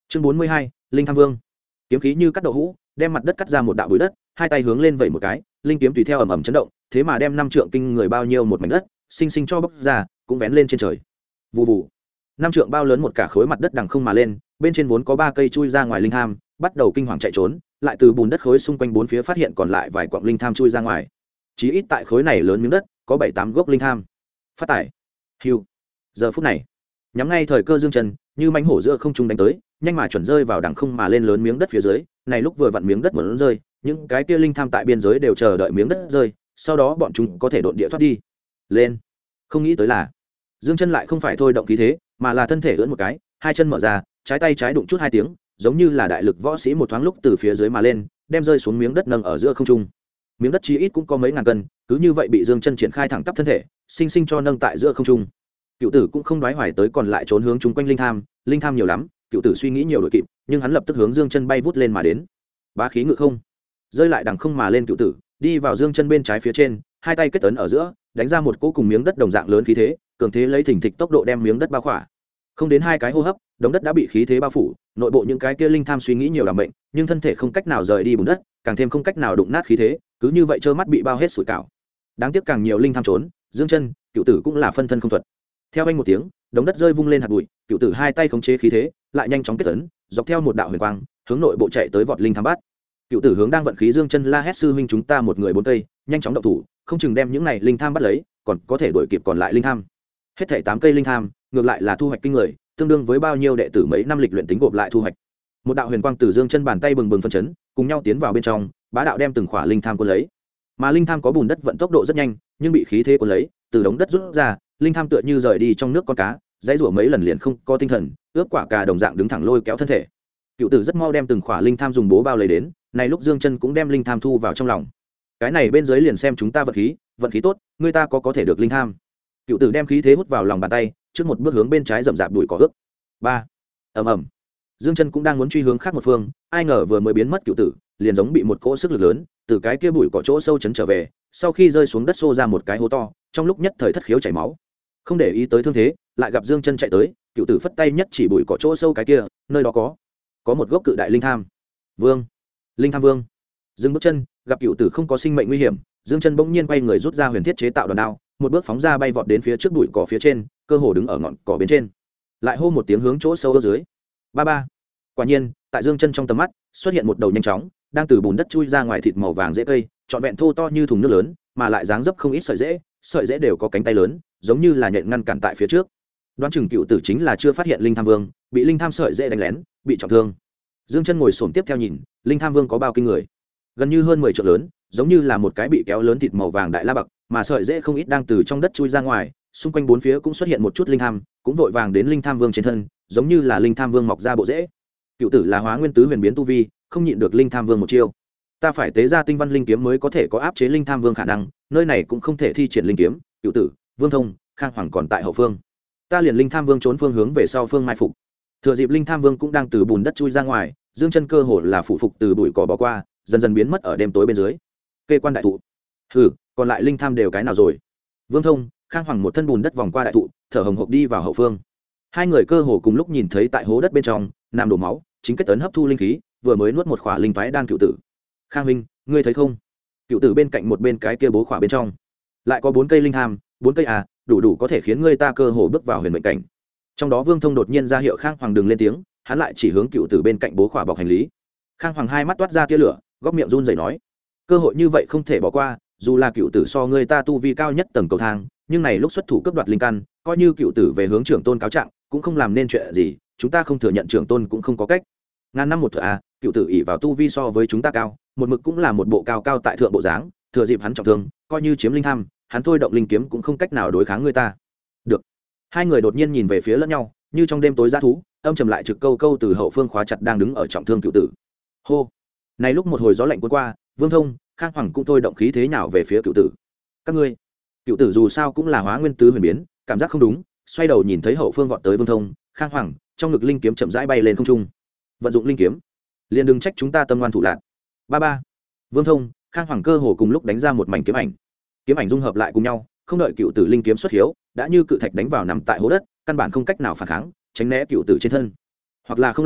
chương 42, linh tham vương. Kiếm khí như cắt đậu hũ, đem mặt đất cắt ra một đạo bụi đất, hai tay hướng lên vẩy một cái, linh kiếm tùy theo ầm ầm chấn động, thế mà đem 5 trượng kinh người bao nhiêu một mảnh đất sinh sinh cho bốc ra, cũng vén lên trên trời. Vù vù. 5 trượng bao lớn một cả khối mặt đất đằng không mà lên, bên trên vốn có 3 cây chui ra ngoài linh tham, bắt đầu kinh hoàng chạy trốn, lại từ bùn đất khối xung quanh bốn phía phát hiện còn lại vài quặng linh tham chui ra ngoài. Chí ít tại khối này lớn miếng đất, có 7-8 gốc linh tham. Phát tải. Hưu. Giờ phút này, nhắm ngay thời cơ dương chân, như mãnh hổ giữa không trung đánh tới, nhanh mà chuẩn rơi vào đằng không mà lên lớn miếng đất phía dưới. Này lúc vừa vặn miếng đất muốn rơi, những cái kia linh tham tại biên giới đều chờ đợi miếng đất rơi, sau đó bọn chúng có thể độn địa thoát đi. Lên. Không nghĩ tới là dương chân lại không phải thôi động khí thế, mà là thân thể ưỡn một cái, hai chân mở ra, trái tay trái đụng chút hai tiếng, giống như là đại lực võ sĩ một thoáng lúc từ phía dưới mà lên, đem rơi xuống miếng đất nâng ở giữa không trung. Miếng đất chí ít cũng có mấy ngàn cân, cứ như vậy bị dương chân triển khai thẳng tắp thân thể, sinh sinh cho nâng tại giữa không trung. Cựu tử cũng không đoái hoài tới còn lại trốn hướng chung quanh linh tham nhiều lắm, cựu tử suy nghĩ nhiều đội kịp, nhưng hắn lập tức hướng dương chân bay vút lên mà đến. Bá khí ngự không, rơi lại đằng không mà lên, cựu tử đi vào dương chân bên trái phía trên, hai tay kết ấn ở giữa, đánh ra một cỗ cùng miếng đất đồng dạng lớn khí thế, cường thế lấy thỉnh thịch tốc độ đem miếng đất bao khỏa. Không đến 2 cái hô hấp, đống đất đã bị khí thế bao phủ, nội bộ những cái kia linh tham suy nghĩ nhiều làm bệnh, nhưng thân thể không cách nào rời đi bùn đất, càng thêm không cách nào đụng nát khí thế, cứ như vậy trơ mắt bị bao hết sủi cảo. Đáng tiếc càng nhiều linh tham trốn, dương chân, cựu tử cũng là phân thân không thuật. Theo anh một tiếng, đống đất rơi vung lên hạt bụi, cựu tử hai tay khống chế khí thế, lại nhanh chóng kết ấn, dọc theo một đạo huyền quang, hướng nội bộ chạy tới vọt linh tham bát. Cựu tử hướng đang vận khí dương chân la hét sư huynh chúng ta một người 4 cây, nhanh chóng động thủ, không chừng đem những này linh tham bắt lấy, còn có thể đuổi kịp còn lại linh tham. Hết thảy 8 cây linh tham, ngược lại là thu hoạch kinh người, tương đương với bao nhiêu đệ tử mấy năm lịch luyện tính gộp lại thu hoạch. Một đạo huyền quang từ dương chân bàn tay bừng bừng phân chấn, cùng nhau tiến vào bên trong, bá đạo đem từng khỏa linh tham cuốn lấy. Mà linh tham có bùn đất vận tốc độ rất nhanh, nhưng bị khí thế cuốn lấy, từ đống đất rút ra, linh tham tựa như rời đi trong nước con cá, dãy rủa mấy lần liền không có tinh thần, ướp quả cà đồng dạng đứng thẳng lôi kéo thân thể. Cựu tử rất mau đem từng khỏa linh tham dùng bố bao lấy đến, này lúc dương chân cũng đem linh tham thu vào trong lòng. Cái này bên dưới liền xem chúng ta vận khí tốt, người ta có thể được linh tham. Cựu tử đem khí thế hút vào lòng bàn tay, trước một bước hướng bên trái rậm rạp đùi cỏ ướt. 3. Ầm ầm. Dương chân cũng đang muốn truy hướng khác một phương, ai ngờ vừa mới biến mất cựu tử, liền giống bị một cỗ sức lực lớn từ cái kia bụi cỏ chỗ sâu chấn trở về, sau khi rơi xuống đất xô ra một cái hố to, trong lúc nhất thời thất khiếu chảy máu. Không để ý tới thương thế, lại gặp dương chân chạy tới, cựu tử phất tay nhất chỉ bụi cỏ chỗ sâu cái kia, nơi đó có một gốc cự đại linh tham vương. Linh tham vương dừng bước chân, gặp cựu tử không có sinh mệnh nguy hiểm, dương chân bỗng nhiên quay người rút ra huyền thiết chế tạo đòn đao, một bước phóng ra bay vọt đến phía trước bụi cỏ phía trên, cơ hồ đứng ở ngọn cỏ bên trên, lại hô một tiếng hướng chỗ sâu ở dưới. Ba. Quả nhiên, tại dương chân trong tầm mắt xuất hiện một đầu nhanh chóng đang từ bùn đất chui ra ngoài thịt màu vàng rễ cây, trọn vẹn thô to như thùng nước lớn, mà lại dáng dấp không ít sợi rễ đều có cánh tay lớn, giống như là nhện ngăn cản tại phía trước. Đoán chừng cựu tử chính là chưa phát hiện linh tham vương bị linh tham sợi rễ đánh lén, bị trọng thương. Dương chân ngồi xổm tiếp theo nhìn, linh tham vương có bao kinh người, gần như hơn 10 trượng lớn, giống như là một cái bị kéo lớn thịt màu vàng đại la bậc, mà sợi rễ không ít đang từ trong đất chui ra ngoài, xung quanh bốn phía cũng xuất hiện một chút linh tham, cũng vội vàng đến linh tham vương trên thân, giống như là linh tham vương mọc ra bộ rễ. Cựu tử là hóa nguyên tứ huyền biến tu vi, không nhịn được linh tham vương một chiêu. Ta phải tế ra tinh văn linh kiếm mới có thể có áp chế linh tham vương khả năng, nơi này cũng không thể thi triển linh kiếm. Cựu tử, Vương Thông, Khang Hoàng còn tại hậu phương, ta liền linh tham vương trốn phương hướng về sau phương mai phục. Thừa dịp linh tham vương cũng đang từ bùn đất chui ra ngoài, dương chân cơ hồ là phụ phục từ bụi cỏ bỏ qua, dần dần biến mất ở đêm tối bên dưới. Kê quan đại thụ. Hừ, còn lại linh tham đều cái nào rồi? Vương Thông, Khang Hoàng một thân bùn đất vòng qua đại thụ, thở hồng hộc đi vào hậu phương. Hai người cơ hồ cùng lúc nhìn thấy tại hố đất bên trong nằm đổ máu, chính kết tấn hấp thu linh khí, vừa mới nuốt một khỏa linh toái đan. Cựu tử, Khang huynh, ngươi thấy không? Cựu tử bên cạnh một bên cái kia bố khỏa bên trong lại có 4 cây linh tham, 4 cây à, đủ có thể khiến người ta cơ hồ bước vào huyền mệnh cảnh. Trong đó Vương Thông đột nhiên ra hiệu Khang Hoàng đừng lên tiếng, hắn lại chỉ hướng cựu tử bên cạnh bố khỏa bọc hành lý. Khang Hoàng hai mắt toát ra tia lửa, góc miệng run rẩy nói, cơ hội như vậy không thể bỏ qua, dù là cựu tử so người ta tu vi cao nhất tầng cầu thang, nhưng này lúc xuất thủ cướp đoạt linh căn, coi như cựu tử về hướng trưởng tôn cáo trạng cũng không làm nên chuyện gì, chúng ta không thừa nhận trưởng tôn cũng không có cách. Ngàn năm một thửa à, cựu tử ỷ vào tu vi so với chúng ta cao, một mực cũng là một bộ cao tại thượng bộ dáng, thừa dịp hắn trọng thương, coi như chiếm linh tham, hắn thôi động linh kiếm cũng không cách nào đối kháng người ta. Được. Hai người đột nhiên nhìn về phía lẫn nhau, như trong đêm tối dã thú, âm trầm lại trực câu từ hậu phương khóa chặt đang đứng ở trọng thương cựu tử. Hô. Này lúc một hồi gió lạnh cuốn qua, Vương Thông, Khang Hoàng cũng thôi động khí thế nào về phía cựu tử. Các ngươi. Cựu tử dù sao cũng là hóa nguyên tứ huyền biến, cảm giác không đúng, xoay đầu nhìn thấy hậu phương vọt tới Vương Thông, Khang Hoàng, trong ngực linh kiếm chậm rãi bay lên không trung. Vận dụng linh kiếm, liền đừng trách chúng ta tâm ngoan thủ lạn. Ba. Vương Thông, Khang Hoàng cơ hồ cùng lúc đánh ra một mảnh kiếm ảnh dung hợp lại cùng nhau, không đợi cựu tử linh kiếm xuất hiếu, đã như cự thạch đánh vào nằm tại hố đất, căn bản không cách nào phản kháng, tránh né cựu tử trên thân. Hoặc là không làm,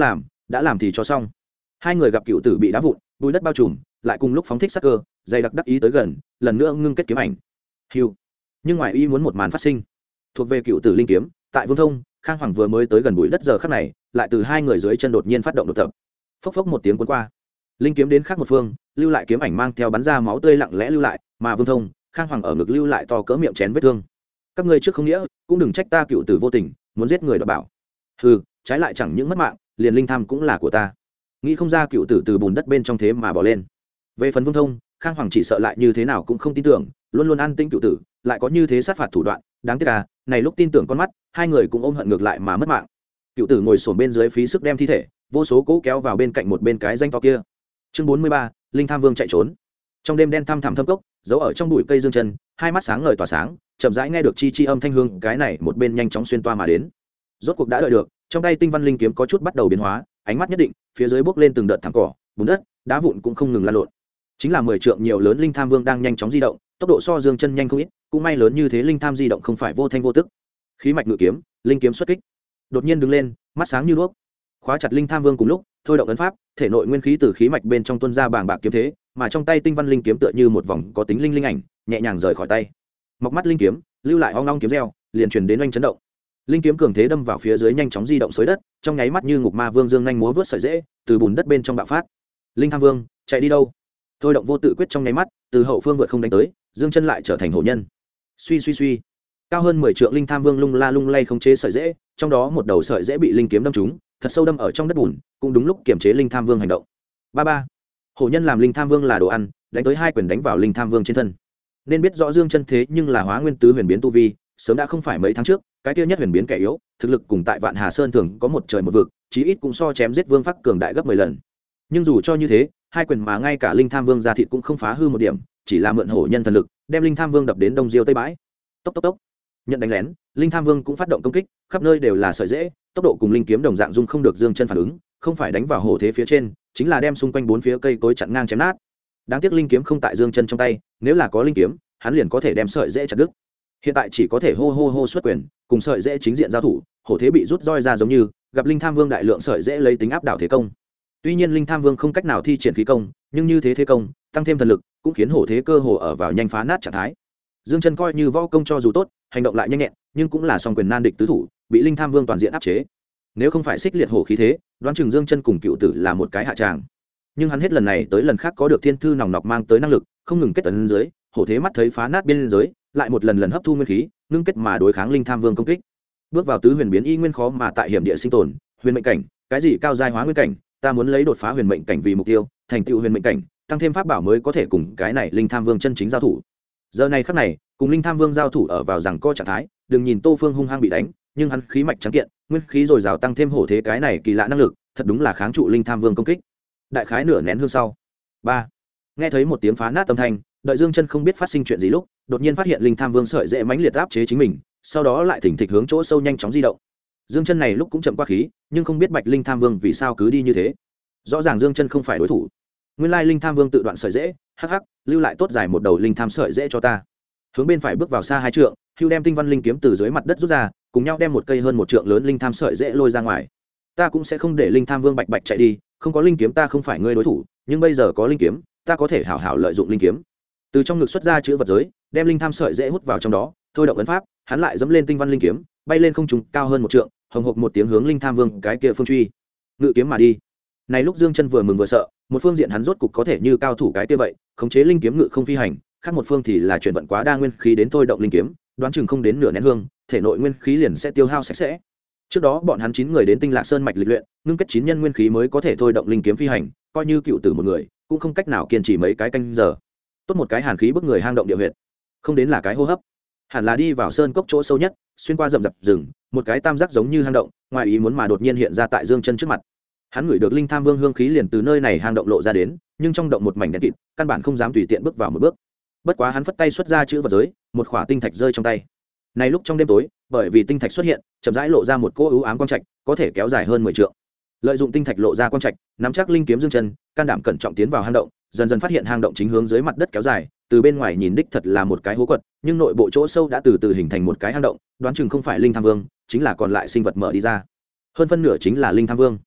đã làm thì cho xong. Hai người gặp cựu tử bị đá vụn bùi đất bao trùm, lại cùng lúc phóng thích sắc cơ dày đặc đắc ý tới gần, lần nữa ngưng kết kiếm ảnh. Hiu. Nhưng ngoài ý muốn một màn phát sinh, thuộc về cựu tử linh kiếm tại Vương Thông, Khang Hoàng vừa mới tới gần bụi đất giờ khắc này, lại từ hai người dưới chân đột nhiên phát động đột tập. Phốc phốc một tiếng cuốn qua, linh kiếm đến khác một phương, lưu lại kiếm ảnh mang theo bắn ra máu tươi lặng lẽ lưu lại, mà Vương Thông, Khang Hoàng ở ngực lưu lại to cỡ miệng chén vết thương. Các ngươi trước không nghĩa, cũng đừng trách ta cựu tử vô tình, muốn giết người đoạt bảo. Hừ, trái lại chẳng những mất mạng, liền linh tham cũng là của ta. Nghĩ không ra cựu tử từ bùn đất bên trong thế mà bỏ lên. Về phần Vương Thông, Khang Hoàng chỉ sợ lại như thế nào cũng không tin tưởng, luôn luôn an tĩnh cựu tử, lại có như thế sát phạt thủ đoạn, đáng tiếc à, này lúc tin tưởng con mắt, hai người cũng ôm hận ngược lại mà mất mạng. Cựu tử ngồi xổm bên dưới phí sức đem thi thể, vô số cỗ kéo vào bên cạnh một bên cái danh to kia. Chương 43, Linh Tham Vương chạy trốn. Trong đêm đen thăm thẳm thâm cốc, giấu ở trong bụi cây dương chân, hai mắt sáng ngời tỏa sáng, chậm rãi nghe được chi chi âm thanh hương, cái này một bên nhanh chóng xuyên toa mà đến. Rốt cuộc đã đợi được, trong tay tinh văn linh kiếm có chút bắt đầu biến hóa, ánh mắt nhất định, phía dưới bốc lên từng đợt thẳng cỏ, bùn đất, đá vụn cũng không ngừng lan lộn. Chính là 10 trượng nhiều lớn Linh Tham Vương đang nhanh chóng di động, tốc độ so dương chân nhanh không ít, cũng may lớn như thế Linh Tham di động không phải vô thanh vô tức. Khí mạch ngự kiếm, linh kiếm xuất kích. Đột nhiên đứng lên, mắt sáng như đuốc, khóa chặt Linh Tham Vương cùng lúc, thôi động ấn pháp, thể nội nguyên khí từ khí mạch bên trong tuôn ra bàng bạc kiếm thế, mà trong tay tinh văn linh kiếm tựa như một vòng có tính linh ảnh, nhẹ nhàng rời khỏi tay. Mọc mắt linh kiếm, lưu lại ong ong kiếm reo, liền truyền đến oanh chấn động. Linh kiếm cường thế đâm vào phía dưới nhanh chóng di động xới đất, trong nháy mắt như ngục ma vương dương nhanh múa vớt sợi rễ, từ bùn đất bên trong bạo phát. Linh Tham Vương, chạy đi đâu? Thôi động vô tự quyết trong nháy mắt, từ hậu phương vượt không đánh tới, dương chân lại trở thành hổ nhân. Suy suy suy, cao hơn 10 trượng Linh Tham Vương lung la lung lay không chế sợi rễ, trong đó một đầu sợi rễ bị linh kiếm đâm trúng, thật sâu đâm ở trong đất bùn, cũng đúng lúc kiểm chế Linh Tham Vương hành động. Ba ba, hổ nhân làm Linh Tham Vương là đồ ăn, đánh tới hai quyền đánh vào Linh Tham Vương trên thân. Nên biết rõ dương chân thế nhưng là hóa nguyên tứ huyền biến tu vi, sớm đã không phải mấy tháng trước, cái kia nhất huyền biến kẻ yếu, thực lực cùng tại Vạn Hà Sơn thường có một trời một vực, chí ít cũng so chém giết Vương Phác cường đại gấp 10 lần. Nhưng dù cho như thế, hai quyền mà ngay cả Linh Tham Vương ra thịt cũng không phá hư một điểm, chỉ là mượn hổ nhân thần lực, đem Linh Tham Vương đập đến đông diêu tây bãi. Tốc tốc tốc. Nhận đánh lén, Linh Tham Vương cũng phát động công kích, khắp nơi đều là sợi rễ, tốc độ cùng linh kiếm đồng dạng dung không được dương chân phản ứng, không phải đánh vào hổ thế phía trên, chính là đem xung quanh bốn phía cây cối chặn ngang chém nát. Đáng tiếc linh kiếm không tại dương chân trong tay, nếu là có linh kiếm, hắn liền có thể đem sợi rễ chặt đứt. Hiện tại chỉ có thể hô hô hô xuất quyền, cùng sợi rễ chính diện giao thủ, hổ thế bị rút roi ra giống như, gặp Linh Tham Vương đại lượng sợi rễ lấy tính áp đảo thế công. Tuy nhiên Linh Tham Vương không cách nào thi triển khí công, nhưng như thế công tăng thêm thần lực, cũng khiến hổ thế cơ hồ ở vào nhanh phá nát trạng thái. Dương chân coi như võ công cho dù tốt, hành động lại nhanh nhẹn, nhưng cũng là song quyền nan địch tứ thủ, bị Linh Tham Vương toàn diện áp chế. Nếu không phải xích liệt hổ khí thế, đoán chừng Dương chân cùng cựu tử là một cái hạ tràng. Nhưng hắn hết lần này tới lần khác có được thiên thư nòng nọc mang tới năng lực, không ngừng kết tấn dưới, hổ thế mắt thấy phá nát biên giới, lại một lần lần hấp thu nguyên khí, ngưng kết mà đối kháng Linh Tham Vương công kích. Bước vào tứ huyền biến y nguyên khó mà tại hiểm địa sinh tồn, huyền mệnh cảnh, cái gì cao giai hóa nguyên cảnh, ta muốn lấy đột phá huyền mệnh cảnh vì mục tiêu, thành tựu huyền mệnh cảnh, tăng thêm pháp bảo mới có thể cùng cái này Linh Tham Vương chân chính giao thủ. Giờ này khắc này, cùng Linh Tham Vương giao thủ ở vào rằng co trạng thái, đừng nhìn Tô Phương hung hăng bị đánh, nhưng hắn khí mạch trắng kiện, nguyên khí dồi dào tăng thêm hổ thế cái này kỳ lạ năng lực, thật đúng là kháng trụ Linh Tham Vương công kích. Đại khái nửa nén hương sau, ba, nghe thấy một tiếng phá nát âm thanh, đợi Dương chân không biết phát sinh chuyện gì lúc, đột nhiên phát hiện Linh Tham Vương sợi dễ mãnh liệt áp chế chính mình, sau đó lại thỉnh thịch hướng chỗ sâu nhanh chóng di động. Dương chân này lúc cũng chậm qua khí, nhưng không biết Bạch Linh Tham Vương vì sao cứ đi như thế. Rõ ràng Dương chân không phải đối thủ. Nguyên lai Linh Tham Vương tự đoạn sợi dễ, hắc hắc, lưu lại tốt dài một đầu linh tham sợi dễ cho ta. Hướng bên phải bước vào xa 2 trượng, Hưu đem tinh văn linh kiếm từ dưới mặt đất rút ra, cùng nhau đem một cây hơn 1 trượng lớn linh tham sợi dễ lôi ra ngoài. Ta cũng sẽ không để Linh Tham Vương bạch bạch chạy đi, không có linh kiếm ta không phải ngươi đối thủ, nhưng bây giờ có linh kiếm, ta có thể hảo hảo lợi dụng linh kiếm. Từ trong ngực xuất ra chữ vật giới, đem linh tham sợi dễ hút vào trong đó, thôi động ấn pháp, hắn lại dẫm lên tinh văn linh kiếm, bay lên không trung cao hơn 1 trượng, hồng hộc một tiếng hướng Linh Tham Vương cái kia phương truy, ngự kiếm mà đi. Này lúc Dương chân vừa mừng vừa sợ, một phương diện hắn rốt cục có thể như cao thủ cái kia vậy, khống chế linh kiếm ngự không phi hành, khác một phương thì là chuyển vận quá đa nguyên khí đến thôi động linh kiếm, đoán chừng không đến nửa nén hương, thể nội nguyên khí liền sẽ tiêu hao sạch sẽ. Trước đó bọn hắn 9 người đến Tinh Lạc Sơn mạch lịch luyện, ngưng kết 9 nhân nguyên khí mới có thể thôi động linh kiếm phi hành, coi như cựu tử một người, cũng không cách nào kiên trì mấy cái canh giờ. Tốt một cái hàn khí bức người hang động địa huyệt, không đến là cái hô hấp, hẳn là đi vào sơn cốc chỗ sâu nhất, xuyên qua rậm rạp rừng, một cái tam giác giống như hang động, ngoài ý muốn mà đột nhiên hiện ra tại Dương chân trước mặt. Hắn ngửi được Linh Tham Vương hương khí liền từ nơi này hang động lộ ra đến, nhưng trong động một mảnh đen kịt, căn bản không dám tùy tiện bước vào một bước. Bất quá hắn phất tay xuất ra chữ vật giới, một khỏa tinh thạch rơi trong tay. Này lúc trong đêm tối, bởi vì tinh thạch xuất hiện, chậm rãi lộ ra một cỗ ưu ám quang trạch, có thể kéo dài hơn 10 trượng. Lợi dụng tinh thạch lộ ra quang trạch, nắm chắc linh kiếm Dương chân, can đảm cẩn trọng tiến vào hang động, dần dần phát hiện hang động chính hướng dưới mặt đất kéo dài, từ bên ngoài nhìn đích thật là một cái hố quật, nhưng nội bộ chỗ sâu đã từ từ hình thành một cái hang động, đoán chừng không phải Linh Tham Vương, chính là còn lại sinh vật mở đi ra. Hơn phân nửa chính là Linh Tham Vương.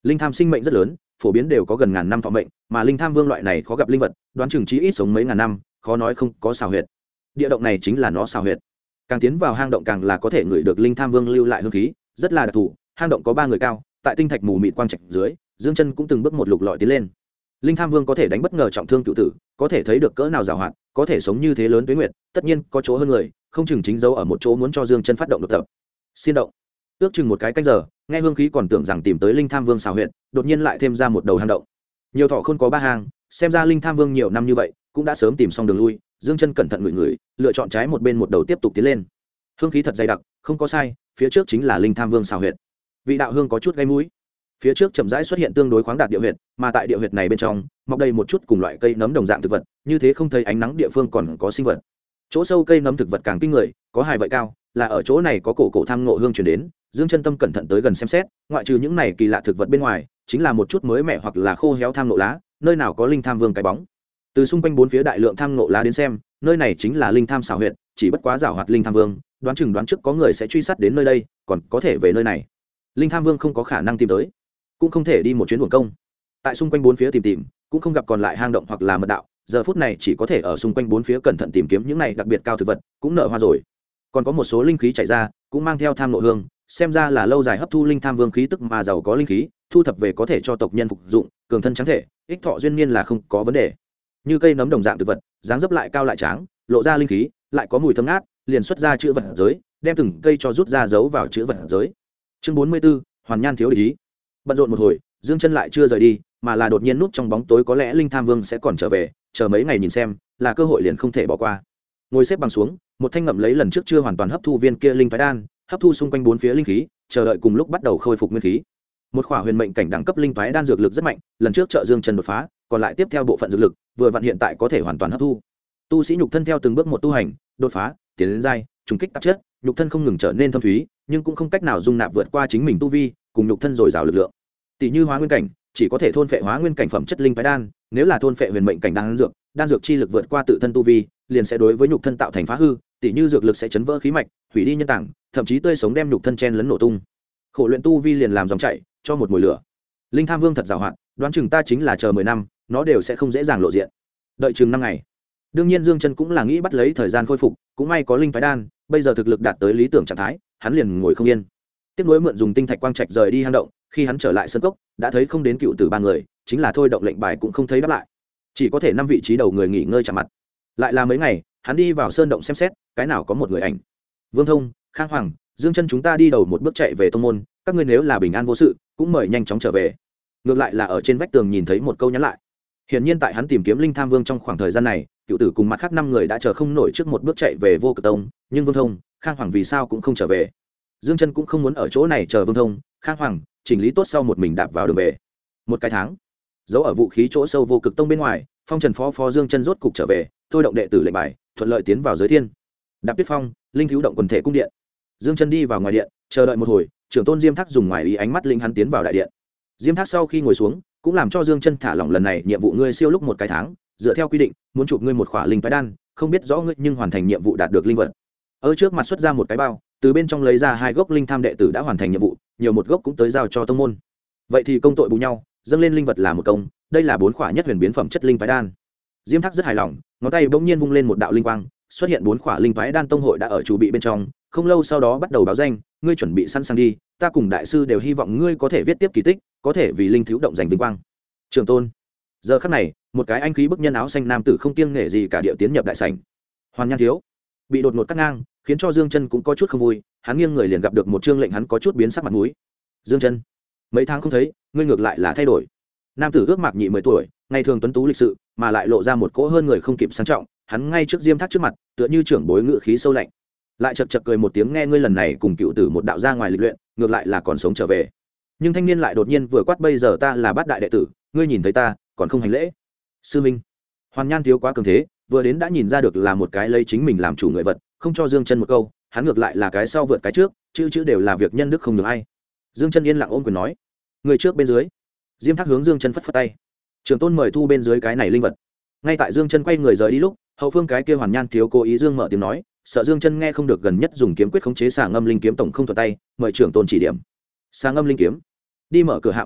linh tham sinh mệnh rất lớn, phổ biến đều có gần ngàn năm thọ mệnh, mà linh tham vương loại này khó gặp linh vật, đoán chừng chí ít sống mấy ngàn năm, khó nói không có xào huyệt. Địa động này chính là nó xào huyệt. Càng tiến vào hang động càng là có thể ngửi được linh tham vương lưu lại hương khí, rất là đặc thù. Hang động có 3 người cao, tại tinh thạch mù mịt quang trạch dưới, Dương Chân cũng từng bước một lục lọi tiến lên. Linh tham vương có thể đánh bất ngờ trọng thương cựu tử, có thể thấy được cỡ nào giàu hạn, có thể sống như thế lớn tuế nguyệt, tất nhiên có chỗ hơn người, không chừng chính dấu ở một chỗ muốn cho Dương Chân phát động đột tập. Xiên động. Ước chừng một cái canh giờ, nghe hương khí còn tưởng rằng tìm tới linh tham vương xào huyệt, đột nhiên lại thêm ra một đầu hang động. Nhiều thọ khôn có 3 hang, xem ra linh tham vương nhiều năm như vậy, cũng đã sớm tìm xong đường lui. Dương Chân cẩn thận ngửi ngửi, lựa chọn trái một bên một đầu tiếp tục tiến lên. Hương khí thật dày đặc, không có sai, phía trước chính là linh tham vương xào huyệt. Vị đạo hương có chút gây mũi. Phía trước chậm rãi xuất hiện tương đối khoáng đạt địa huyệt, mà tại địa huyệt này bên trong, mọc đầy một chút cùng loại cây nấm đồng dạng thực vật, như thế không thấy ánh nắng địa phương còn có sinh vật. Chỗ sâu cây nấm thực vật càng kinh người, có hài vậy cao, là ở chỗ này có cổ tham ngộ hương truyền đến. Dương Chân tâm cẩn thận tới gần xem xét, ngoại trừ những này kỳ lạ thực vật bên ngoài, chính là một chút mới mẻ hoặc là khô héo tham ngộ lá, nơi nào có linh tham vương cái bóng. Từ xung quanh 4 phía đại lượng tham ngộ lá đến xem, nơi này chính là linh tham xào huyệt, chỉ bất quá giảo hoạt linh tham vương, đoán chừng đoán trước có người sẽ truy sát đến nơi đây, còn có thể về nơi này. Linh tham vương không có khả năng tìm tới, cũng không thể đi một chuyến uổng công. Tại xung quanh 4 phía tìm, cũng không gặp còn lại hang động hoặc là mật đạo, giờ phút này chỉ có thể ở xung quanh 4 phía cẩn thận tìm kiếm những này đặc biệt cao thực vật, cũng nở hoa rồi. Còn có một số linh khí chảy ra, cũng mang theo tham ngộ hương, xem ra là lâu dài hấp thu linh tham vương khí tức mà giàu có linh khí, thu thập về có thể cho tộc nhân phục dụng, cường thân tráng thể, ích thọ duyên niên là không có vấn đề. Như cây nấm đồng dạng thực vật, dáng dấp lại cao lại tráng, lộ ra linh khí, lại có mùi thơm ngát, liền xuất ra chữ vật giới, đem từng cây cho rút ra giấu vào chữ vật giới. Chương 44, Hoàn Nhan thiếu ý. Bận rộn một hồi, Dương Chân lại chưa rời đi, mà là đột nhiên núp trong bóng tối, có lẽ linh tham vương sẽ còn trở về, chờ mấy ngày nhìn xem, là cơ hội liền không thể bỏ qua. Ngồi xếp bằng xuống, một thanh ngậm lấy lần trước chưa hoàn toàn hấp thu viên kia linh phái đan, hấp thu xung quanh 4 phía linh khí, chờ đợi cùng lúc bắt đầu khôi phục nguyên khí. Một khỏa huyền mệnh cảnh đẳng cấp linh phái đan dược lực rất mạnh, lần trước trợ Dương Chân đột phá, còn lại tiếp theo bộ phận dược lực, vừa vặn hiện tại có thể hoàn toàn hấp thu. Tu sĩ nhục thân theo từng bước một tu hành, đột phá, tiến lên giai, trùng kích tạp chất, nhục thân không ngừng trở nên thâm thúy, nhưng cũng không cách nào dung nạp vượt qua chính mình tu vi, cùng nhục thân dồi dào lực lượng. Tỷ như hóa nguyên cảnh, chỉ có thể thôn phệ hóa nguyên cảnh phẩm chất linh phái đan, nếu là thôn phệ huyền mệnh cảnh đan dược chi lực vượt qua tự thân tu vi, liền sẽ đối với nhục thân tạo thành phá hư, tỷ như dược lực sẽ chấn vỡ khí mạch, hủy đi nhân tạng, thậm chí tươi sống đem nhục thân chen lấn nổ tung. Khổ luyện tu vi liền làm dòng chảy, cho một mùi lửa. Linh tham vương thật giàu hạn, đoán chừng ta chính là chờ 10 năm, nó đều sẽ không dễ dàng lộ diện. Đợi chừng 5 ngày. Đương nhiên Dương Chân cũng là nghĩ bắt lấy thời gian khôi phục, cũng may có linh phái đan, bây giờ thực lực đạt tới lý tưởng trạng thái, hắn liền ngồi không yên. Tiếp nối mượn dùng tinh thạch quang trạch rời đi hang động, khi hắn trở lại sân cốc, đã thấy không đến cựu tử 3 người, chính là thôi động lệnh bài cũng không thấy đáp lại. Chỉ có thể 5 vị trí đầu người nghỉ ngơi chạm mặt. Lại là mấy ngày, hắn đi vào sơn động xem xét, cái nào có một người ảnh. Vương Thông, Khang Hoàng, Dương Chân chúng ta đi đầu một bước chạy về tông môn, các ngươi nếu là bình an vô sự, cũng mời nhanh chóng trở về. Ngược lại là ở trên vách tường nhìn thấy một câu nhắn lại. Hiển nhiên tại hắn tìm kiếm linh tham vương trong khoảng thời gian này, cựu tử cùng mặt khác 5 người đã chờ không nổi trước một bước chạy về Vô Cực Tông, nhưng Vương Thông, Khang Hoàng vì sao cũng không trở về. Dương Chân cũng không muốn ở chỗ này chờ Vương Thông, Khang Hoàng chỉnh lý tốt sau một mình đạp vào đường về. Một cái tháng, giấu ở vũ khí chỗ sâu Vô Cực Tông bên ngoài, Phong Trần phó Dương Chân rốt cục trở về, thôi động đệ tử lệnh bài, thuận lợi tiến vào giới thiên. Đạp Tuyết Phong, linh thiếu động quần thể cung điện. Dương Chân đi vào ngoài điện, chờ đợi một hồi, trưởng tôn Diêm Thác dùng ngoài ý ánh mắt linh hắn tiến vào đại điện. Diêm Thác sau khi ngồi xuống, cũng làm cho Dương Chân thả lỏng lần này nhiệm vụ ngươi siêu lúc một cái tháng, dựa theo quy định, muốn chụp ngươi một khỏa linh phái đan, không biết rõ ngươi nhưng hoàn thành nhiệm vụ đạt được linh vật. Ở trước mặt xuất ra một cái bao, từ bên trong lấy ra 2 gốc linh tham đệ tử đã hoàn thành nhiệm vụ, nhiều một gốc cũng tới giao cho tông môn. Vậy thì công tội bù nhau, dâng lên linh vật là một công, đây là 4 khỏa nhất huyền biến phẩm chất linh phái đan. Diêm Thác rất hài lòng, ngón tay bỗng nhiên vung lên một đạo linh quang, xuất hiện 4 khỏa linh phái đan, tông hội đã ở chủ bị bên trong, không lâu sau đó bắt đầu báo danh, ngươi chuẩn bị sẵn sàng đi, ta cùng đại sư đều hy vọng ngươi có thể viết tiếp kỳ tích, có thể vì linh thiếu động giành vinh quang. Trường tôn. Giờ khắc này, một cái anh khí bức nhân áo xanh nam tử không kiêng nể gì cả điệu tiến nhập đại sảnh. Hoàn Nhan thiếu bị đột ngột cắt ngang, khiến cho Dương Chân cũng có chút không vui, hắn nghiêng người liền gặp được một chương lệnh hắn có chút biến sắc mặt mũi. Dương Chân, mấy tháng không thấy, ngươi ngược lại là thay đổi. Nam tử ước mạc nhị 10 tuổi, ngày thường tuấn tú lịch sự, mà lại lộ ra một cỗ hơn người không kịp sang trọng, hắn ngay trước Diêm Thác trước mặt, tựa như trưởng bối ngự khí sâu lạnh. Lại chậc chậc cười một tiếng, nghe ngươi lần này cùng cựu tử một đạo ra ngoài lịch luyện, ngược lại là còn sống trở về. Nhưng thanh niên lại đột nhiên vừa quát, bây giờ ta là bát đại đệ tử, ngươi nhìn thấy ta còn không hành lễ. Sư minh. Hoàn Nhan thiếu quá cường thế, vừa đến đã nhìn ra được là một cái lấy chính mình làm chủ người vật, không cho Dương Chân một câu, hắn ngược lại là cái sau vượt cái trước, chữ đều là việc nhân đức không nhường ai. Dương Chân yên lặng ôm quyền nói, người trước bên dưới. Diêm Thác hướng Dương Chân phất phất tay, trưởng tôn mời thu bên dưới cái này linh vật. Ngay tại Dương Chân quay người rời đi lúc, hậu phương cái kia Hoàn Nhan thiếu cố ý dương mở tiếng nói, sợ Dương Chân nghe không được, gần nhất dùng kiếm quyết khống chế xà ngâm linh kiếm tổng không thuận tay, mời trưởng tôn chỉ điểm. Xà ngâm linh kiếm. Đi mở cửa hạm cùng lúc,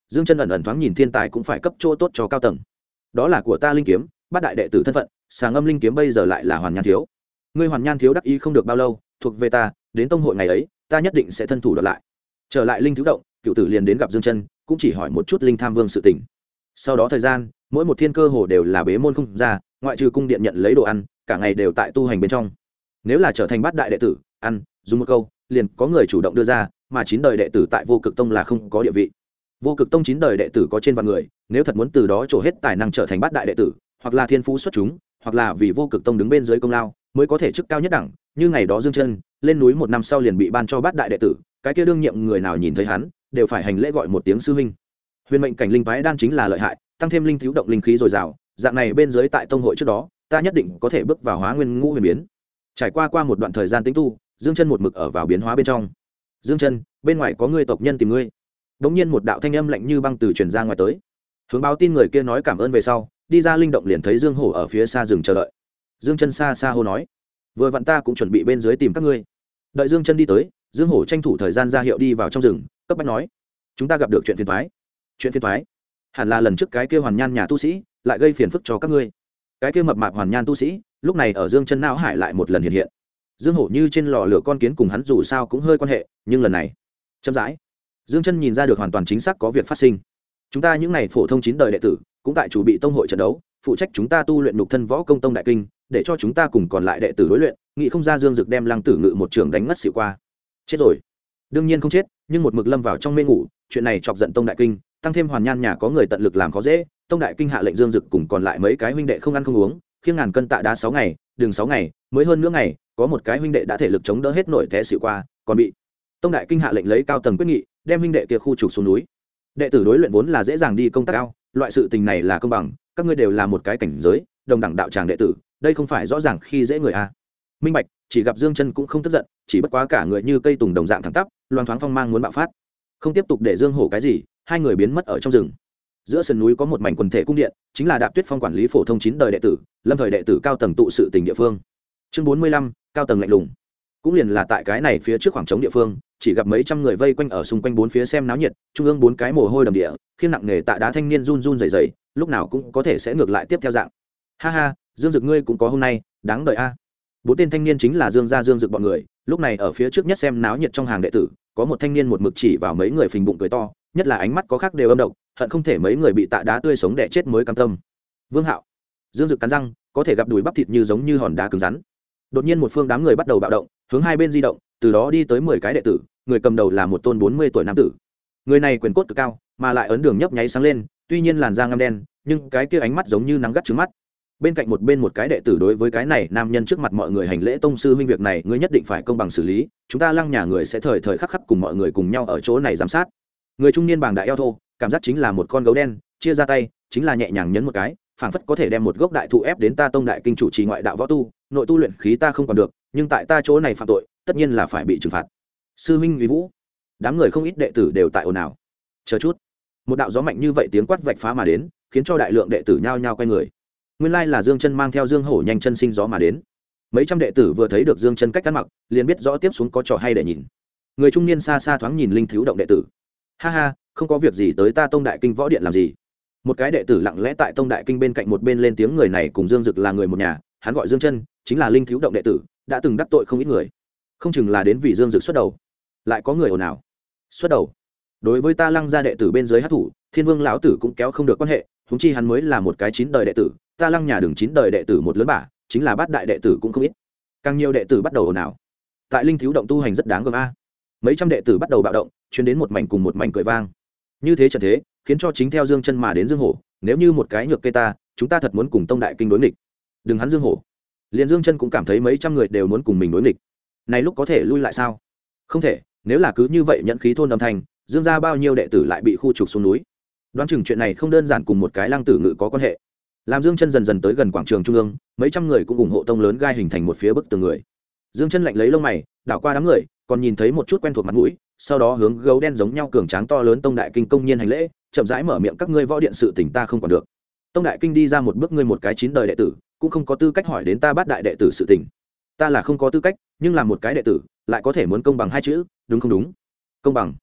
Dương Chân ẩn ẩn thoáng nhìn thiên tài cũng phải cấp chỗ tốt cho cao tầng. Đó là của ta linh kiếm, bát đại đệ tử thân phận, Sàng Âm linh kiếm bây giờ lại là Hoàn Nhan thiếu. Ngươi Hoàn Nhan thiếu đắc ý không được bao lâu, thuộc về ta, đến tông hội ngày ấy, ta nhất định sẽ thân thủ đoạt lại. Trở lại linh thiếu động, cựu tử liền đến gặp Dương Chân, cũng chỉ hỏi một chút linh tham vương sự tình. Sau đó thời gian, mỗi một thiên cơ hồ đều là bế môn không ra, ngoại trừ cung điện nhận lấy đồ ăn, cả ngày đều tại tu hành bên trong. Nếu là trở thành bát đại đệ tử, ăn, dùng một câu, liền có người chủ động đưa ra, mà 9 đời đệ tử tại Vô Cực Tông là không có địa vị. Vô Cực Tông 9 đời đệ tử có trên vạn người, nếu thật muốn từ đó trổ hết tài năng trở thành bát đại đệ tử, hoặc là thiên phú xuất chúng, hoặc là vì Vô Cực Tông đứng bên dưới công lao, mới có thể chức cao nhất đẳng, như ngày đó Dương Chân, lên núi 1 năm sau liền bị ban cho bát đại đệ tử, cái kia đương nhiệm người nào nhìn thấy hắn, đều phải hành lễ gọi một tiếng sư huynh. Huyền mệnh cảnh linh phái đan chính là lợi hại, tăng thêm linh thiếu động linh khí dồi dào, dạng này bên dưới tại tông hội trước đó, ta nhất định có thể bước vào Hóa Nguyên Ngũ Huyền biến. Trải qua một đoạn thời gian tĩnh tu, Dương Chân một mực ở vào biến hóa bên trong. Dương Chân, bên ngoài có người tộc nhân tìm ngươi. Đống nhiên một đạo thanh âm lạnh như băng từ truyền ra ngoài tới. Hướng báo tin người kia nói cảm ơn về sau, đi ra linh động liền thấy Dương Hổ ở phía xa rừng chờ đợi. Dương Chân xa xa hô nói: "Vừa vặn ta cũng chuẩn bị bên dưới tìm các ngươi." Đợi Dương Chân đi tới, Dương Hổ tranh thủ thời gian ra hiệu đi vào trong rừng, cấp bách nói: "Chúng ta gặp được chuyện phiền toái." "Chuyện phiền toái?" "Hẳn là lần trước cái kia Hoàn Nhan nhà tu sĩ lại gây phiền phức cho các ngươi." Cái kia mập mạp Hoàn Nhan tu sĩ, lúc này ở Dương Chân não hải lại một lần hiện hiện. Dương Hổ như trên lò lửa con kiến cùng hắn dù sao cũng hơi quan hệ, nhưng lần này, chậm rãi, Dương Chân nhìn ra được hoàn toàn chính xác có việc phát sinh. Chúng ta những này phổ thông 9 đời đệ tử, cũng tại chủ bị tông hội trận đấu, phụ trách chúng ta tu luyện nhục thân võ công tông đại kinh, để cho chúng ta cùng còn lại đệ tử đối luyện, nghĩ không ra Dương Dực đem Lăng Tử Ngự một trường đánh ngất xỉu qua. Chết rồi. Đương nhiên không chết, nhưng một mực lâm vào trong mê ngủ, chuyện này chọc giận tông đại kinh, tăng thêm Hoàn Nhan nhà có người tận lực làm khó dễ, tông đại kinh hạ lệnh Dương Dực cùng còn lại mấy cái huynh đệ không ăn không uống, khiêng ngàn cân tạ đá 6 ngày, đường 6 ngày, mới hơn nữa ngày, có một cái huynh đệ đã thể lực chống đỡ hết nổi té xỉu qua, còn bị tông đại kinh hạ lệnh lấy cao tầng quyết nghị, đem huynh đệ kia khu trục xuống núi. Đệ tử đối luyện vốn là dễ dàng đi công tác cao, loại sự tình này là công bằng, các ngươi đều là một cái cảnh giới, đồng đẳng đạo tràng đệ tử, đây không phải rõ ràng khi dễ người a. Minh bạch, chỉ gặp Dương Chân cũng không tức giận, chỉ bất quá cả người như cây tùng đồng dạng thẳng tắp, loan thoáng phong mang muốn bạo phát. Không tiếp tục để Dương Hổ cái gì, hai người biến mất ở trong rừng. Giữa sườn núi có một mảnh quần thể cung điện, chính là Đạp Tuyết Phong quản lý phổ thông 9 đời đệ tử, lâm thời đệ tử cao tầng tụ sự tình địa phương. Chương 45, cao tầng lạnh lùng. Cũng liền là tại cái này phía trước khoảng trống địa phương, chỉ gặp mấy trăm người vây quanh ở xung quanh bốn phía xem náo nhiệt, trung ương 4 cái mồ hôi đầm địa, khiêng nặng nghề tạ đá thanh niên run run rẩy rẩy, lúc nào cũng có thể sẽ ngược lại tiếp theo dạng. Ha ha, Dương Dực ngươi cũng có hôm nay, đáng đợi a. Bốn tên thanh niên chính là Dương gia Dương Dực bọn người, lúc này ở phía trước nhất xem náo nhiệt trong hàng đệ tử, có một thanh niên một mực chỉ vào mấy người phình bụng cười to, nhất là ánh mắt có khác đều âm độc, hận không thể mấy người bị tạ đá tươi sống đẻ chết mới cam tâm. Vương Hạo. Dương Dực cắn răng, có thể gặp đùi bắp thịt như giống như hòn đá cứng rắn. Đột nhiên một phương đám người bắt đầu bạo động, hướng hai bên di động, từ đó đi tới 10 cái đệ tử, người cầm đầu là một tôn 40 tuổi nam tử. Người này quyền cốt cực cao, mà lại ấn đường nhấp nháy sáng lên, tuy nhiên làn da ngăm đen, nhưng cái kia ánh mắt giống như nắng gắt trứng mắt. Bên cạnh một cái đệ tử đối với cái này nam nhân trước mặt mọi người hành lễ, tông sư huynh việc này ngươi nhất định phải công bằng xử lý, chúng ta Lăng nhà người sẽ thời thời khắc khắc cùng mọi người cùng nhau ở chỗ này giám sát. Người trung niên bàng đại eo thô, cảm giác chính là một con gấu đen, chia ra tay chính là nhẹ nhàng nhấn một cái, phảng phất có thể đem một gốc đại thụ ép đến ta tông đại kinh chủ trì ngoại đạo võ tu, nội tu luyện khí ta không còn được, nhưng tại ta chỗ này phạm tội, tất nhiên là phải bị trừng phạt. Sư huynh uy vũ. Đám người không ít đệ tử đều tại ồn ào. Chờ chút. Một đạo gió mạnh như vậy tiếng quát vạch phá mà đến, khiến cho đại lượng đệ tử nhao nhao quay người. Nguyên lai là Dương Chân mang theo Dương Hổ nhanh chân sinh gió mà đến. Mấy trăm đệ tử vừa thấy được Dương Chân cách ăn mặc, liền biết rõ tiếp xuống có trò hay để nhìn. Người trung niên xa xa thoáng nhìn linh thiếu động đệ tử. Ha ha, không có việc gì tới ta tông đại kinh võ điện làm gì. Một cái đệ tử lặng lẽ tại tông đại kinh bên cạnh một bên lên tiếng, người này cùng Dương Dực là người một nhà, hắn gọi Dương Chân, chính là linh thiếu động đệ tử, đã từng đắc tội không ít người, không chừng là đến vì Dương Dực xuất đầu. Lại có người ồn ào. Xuất đầu? Đối với ta Lăng gia đệ tử bên dưới hắc thủ, Thiên Vương lão tử cũng kéo không được quan hệ, huống chi hắn mới là một cái 9 đời đệ tử, ta Lăng nhà đường 9 đời đệ tử một lớn bả, chính là bát đại đệ tử cũng không ít. Càng nhiều đệ tử bắt đầu ồn ào. Tại linh thiếu động tu hành rất đáng gờm a. Mấy trăm đệ tử bắt đầu bạo động, truyền đến một mảnh cùng một mảnh cười vang. Như thế trận thế, khiến cho chính theo Dương Chân mà đến Dương Hổ, nếu như một cái nhược kê ta, chúng ta thật muốn cùng tông đại kinh đối nghịch. Đừng hắn Dương Hổ, liền Dương Chân cũng cảm thấy mấy trăm người đều muốn cùng mình đối nghịch. Này lúc có thể lui lại sao? Không thể, nếu là cứ như vậy nhận khí thôn âm thanh, Dương gia bao nhiêu đệ tử lại bị khu trục xuống núi. Đoán chừng chuyện này không đơn giản cùng một cái Lăng Tử Ngự có quan hệ. Làm Dương Chân dần dần tới gần quảng trường trung ương, mấy trăm người cũng ủng hộ tông lớn gai hình thành một phía bức tường người. Dương Chân lạnh lấy lông mày, đảo qua đám người, còn nhìn thấy một chút quen thuộc mặt mũi, sau đó hướng gấu đen giống nhau cường tráng to lớn tông đại kinh công nhiên hành lễ, chậm rãi mở miệng, các ngươi võ điện sự tình ta không còn được. Tông đại kinh đi ra một bước, ngươi một cái 9 đời đệ tử, cũng không có tư cách hỏi đến ta bát đại đệ tử sự tình. Ta là không có tư cách, nhưng là một cái đệ tử, lại có thể muốn công bằng hai chữ, đúng không đúng? Công bằng?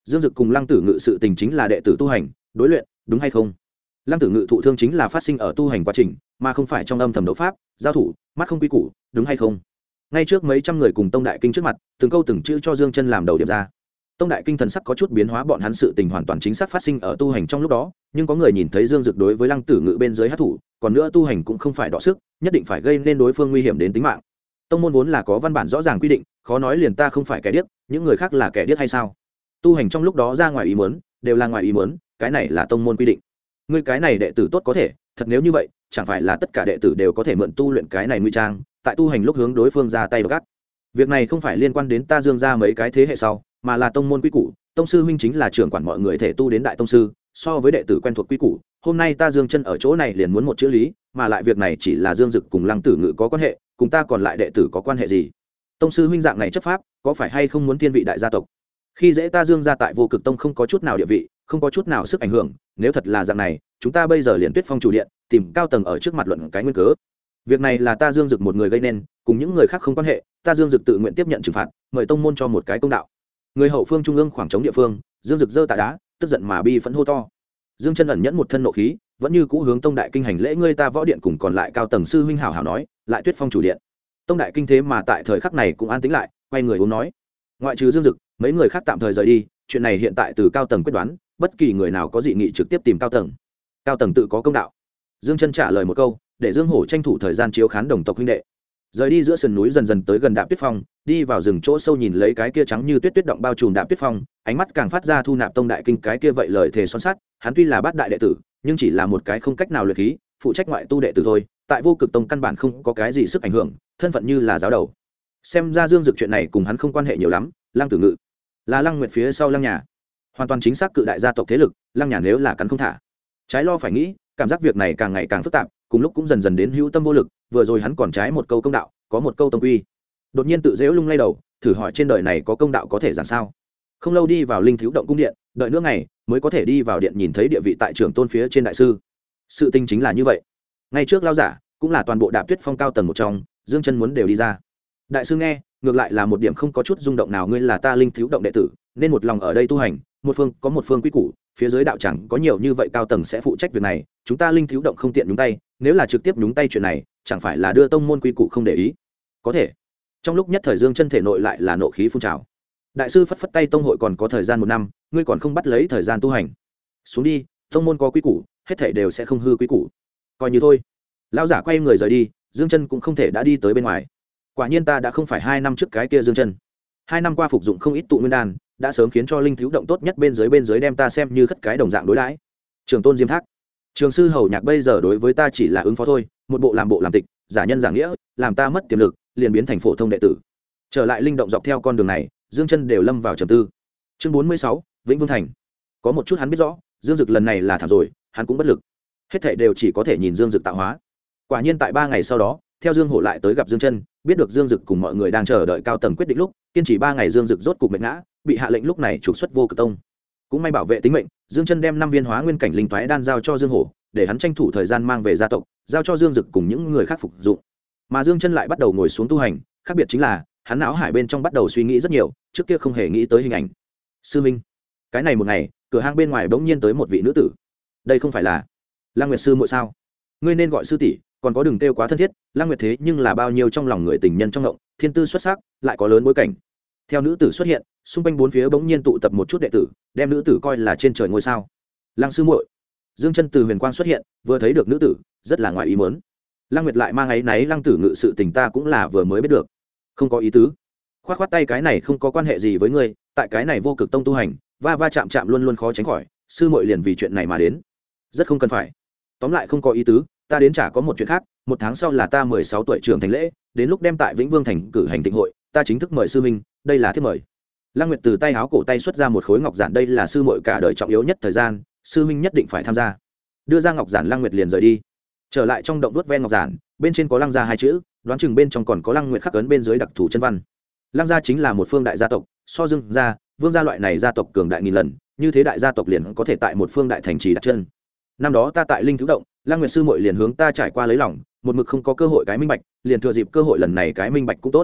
Dương Dực cùng Lăng Tử Ngự sự tình chính là đệ tử tu hành đối luyện, đúng hay không? Lăng Tử Ngự thụ thương chính là phát sinh ở tu hành quá trình, mà không phải trong âm thầm đấu pháp giao thủ, mắt không quy củ, đúng hay không? Ngay trước mấy trăm người cùng Tông Đại Kinh trước mặt, từng câu từng chữ cho Dương Chân làm đầu điểm ra. Tông Đại Kinh thần sắc có chút biến hóa, bọn hắn sự tình hoàn toàn chính xác phát sinh ở tu hành trong lúc đó, nhưng có người nhìn thấy Dương Dực đối với Lăng Tử Ngự bên dưới hắc thủ, còn nữa tu hành cũng không phải đọ sức, nhất định phải gây nên đối phương nguy hiểm đến tính mạng. Tông môn vốn là có văn bản rõ ràng quy định, khó nói liền ta không phải kẻ điếc, những người khác là kẻ điếc hay sao? Tu hành trong lúc đó ra ngoài ý muốn, đều là ngoài ý muốn, cái này là tông môn quy định. Ngươi cái này đệ tử tốt có thể, thật nếu như vậy, chẳng phải là tất cả đệ tử đều có thể mượn tu luyện cái này nguy trang, tại tu hành lúc hướng đối phương ra tay gắt. Việc này không phải liên quan đến ta Dương gia mấy cái thế hệ sau, mà là tông môn quy củ, tông sư huynh chính là trưởng quản mọi người thể tu đến đại tông sư, so với đệ tử quen thuộc quy củ, hôm nay ta Dương Chân ở chỗ này liền muốn một chữ lý, mà lại việc này chỉ là Dương Dực cùng Lăng Tử Ngự có quan hệ, cùng ta còn lại đệ tử có quan hệ gì? Tông sư huynh dạng này chấp pháp, có phải hay không muốn thiên vị đại gia tộc? Khi dễ ta Dương gia tại Vô Cực Tông không có chút nào địa vị, không có chút nào sức ảnh hưởng, nếu thật là dạng này, chúng ta bây giờ liền Tuyết Phong chủ điện, tìm cao tầng ở trước mặt luận cái nguyên cớ. Việc này là ta Dương Dực một người gây nên, cùng những người khác không quan hệ, ta Dương Dực tự nguyện tiếp nhận trừng phạt, mời tông môn cho một cái công đạo. Người hậu phương trung ương khoảng trống địa phương, Dương Dực giơ tạ đá, tức giận mà bi phẫn hô to. Dương Chân ẩn nhẫn một thân nộ khí, vẫn như cũ hướng Tông Đại Kinh hành lễ, ngươi ta võ điện cùng còn lại cao tầng sư huynh hảo hảo nói, lại Tuyết Phong chủ điện. Tông Đại Kinh thế mà tại thời khắc này cũng an tĩnh lại, quay người uống nói. Ngoại trừ Dương Dực, mấy người khác tạm thời rời đi, chuyện này hiện tại từ cao tầng quyết đoán, bất kỳ người nào có dị nghị trực tiếp tìm cao tầng. Cao tầng tự có công đạo. Dương Chân trả lời một câu, để Dương Hổ tranh thủ thời gian chiếu khán đồng tộc huynh đệ. Rời đi giữa sườn núi dần dần tới gần Đạp Tuyết Phong, đi vào rừng chỗ sâu nhìn lấy cái kia trắng như tuyết tuyết động bao trùm Đạp Tuyết Phong, ánh mắt càng phát ra thu nạp Tông Đại Kinh cái kia vậy lời thề son sắt, hắn tuy là bát đại đệ tử, nhưng chỉ là một cái không cách nào luyện khí, phụ trách ngoại tu đệ tử thôi, tại Vô Cực Tông căn bản không có cái gì sức ảnh hưởng, thân phận như là giáo đầu. Xem ra Dương Dực chuyện này cùng hắn không quan hệ nhiều lắm, Lăng Tử Ngự là Lăng Nguyệt phía sau Lăng nhà, hoàn toàn chính xác cự đại gia tộc thế lực, Lăng nhà nếu là cắn không thả. Trái lo phải nghĩ, cảm giác việc này càng ngày càng phức tạp, cùng lúc cũng dần dần đến hữu tâm vô lực, vừa rồi hắn còn trái một câu công đạo, có một câu tông quy. Đột nhiên tự dễu lung lay đầu, thử hỏi trên đời này có công đạo có thể giảng sao? Không lâu đi vào Linh Thiếu động cung điện, đợi nữa ngày mới có thể đi vào điện nhìn thấy địa vị tại trưởng tôn phía trên đại sư. Sự tình chính là như vậy. Ngay trước lao giả, cũng là toàn bộ Đạp Tuyết Phong cao tầng một trong, Dương Chân muốn đều đi ra. Đại sư nghe, ngược lại là một điểm không có chút rung động nào, ngươi là ta Linh Thiếu động đệ tử, nên một lòng ở đây tu hành, một phương có một phương quy củ, phía dưới đạo chẳng có nhiều như vậy cao tầng sẽ phụ trách việc này, chúng ta Linh Thiếu động không tiện nhúng tay, nếu là trực tiếp nhúng tay chuyện này, chẳng phải là đưa tông môn quy củ không để ý. Có thể. Trong lúc nhất thời Dương Chân thể nội lại là nộ khí phun trào. Đại sư phất phất tay, tông hội còn có thời gian 1 năm, ngươi còn không bắt lấy thời gian tu hành. Xuống đi, tông môn có quy củ, hết thảy đều sẽ không hư quy củ. Coi như thôi. Lão giả quay người rời đi, Dương Chân cũng không thể đã đi tới bên ngoài. Quả nhiên ta đã không phải 2 năm trước cái kia Dương Chân. 2 năm qua phục dụng không ít tụ nguyên đan, đã sớm khiến cho Linh Thiếu động tốt nhất bên dưới đem ta xem như khất cái đồng dạng đối đãi. Trường tôn Diêm Thác, Trường sư hầu nhạc bây giờ đối với ta chỉ là ứng phó thôi, một bộ làm tịch, giả nhân giả nghĩa, làm ta mất tiềm lực, liền biến thành phổ thông đệ tử. Trở lại linh động dọc theo con đường này, Dương Chân đều lâm vào trầm tư. Chương 46, Vĩnh Vương thành. Có một chút hắn biết rõ, Dương Dực lần này là thảm rồi, hắn cũng bất lực. Hết thảy đều chỉ có thể nhìn Dương Dực tạo hóa. Quả nhiên tại 3 ngày sau đó, theo Dương Hổ lại tới gặp Dương Chân, biết được Dương Dực cùng mọi người đang chờ đợi cao tầng quyết định lúc, kiên trì 3 ngày Dương Dực rốt cục mệt ngã, bị hạ lệnh lúc này trục xuất Vô Cực Tông. Cũng may bảo vệ tính mệnh, Dương Chân đem 5 viên hóa nguyên cảnh linh toái đan giao cho Dương Hổ, để hắn tranh thủ thời gian mang về gia tộc, giao cho Dương Dực cùng những người khác phục dụng. Mà Dương Chân lại bắt đầu ngồi xuống tu hành, khác biệt chính là, hắn não hải bên trong bắt đầu suy nghĩ rất nhiều, trước kia không hề nghĩ tới hình ảnh. Sư Minh, cái này một ngày, cửa hang bên ngoài bỗng nhiên tới một vị nữ tử. Đây không phải là Lăng Nguyệt sư muội sao? Ngươi nên gọi sư tỷ, còn có đừng kêu quá thân thiết, Lăng Nguyệt thế nhưng là bao nhiêu trong lòng người tình nhân trong ngộng, thiên tư xuất sắc, lại có lớn bối cảnh. Theo nữ tử xuất hiện, xung quanh bốn phía bỗng nhiên tụ tập một chút đệ tử, đem nữ tử coi là trên trời ngôi sao. Lăng sư muội. Dương Chân từ huyền quang xuất hiện, vừa thấy được nữ tử, rất là ngoài ý muốn. Lăng Nguyệt lại mang ấy náy, Lăng Tử Ngự sự tình ta cũng là vừa mới biết được, không có ý tứ. Khoát khoát tay, cái này không có quan hệ gì với ngươi, tại cái này Vô Cực Tông tu hành, va chạm luôn luôn khó tránh khỏi, sư muội liền vì chuyện này mà đến, rất không cần phải. Tóm lại không có ý tứ, ta đến chả có một chuyện khác, 1 tháng sau là ta 16 tuổi trưởng thành lễ, đến lúc đem tại Vĩnh Vương thành cử hành thịnh hội, ta chính thức mời sư huynh, đây là thiếp mời. Lăng Nguyệt từ tay áo cổ tay xuất ra một khối ngọc giản, đây là sư muội cả đời trọng yếu nhất thời gian, sư huynh nhất định phải tham gia. Đưa ra ngọc giản, Lăng Nguyệt liền rời đi. Trở lại trong động vuốt ve ngọc giản, bên trên có Lăng gia 2 chữ, đoán chừng bên trong còn có Lăng Nguyệt khắc ấn bên dưới đặc thù chân văn. Lăng gia chính là một phương đại gia tộc, so Dương gia, Vương gia loại này gia tộc cường đại nghìn lần, như thế đại gia tộc liền có thể tại một phương đại thành trì đặt chân. Năm đó ta tại Linh Thiếu động, Lăng Nguyệt sư muội liền hướng ta trải qua lấy lòng, một mực không có cơ hội cái minh bạch, liền thừa dịp cơ hội lần này cái minh bạch cũng tốt.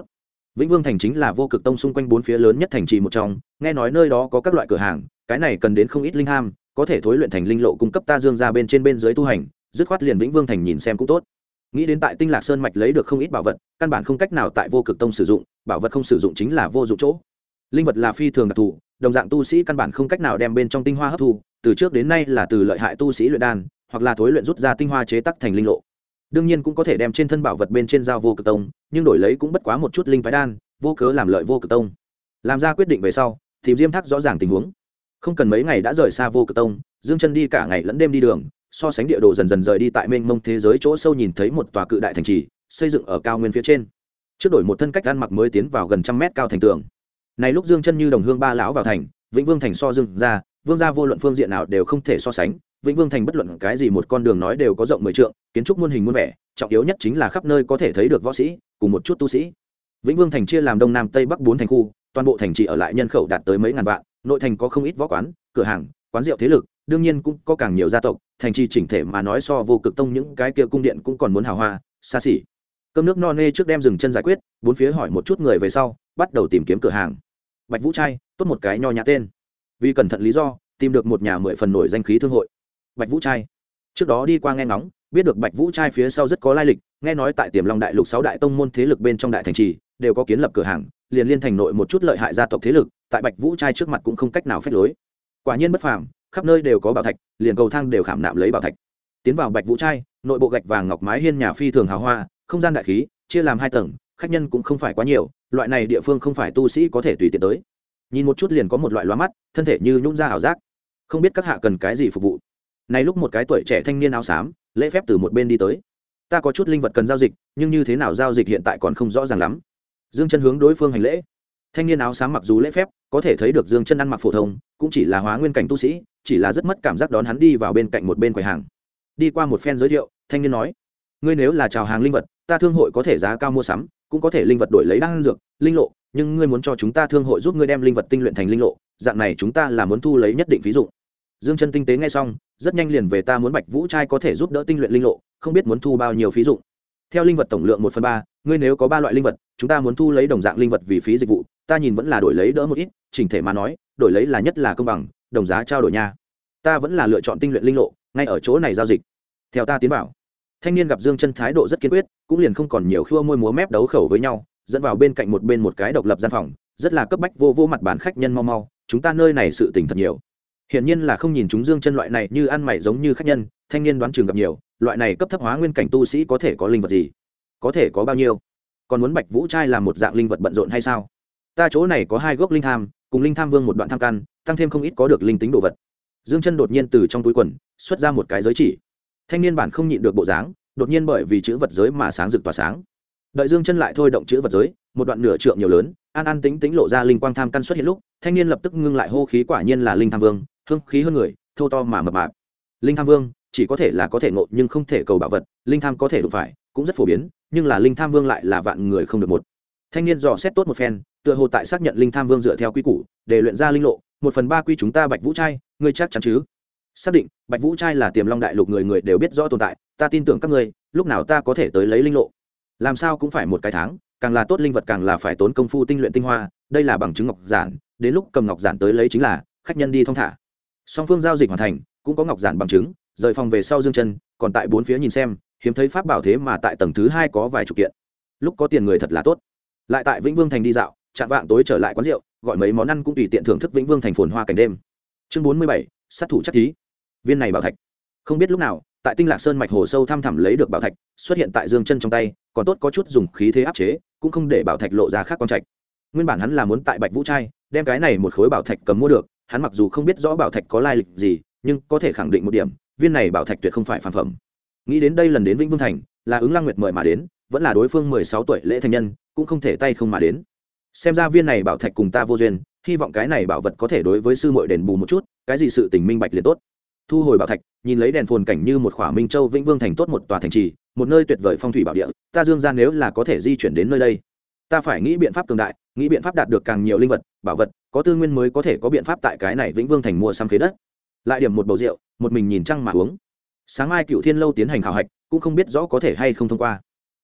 Vĩnh Vương thành chính là Vô Cực Tông xung quanh 4 phía lớn nhất thành trì một trong, nghe nói nơi đó có các loại cửa hàng, cái này cần đến không ít linh ham, có thể thối luyện thành linh lộ cung cấp ta Dương gia bên trên bên dưới tu hành, dứt khoát liền Vĩnh Vương thành nhìn xem cũng tốt. Nghĩ đến tại Tinh Lạc Sơn mạch lấy được không ít bảo vật, căn bản không cách nào tại Vô Cực Tông sử dụng, bảo vật không sử dụng chính là vô dụng chỗ. Linh vật là phi thường đặc thù, đồng dạng tu sĩ căn bản không cách nào đem bên trong tinh hoa hấp thu, từ trước đến nay là từ lợi hại tu sĩ luyện đan, hoặc là thối luyện rút ra tinh hoa chế tác thành linh lộ. Đương nhiên cũng có thể đem trên thân bảo vật bên trên giao Vô Cực Tông, nhưng đổi lấy cũng bất quá một chút linh phái đan, vô cớ làm lợi Vô Cực Tông. Làm ra quyết định về sau, tìm Diêm Thác rõ ràng tình huống. Không cần mấy ngày đã rời xa Vô Cực Tông, Dương Chân đi cả ngày lẫn đêm đi đường, so sánh địa đồ dần dần rời đi tại mênh mông thế giới chỗ sâu, nhìn thấy một tòa cự đại thành trì xây dựng ở cao nguyên phía trên. Trước đổi một thân cách ăn mặc mới tiến vào gần 100 mét cao thành tường. Này lúc Dương Chân như đồng hương ba lão vào thành, Vĩnh Vương thành so Dương gia, Vương gia vô luận phương diện nào đều không thể so sánh. Vĩnh Vương thành bất luận cái gì một con đường nói đều có rộng 10 trượng, kiến trúc muôn hình muôn vẻ, trọng yếu nhất chính là khắp nơi có thể thấy được võ sĩ, cùng một chút tu sĩ. Vĩnh Vương thành chia làm đông nam tây bắc 4 thành khu, toàn bộ thành trì ở lại nhân khẩu đạt tới mấy ngàn vạn, nội thành có không ít võ quán, cửa hàng, quán rượu thế lực, đương nhiên cũng có càng nhiều gia tộc, thành trì chỉnh thể mà nói so Vô Cực Tông những cái kia cung điện cũng còn muốn hào hoa, xa xỉ. Cơm nước no nê trước đem dừng chân giải quyết, bốn phía hỏi một chút người về sau, bắt đầu tìm kiếm cửa hàng. Bạch Vũ trai, tốt một cái nho nhã tên. Vì cẩn thận lý do, tìm được một nhà 10 phần nổi danh khí thương hội. Bạch Vũ trai. Trước đó đi qua nghe ngóng, biết được Bạch Vũ trai phía sau rất có lai lịch, nghe nói tại Tiềm Long đại lục 6 đại tông môn thế lực bên trong đại thành trì đều có kiến lập cửa hàng, liền liên thành nội một chút lợi hại gia tộc thế lực, tại Bạch Vũ trai trước mặt cũng không cách nào phép lối. Quả nhiên bất phàm, khắp nơi đều có bảo thạch, liền cầu thang đều khảm nạm lấy bảo thạch. Tiến vào Bạch Vũ trai, nội bộ gạch vàng ngọc mái hiên nhà phi thường hào hoa, không gian đại khí, chia làm 2 tầng, khách nhân cũng không phải quá nhiều, loại này địa phương không phải tu sĩ có thể tùy tiện tới. Nhìn một chút liền có một loại lóa mắt, thân thể như nhũn ra ảo giác. Không biết các hạ cần cái gì phục vụ. Này lúc một cái tuổi trẻ thanh niên áo xám, lễ phép từ một bên đi tới. Ta có chút linh vật cần giao dịch, nhưng như thế nào giao dịch hiện tại còn không rõ ràng lắm. Dương Chân hướng đối phương hành lễ. Thanh niên áo xám mặc dù lễ phép, có thể thấy được Dương Chân ăn mặc phổ thông, cũng chỉ là hóa nguyên cảnh tu sĩ, chỉ là rất mất cảm giác đón hắn đi vào bên cạnh một bên quầy hàng. Đi qua một phen giới thiệu, thanh niên nói: "Ngươi nếu là chào hàng linh vật, ta thương hội có thể giá cao mua sắm, cũng có thể linh vật đổi lấy đan dược, linh lộ, nhưng ngươi muốn cho chúng ta thương hội giúp ngươi đem linh vật tinh luyện thành linh lộ, dạng này chúng ta là muốn thu lấy nhất định phí dụng." Dương Chân tinh tế nghe xong, rất nhanh liền về ta muốn Bạch Vũ trai có thể giúp đỡ tinh luyện linh lộ, không biết muốn thu bao nhiêu phí dụng. Theo linh vật tổng lượng 1/3, ngươi nếu có 3 loại linh vật, chúng ta muốn thu lấy đồng dạng linh vật vì phí dịch vụ, ta nhìn vẫn là đổi lấy đỡ một ít, chỉnh thể mà nói, đổi lấy là nhất là công bằng, đồng giá trao đổi nha. Ta vẫn là lựa chọn tinh luyện linh lộ, ngay ở chỗ này giao dịch. Theo ta tiến vào. Thanh niên gặp Dương Chân thái độ rất kiên quyết, cũng liền không còn nhiều khua môi múa mép đấu khẩu với nhau, dẫn vào bên cạnh một cái độc lập gian phòng, rất là cấp bách vô mặt bàn khách nhân mau, chúng ta nơi này sự tình thật nhiều. Hiển nhiên là không nhìn chúng Dương Chân loại này như ăn mày giống như khách nhân, thanh niên đoán chừng gặp nhiều, loại này cấp thấp hóa nguyên cảnh tu sĩ có thể có linh vật gì? Có thể có bao nhiêu? Còn muốn Bạch Vũ trai làm một dạng linh vật bận rộn hay sao? Ta chỗ này có 2 gốc linh tham, cùng linh tham vương một đoạn tham căn, tăng thêm không ít có được linh tính đồ vật. Dương Chân đột nhiên từ trong túi quần xuất ra một cái giới chỉ. Thanh niên bản không nhịn được bộ dáng, đột nhiên bởi vì chữ vật giới mà sáng rực tỏa sáng. Đợi Dương Chân lại thôi động chữ vật giới, một đoạn nửa trượng nhiều lớn, an tính lộ ra linh quang tham căn xuất hiện lúc, thanh niên lập tức ngưng lại hô khí, quả nhiên là linh tham vương, hương khí hơn người, thô to mà mập mạp. Linh tham vương chỉ có thể là có thể ngộ nhưng không thể cầu bảo vật, linh tham có thể đụng phải, cũng rất phổ biến, nhưng là linh tham vương lại là vạn người không được một. Thanh niên dò xét tốt một phen, tựa hồ tại xác nhận linh tham vương dựa theo quy củ để luyện ra linh lộ, 1/3 quy chúng ta Bạch Vũ trai, ngươi chắc chắn chứ? Xác định, Bạch Vũ trai là Tiềm Long đại lục người đều biết rõ tồn tại, ta tin tưởng các ngươi, lúc nào ta có thể tới lấy linh lộ. Làm sao cũng phải một cái tháng, càng là tốt linh vật càng là phải tốn công phu tinh luyện tinh hoa, đây là bằng chứng ngọc giản, đến lúc cầm ngọc giản tới lấy chính là khách nhân đi thong thả. Song phương giao dịch hoàn thành, cũng có ngọc giản bằng chứng, rời phòng về sau Dương Chân, còn tại 4 phía nhìn xem, hiếm thấy pháp bảo thế mà tại tầng thứ 2 có vài chục kiện. Lúc có tiền người thật là tốt. Lại tại Vĩnh Vương thành đi dạo, chạng vạng tối trở lại quán rượu, gọi mấy món ăn cũng tùy tiện thưởng thức Vĩnh Vương thành phồn hoa cảnh đêm. Chương 47, sát thủ chắc thí. Viên này bảo thạch, không biết lúc nào, tại Tinh Lạc Sơn mạch hồ sâu thăm thẳm lấy được bảo thạch, xuất hiện tại Dương Chân trong tay, còn tốt có chút dùng khí thế áp chế, cũng không để bảo thạch lộ ra khác quan trạch. Nguyên bản hắn là muốn tại Bạch Vũ trai đem cái này một khối bảo thạch cầm mua được, hắn mặc dù không biết rõ bảo thạch có lai lịch gì, nhưng có thể khẳng định một điểm, viên này bảo thạch tuyệt không phải phàm phẩm. Nghĩ đến đây lần đến Vĩnh Vương thành, là Ứng Lăng Nguyệt mời mà đến, vẫn là đối phương 16 tuổi lễ thành nhân, cũng không thể tay không mà đến. Xem ra viên này bảo thạch cùng ta vô duyên, hy vọng cái này bảo vật có thể đối với sư muội đền bù một chút, cái gì sự tình minh bạch liền tốt. Thu hồi bảo thạch, nhìn lấy đèn phồn cảnh như một khỏa minh châu, Vĩnh Vương thành tốt một tòa thành trì, một nơi tuyệt vời phong thủy bảo địa, ta Dương gia nếu là có thể di chuyển đến nơi đây, ta phải nghĩ biện pháp cường đại, nghĩ biện pháp đạt được càng nhiều linh vật, bảo vật, có tư nguyên mới có thể có biện pháp tại cái này Vĩnh Vương thành mua sắm khế đất. Lại điểm một bầu rượu, một mình nhìn trăng mà uống. Sáng mai Cựu Thiên lâu tiến hành khảo hạch, cũng không biết rõ có thể hay không thông qua.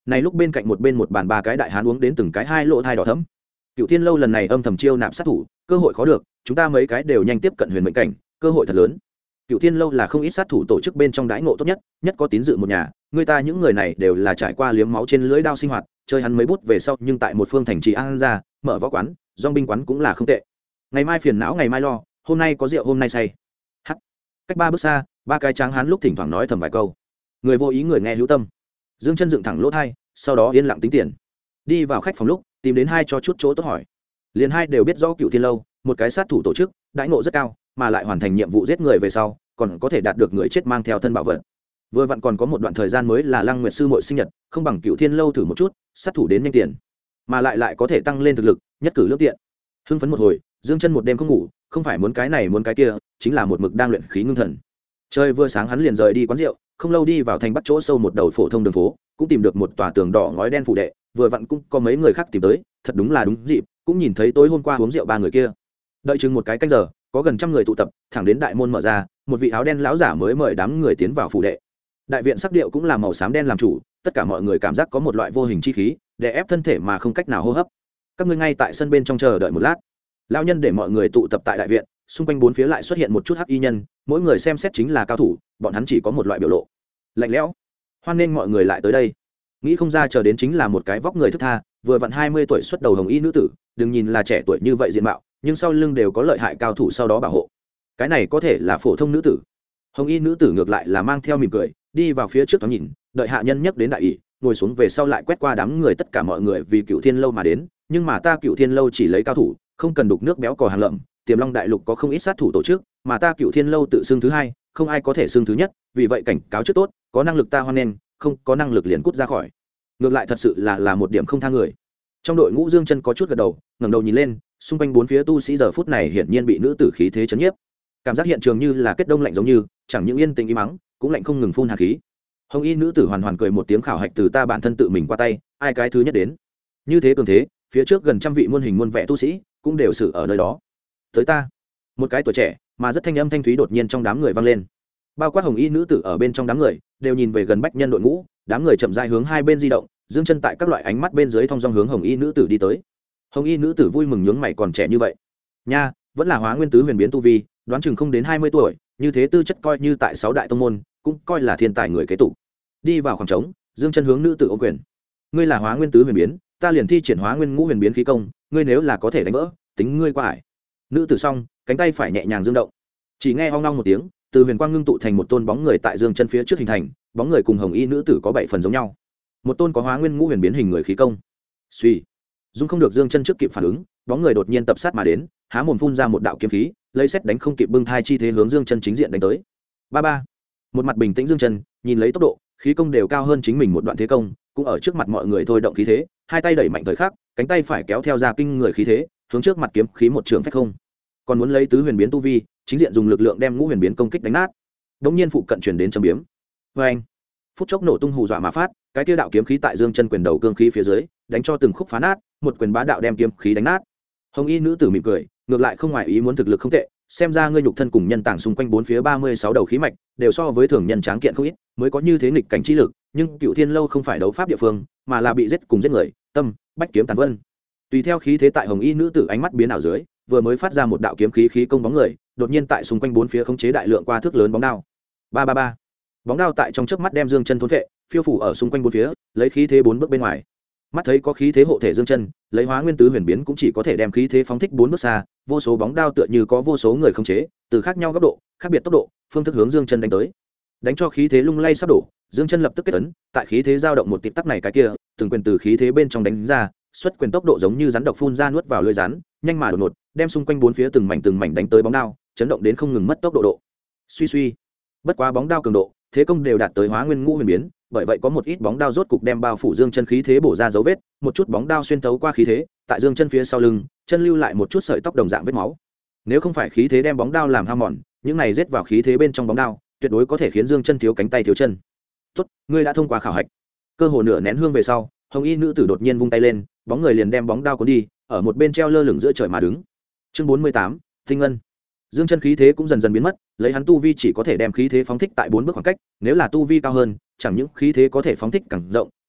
này lúc bên cạnh một bàn ba cái đại hán uống đến từng cái hai lỗ thai đỏ thẫm. Cựu Thiên lâu lần này âm thầm chiêu nạp sát thủ, cơ hội khó được, chúng ta mấy cái đều nhanh tiếp cận huyền mệnh cảnh, cơ hội thật lớn. Cựu Thiên lâu là không ít sát thủ tổ chức bên trong đãi ngộ tốt nhất, nhất có tín dự một nhà, người ta những người này đều là trải qua liếm máu trên lưỡi đao sinh hoạt, chơi hắn mấy bút về sau, nhưng tại một phương thành trì an ra, mở võ quán, dong binh quán cũng là không tệ. Ngày mai phiền não ngày mai lo, hôm nay có rượu hôm nay say. Hắc. Cách 3 bước xa, ba cái tráng hán lúc thỉnh thoảng nói thầm vài câu. Người vô ý người nghe hữu tâm. Dương Chân dựng thẳng lỗ tai, sau đó yên lặng tính tiền. Đi vào khách phòng lúc, tìm đến hai cho chút chỗ tốt hỏi. Liền hai đều biết rõ Cựu Thiên lâu, một cái sát thủ tổ chức, đãi ngộ rất cao, mà lại hoàn thành nhiệm vụ giết người về sau, còn có thể đạt được người chết mang theo thân bảo vật. Vừa vặn còn có một đoạn thời gian mới là Lăng Nguyệt sư muội sinh nhật, không bằng Cựu Thiên lâu thử một chút, sát thủ đến nhanh tiền, mà lại có thể tăng lên thực lực, nhất cử lưỡng tiện. Hưng phấn một hồi, Dương Chân một đêm không ngủ, không phải muốn cái này muốn cái kia, chính là một mực đang luyện khí ngưng thần. Trời vừa sáng hắn liền rời đi quán rượu, không lâu đi vào thành Bắc chỗ sâu một đầu phổ thông đường phố, cũng tìm được một tòa tường đỏ ngói đen phủ đệ, vừa vặn cũng có mấy người khác tìm tới, thật đúng là đúng dịp, cũng nhìn thấy tối hôm qua uống rượu ba người kia. Đợi chừng một cái canh giờ, có gần 100 người tụ tập, thẳng đến đại môn mở ra, một vị áo đen lão giả mới mời đám người tiến vào phủ đệ. Đại viện sắc điệu cũng là màu xám đen làm chủ, tất cả mọi người cảm giác có một loại vô hình chi khí, đè ép thân thể mà không cách nào hô hấp. Các ngươi ngay tại sân bên trong chờ đợi một lát. Lão nhân để mọi người tụ tập tại đại viện, xung quanh bốn phía lại xuất hiện một chút hắc y nhân, mỗi người xem xét chính là cao thủ, bọn hắn chỉ có một loại biểu lộ lạnh lẽo. Hoan nghênh mọi người lại tới đây. Nghĩ không ra chờ đến chính là một cái vóc người thức tha, vừa vặn 20 tuổi xuất đầu hồng y nữ tử, đừng nhìn là trẻ tuổi như vậy diện mạo, nhưng sau lưng đều có lợi hại cao thủ sau đó bảo hộ. Cái này có thể là phổ thông nữ tử. Hồng y nữ tử ngược lại là mang theo mỉm cười, đi vào phía trước thoáng nhìn, đợi hạ nhân nhắc đến đại ỷ, ngồi xuống về sau lại quét qua đám người, tất cả mọi người vì Cựu Thiên lâu mà đến, nhưng mà ta Cựu Thiên lâu chỉ lấy cao thủ, không cần đục nước béo cò hàng lợm, Tiềm Long đại lục có không ít sát thủ tổ chức, mà ta Cựu Thiên lâu tự xưng thứ hai, không ai có thể xưng thứ nhất, vì vậy cảnh cáo trước tốt, có năng lực ta hoan nghênh, không có năng lực liền cút ra khỏi. Ngược lại thật sự là một điểm không tha người. Trong đội ngũ Dương Chân có chút gật đầu, ngẩng đầu nhìn lên, xung quanh bốn phía tu sĩ giờ phút này hiển nhiên bị nữ tử khí thế chấn nhiếp. Cảm giác hiện trường như là kết đông lạnh giống như, chẳng những yên tĩnh im mắng, cũng lạnh không ngừng phun hàn khí. Hồng y nữ tử hoàn hoàn cười một tiếng, khảo hạch từ ta bản thân tự mình qua tay, ai cái thứ nhất đến. Như thế cường thế, phía trước gần 100 vị muôn hình muôn vẻ tu sĩ cũng đều xử ở nơi đó. Tới ta. Một cái tuổi trẻ mà rất thanh âm thanh thúy đột nhiên trong đám người vang lên. Bao quát hồng y nữ tử ở bên trong đám người đều nhìn về gần bách nhân đội ngũ, đám người chậm rãi hướng hai bên di động, Dương Chân tại các loại ánh mắt bên dưới thong dong hướng hồng y nữ tử đi tới. Hồng y nữ tử vui mừng nhướng mày, còn trẻ như vậy nha, vẫn là Hóa Nguyên tứ huyền biến tu vi, đoán chừng không đến 20 tuổi, như thế tư chất coi như tại 6 đại tông môn cũng coi là thiên tài người kế tục. Đi vào khoảng trống, Dương Chân hướng nữ tử ôm quyền. Ngươi là Hóa Nguyên tứ huyền biến, ta liền thi triển Hóa Nguyên ngũ huyền biến khí công, ngươi nếu là có thể đánh vỡ, tính ngươi qua ải. Nữ tử xong, cánh tay phải nhẹ nhàng dương động, chỉ nghe ong ong một tiếng, từ huyền quang ngưng tụ thành một tôn bóng người tại Dương Chân phía trước hình thành, bóng người cùng hồng y nữ tử có 7 phần giống nhau. Một tôn có Hóa Nguyên ngũ huyền biến hình người khí công. Suy, dung không được Dương Chân trước kịp phản ứng, bóng người đột nhiên tập sát mà đến, há mồm phun ra một đạo kiếm khí, lấy xét đánh không kịp bưng thai chi thế hướng Dương Chân chính diện đánh tới. Ba ba. Một mặt bình tĩnh Dương Chân, nhìn lấy tốc độ, khí công đều cao hơn chính mình một đoạn thế công, cũng ở trước mặt mọi người thôi động khí thế, hai tay đẩy mạnh thời khắc, cánh tay phải kéo theo ra kinh người khí thế, hướng trước mặt kiếm khí một trường phách không. Còn muốn lấy tứ huyền biến tu vi, chính diện dùng lực lượng đem ngũ huyền biến công kích đánh nát. Đống nhiên phụ cận truyền đến châm biếm. Oeng! Phút chốc nổ tung hù dọa mà phát, cái tiêu đạo kiếm khí tại Dương Chân quyền đầu cương khí phía dưới, đánh cho từng khúc phá nát, một quyền bá đạo đem kiếm khí đánh nát. Hồng y nữ tử mỉm cười, ngược lại không ngoài ý muốn, thực lực không tệ, xem ra ngươi nhục thân cùng nhân tảng xung quanh bốn phía 36 đầu khí mạch, đều so với thường nhân tráng kiện không ít, mới có như thế nghịch cảnh chi lực, nhưng Cựu Thiên lâu không phải đấu pháp địa phương, mà là bị giết cùng giết người, tâm, bách kiếm tàn vân. Tùy theo khí thế tại Hồng y nữ tử ánh mắt biến ảo dưới, vừa mới phát ra một đạo kiếm khí khí công bóng người, đột nhiên tại xung quanh bốn phía khống chế đại lượng qua thước lớn bóng đao. Ba ba ba. Bóng đao tại trong chớp mắt đem Dương Chân thôn phệ, phiêu phủ ở xung quanh bốn phía, lấy khí thế 4 bước bên ngoài. Mắt thấy có khí thế hộ thể Dương Chân, lấy Hóa Nguyên tứ huyền biến cũng chỉ có thể đem khí thế phóng thích 4 bước xa, vô số bóng đao tựa như có vô số người khống chế, từ khác nhau góc độ, khác biệt tốc độ, phương thức hướng Dương Chân đánh tới. Đánh cho khí thế lung lay sắp đổ, Dương Chân lập tức kết ấn, tại khí thế dao động một tịp tắc này cái kia, từng quyền từ khí thế bên trong đánh ra, xuất quyền tốc độ giống như rắn độc phun ra nuốt vào lưỡi rắn, nhanh mà đột ngột, đem xung quanh bốn phía từng mảnh đánh tới bóng đao, chấn động đến không ngừng mất tốc độ. Suy suy. Bất quá bóng đao cường độ, thế công đều đạt tới Hóa Nguyên ngũ huyền biến, bởi vậy có một ít bóng đao rốt cục đem bao phủ Dương Chân khí thế bổ ra dấu vết, một chút bóng đao xuyên thấu qua khí thế, tại Dương Chân phía sau lưng, chân lưu lại một chút sợi tóc đồng dạng vết máu. Nếu không phải khí thế đem bóng đao làm hao mòn, những này giết vào khí thế bên trong bóng đao, tuyệt đối có thể khiến Dương Chân thiếu cánh tay thiếu chân. "Tốt, ngươi đã thông qua khảo hạch." Cơ hồ nửa nén hương về sau, hồng y nữ tử đột nhiên vung tay lên, bóng người liền đem bóng đao cuốn đi, ở một bên treo lơ lửng giữa trời mà đứng. Chương 48, Tinh Ngân. Dương Chân khí thế cũng dần dần biến mất, lấy hắn tu vi chỉ có thể đem khí thế phóng thích tại 4 bước khoảng cách, nếu là tu vi cao hơn, chẳng những khí thế có thể phóng thích càng rộng,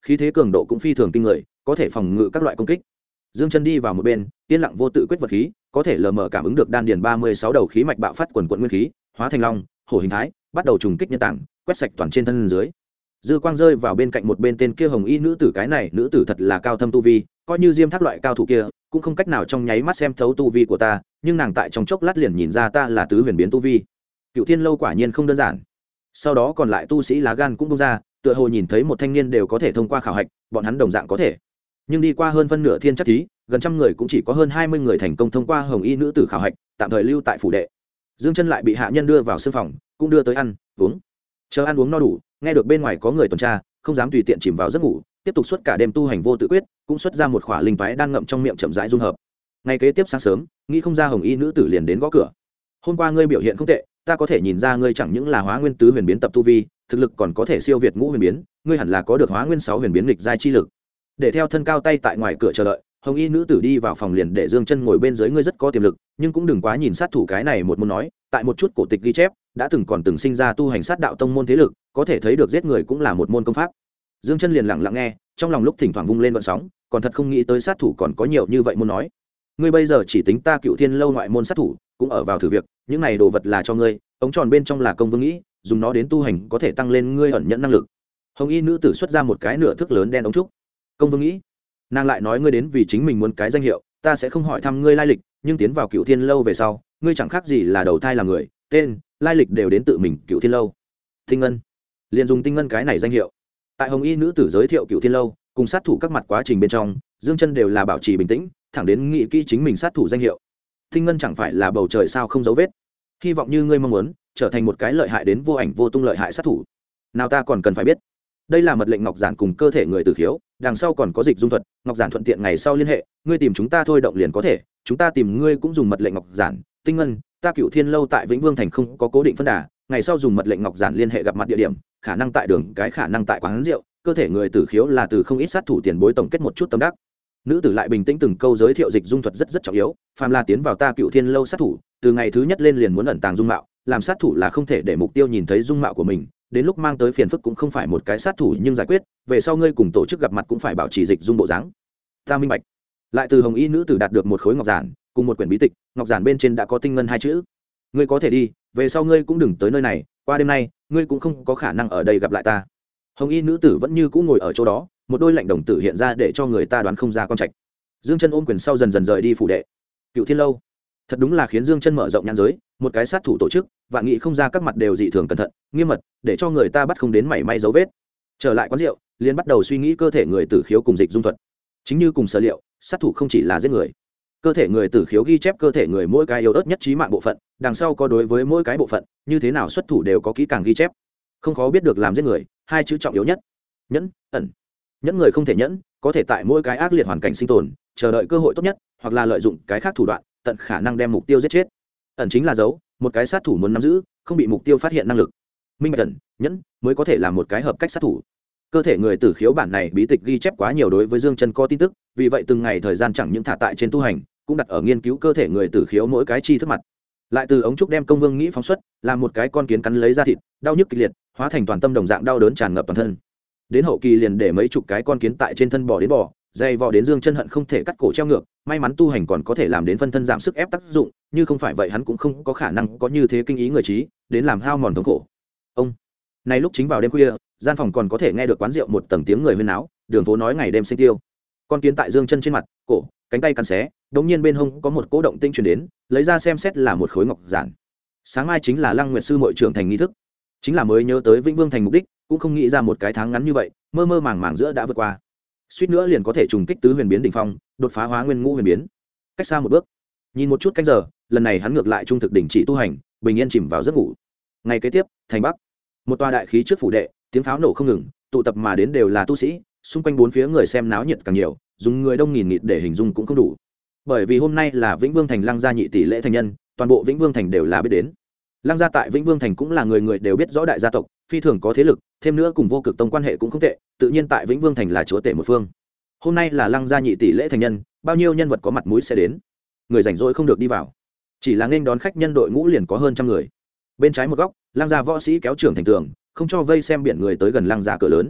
khí thế cường độ cũng phi thường kinh người, có thể phòng ngự các loại công kích. Dương Chân đi vào một bên, yên lặng vô tự quyết vật khí, có thể lờ mờ cảm ứng được đan điền 36 đầu khí mạch bạo phát quần quần nguyên khí, hóa thành long, hổ hình thái, bắt đầu trùng kích nhân tạng, quét sạch toàn trên thân dưới. Dư quang rơi vào bên cạnh một bên tên kia hồng y nữ tử, cái này nữ tử thật là cao thâm tu vi, coi như Diêm Thác loại cao thủ kia, cũng không cách nào trong nháy mắt xem thấu tu vi của ta, nhưng nàng tại trong chốc lát liền nhìn ra ta là tứ huyền biến tu vi. Cựu Thiên lâu quả nhiên không đơn giản. Sau đó còn lại tu sĩ lá gan cũng bung ra, tựa hồ nhìn thấy một thanh niên đều có thể thông qua khảo hạch, bọn hắn đồng dạng có thể. Nhưng đi qua hơn phân nửa thiên chắc thí, gần trăm người cũng chỉ có hơn 20 người thành công thông qua hồng y nữ tử khảo hạch, tạm thời lưu tại phủ đệ. Dương Chân lại bị hạ nhân đưa vào sương phòng, cũng đưa tới ăn uống. Chờ ăn uống no đủ, nghe được bên ngoài có người tuần tra, không dám tùy tiện chìm vào giấc ngủ, tiếp tục suốt cả đêm tu hành vô tự quyết, cũng xuất ra một khỏa linh toái đan ngậm trong miệng chậm rãi dung hợp. Ngày kế tiếp sáng sớm, nghĩ không ra hồng y nữ tử liền đến gõ cửa. Hôm qua ngươi biểu hiện không tệ, ta có thể nhìn ra ngươi chẳng những là hóa nguyên tứ huyền biến tập tu vi, thực lực còn có thể siêu việt ngũ huyền biến, ngươi hẳn là có được hóa nguyên 6 huyền biến nghịch giai chi lực. Để theo thân cao tay tại ngoài cửa chờ đợi, hồng y nữ tử đi vào phòng liền để Dương Chân ngồi bên dưới, ngươi rất có tiềm lực, nhưng cũng đừng quá nhìn sát thủ cái này một môn nói, tại một chút cổ tịch ghi chép, đã từng sinh ra tu hành sát đạo tông môn thế lực, có thể thấy được giết người cũng là một môn công pháp. Dương Chân liền lặng lặng nghe, trong lòng lúc thỉnh thoảng vung lên gợn sóng, còn thật không nghĩ tới sát thủ còn có nhiều như vậy môn nói. Ngươi bây giờ chỉ tính ta Cựu Thiên lâu ngoại môn sát thủ, cũng ở vào thử việc, những này đồ vật là cho ngươi, ống tròn bên trong là công vương nghĩ, dùng nó đến tu hành có thể tăng lên ngươi ẩn nhẫn năng lực. Hồng y nữ tử xuất ra một cái nửa thước lớn đen ống trúc. Công vương nghĩ, nàng lại nói ngươi đến vì chính mình muốn cái danh hiệu, ta sẽ không hỏi thăm ngươi lai lịch, nhưng tiến vào Cựu Thiên lâu về sau, ngươi chẳng khác gì là đầu thai làm người, tên, lai lịch đều đến tự mình Cựu Thiên lâu. Tinh ngân, liền dùng tinh ngân cái này danh hiệu. Tại hồng y nữ tử giới thiệu Cựu Thiên lâu cùng sát thủ các mặt quá trình bên trong, Dương Chân đều là bảo trì bình tĩnh, thẳng đến nghĩ kỹ chính mình sát thủ danh hiệu. Tinh ngân chẳng phải là bầu trời sao không dấu vết, hy vọng như ngươi mong muốn trở thành một cái lợi hại đến vô ảnh vô tung lợi hại sát thủ. Nào ta còn cần phải biết, đây là mật lệnh ngọc giản cùng cơ thể người tử khiếu, đằng sau còn có dịch dung thuật, ngọc giản thuận tiện ngày sau liên hệ, ngươi tìm chúng ta thôi động liền có thể, chúng ta tìm ngươi cũng dùng mật lệnh ngọc giản. Tinh ngân, ta Cựu Thiên lâu tại Vĩnh Vương thành không có cố định phân đà, ngày sau dùng mật lệnh ngọc giản liên hệ gặp mặt địa điểm, khả năng tại đường cái, khả năng tại quán rượu, cơ thể người tử khiếu là từ không ít sát thủ tiền bối tổng kết một chút tâm đắc. Nữ tử lại bình tĩnh từng câu giới thiệu dịch dung thuật rất trọng yếu, phàm là tiến vào ta Cựu Thiên lâu sát thủ, từ ngày thứ nhất lên liền muốn ẩn tàng dung mạo, làm sát thủ là không thể để mục tiêu nhìn thấy dung mạo của mình, đến lúc mang tới phiền phức cũng không phải một cái sát thủ nhưng giải quyết, về sau ngươi cùng tổ chức gặp mặt cũng phải bảo trì dịch dung bộ dáng. Ta minh bạch. Lại từ hồng y nữ tử đạt được một khối ngọc giản cùng một quyển bí tịch, ngọc giản bên trên đã có tinh ngân 2 chữ. Ngươi có thể đi, về sau ngươi cũng đừng tới nơi này, qua đêm nay ngươi cũng không có khả năng ở đây gặp lại ta. Hồng y nữ tử vẫn như cũ ngồi ở chỗ đó, một đôi lạnh đồng tử hiện ra để cho người ta đoán không ra con trạch. Dương Chân ôm quyền sau dần dần rời đi phủ đệ. Cựu Thiên lâu thật đúng là khiến Dương Chân mở rộng nhãn giới, một cái sát thủ tổ chức, vạn nghị không ra các mặt đều dị thường cẩn thận, nghiêm mật, để cho người ta bắt không đến mảy may dấu vết. Trở lại quán rượu, liền bắt đầu suy nghĩ cơ thể người tử khiếu cùng dịch dung thuật. Chính như cùng sở liệu, sát thủ không chỉ là giết người. Cơ thể người tử khiếu ghi chép cơ thể người mỗi cái yếu ớt nhất chí mạng bộ phận, đằng sau có đối với mỗi cái bộ phận, như thế nào xuất thủ đều có kỹ càng ghi chép. Không khó biết được làm giết người, 2 chữ trọng yếu nhất. Nhẫn, ẩn. Nhẫn người không thể nhẫn, có thể tại mỗi cái ác liệt hoàn cảnh sinh tồn, chờ đợi cơ hội tốt nhất, hoặc là lợi dụng cái khác thủ đoạn, tận khả năng đem mục tiêu giết chết. Ẩn chính là giấu, một cái sát thủ muốn nắm giữ, không bị mục tiêu phát hiện năng lực. Minh bạch ẩn, nhẫn mới có thể làm một cái hợp cách sát thủ. Cơ thể người tử khiếu bản này bí tịch ghi chép quá nhiều đối với Dương Chân có tin tức, vì vậy từng ngày thời gian chẳng những thả tại trên tu hành, cũng đặt ở nghiên cứu cơ thể người tử khiếu mỗi cái chi thức mặt. Lại từ ống trúc đem công vương nghĩ phóng xuất, làm một cái con kiến cắn lấy da thịt, đau nhức kịch liệt, hóa thành toàn tâm đồng dạng đau đớn tràn ngập toàn thân. Đến hậu kỳ liền để mấy chục cái con kiến tại trên thân bò đến bò, dày vò đến Dương Chân hận không thể cắt cổ treo ngược, may mắn tu hành còn có thể làm đến phân thân giảm sức ép tác dụng, như không phải vậy hắn cũng không có khả năng có như thế kinh ý người trí, đến làm hao mòn thống khổ. Ông, này lúc chính vào đêm khuya, gian phòng còn có thể nghe được quán rượu một tầng tiếng người huyên náo, đường phố nói ngày đêm sinh tiêu. Con kiến tại Dương Chân trên mặt, cổ, cánh tay cắn xé, đống nhiên bên hông có một cỗ động tinh truyền đến, lấy ra xem xét là một khối ngọc giản. Sáng mai chính là Lăng Nguyệt sư muội trưởng thành nghi thức, chính là mới nhớ tới Vĩnh Vương thành mục đích, cũng không nghĩ ra một cái tháng ngắn như vậy, mơ mơ màng màng giữa đã vượt qua, suýt nữa liền có thể trùng kích tứ huyền biến đỉnh phong, đột phá hóa nguyên ngũ huyền biến. Cách xa một bước, nhìn một chút canh giờ, lần này hắn ngược lại trung thực đỉnh chỉ tu hành, bình yên chìm vào giấc ngủ. Ngày kế tiếp, thành Bắc, một tòa đại khí trước phủ đệ, tiếng pháo nổ không ngừng, tụ tập mà đến đều là tu sĩ, xung quanh bốn phía người xem náo nhiệt càng nhiều, dùng người đông nghìn nghịt để hình dung cũng không đủ. Bởi vì hôm nay là Vĩnh Vương thành Lăng gia nhị tỷ lễ thành nhân, toàn bộ Vĩnh Vương thành đều là biết đến. Lăng gia tại Vĩnh Vương thành cũng là người người đều biết rõ đại gia tộc, phi thường có thế lực, thêm nữa cùng Vô Cực tông quan hệ cũng không tệ, tự nhiên tại Vĩnh Vương thành là chúa tể một phương. Hôm nay là Lăng gia nhị tỷ lễ thành nhân, bao nhiêu nhân vật có mặt mũi sẽ đến. Người rảnh rỗi không được đi vào, chỉ là nên đón khách nhân đội ngũ liền có hơn trăm người. Bên trái một góc, Lăng gia võ sĩ kéo trưởng thành tường, không cho vây xem biển người tới gần Lăng gia cửa lớn.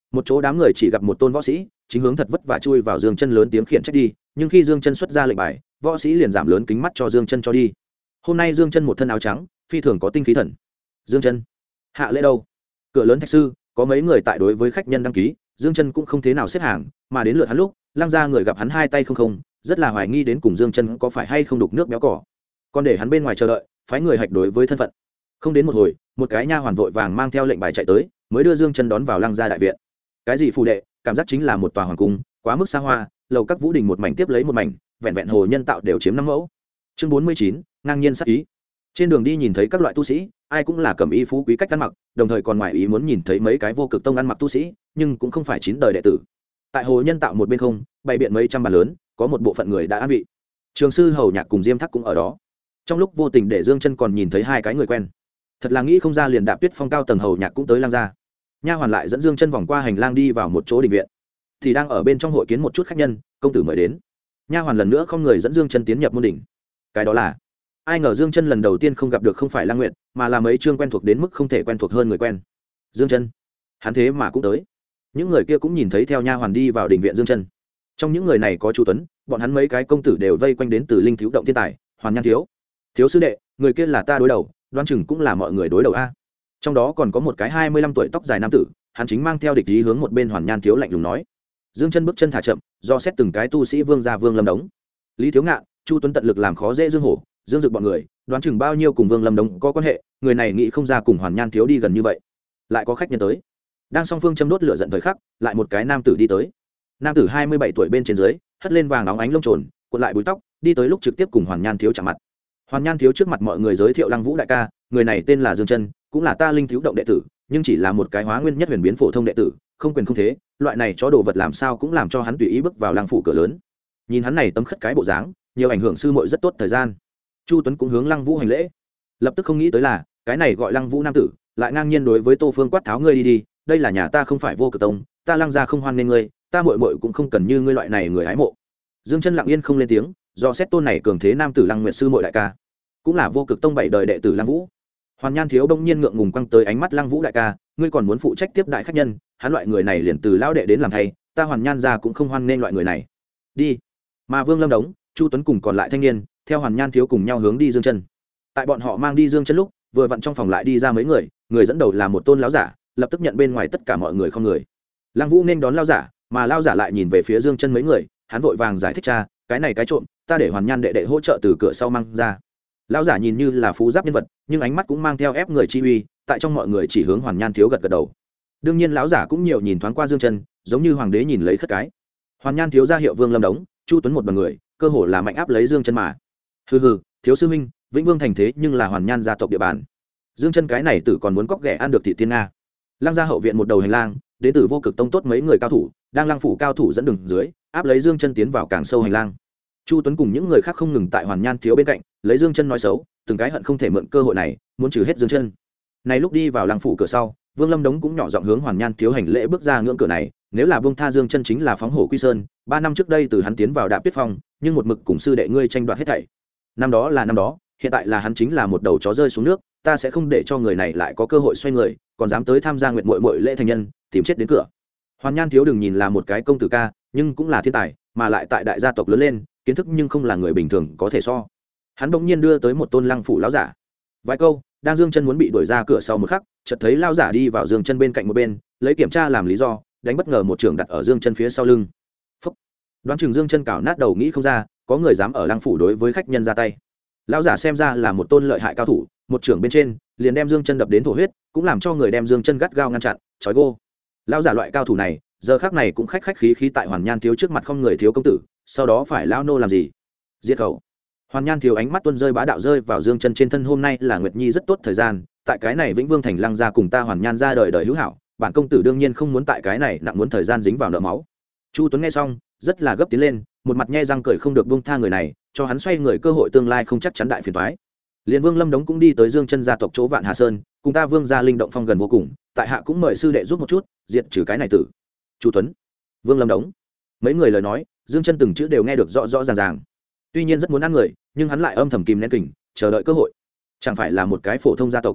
một chỗ đám người chỉ gặp một tôn võ sĩ chính hướng thật vất vả chui vào Dương Chân lớn tiếng khiển trách đi, nhưng khi Dương Chân xuất ra lệnh bài, võ sĩ liền giảm lớn kính mắt cho Dương Chân cho đi. Hôm nay Dương Chân một thân áo trắng, phi thường có tinh khí thần. Dương Chân, hạ lễ đâu? Cửa lớn thạch sư, có mấy người tại đối với khách nhân đăng ký, Dương Chân cũng không thế nào xếp hàng, mà đến lượt hắn lúc, Lăng gia người gặp hắn hai tay không không, rất là hoài nghi đến cùng Dương Chân có phải hay không đục nước béo cỏ. Còn để hắn bên ngoài chờ đợi, phái người hạch đối với thân phận. Không đến một hồi, một cái nha hoàn vội vàng mang theo lệnh bài chạy tới, mới đưa Dương Chân đón vào Lăng gia đại viện. Cái gì phù đệ, cảm giác chính là một tòa hoàng cung, quá mức xa hoa, lầu các vũ đình một mảnh tiếp lấy một mảnh, vẹn vẹn hồ nhân tạo đều chiếm 5 mẫu. Chương 49, ngang nhiên sát ý. Trên đường đi nhìn thấy các loại tu sĩ, ai cũng là cẩm y phú quý cách ăn mặc, đồng thời còn ngoài ý muốn nhìn thấy mấy cái vô cực tông ăn mặc tu sĩ, nhưng cũng không phải 9 đời đệ tử. Tại hồ nhân tạo một bên không, bày biện mấy trăm bàn lớn, có một bộ phận người đã an vị. Trường sư Hầu Nhạc cùng Diêm Thắc cũng ở đó. Trong lúc vô tình để Dương Chân còn nhìn thấy hai cái người quen. Thật là nghĩ không ra liền Đạp Tuyết Phong cao tầng Hầu Nhạc cũng tới Lăng gia. Nha hoàn lại dẫn Dương Chân vòng qua hành lang đi vào một chỗ đình viện, thì đang ở bên trong hội kiến một chút khách nhân, công tử mời đến. Nha hoàn lần nữa không người dẫn Dương Chân tiến nhập môn đỉnh. Cái đó là, ai ngờ Dương Chân lần đầu tiên không gặp được không phải Lăng Nguyệt, mà là mấy chương quen thuộc đến mức không thể quen thuộc hơn người quen. Dương Chân, hắn thế mà cũng tới. Những người kia cũng nhìn thấy theo nha hoàn đi vào đình viện Dương Chân. Trong những người này có Chu Tuấn, bọn hắn mấy cái công tử đều vây quanh đến từ Linh Thiếu động thiên tài, Hoàn Nhan thiếu. Thiếu sư đệ, người kia là ta đối đầu, đoán chừng cũng là mọi người đối đầu a. Trong đó còn có một cái 25 tuổi tóc dài nam tử, hắn chính mang theo địch ý hướng một bên Hoàn Nhan thiếu lạnh lùng nói. Dương Chân bước chân thả chậm, do xét từng cái tu sĩ Vương gia Vương Lâm Đống. Lý Thiếu Ngạn, Chu Tuấn tận lực làm khó dễ Dương Hổ, Dương Dực bọn người, đoán chừng bao nhiêu cùng Vương Lâm Đống có quan hệ, người này nghĩ không ra cùng Hoàn Nhan thiếu đi gần như vậy. Lại có khách nhân tới. Đang song phương châm đốt lửa giận thời khắc, lại một cái nam tử đi tới. Nam tử 27 tuổi bên trên dưới, hất lên vàng óng ánh lông trồn, cuộn lại búi tóc, đi tới lúc trực tiếp cùng Hoàn Nhan thiếu chạm mặt. Hoàn Nhan thiếu trước mặt mọi người giới thiệu Lăng Vũ đại ca, người này tên là Dương Chân, cũng là ta Linh Thiếu động đệ tử, nhưng chỉ là một cái hóa nguyên nhất huyền biến phổ thông đệ tử, không quyền không thế, loại này chó đồ vật làm sao cũng làm cho hắn tùy ý bước vào Lăng phủ cửa lớn. Nhìn hắn này tấm khất cái bộ dáng, nhiều ảnh hưởng sư muội rất tốt thời gian. Chu Tuấn cũng hướng Lăng Vũ hành lễ, lập tức không nghĩ tới là, cái này gọi Lăng Vũ nam tử, lại ngang nhiên đối với Tô Phương quát tháo ngươi đi đi, đây là nhà ta không phải vô cực tông, ta Lăng gia không hoan nên ngươi, ta muội muội cũng không cần như ngươi loại này người hái mộ. Dương Chân lặng yên không lên tiếng, do xét tôn này cường thế nam tử Lăng Nguyệt sư muội đại ca, cũng là vô cực tông 7 đời đệ tử Lăng Vũ. Hoàn Nhan thiếu bỗng nhiên ngượng ngùng quăng tới ánh mắt Lăng Vũ đại ca, ngươi còn muốn phụ trách tiếp đại khách nhân, hắn loại người này liền từ lão đệ đến làm thay, ta Hoàn Nhan gia cũng không hoan nên loại người này. Đi. Mà Vương Lâm Đống, Chu Tuấn cùng còn lại thanh niên, theo Hoàn Nhan thiếu cùng nhau hướng đi Dương Chân. Tại bọn họ mang đi Dương Chân lúc, vừa vặn trong phòng lại đi ra mấy người, người dẫn đầu là một tôn lão giả, lập tức nhận bên ngoài tất cả mọi người không người. Lăng Vũ nên đón lão giả, mà lão giả lại nhìn về phía Dương Chân mấy người, hắn vội vàng giải thích cha, cái này cái trộm, ta để Hoàn Nhan đệ đệ hỗ trợ từ cửa sau mang ra. Lão giả nhìn như là phú giáp nhân vật, nhưng ánh mắt cũng mang theo ép người chi uy, tại trong mọi người chỉ hướng Hoàn Nhan thiếu gật gật đầu. Đương nhiên lão giả cũng nhiều nhìn thoáng qua Dương Chân, giống như hoàng đế nhìn lấy khất cái. Hoàn Nhan thiếu ra hiệu Vương Lâm Đống, Chu Tuấn một đoàn người, cơ hồ là mạnh áp lấy Dương Chân mà. Hừ hừ, thiếu sư huynh, Vĩnh Vương thành thế nhưng là Hoàn Nhan gia tộc địa bàn. Dương Chân cái này tử còn muốn cóc ghẻ ăn được thị tiên nga. Lăng gia hậu viện một đầu hành lang, đến từ vô cực tông tốt mấy người cao thủ, đang Lăng phủ cao thủ dẫn đường dưới, áp lấy Dương Chân tiến vào càng sâu hành lang. Chu Tuấn cùng những người khác không ngừng tại Hoàn Nhan thiếu bên cạnh, lấy Dương Chân nói xấu, từng cái hận không thể mượn cơ hội này, muốn trừ hết Dương Chân. Này lúc đi vào Lăng phủ cửa sau, Vương Lâm Đống cũng nhỏ giọng hướng Hoàn Nhan thiếu hành lễ bước ra ngưỡng cửa này, nếu là buông tha Dương Chân chính là phóng hổ quy sơn, 3 năm trước đây từ hắn tiến vào Đạp Tuyết Phong, nhưng một mực cùng sư đệ ngươi tranh đoạt hết thảy. Năm đó là năm đó, hiện tại là hắn chính là một đầu chó rơi xuống nước, ta sẽ không để cho người này lại có cơ hội xoay người, còn dám tới tham gia nguyệt muội muội lễ thành nhân, tìm chết đến cửa. Hoàn Nhan thiếu đừng nhìn là một cái công tử ca, nhưng cũng là thiên tài, mà lại tại đại gia tộc lớn lên, kiến thức nhưng không là người bình thường có thể so. Hắn bỗng nhiên đưa tới một tôn Lăng phủ lão giả. Vài câu, đang Dương Chân muốn bị đuổi ra cửa sau một khắc, chợt thấy lão giả đi vào Dương Chân bên cạnh một bên, lấy kiểm tra làm lý do, đánh bất ngờ một trường đặt ở Dương Chân phía sau lưng. Phúc. Đoán chừng Dương Chân cào nát đầu nghĩ không ra, có người dám ở Lăng phủ đối với khách nhân ra tay. Lão giả xem ra là một tôn lợi hại cao thủ, một trưởng bên trên, liền đem Dương Chân đập đến thổ huyết, cũng làm cho người đem Dương Chân gắt gao ngăn chặn, trói gô. Lão giả loại cao thủ này, giờ khắc này cũng khách khí khí tại Hoàn Nhan thiếu trước mặt không người thiếu công tử, sau đó phải lão nô làm gì? Giết khẩu. Hoàn Nhan thiếu ánh mắt tuôn rơi bá đạo rơi vào Dương Chân trên thân, hôm nay là Nguyệt Nhi rất tốt thời gian, tại cái này Vĩnh Vương thành Lăng gia cùng ta Hoàn Nhan gia đời đời hữu hảo, bản công tử đương nhiên không muốn tại cái này nặng muốn thời gian dính vào nợ máu. Chu Tuấn nghe xong, rất là gấp tiến lên, một mặt nhe răng cười không được buông tha người này, cho hắn xoay người cơ hội tương lai không chắc chắn đại phiền toái. Liên Vương Lâm Đống cũng đi tới Dương Chân gia tộc chỗ Vạn Hà Sơn, cùng ta Vương gia linh động phong gần vô cùng, tại hạ cũng mời sư đệ giúp một chút, diệt trừ cái này tử. Chu Tuấn, Vương Lâm Đống, mấy người lời nói, Dương Chân từng chữ đều nghe được rõ rõ ràng ràng. Tuy nhiên rất muốn ăn người, nhưng hắn lại âm thầm kìm nén kình, chờ đợi cơ hội. Chẳng phải là một cái phổ thông gia tộc,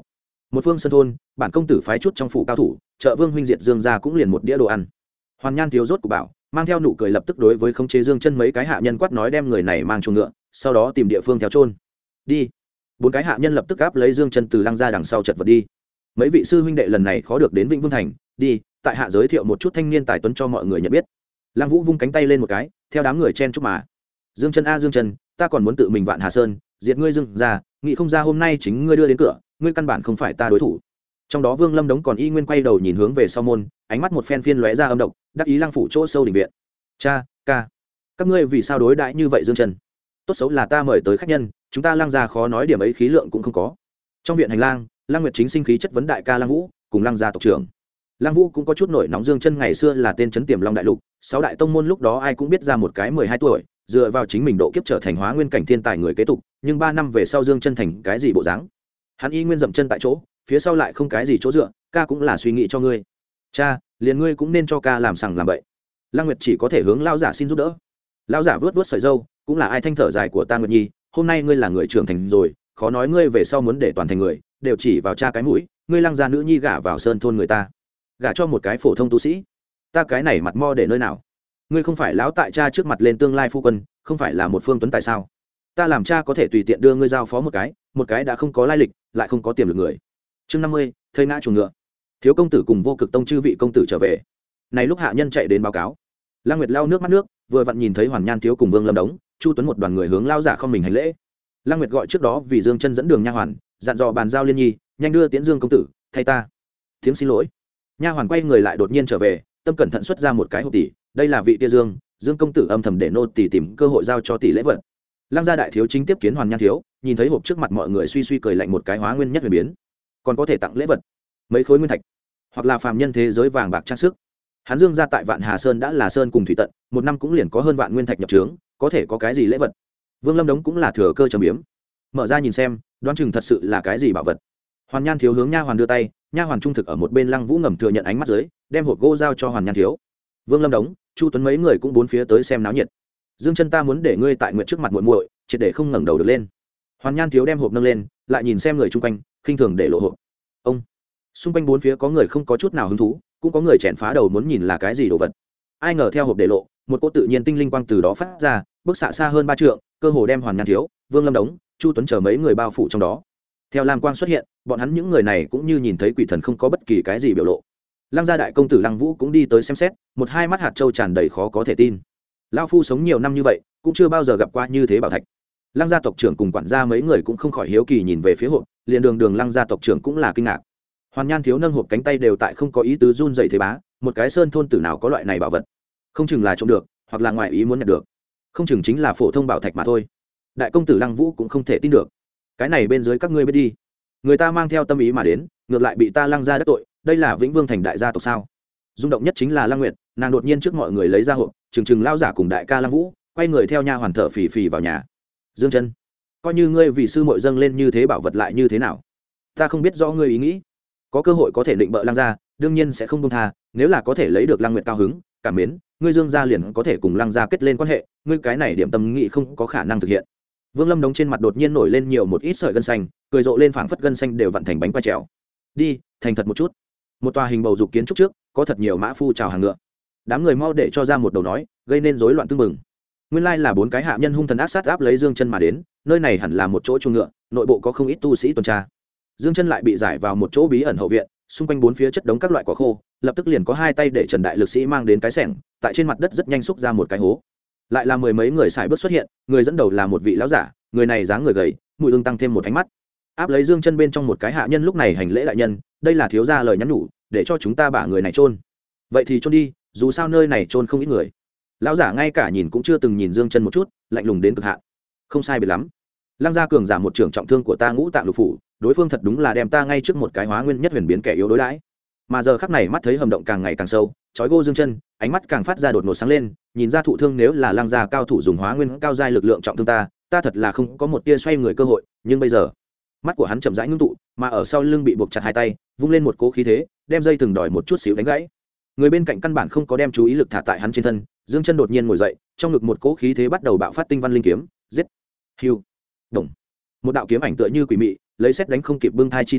một phương sân thôn, bản công tử phái chút trong phủ cao thủ, trợ Vương huynh diệt Dương gia cũng liền một đĩa đồ ăn. Hoàn Nhan thiếu rốt của bảo, mang theo nụ cười lập tức đối với khống chế Dương Chân mấy cái hạ nhân quát nói đem người này mang chuồng ngựa, sau đó tìm địa phương theo chôn. Đi. Bốn cái hạ nhân lập tức áp lấy Dương Chân từ lăng ra đằng sau chật vật đi. Mấy vị sư huynh đệ lần này khó được đến Vĩnh Vương thành, đi, tại hạ giới thiệu một chút thanh niên tài tuấn cho mọi người nhận biết. Lăng Vũ vung cánh tay lên một cái, theo đám người chen chúc mà. Dương Chân a Dương Chân, ta còn muốn tự mình Vạn Hà Sơn, diệt ngươi Dương gia, nghĩ không ra hôm nay chính ngươi đưa đến cửa, ngươi căn bản không phải ta đối thủ. Trong đó Vương Lâm Đống còn y nguyên quay đầu nhìn hướng về sau môn, ánh mắt một phen phiên lóe ra âm độc, đắc ý Lăng phủ chỗ sâu đình viện. Cha, ca, các ngươi vì sao đối đãi như vậy Dương Chân? Tốt xấu là ta mời tới khách nhân, chúng ta Lăng gia khó nói điểm ấy khí lượng cũng không có. Trong viện hành lang, Lăng Nguyệt chính sinh khí chất vấn đại ca Lăng Vũ, cùng Lăng gia tộc trưởng. Lăng Vũ cũng có chút nổi nóng. Dương Chân ngày xưa là tên trấn Tiềm Long đại lục, sáu đại tông môn lúc đó ai cũng biết ra một cái 12 tuổi, dựa vào chính mình độ kiếp trở thành hóa nguyên cảnh thiên tài người kế tục, nhưng 3 năm về sau Dương Chân thành cái gì bộ dáng? Hắn y nguyên dậm chân tại chỗ, phía sau lại không cái gì chỗ dựa, ca cũng là suy nghĩ cho ngươi. Cha, liền ngươi cũng nên cho ca làm sằng làm bậy. Lăng Nguyệt chỉ có thể hướng lão giả xin giúp đỡ. Lão giả vuốt vuốt sợi râu, cũng là ai thanh thở dài của ta Nguyệt Nhi, hôm nay ngươi là người trưởng thành rồi, khó nói ngươi về sau muốn để toàn thành người đều chỉ vào cha cái mũi, ngươi Lăng gia nữ nhi gả vào sơn thôn người ta, gả cho một cái phổ thông tu sĩ, ta cái này mặt mo để nơi nào? Ngươi không phải lão tại cha trước mặt lên tương lai phu quân, không phải là một phương tuấn tại sao? Ta làm cha có thể tùy tiện đưa ngươi giao phó một cái đã không có lai lịch, lại không có tiềm lực người. Chương 50, thây ngã chuồng ngựa. Thiếu công tử cùng Vô Cực tông chư vị công tử trở về. Này lúc hạ nhân chạy đến báo cáo. Lăng Nguyệt lau nước mắt nước, vừa vặn nhìn thấy Hoàn Nhan thiếu cùng Vương Lâm Đống, Chu Tuấn một đoàn người hướng lao giả không mình hành lễ. Lăng Nguyệt gọi trước đó vì Dương Chân dẫn đường nha hoàn, dặn dò bàn giao Liên Nhi, nhanh đưa Tiễn Dương công tử, thay ta. Tiếng xin lỗi. Nha hoàn quay người lại đột nhiên trở về, tâm cẩn thận xuất ra một cái hộp tỷ, đây là vị tia Dương, Dương công tử âm thầm để nô tỷ tìm cơ hội giao cho tỷ lễ vật. Lăng gia đại thiếu chính tiếp kiến Hoàn Nhan thiếu, nhìn thấy hộp trước mặt mọi người suy suy cười lạnh một cái hóa nguyên nhất huyền biến, còn có thể tặng lễ vật, mấy khối nguyên thạch, hoặc là phàm nhân thế giới vàng bạc trang sức. Hắn Dương gia tại Vạn Hà Sơn đã là sơn cùng thủy tận, một năm cũng liền có hơn vạn nguyên thạch nhập trướng, có thể có cái gì lễ vật? Vương Lâm Đống cũng là thừa cơ trầm biếm, mở ra nhìn xem, đoán chừng thật sự là cái gì bảo vật. Hoàn Nhan thiếu hướng nha hoàn đưa tay, nha hoàn trung thực ở một bên Lăng Vũ ngầm thừa nhận ánh mắt dưới, đem hộp gỗ giao cho Hoàn Nhan thiếu. Vương Lâm Đống, Chu Tuấn mấy người cũng bốn phía tới xem náo nhiệt. Dương Chân ta muốn để ngươi tại nguyện trước mặt muội muội, triệt để không ngẩng đầu được lên. Hoàn Nhan thiếu đem hộp nâng lên, lại nhìn xem người chung quanh, khinh thường để lộ hộp. Ông, xung quanh bốn phía có người không có chút nào hứng thú, cũng có người chèn phá đầu muốn nhìn là cái gì đồ vật. Ai ngờ theo hộp để lộ, một cỗ tự nhiên tinh linh quang từ đó phát ra, bước xạ xa hơn 3 trượng, cơ hồ đem Hoàn Nhan thiếu, Vương Lâm Đống, Chu Tuấn chờ mấy người bao phủ trong đó. Theo lam quang xuất hiện, bọn hắn những người này cũng như nhìn thấy quỷ thần, không có bất kỳ cái gì biểu lộ. Lăng gia đại công tử Lăng Vũ cũng đi tới xem xét, một hai mắt hạt châu tràn đầy khó có thể tin. Lão phu sống nhiều năm như vậy, cũng chưa bao giờ gặp qua như thế bảo thạch. Lăng gia tộc trưởng cùng quản gia mấy người cũng không khỏi hiếu kỳ nhìn về phía hộp, liền đường Lăng gia tộc trưởng cũng là kinh ngạc. Hoàn Nhan thiếu nâng hộp cánh tay đều tại không có ý tứ run rẩy thế bá, một cái sơn thôn tử nào có loại này bảo vật? Không chừng là trộm được, hoặc là ngoài ý muốn nhận được, không chừng chính là phổ thông bảo thạch mà thôi. Đại công tử Lăng Vũ cũng không thể tin được. Cái này bên dưới các ngươi biết đi, người ta mang theo tâm ý mà đến, ngược lại bị ta Lăng gia đắc tội, đây là Vĩnh Vương thành đại gia tộc sao? Rung động nhất chính là Lăng Nguyệt, nàng đột nhiên trước mọi người lấy ra hộp, chừng lao giả cùng đại ca Lăng Vũ, quay người theo nha hoàn thở phì phì vào nhà. Dương Chân, coi như ngươi vì sư muội dâng lên như thế bảo vật lại như thế nào? Ta không biết rõ ngươi ý nghĩ, có cơ hội có thể định bợ Lăng gia, đương nhiên sẽ không buông tha, nếu là có thể lấy được Lăng Nguyệt cao hứng, cảm mến, ngươi Dương gia liền có thể cùng Lăng gia kết lên quan hệ, ngươi cái này điểm tâm nghị không có khả năng thực hiện. Vương Lâm Đống trên mặt đột nhiên nổi lên nhiều một ít sợi gân xanh, cười rộ lên phảng phất gân xanh đều vặn thành bánh quai trèo. Đi, thành thật một chút. Một tòa hình bầu dục kiến trúc trước, có thật nhiều mã phu chào hàng ngựa. Đám người mau để cho ra một đầu nói, gây nên rối loạn tương mừng. Nguyên lai là 4 cái hạ nhân hung thần ác sát áp lấy Dương Chân mà đến, nơi này hẳn là một chỗ chuồng ngựa, nội bộ có không ít tu sĩ tuần tra. Dương Chân lại bị giải vào một chỗ bí ẩn hậu viện, xung quanh 4 phía chất đống các loại quả khô, lập tức liền có 2 tay để Trần đại lực sĩ mang đến cái xẻng, tại trên mặt đất rất nhanh xúc ra một cái hố. Lại là mười mấy người xài bước xuất hiện, người dẫn đầu là một vị lão giả, người này dáng người gầy, mũi ương tăng thêm một ánh mắt. Áp lấy Dương Chân bên trong một cái hạ nhân lúc này hành lễ đại nhân, đây là thiếu gia lời nhắn nhủ, để cho chúng ta bả người này chôn. Vậy thì chôn đi, dù sao nơi này chôn không ít người. Lão giả ngay cả nhìn cũng chưa từng nhìn Dương Chân một chút, lạnh lùng đến cực hạn. Không sai biệt lắm. Lăng gia cường giả một trưởng trọng thương của ta ngũ tạng lục phủ, đối phương thật đúng là đem ta ngay trước một cái hóa nguyên nhất huyền biến kẻ yếu đối đãi. Mà giờ khắc này mắt thấy hầm động càng ngày càng sâu, chói gô Dương Chân, ánh mắt càng phát ra đột ngột sáng lên, nhìn ra thụ thương nếu là Lăng gia cao thủ dùng hóa nguyên cao giai lực lượng trọng thương ta thật là không có một tia xoay người cơ hội, nhưng bây giờ, mắt của hắn chậm rãi ngưng tụ, mà ở sau lưng bị buộc chặt 2 tay, vung lên một cỗ khí thế, đem dây từng đòi một chút xíu đánh gãy. Người bên cạnh căn bản không có đem chú ý lực thả tại hắn trên thân, Dương Chân đột nhiên ngồi dậy, trong ngực một cỗ khí thế bắt đầu bạo phát tinh văn linh kiếm, giết. Hưu. Động. Một đạo kiếm ảnh tựa như quỷ mị, lấy xét đánh không kịp bưng thai chi thế,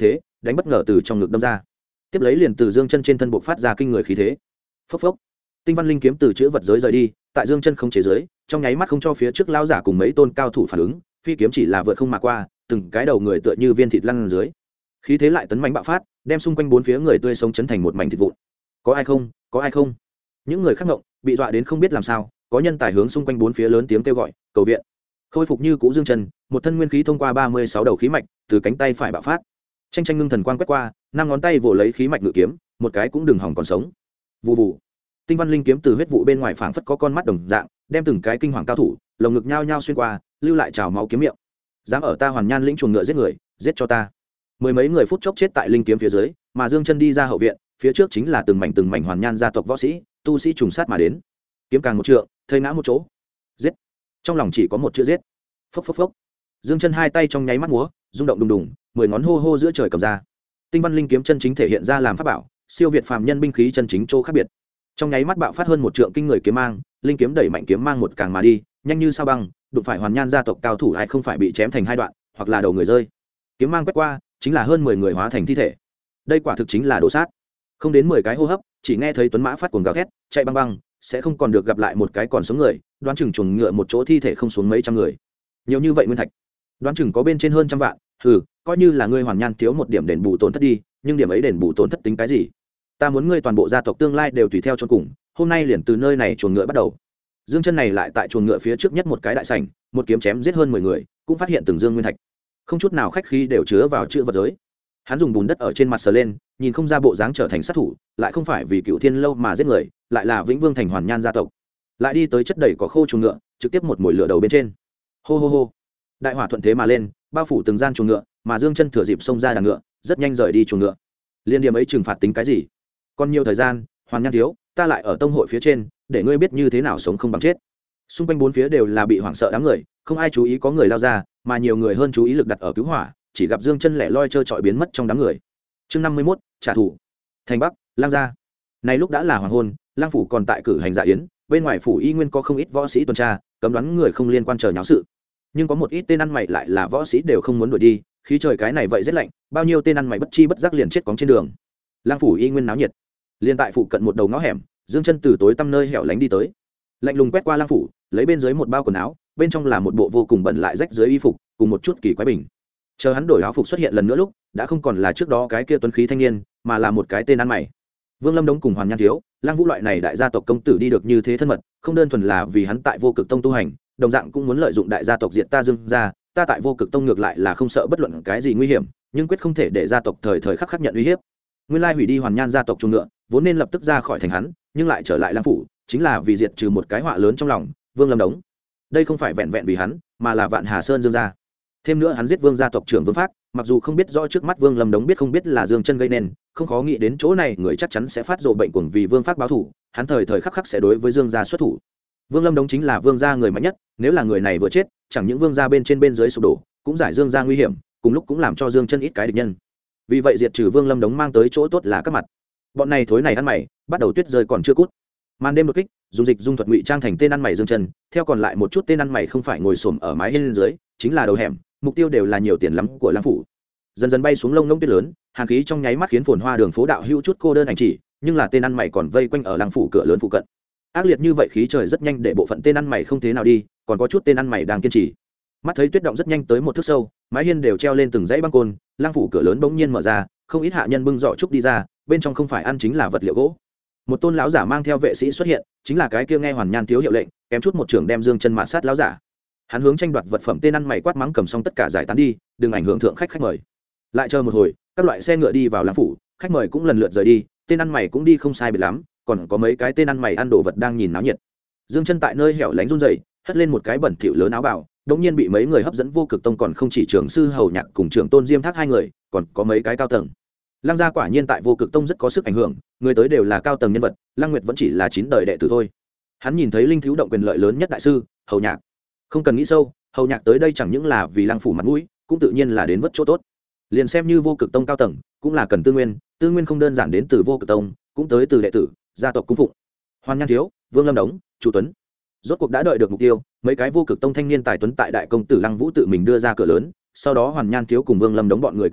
đánh bất ngờ từ trong ngực đâm ra, tiếp lấy liền từ Dương Chân trên thân buộc phát ra kinh người khí thế. Phốc phốc, tinh văn linh kiếm từ chữ vật giới rời đi, tại Dương Chân không chế giới, trong nháy mắt không cho phía trước lao giả cùng mấy tôn cao thủ phản ứng, phi kiếm chỉ là vượt không mà qua, từng cái đầu người tựa như viên thịt lăn dưới, khí thế lại tấn mãnh bạo phát, đem xung quanh bốn phía người tươi sống chấn thành một mảnh thịt vụn. Có ai không, có ai không? Những người khác ngộng, bị dọa đến không biết làm sao, có nhân tài hướng xung quanh bốn phía lớn tiếng kêu gọi cầu viện. Khôi phục như cũ Dương Chân, một thân nguyên khí thông qua 36 đầu khí mạch, từ cánh tay phải bạo phát, tranh tranh ngưng thần quang quét qua, năm ngón tay vồ lấy khí mạch ngự kiếm, một cái cũng đừng hỏng còn sống. Vù vù, tinh văn linh kiếm từ huyết vụ bên ngoài phảng phất có con mắt đồng dạng, đem từng cái kinh hoàng cao thủ lồng ngực nhao nhao xuyên qua, lưu lại trào máu kiếm miệng. Dám ở ta Hoàn Nhan lĩnh chuồng ngựa giết người, giết cho ta. Mười mấy người phút chốc chết tại linh kiếm phía dưới, mà Dương Chân đi ra hậu viện, phía trước chính là từng mảnh Hoàn Nhan gia tộc võ sĩ, tu sĩ trùng sát mà đến. Kiếm càng một trượng, thây ngã một chỗ. Giết. Trong lòng chỉ có một chữ giết. Phốc phốc phốc. Dương Chân hai tay trong nháy mắt múa, rung động đùng đùng, 10 ngón hô hô giữa trời cầm ra. Tinh văn linh kiếm chân chính thể hiện ra làm pháp bảo, siêu việt phàm nhân binh khí chân chính chỗ khác biệt. Trong nháy mắt bạo phát hơn một trượng kinh người kiếm mang, linh kiếm đẩy mạnh kiếm mang một càng mà đi, nhanh như sao băng, đụng phải Hoàn Nhan gia tộc cao thủ ai không phải bị chém thành hai đoạn, hoặc là đầu người rơi. Kiếm mang quét qua, chính là hơn 10 người hóa thành thi thể. Đây quả thực chính là đồ sát. Không đến 10 cái hô hấp, chỉ nghe thấy tuấn mã phát cuồng gào thét, chạy băng băng, sẽ không còn được gặp lại một cái còn sống người, đoán chừng chuồng ngựa một chỗ thi thể không xuống mấy trăm người. Nhiều như vậy nguyên thạch, đoán chừng có bên trên hơn trăm vạn, coi như là ngươi Hoàn Nhan thiếu một điểm đền bù tổn thất đi, nhưng điểm ấy đền bù tổn thất tính cái gì? Ta muốn ngươi toàn bộ gia tộc tương lai đều tùy theo cho cùng, hôm nay liền từ nơi này chuồng ngựa bắt đầu. Dương Chân này lại tại chuồng ngựa phía trước nhất một cái đại sảnh, một kiếm chém giết hơn 10 người, cũng phát hiện từng dương nguyên thạch, không chút nào khách khí đều chứa vào chữ vật giới. Hắn dùng bùn đất ở trên mặt sờ lên, nhìn không ra bộ dáng trở thành sát thủ, lại không phải vì Cựu Thiên lâu mà giết người, lại là Vĩnh Vương thành Hoàn Nhan gia tộc. Lại đi tới chất đầy cỏ khô chuồng ngựa, trực tiếp một mồi lửa đầu bên trên. Hô hô hô. Đại hỏa thuận thế mà lên, bao phủ từng gian chuồng ngựa, mà Dương Chân thừa dịp xông ra đàn ngựa, rất nhanh rời đi chuồng ngựa. Liên điểm ấy trừng phạt tính cái gì? Còn nhiều thời gian, Hoàn Nhan thiếu, ta lại ở tông hội phía trên, để ngươi biết như thế nào sống không bằng chết. Xung quanh bốn phía đều là bị hoảng sợ đám người, không ai chú ý có người lao ra, mà nhiều người hơn chú ý lực đặt ở cứu hỏa, chỉ gặp Dương Chân lẻ loi trơ trọi biến mất trong đám người. Chương 51, trả thù. Thành Bắc, Lang gia. Này lúc đã là hoàng hôn, Lang phủ còn tại cử hành dạ yến, bên ngoài phủ y nguyên có không ít võ sĩ tuần tra, cấm đoán người không liên quan chờ nháo sự. Nhưng có một ít tên ăn mày lại là võ sĩ đều không muốn đuổi đi, khí trời cái này vậy rất lạnh, bao nhiêu tên ăn mày bất chi bất giác liền chết cóng trên đường. Lang phủ y nguyên náo nhiệt. Liên tại phụ cận một đầu ngõ hẻm, Dương Chân từ tối tăm nơi hẻo lánh đi tới, lạnh lùng quét qua Lang phủ, lấy bên dưới một bao quần áo, bên trong là một bộ vô cùng bẩn lại rách dưới y phục, cùng một chút kỳ quái bình. Chờ hắn đổi áo phục xuất hiện lần nữa lúc, đã không còn là trước đó cái kia tuấn khí thanh niên, mà là một cái tên ăn mày. Vương Lâm Đống cùng Hoàn Nhan thiếu, Lang Vũ loại này đại gia tộc công tử đi được như thế thân mật, không đơn thuần là vì hắn tại Vô Cực Tông tu hành, đồng dạng cũng muốn lợi dụng đại gia tộc diệt ta Dương gia, ta tại Vô Cực Tông ngược lại là không sợ bất luận cái gì nguy hiểm, nhưng quyết không thể để gia tộc thời thời khắc khắc nhận uy hiếp. Nguyên lai hủy đi Hoàn Nhan gia tộc chuồng ngựa, vốn nên lập tức ra khỏi thành hắn, nhưng lại trở lại Lang phủ, chính là vì diệt trừ một cái họa lớn trong lòng, Vương Lâm Đống. Đây không phải vẹn vẹn vì hắn, mà là Vạn Hà Sơn Dương gia. Thêm nữa hắn giết Vương gia tộc trưởng Vương Phác, mặc dù không biết rõ trước mắt Vương Lâm Đống biết không biết là Dương Chân gây nên, không khó nghĩ đến chỗ này người chắc chắn sẽ phát rồ bệnh cuồng vì Vương Phác báo thù, hắn thời thời khắc khắc sẽ đối với Dương gia xuất thủ. Vương Lâm Đống chính là Vương gia người mạnh nhất, nếu là người này vừa chết, chẳng những Vương gia bên trên bên dưới sụp đổ, cũng giải Dương gia nguy hiểm, cùng lúc cũng làm cho Dương Chân ít cái địch nhân. Vì vậy diệt trừ Vương Lâm Đống mang tới chỗ tốt là các mặt. Bọn này thối này ăn mày, bắt đầu tuyết rơi còn chưa cút. Màn đêm đột kích, dùng dịch dung thuật ngụy trang thành tên ăn mày Dương Chân, theo còn lại một chút tên ăn mày không phải ngồi xổm ở mái hiên dưới, chính là đầu hẻm, mục tiêu đều là nhiều tiền lắm của Lang phủ. Dần dần bay xuống lông ngỗng tuyết lớn, hàn khí trong nháy mắt khiến phồn hoa đường phố đạo hữu chút cô đơn ảnh chỉ, nhưng là tên ăn mày còn vây quanh ở Lang phủ cửa lớn phụ cận. Ác liệt như vậy khí trời rất nhanh để bộ phận tên ăn mày không thế nào đi, còn có chút tên ăn mày đang kiên trì. Mắt thấy tuyết động rất nhanh tới một thước sâu, mái hiên đều treo lên từng dãy băng côn, Lang phủ cửa lớn bỗng nhiên mở ra, không ít hạ nhân bưng giỏ trúc đi ra, bên trong không phải ăn chính là vật liệu gỗ. Một tôn lão giả mang theo vệ sĩ xuất hiện, chính là cái kia nghe Hoàn Nhan thiếu hiệu lệnh, kém chút một trưởng đem Dương Chân mạn sát lão giả. Hắn hướng tranh đoạt vật phẩm tên ăn mày quát mắng cầm xong tất cả giải tán đi, đừng ảnh hưởng thượng khách mời. Lại chờ một hồi, các loại xe ngựa đi vào Lang phủ, khách mời cũng lần lượt rời đi, tên ăn mày cũng đi không sai biệt lắm, còn có mấy cái tên ăn mày ăn đồ vật đang nhìn náo nhiệt. Dương Chân tại nơi hẻo lánh run rẩy, hất lên một cái bẩn thỉu lớn áo bào, đột nhiên bị mấy người hấp dẫn. Vô Cực Tông còn không chỉ trưởng sư Hầu Nhạc cùng trưởng tôn Diêm Thác hai người, còn có mấy cái cao tầng. Lăng gia quả nhiên tại Vô Cực Tông rất có sức ảnh hưởng, người tới đều là cao tầng nhân vật, Lăng Nguyệt vẫn chỉ là 9 đời đệ tử thôi. Hắn nhìn thấy linh thiếu động quyền lợi lớn nhất đại sư Hầu Nhạc, không cần nghĩ sâu, Hầu Nhạc tới đây chẳng những là vì Lăng phủ mặt mũi, cũng tự nhiên là đến vất chỗ tốt. Liền xem như Vô Cực Tông cao tầng, cũng là cần tư nguyên không đơn giản đến từ Vô Cực Tông, cũng tới từ đệ tử gia tộc cung phụng. Hoàn Nhan thiếu, Vương Lâm Đống, Chu Tuấn, rốt cuộc đã đợi được mục tiêu. Mấy cái Vô Cực Tông thanh niên tài tuấn tại đại công tử Lăng Vũ tự mình đưa ra cửa lớn, sau đó Hoàn Nhan thiếu cùng Vương Lâm Đống bọn người cáo tử,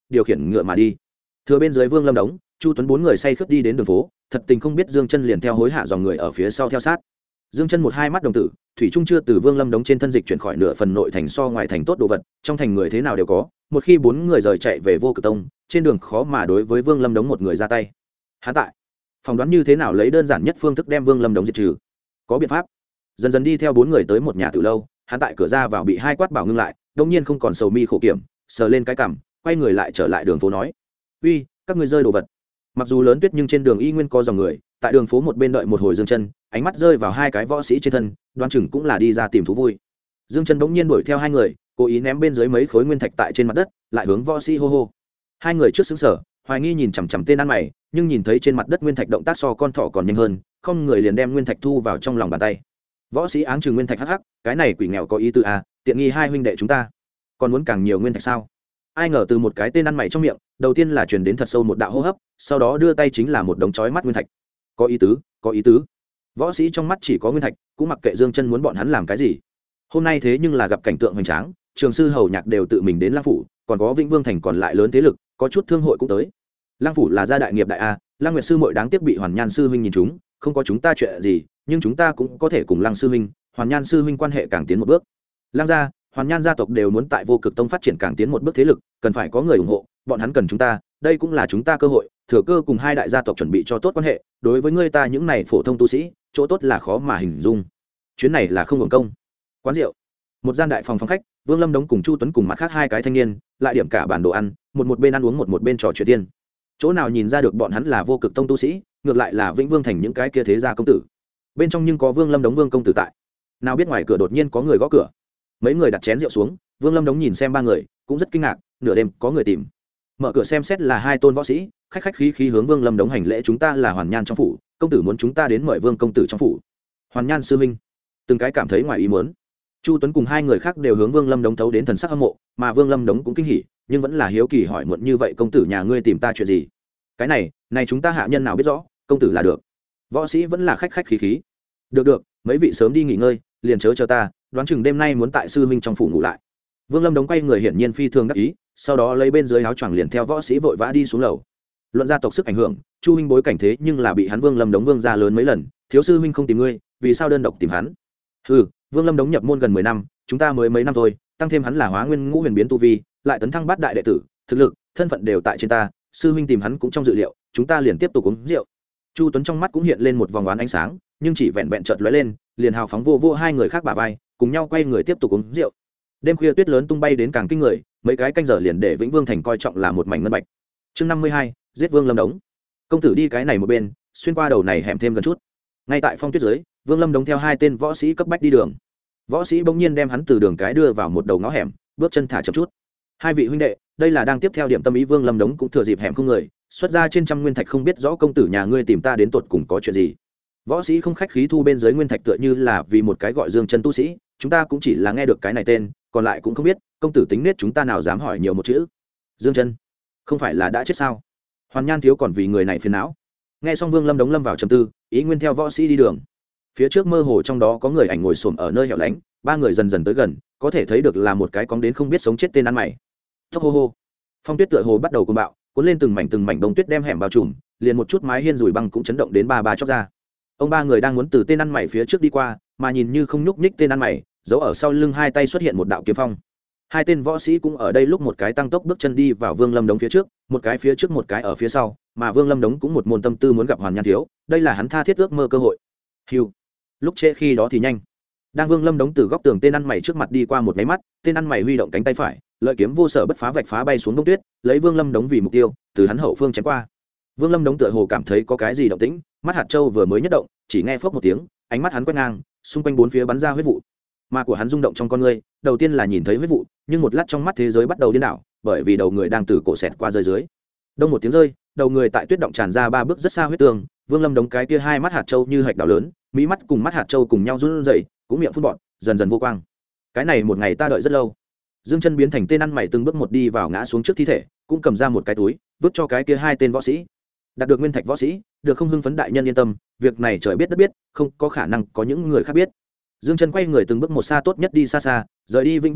điều khiển ngựa mà đi. Thừa bên dưới Vương Lâm Đống, Chu Tuấn bốn người say khướt đi đến đường phố, thật tình không biết Dương Chân liền theo hối hạ dòng người ở phía sau theo sát. Dương Chân một hai mắt đồng tử, thủy trung chưa từ Vương Lâm Đống trên thân dịch chuyển khỏi nửa phần nội thành so ngoài thành tốt đồ vật, trong thành người thế nào đều có, một khi bốn người rời chạy về Vô Cực Tông, trên đường khó mà đối với Vương Lâm Đống một người ra tay. Hắn tại, phỏng đoán như thế nào lấy đơn giản nhất phương thức đem Vương Lâm Đống diệt trừ. Có biện pháp. Dần dần đi theo bốn người tới một nhà tử lâu, hắn tại cửa ra vào bị hai quát bảo ngưng lại, đương nhiên không còn sầu mi khổ kiểm, sờ lên cái cằm, quay người lại trở lại đường phố nói: "Uy, các ngươi rơi đồ vật." Mặc dù lớn tuyết nhưng trên đường y nguyên có dòng người, tại đường phố một bên đợi một hồi Dương Chân, ánh mắt rơi vào hai cái võ sĩ trên thân, đoán chừng cũng là đi ra tìm thú vui. Dương Chân bỗng nhiên đuổi theo hai người, cố ý ném bên dưới mấy khối nguyên thạch tại trên mặt đất, lại hướng võ sĩ hô hô. Hai người trước sững sờ, hoài nghi nhìn chằm chằm tên ăn mày, nhưng nhìn thấy trên mặt đất nguyên thạch động tác so con thỏ còn nhanh hơn, không người liền đem nguyên thạch thu vào trong lòng bàn tay. Võ sĩ áng chừng nguyên thạch hắc hắc, cái này quỷ nghèo có ý tư à, tiện nghi hai huynh đệ chúng ta, còn muốn càng nhiều nguyên thạch sao? Ai ngờ từ một cái tên ăn mày trong miệng, đầu tiên là truyền đến thật sâu một đạo hô hấp, sau đó đưa tay chính là một đống chói mắt nguyên thạch. Có ý tứ, có ý tứ. Võ sĩ trong mắt chỉ có nguyên thạch, cũng mặc kệ Dương Chân muốn bọn hắn làm cái gì. Hôm nay thế nhưng là gặp cảnh tượng hoành tráng, trường sư hầu nhạc đều tự mình đến Lăng phủ, còn có Vĩnh Vương thành còn lại lớn thế lực, có chút thương hội cũng tới. Lăng phủ là gia đại nghiệp đại a, Lăng Nguyệt sư muội đáng tiếc bị Hoàn Nhan sư huynh nhìn chúng, không có chúng ta chuyện gì, nhưng chúng ta cũng có thể cùng Lăng sư huynh, Hoàn Nhan sư huynh quan hệ càng tiến một bước. Lăng gia, Hoàn Nhan gia tộc đều muốn tại Vô Cực Tông phát triển càng tiến một bước thế lực, cần phải có người ủng hộ, bọn hắn cần chúng ta, đây cũng là chúng ta cơ hội, thừa cơ cùng hai đại gia tộc chuẩn bị cho tốt quan hệ, đối với người ta những này phổ thông tu sĩ, chỗ tốt là khó mà hình dung. Chuyến này là không hưởng công. Quán rượu, một gian đại phòng khách, Vương Lâm Đống cùng Chu Tuấn cùng mặt khác hai cái thanh niên, lại điểm cả bản đồ ăn, một bên ăn uống một bên trò chuyện tiên. Chỗ nào nhìn ra được bọn hắn là Vô Cực Tông tu sĩ, ngược lại là Vĩnh Vương thành những cái kia thế gia công tử. Bên trong nhưng có Vương Lâm Đống Vương công tử tại. Nào biết ngoài cửa đột nhiên có người gõ cửa. Mấy người đặt chén rượu xuống, Vương Lâm Đống nhìn xem ba người, cũng rất kinh ngạc, nửa đêm có người tìm. Mở cửa xem xét là hai tôn võ sĩ, khách khách khí khí hướng Vương Lâm Đống hành lễ, chúng ta là Hoàn Nhan trong phủ, công tử muốn chúng ta đến mời Vương công tử trong phủ. Hoàn Nhan sư huynh, từng cái cảm thấy ngoài ý muốn. Chu Tuấn cùng hai người khác đều hướng Vương Lâm Đống thấu đến thần sắc hâm mộ, mà Vương Lâm Đống cũng kinh hỉ, nhưng vẫn là hiếu kỳ hỏi muộn như vậy, công tử nhà ngươi tìm ta chuyện gì? Cái này chúng ta hạ nhân nào biết rõ, công tử là được. Võ sĩ vẫn là khách khách khí khí. Được, mấy vị sớm đi nghỉ ngơi, liền chờ ta, đoán chừng đêm nay muốn tại sư huynh trong phủ ngủ lại. Vương Lâm Đống quay người hiển nhiên phi thường đắc ý, sau đó lấy bên dưới áo choàng liền theo võ sĩ vội vã đi xuống lầu. Luận gia tộc sức ảnh hưởng, Chu huynh bối cảnh thế nhưng là bị hắn Vương Lâm Đống vương gia lớn mấy lần, thiếu sư huynh không tìm ngươi, vì sao đơn độc tìm hắn? Hừ, Vương Lâm Đống nhập môn gần 10 năm, chúng ta mới mấy năm thôi, tăng thêm hắn là Hóa Nguyên Ngũ Huyền biến tu vi, lại tấn thăng bát đại đệ tử, thực lực, thân phận đều tại trên ta, sư huynh tìm hắn cũng trong dự liệu, chúng ta liền tiếp tục uống rượu. Chu Tuấn trong mắt cũng hiện lên một vòng oán ánh sáng, nhưng chỉ vẹn vẹn chợt lóe lên, liền hào phóng vô hai người khác bả vai, cùng nhau quay người tiếp tục uống rượu. Đêm khuya tuyết lớn tung bay đến càng kinh người, mấy cái canh giờ liền để Vĩnh Vương thành coi trọng là một mảnh ngân bạch. Chương 52, giết Vương Lâm Đống. Công tử đi cái này một bên, xuyên qua đầu này hẻm thêm gần chút. Ngay tại phong tuyết dưới, Vương Lâm Đống theo hai tên võ sĩ cấp bách đi đường. Võ sĩ bỗng nhiên đem hắn từ đường cái đưa vào một đầu ngõ hẻm, bước chân thả chậm chút. Hai vị huynh đệ, đây là đang tiếp theo điểm tâm ý. Vương Lâm Đống cũng thừa dịp hẻm không người, xuất ra trên trăm nguyên thạch, không biết rõ công tử nhà ngươi tìm ta đến tột cùng có chuyện gì. Võ sĩ không khách khí thu bên dưới nguyên thạch, tựa như là vì một cái gọi Dương Chân tu sĩ, chúng ta cũng chỉ là nghe được cái này tên, còn lại cũng không biết, công tử tính nết chúng ta nào dám hỏi nhiều một chữ. Dương Chân không phải là đã chết sao? Hoàn Nhan thiếu còn vì người này phiền não. Nghe xong Vương Lâm Đống lâm vào trầm tư, ý nguyên theo võ sĩ đi đường. Phía trước mơ hồ trong đó có người ảnh ngồi xổm ở nơi hẻo lánh, ba người dần dần tới gần, có thể thấy được là một cái cóng đến không biết sống chết tên ăn mày. Thốc hô hô, phong tuyết tựa hồ bắt đầu cuồng bạo, cuốn lên từng mảnh bông tuyết đem hẻm bao trùm, liền một chút mái hiên rủi băng cũng chấn động đến ba chóc ra. Ông ba người đang muốn từ tên ăn mày phía trước đi qua, mà nhìn như không nhúc nhích tên ăn mày, giấu ở sau lưng hai tay xuất hiện một đạo kiếm phong. Hai tên võ sĩ cũng ở đây lúc một cái tăng tốc bước chân đi vào Vương Lâm Đống phía trước, một cái phía trước một cái ở phía sau, mà Vương Lâm Đống cũng một môn tâm tư muốn gặp Hoàn Nhan thiếu, đây là hắn tha thiết ước mơ cơ hội. Hưu, lúc trễ khi đó thì nhanh. Đang Vương Lâm Đống từ góc tường tên ăn mày trước mặt đi qua một cái mắt, tên ăn mày huy động cánh tay phải, lợi kiếm vô sở bất phá vạch phá bay xuống đông tuyết, lấy Vương Lâm Đống vì mục tiêu, từ hắn hậu phương chém qua. Vương Lâm Đống tựa hồ cảm thấy có cái gì động tĩnh, mắt hạt châu vừa mới nhất động, chỉ nghe phốc một tiếng, ánh mắt hắn quét ngang, xung quanh bốn phía bắn ra huyết vụ. Mà của hắn rung động trong con ngươi, đầu tiên là nhìn thấy huyết vụ, nhưng một lát trong mắt thế giới bắt đầu điên đảo, bởi vì đầu người đang từ cổ xẹt qua rơi dưới. Đông một tiếng rơi, đầu người tại tuyết động tràn ra ba bước rất xa huyết tường, Vương Lâm Đống cái kia hai mắt hạt châu như hạch đào lớn, mỹ mắt cùng mắt hạt châu cùng nhau run rẩy, cũng miệng phun bọt, dần dần vô quang. Cái này một ngày ta đợi rất lâu. Dương Chân biến thành tên ăn mày từng bước một đi vào ngã xuống trước thi thể, cũng cầm ra một cái túi, vứt cho cái kia hai tên võ sĩ. Đạt được nguyên thạch võ sĩ, được không hưng phấn đại nhân yên tâm, việc này trời biết đất biết, không có khả năng có những người khác biết. Dương Chân quay người từng bước một xa, tốt nhất đi xa xa, rời đi Vĩnh Vương thành,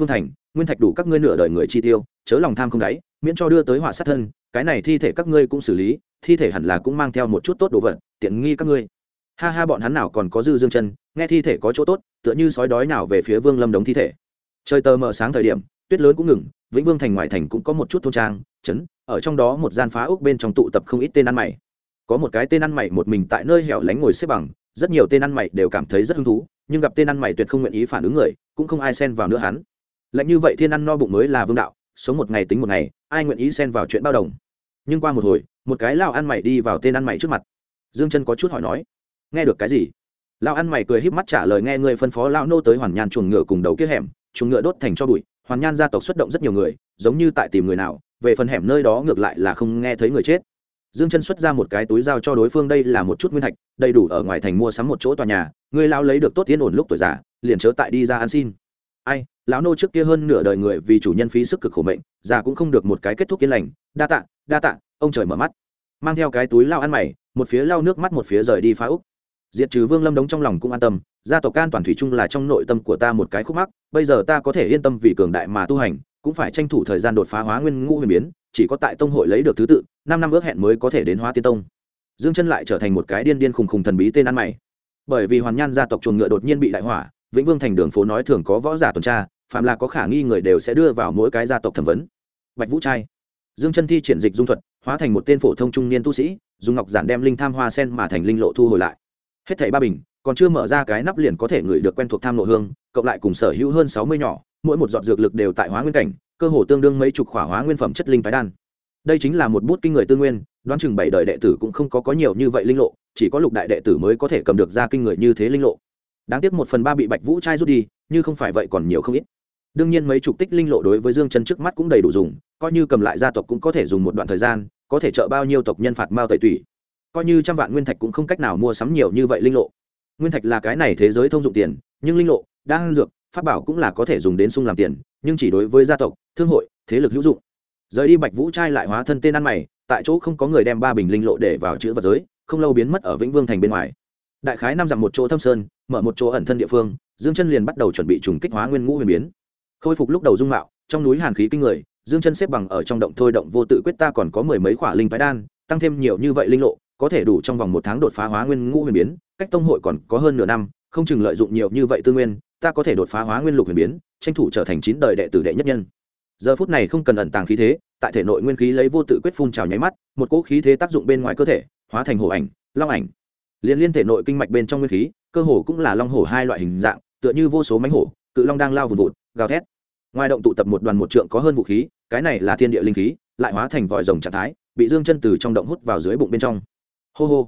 nguyên thạch đủ các ngươi nửa đời người chi tiêu, chớ lòng tham không đáy, miễn cho đưa tới họa sát thân. Cái này thi thể các ngươi cũng xử lý, thi thể hẳn là cũng mang theo một chút tốt đồ vật, tiện nghi các ngươi. Ha ha, bọn hắn nào còn có dư Dương Chân, nghe thi thể có chỗ tốt, tựa như sói đói nào về phía Vương Lâm đống thi thể. Trời tờ mờ sáng thời điểm, tuyết lớn cũng ngừng, Vĩnh Vương thành ngoại thành cũng có một chút thôn trang trấn, ở trong đó một gian phá ốc bên trong tụ tập không ít tên ăn mày. Có một cái tên ăn mày một mình tại nơi hẻo lánh ngồi xếp bằng, rất nhiều tên ăn mày đều cảm thấy rất hứng thú, nhưng gặp tên ăn mày tuyệt không nguyện ý phản ứng người, cũng không ai xen vào nữa hắn. Lạnh như vậy thiên ăn no bụng mới là vương đạo, sống một ngày tính một ngày, ai nguyện ý xen vào chuyện bao đồng. Nhưng qua một hồi, một cái lão ăn mày đi vào tên ăn mày trước mặt. Dương Chân có chút hỏi nói, nghe được cái gì? Lão ăn mày cười híp mắt trả lời, nghe người phân phó lão nô tới Hoàn Nhan chuồng ngựa cùng đầu kia hẻm, chuồng ngựa đốt thành cho bụi, Hoàn Nhan gia tộc xuất động rất nhiều người, giống như tại tìm người nào, về phần hẻm nơi đó ngược lại là không nghe thấy người chết. Dương Chân xuất ra một cái túi giao cho đối phương, đây là một chút nguyên thạch, đầy đủ ở ngoài thành mua sắm một chỗ tòa nhà, người lão lấy được tốt yên ổn lúc tuổi già, liền chớ tại đi ra ăn xin. Ai, lão nô trước kia hơn nửa đời người vì chủ nhân phí sức cực khổ mệnh, già cũng không được một cái kết thúc yên lành, đa tạ, ông trời mở mắt. Mang theo cái túi lao ăn mày, một phía lau nước mắt một phía rời đi phá úc. Diệt trừ Vương Lâm đống trong lòng cũng an tâm, gia tộc Can toàn thủy chung là trong nội tâm của ta một cái khúc mắc, bây giờ ta có thể yên tâm vì cường đại mà tu hành, cũng phải tranh thủ thời gian đột phá Hóa Nguyên Ngũ Huyền biến, chỉ có tại tông hội lấy được thứ tự, 5 năm ước hẹn mới có thể đến Hóa Tiên Tông. Dương Chân lại trở thành một cái điên điên khùng khùng thần bí tên ăn mày. Bởi vì Hoàn Nhan gia tộc chuồng ngựa đột nhiên bị đại hỏa, Vĩnh Vương thành đường phố nói thường có võ giả tuần tra, phạm là có khả nghi người đều sẽ đưa vào mỗi cái gia tộc thẩm vấn. Bạch Vũ trai. Dương Chân thi triển dịch dung thuật, hóa thành một tên phổ thông trung niên tu sĩ, dùng ngọc giản đem linh tham hoa sen mà thành linh lộ thu hồi lại. Hết thảy 3 bình, còn chưa mở ra cái nắp liền có thể ngửi được quen thuộc tham lộ hương, cộng lại cùng sở hữu hơn 60 nhỏ, mỗi một giọt dược lực đều tại hóa nguyên cảnh, cơ hồ tương đương mấy chục khỏa hóa nguyên phẩm chất linh phái đan. Đây chính là một bút kinh người tư nguyên, đoán chừng 7 đời đệ tử cũng không có nhiều như vậy linh lộ, chỉ có lục đại đệ tử mới có thể cầm được ra kinh người như thế linh lộ. Đáng tiếc 1/3 bị Bạch Vũ trai rút đi, như không phải vậy còn nhiều không ít. Đương nhiên mấy chục tích linh lộ đối với Dương Chân trước mắt cũng đầy đủ dùng, coi như cầm lại gia tộc cũng có thể dùng một đoạn thời gian, có thể trợ bao nhiêu tộc nhân phạt mao tẩy tủy. Coi như trăm vạn nguyên thạch cũng không cách nào mua sắm nhiều như vậy linh lộ. Nguyên thạch là cái này thế giới thông dụng tiền, nhưng linh lộ, đan dược, pháp bảo cũng là có thể dùng đến sung làm tiền, nhưng chỉ đối với gia tộc, thương hội, thế lực hữu dụng. Rời đi Bạch Vũ trai lại hóa thân tên ăn mày, tại chỗ không có người đem 3 bình linh lộ để vào chữ vật giới, không lâu biến mất ở Vĩnh Vương thành bên ngoài. Đại khái 5 dặm một chỗ thâm sơn, mở một chỗ ẩn thân địa phương, Dương Chân liền bắt đầu chuẩn bị trùng kích Hóa Nguyên Ngũ Huyền biến. Khôi phục lúc đầu dung mạo, trong núi hàn khí kinh người, Dương Chân xếp bằng ở trong động thôi động vô tự quyết, ta còn có 10 mấy khỏa linh phái đan, tăng thêm nhiều như vậy linh lộ, có thể đủ trong vòng 1 tháng đột phá Hóa Nguyên Ngũ Huyền biến, cách tông hội còn có hơn nửa năm, không chừng lợi dụng nhiều như vậy tư nguyên, ta có thể đột phá Hóa Nguyên Lục Huyền biến, tranh thủ trở thành 9 đời đệ tử đệ nhất nhân. Giờ phút này không cần ẩn tàng khí thế, tại thể nội nguyên khí lấy vô tự quyết phun trào nháy mắt, một cỗ khí thế tác dụng bên ngoài cơ thể, hóa thành hổ ảnh, long ảnh. Liên thể nội kinh mạch bên trong nguyên khí, cơ hồ cũng là long hổ hai loại hình dạng, tựa như vô số mãnh hổ, cự long đang lao vụt vụt, gào thét. Ngoài động tụ tập một đoàn một trượng có hơn vũ khí, cái này là thiên địa linh khí, lại hóa thành vòi rồng trạng thái, bị Dương Chân từ trong động hút vào dưới bụng bên trong. Hô hô.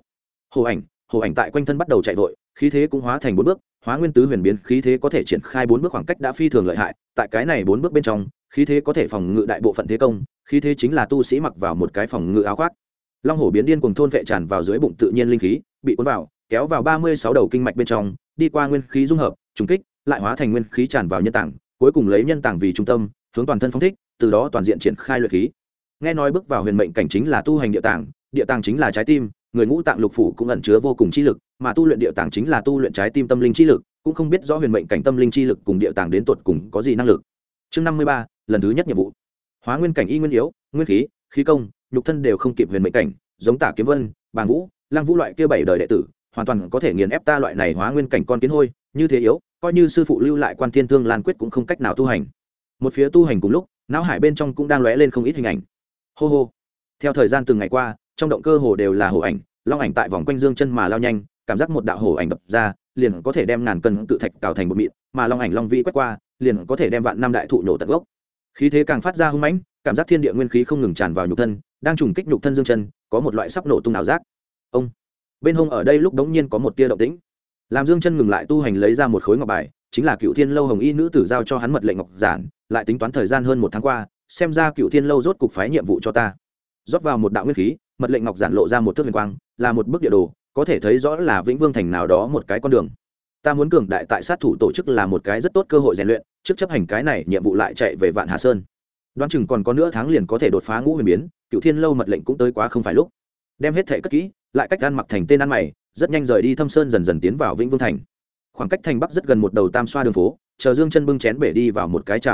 Hổ ảnh tại quanh thân bắt đầu chạy vội, khí thế cũng hóa thành 4 bước, Hóa Nguyên tứ huyền biến, khí thế có thể triển khai 4 bước khoảng cách đã phi thường lợi hại, tại cái này 4 bước bên trong, khí thế có thể phòng ngự đại bộ phận thế công, khí thế chính là tu sĩ mặc vào một cái phòng ngự áo khoác. Long hổ biến điên cuồng thôn vệ tràn vào dưới bụng tự nhiên linh khí, bị cuốn vào, kéo vào 36 đầu kinh mạch bên trong, đi qua nguyên khí dung hợp, trùng kích, lại hóa thành nguyên khí tràn vào nhân tạng, cuối cùng lấy nhân tạng vì trung tâm, hướng toàn thân phóng thích, từ đó toàn diện triển khai luyện khí. Nghe nói bước vào huyền mệnh cảnh chính là tu hành địa tạng chính là trái tim, người ngũ tạng lục phủ cũng ẩn chứa vô cùng chi lực, mà tu luyện địa tạng chính là tu luyện trái tim tâm linh chi lực, cũng không biết rõ huyền mệnh cảnh tâm linh chi lực cùng địa tạng đến tuột cùng có gì năng lực. Chương 53, lần thứ nhất nhiệm vụ. Hóa nguyên cảnh y nguyên yếu, nguyên khí, khí công, nhục thân đều không kịp huyền mệnh cảnh, giống Tả Kiếm Vân, Bàng Vũ, Lăng Vũ loại kia 7 đời đệ tử, hoàn toàn có thể nghiền ép ta loại này hóa nguyên cảnh con kiến hôi, như thế yếu, coi như sư phụ lưu lại Quan Thiên Thương Lan quyết cũng không cách nào tu hành. Một phía tu hành cùng lúc, não hải bên trong cũng đang lóe lên không ít hình ảnh. Hô hô. Theo thời gian từng ngày qua, trong động cơ hồ đều là hổ ảnh, long ảnh tại vòng quanh Dương Chân mà lao nhanh, cảm giác một đạo hổ ảnh đập ra, liền có thể đem ngàn cân tự thạch cào thành bột mịn, mà long ảnh long vĩ quét qua, liền có thể đem vạn năm đại thụ nổ tận gốc. Khí thế càng phát ra hung mãnh, cảm giác thiên địa nguyên khí không ngừng tràn vào nhục thân, đang trùng kích nhục thân Dương Chân, có một loại sắp nổ tung ảo giác. Ông, bên hông ở đây lúc đống nhiên có một tia động tĩnh, làm Dương Chân ngừng lại tu hành, lấy ra một khối ngọc bài, chính là Cựu Thiên lâu hồng y nữ tử giao cho hắn mật lệnh ngọc giản, lại tính toán thời gian hơn 1 tháng qua, xem ra Cựu Thiên lâu rốt cục phái nhiệm vụ cho ta. Rót vào một đạo nguyên khí, mật lệnh ngọc giản lộ ra một thước huyền quang, là một bức địa đồ, có thể thấy rõ là Vĩnh Vương thành nào đó một cái con đường. Ta muốn cường đại tại sát thủ tổ chức là một cái rất tốt cơ hội rèn luyện, trước chấp hành cái này nhiệm vụ lại chạy về Vạn Hà Sơn. Đoán chừng còn có nửa tháng liền có thể đột phá ngũ huyền biến, Cựu Thiên lâu mật lệnh cũng tới quá không phải lúc. Đem hết thể cất kỹ, lại cách ăn mặc thành tên ăn mày, rất nhanh rời đi Thâm Sơn, dần dần tiến vào Vĩnh Vương thành. Khoảng cách thành bắc rất gần một đầu tam xoa đường phố, chờ Dương Chân bưng chén bể đi vào một cái trà phố lúc,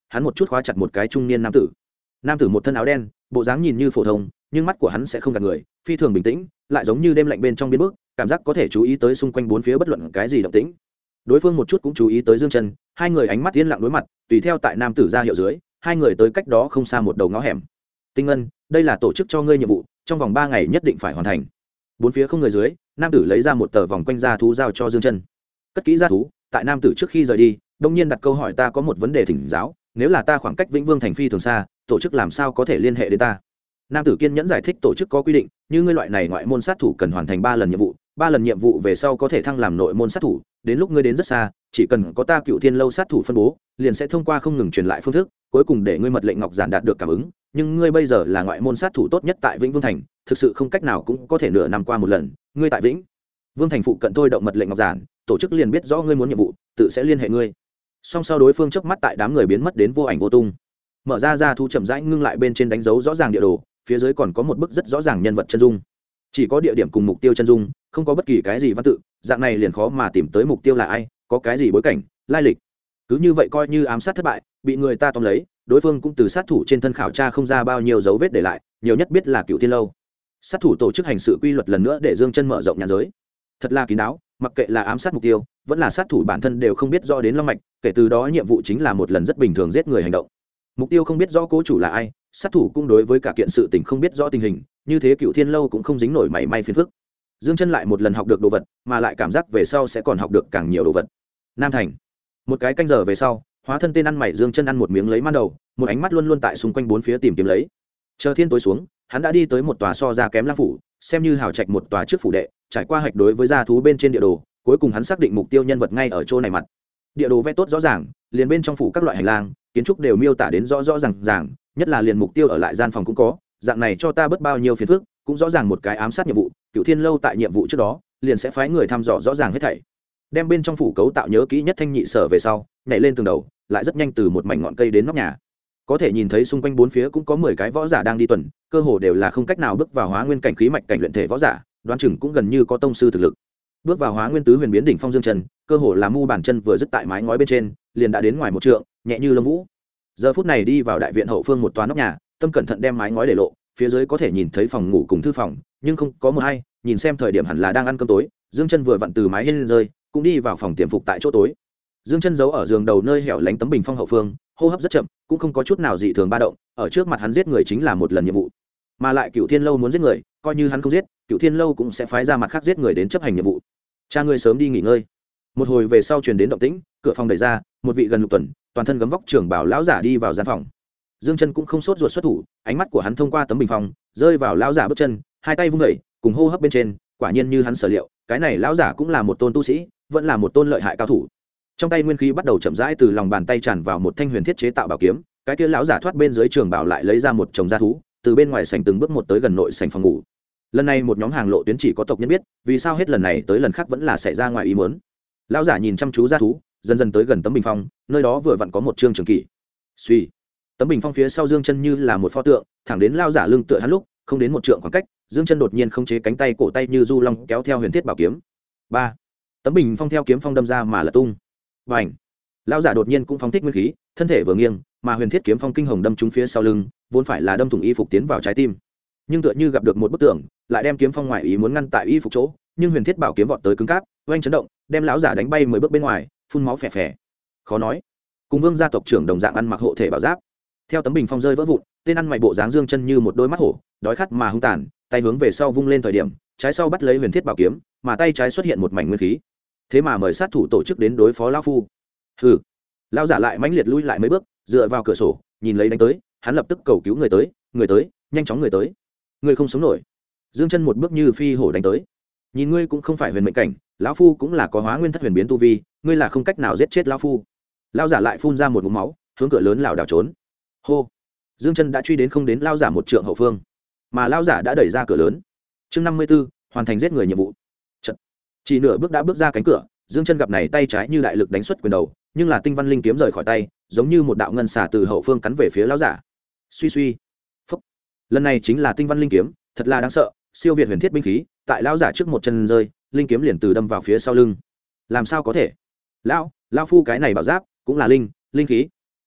hắn một chút khóa chặt một cái trung niên nam tử một thân áo đen, bộ dáng nhìn như phổ thông nhưng mắt của hắn sẽ không gạt người, phi thường bình tĩnh, lại giống như đêm lạnh bên trong biên bước, cảm giác có thể chú ý tới xung quanh bốn phía bất luận cái gì động tĩnh. Đối phương một chút cũng chú ý tới Dương Chân, hai người ánh mắt yên lặng đối mặt, tùy theo tại nam tử ra hiệu dưới, hai người tới cách đó không xa một đầu ngõ hẻm. Tinh Ngân, đây là tổ chức cho ngươi nhiệm vụ, trong vòng 3 ngày nhất định phải hoàn thành. Bốn phía không người dưới, nam tử lấy ra một tờ vòng quanh gia thú giao cho Dương Chân. Cất kỹ gia thú, tại nam tử trước khi rời đi, đông nhiên đặt câu hỏi, ta có một vấn đề thỉnh giáo, nếu là ta khoảng cách Vĩnh Vương thành phi thường xa, tổ chức làm sao có thể liên hệ đến ta? Nam tử kiên nhẫn giải thích, tổ chức có quy định, như ngươi loại này ngoại môn sát thủ cần hoàn thành 3 lần nhiệm vụ, 3 lần nhiệm vụ về sau có thể thăng làm nội môn sát thủ, đến lúc ngươi đến rất xa, chỉ cần có ta Cựu Thiên lâu sát thủ phân bố, liền sẽ thông qua không ngừng truyền lại phương thức, cuối cùng để ngươi mật lệnh ngọc giản đạt được cảm ứng, nhưng ngươi bây giờ là ngoại môn sát thủ tốt nhất tại Vĩnh Vương thành, thực sự không cách nào cũng có thể nửa năm qua một lần, ngươi tại Vĩnh Vương thành phụ cận thôi động mật lệnh ngọc giản, tổ chức liền biết rõ ngươi muốn nhiệm vụ, tự sẽ liên hệ ngươi. Song sau đối phương chớp mắt tại đám người biến mất đến vô ảnh vô tung. Mở ra thu chậm rãi ngưng lại bên trên đánh dấu rõ ràng địa đồ, phía dưới còn có một bức rất rõ ràng nhân vật chân dung, chỉ có địa điểm cùng mục tiêu chân dung, không có bất kỳ cái gì văn tự, dạng này liền khó mà tìm tới mục tiêu là ai, có cái gì bối cảnh lai lịch. Cứ như vậy coi như ám sát thất bại, bị người ta tóm lấy, đối phương cũng từ sát thủ trên thân khảo tra không ra bao nhiêu dấu vết để lại, nhiều nhất biết là Cựu Thiên lâu. Sát thủ tổ chức hành sự quy luật lần nữa để Dương Chân mở rộng nhãn giới, thật là kín đáo, mặc kệ là ám sát mục tiêu vẫn là sát thủ bản thân đều không biết rõ đến long mạch, kể từ đó nhiệm vụ chính là một lần rất bình thường giết người hành động. Mục tiêu không biết rõ cố chủ là ai, sát thủ cũng đối với cả kiện sự tình không biết rõ tình hình, như thế Cựu Thiên lâu cũng không dính nổi mảy may phiền phức. Dương Chân lại một lần học được đồ vật, mà lại cảm giác về sau sẽ còn học được càng nhiều đồ vật. Nam thành, một cái canh giờ về sau, hóa thân tên ăn mày Dương Chân ăn một miếng lấy man đầu, một ánh mắt luôn luôn tại xung quanh bốn phía tìm kiếm lấy. Chờ thiên tối xuống, hắn đã đi tới một tòa so ra kém lang phủ, xem như hào trạch một tòa trước phủ đệ, trải qua hạch đối với gia thú bên trên địa đồ, cuối cùng hắn xác định mục tiêu nhân vật ngay ở chỗ này mặt. Địa đồ vẽ tốt rõ ràng, liền bên trong phủ các loại hành lang, kiến trúc đều miêu tả đến rõ rõ ràng, nhất là liền mục tiêu ở lại gian phòng cũng có, dạng này cho ta bớt bao nhiêu phiền phức, cũng rõ ràng một cái ám sát nhiệm vụ, Cựu Thiên lâu tại nhiệm vụ trước đó, liền sẽ phái người thăm dò rõ ràng hết thảy. Đem bên trong phủ cấu tạo nhớ kỹ nhất thanh nhị sở về sau, nhảy lên tường đầu, lại rất nhanh từ một mảnh ngọn cây đến nóc nhà. Có thể nhìn thấy xung quanh bốn phía cũng có 10 cái võ giả đang đi tuần, cơ hồ đều là không cách nào bước vào hóa nguyên cảnh khí mạch cảnh luyện thể võ giả, đoán chừng cũng gần như có tông sư thực lực. Bước vào hóa nguyên tứ huyền biến đỉnh phong Dương Chân, cơ hồ là mu bàn chân vừa dứt tại mái ngói bên trên, liền đã đến ngoài một trượng, nhẹ như lông vũ. Giờ phút này đi vào đại viện hậu phương một tòa nóc nhà, tâm cẩn thận đem mái ngói để lộ, phía dưới có thể nhìn thấy phòng ngủ cùng thư phòng, nhưng không có một ai, nhìn xem thời điểm hẳn là đang ăn cơm tối. Dương Chân vừa vặn từ mái hiên rơi, cũng đi vào phòng tiềm phục tại chỗ tối. Dương Chân giấu ở giường đầu nơi hẻo lánh tấm bình phong hậu phương, hô hấp rất chậm, cũng không có chút nào dị thường ba động, ở trước mặt hắn giết người chính là một lần nhiệm vụ. Mà lại Cựu Thiên lâu muốn giết người, coi như hắn không giết, Cựu Thiên lâu cũng sẽ phái ra mặt khác giết người đến chấp hành nhiệm vụ. Cha ngươi sớm đi nghỉ ngơi. Một hồi về sau truyền đến động tĩnh, cửa phòng đẩy ra, một vị gần lục tuần, toàn thân gấm vóc trưởng bảo lão giả đi vào gian phòng. Dương Chân cũng không sốt ruột xuất thủ, ánh mắt của hắn thông qua tấm bình phong, rơi vào lão giả bước chân, hai tay vung dậy, cùng hô hấp bên trên, quả nhiên như hắn sở liệu, cái này lão giả cũng là một tôn tu sĩ, vẫn là một tôn lợi hại cao thủ. Trong tay nguyên khí bắt đầu chậm rãi từ lòng bàn tay tràn vào một thanh huyền thiết chế tạo bảo kiếm, cái kia lão giả thoát bên dưới trường bảo lại lấy ra một chồng gia thú, từ bên ngoài sảnh từng bước một tới gần nội sảnh phòng ngủ. Lần này một nhóm hàng lộ tuyến chỉ có tộc nhân biết, vì sao hết lần này tới lần khác vẫn là xảy ra ngoài ý muốn. Lão giả nhìn chăm chú gia thú, dần dần tới gần tấm bình phong, nơi đó vừa vặn có một trương trường kỷ. Suy, tấm bình phong phía sau Dương Chân như là một pho tượng, thẳng đến lão giả lưng tựa hắn lúc, không đến một trượng khoảng cách, Dương Chân đột nhiên khống chế cánh tay cổ tay như du long kéo theo huyền thiết bảo kiếm. 3. Tấm bình phong theo kiếm phong đâm ra mà lật tung. Bành! Lão giả đột nhiên cũng phóng thích nguyên khí, thân thể vừa nghiêng, mà huyền thiết kiếm phong kinh hồng đâm trúng phía sau lưng, vốn phải là đâm thủng y phục tiến vào trái tim. Nhưng tựa như gặp được một bức tường, lại đem kiếm phong ngoài ý muốn ngăn tại y phục chỗ, nhưng huyền thiết bảo kiếm vọt tới cứng cáp, oanh chấn động, đem lão giả đánh bay 10 bước bên ngoài, phun máu phè phè. Khó nói, cùng Vương gia tộc trưởng đồng dạng ăn mặc hộ thể bảo giáp. Theo tấm bình phong rơi vỡ vụn, tên ăn mày bộ dáng Dương Chân như một đôi mắt hổ, đói khát mà hung tàn, tay hướng về sau vung lên thời điểm, trái sau bắt lấy huyền thiết bảo kiếm, mà tay trái xuất hiện một mảnh nguyên khí. Thế mà mời sát thủ tổ chức đến đối phó lão phu. Hừ. Lão giả lại mãnh liệt lui lại mấy bước, dựa vào cửa sổ, nhìn lấy đánh tới, hắn lập tức cầu cứu người tới, nhanh chóng người tới. Người không sống nổi. Dương Chân một bước như phi hổ đánh tới. Nhìn ngươi cũng không phải huyền mệnh cảnh, lão phu cũng là có hóa nguyên thất huyền biến tu vi, ngươi là không cách nào giết chết lão phu. Lão giả lại phun ra một ngụm máu, hướng cửa lớn lảo đảo trốn. Hô. Dương Chân đã truy đến không đến lão giả một trượng hậu phương, mà lão giả đã đẩy ra cửa lớn. Chương 54, hoàn thành giết người nhiệm vụ. Chật. Chỉ nửa bước đã bước ra cánh cửa, Dương Chân gặp này tay trái như đại lực đánh xuất quyền đầu, nhưng là tinh văn linh kiếm rời khỏi tay, giống như một đạo ngân xà từ hậu phương cắn về phía lão giả. Suy suy. Phốc. Lần này chính là tinh văn linh kiếm, thật là đáng sợ, siêu việt huyền thiết binh khí, tại lão giả trước một chân rơi, linh kiếm liền từ đâm vào phía sau lưng. Làm sao có thể? Lão phu cái này bảo giáp cũng là linh khí.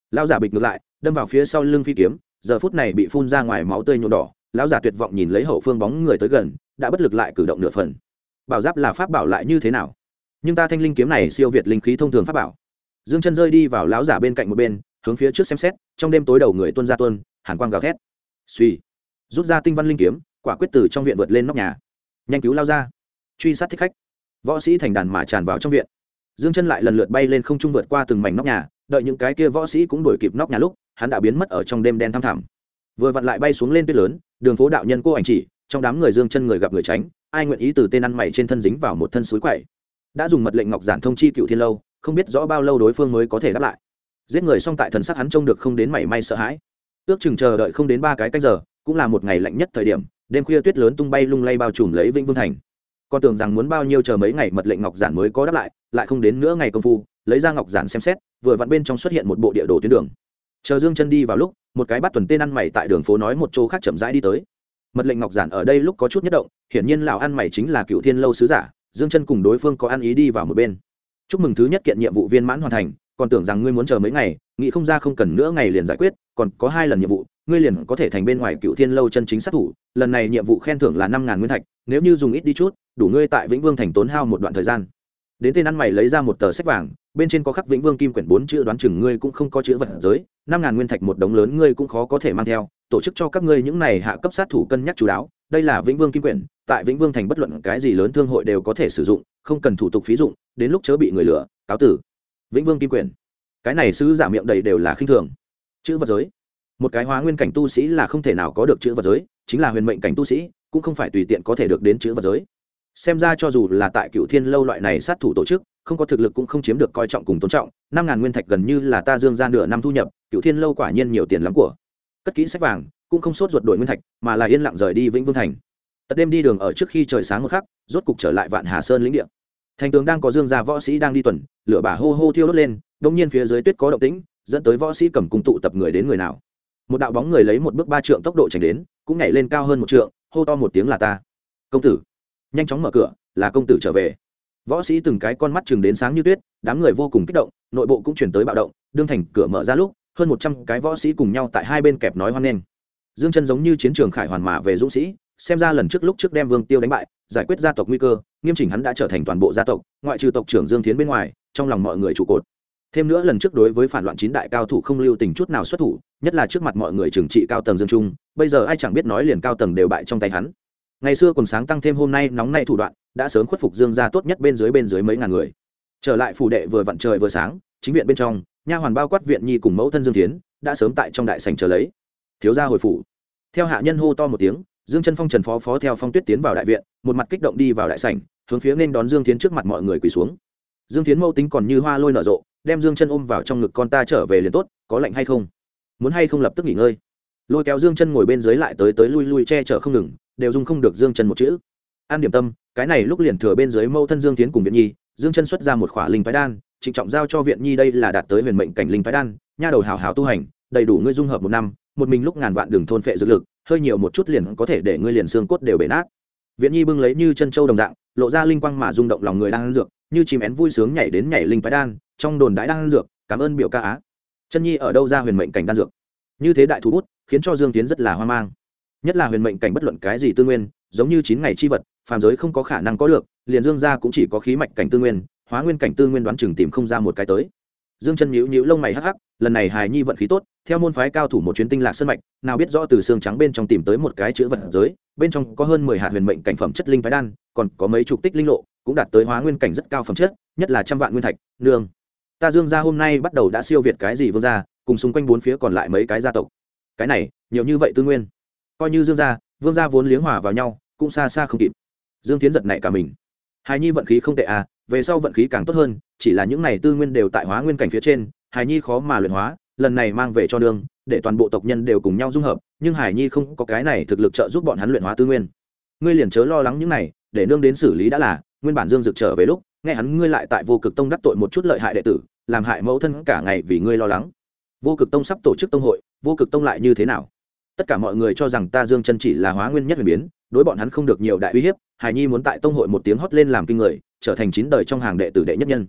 lão giả bịch ngược lại đâm vào phía sau lưng phi kiếm, giờ phút này bị phun ra ngoài máu tươi nhuộm đỏ. Lão giả tuyệt vọng nhìn lấy hậu phương bóng người tới gần, đã bất lực lại cử động nửa phần. Bảo giáp là pháp bảo lại như thế nào, nhưng ta thanh linh kiếm này siêu việt linh khí thông thường pháp bảo. Dương Chân rơi đi vào lão giả bên cạnh một bên, hướng phía trước xem xét. Trong đêm tối đầu người tuôn ra tuôn, hàn quang gào thét. Suy, rút ra tinh văn linh kiếm, quả quyết từ trong viện vượt lên nóc nhà, nhanh cứu lao ra, truy sát thích khách. Võ sĩ thành đàn mà tràn vào trong viện. Dương Chân lại lần lượt bay lên không trung vượt qua từng mảnh nóc nhà, đợi những cái kia võ sĩ cũng đuổi kịp nóc nhà lúc, hắn đã biến mất ở trong đêm đen thăm thẳm. Vừa vặn lại bay xuống lên tuyết lớn, đường phố đạo nhân cô ảnh chỉ, trong đám người Dương Chân người gặp người tránh, ai nguyện ý từ tên ăn mày trên thân dính vào một thân suối quậy. Đã dùng mật lệnh ngọc giản thông chi Cựu Thiên lâu, không biết rõ bao lâu đối phương mới có thể đáp lại. Giết người xong tại thần sắc hắn trông được không đến mảy may sợ hãi. Ước chừng chờ đợi không đến 3 cái canh giờ, cũng là một ngày lạnh nhất thời điểm, đêm khuya tuyết lớn tung bay lung lay bao trùm lấy Vĩnh Vương thành. Con tưởng rằng muốn bao nhiêu chờ mấy ngày mật lệnh ngọc giản mới có đáp lại, lại không đến nửa ngày công phu, lấy ra ngọc giản xem xét, vừa vặn bên trong xuất hiện một bộ địa đồ tuyến đường. Chờ Dương Chân đi vào lúc, một cái bắt tuần tên ăn mày tại đường phố nói một chỗ khác chậm rãi đi tới. Mật lệnh ngọc giản ở đây lúc có chút nhất động, hiển nhiên lão ăn mày chính là Cựu Thiên lâu sứ giả. Dương Chân cùng đối phương có ăn ý đi vào một bên. Chúc mừng thứ nhất kiện nhiệm vụ viên mãn hoàn thành, còn tưởng rằng ngươi muốn chờ mấy ngày, nghĩ không ra không cần nữa ngày liền giải quyết, còn có 2 lần nhiệm vụ, ngươi liền có thể thành bên ngoài Cựu Thiên lâu chân chính sát thủ. Lần này nhiệm vụ khen thưởng là 5.000 nguyên thạch, nếu như dùng ít đi chút, đủ ngươi tại Vĩnh Vương thành tốn hao một đoạn thời gian. Đến tên ăn mày lấy ra một tờ sách vàng, bên trên có khắc Vĩnh Vương kim quyển 4 chữ, đoán chừng ngươi cũng không có chữ vật giới, 5.000 nguyên thạch một đống lớn ngươi cũng khó có thể mang theo, tổ chức cho các ngươi những này hạ cấp sát thủ cân nhắc chú đáo. Đây là Vĩnh Vương kim quyển, tại Vĩnh Vương thành bất luận cái gì lớn thương hội đều có thể sử dụng, không cần thủ tục phí dụng, đến lúc chớ bị người lừa, cáo tử. Vĩnh Vương kim quyển, cái này sứ giả miệng đầy đều là khinh thường. Chữ vật giới, một cái hóa nguyên cảnh tu sĩ là không thể nào có được chữ vật giới, chính là huyền mệnh cảnh tu sĩ cũng không phải tùy tiện có thể được đến chữ vật giới. Xem ra cho dù là tại Cựu Thiên lâu loại này sát thủ tổ chức, không có thực lực cũng không chiếm được coi trọng cùng tôn trọng. 5.000 nguyên thạch gần như là ta Dương ra nửa năm thu nhập, Cựu Thiên lâu quả nhiên nhiều tiền lắm của. Cất kỹ sách vàng, cũng không sốt ruột đổi nguyên thạch, mà là yên lặng rời đi Vĩnh Vương thành. Tận đêm đi đường ở trước khi trời sáng một khắc, rốt cục trở lại Vạn Hà Sơn lĩnh địa. Thành tường đang có Dương gia võ sĩ đang đi tuần, lửa bả hô hô thiêu đốt lên, đột nhiên phía dưới tuyết có động tĩnh, dẫn tới võ sĩ cầm cung tụ tập người đến người nào. Một đạo bóng người lấy một bước 3 trượng tốc độ chạy đến, cũng nhảy lên cao hơn 1 trượng, hô to một tiếng là ta. Công tử, nhanh chóng mở cửa, là công tử trở về. Võ sĩ từng cái con mắt chừng đến sáng như tuyết, đám người vô cùng kích động, nội bộ cũng chuyển tới bạo động. Đương thành cửa mở ra lúc, hơn 100 cái võ sĩ cùng nhau tại hai bên kẹp nói hoan nghênh. Dương Chân giống như chiến trường khải hoàn mà về dũng sĩ, xem ra lần lúc trước đem Vương Tiêu đánh bại, giải quyết gia tộc nguy cơ, nghiêm chỉnh hắn đã trở thành toàn bộ gia tộc, ngoại trừ tộc trưởng Dương Thiến bên ngoài, trong lòng mọi người trụ cột. Thêm nữa lần trước đối với phản loạn 9 đại cao thủ không lưu tình chút nào xuất thủ, nhất là trước mặt mọi người trừng trị cao tầng Dương Trung, bây giờ ai chẳng biết nói liền cao tầng đều bại trong tay hắn. Ngày xưa còn sáng tăng thêm hôm nay nóng nay thủ đoạn, đã sớm khuất phục Dương gia tốt nhất bên dưới mấy ngàn người. Trở lại phủ đệ vừa vặn trời vừa sáng, chính viện bên trong, nha hoàn bao quát viện nhi cùng mẫu thân Dương Thiến, đã sớm tại trong đại sảnh chờ lấy. Thiếu gia hồi phủ. Theo hạ nhân hô to một tiếng, Dương Chân Phong Trần phó theo Phong Tuyết tiến vào đại viện, một mặt kích động đi vào đại sảnh, hướng phía nên đón Dương Thiến trước mặt mọi người quỳ xuống. Dương Thiến mâu tính còn như hoa lôi nở rộ, đem Dương Chân ôm vào trong ngực, con ta trở về liền tốt, có lạnh hay không? Muốn hay không lập tức nghỉ ngơi? Lôi kéo Dương Chân ngồi bên dưới lại tới lui che chở không ngừng, đều dung không được Dương Chân một chữ. An điểm tâm, cái này lúc liền thừa bên dưới mâu thân Dương Thiến cùng viện nhi, Dương Chân xuất ra một khỏa linh phái đan, trịnh trọng giao cho viện nhi, đây là đạt tới huyền mệnh cảnh linh phái đan, nha đầu hảo hảo tu hành, đầy đủ ngươi dung hợp 1 năm, một mình lúc ngàn vạn đường thôn phệ dược lực, hơi nhiều một chút liền có thể để ngươi liền xương cốt đều bể nát. Viện nhi bưng lấy như chân châu đồng dạng, lộ ra linh quang mà rung động lòng người đang ăn dược, như chim én vui sướng nhảy đến nhảy linh phái đan, trong đồn đãi đang ăn dược, cảm ơn biểu ca á. Chân nhi ở đâu ra huyền mệnh cảnh đan dược? Như thế đại thủ bút, khiến cho Dương Tiến rất là hoang mang. Nhất là huyền mệnh cảnh bất luận cái gì tư nguyên, giống như 9 ngày chi vật, phàm giới không có khả năng có được, liền Dương gia cũng chỉ có khí mạch cảnh tư nguyên, hóa nguyên cảnh tư nguyên đoán chừng tìm không ra một cái tới. Dương Chân nhíu nhíu lông mày hắc hắc, lần này hài nhi vận khí tốt, theo môn phái cao thủ một chuyến tinh lạc sơn mạch, nào biết rõ từ xương trắng bên trong tìm tới một cái chữ vật giới, bên trong có hơn 10 hạt huyền mệnh cảnh phẩm chất linh phái đan, còn có mấy chục tích linh lộ, cũng đạt tới hóa nguyên cảnh rất cao phẩm chất, nhất là 100 vạn nguyên thạch. Nương, ta Dương gia hôm nay bắt đầu đã siêu việt cái gì Vương gia, cùng xung quanh 4 phía còn lại mấy cái gia tộc. Cái này, nhiều như vậy tư nguyên, coi như Dương gia, Vương gia vốn liếng hòa vào nhau, cũng xa xa không kịp. Dương Tiến giật nảy cả mình. Hài nhi vận khí không tệ à, về sau vận khí càng tốt hơn, chỉ là những này tư nguyên đều tại hóa nguyên cảnh phía trên, Hải nhi khó mà luyện hóa, lần này mang về cho nương, để toàn bộ tộc nhân đều cùng nhau dung hợp, nhưng Hải nhi không có cái này thực lực trợ giúp bọn hắn luyện hóa tư nguyên. Ngươi liền chớ lo lắng những này, để nương đến xử lý đã là. Nguyên bản Dương Dực trở về lúc, nghe hắn ngươi lại tại Vô Cực Tông đắc tội một chút lợi hại đệ tử, làm hại mẫu thân cả ngày vì ngươi lo lắng. Vô Cực Tông sắp tổ chức tông hội, Vô Cực Tông lại như thế nào? Tất cả mọi người cho rằng ta Dương Chân chỉ là hóa nguyên nhất huyền biến, đối bọn hắn không được nhiều đại uy hiếp, Hải nhi muốn tại tông hội một tiếng hót lên làm kinh người, trở thành 9 đời trong hàng đệ tử đệ nhất nhân.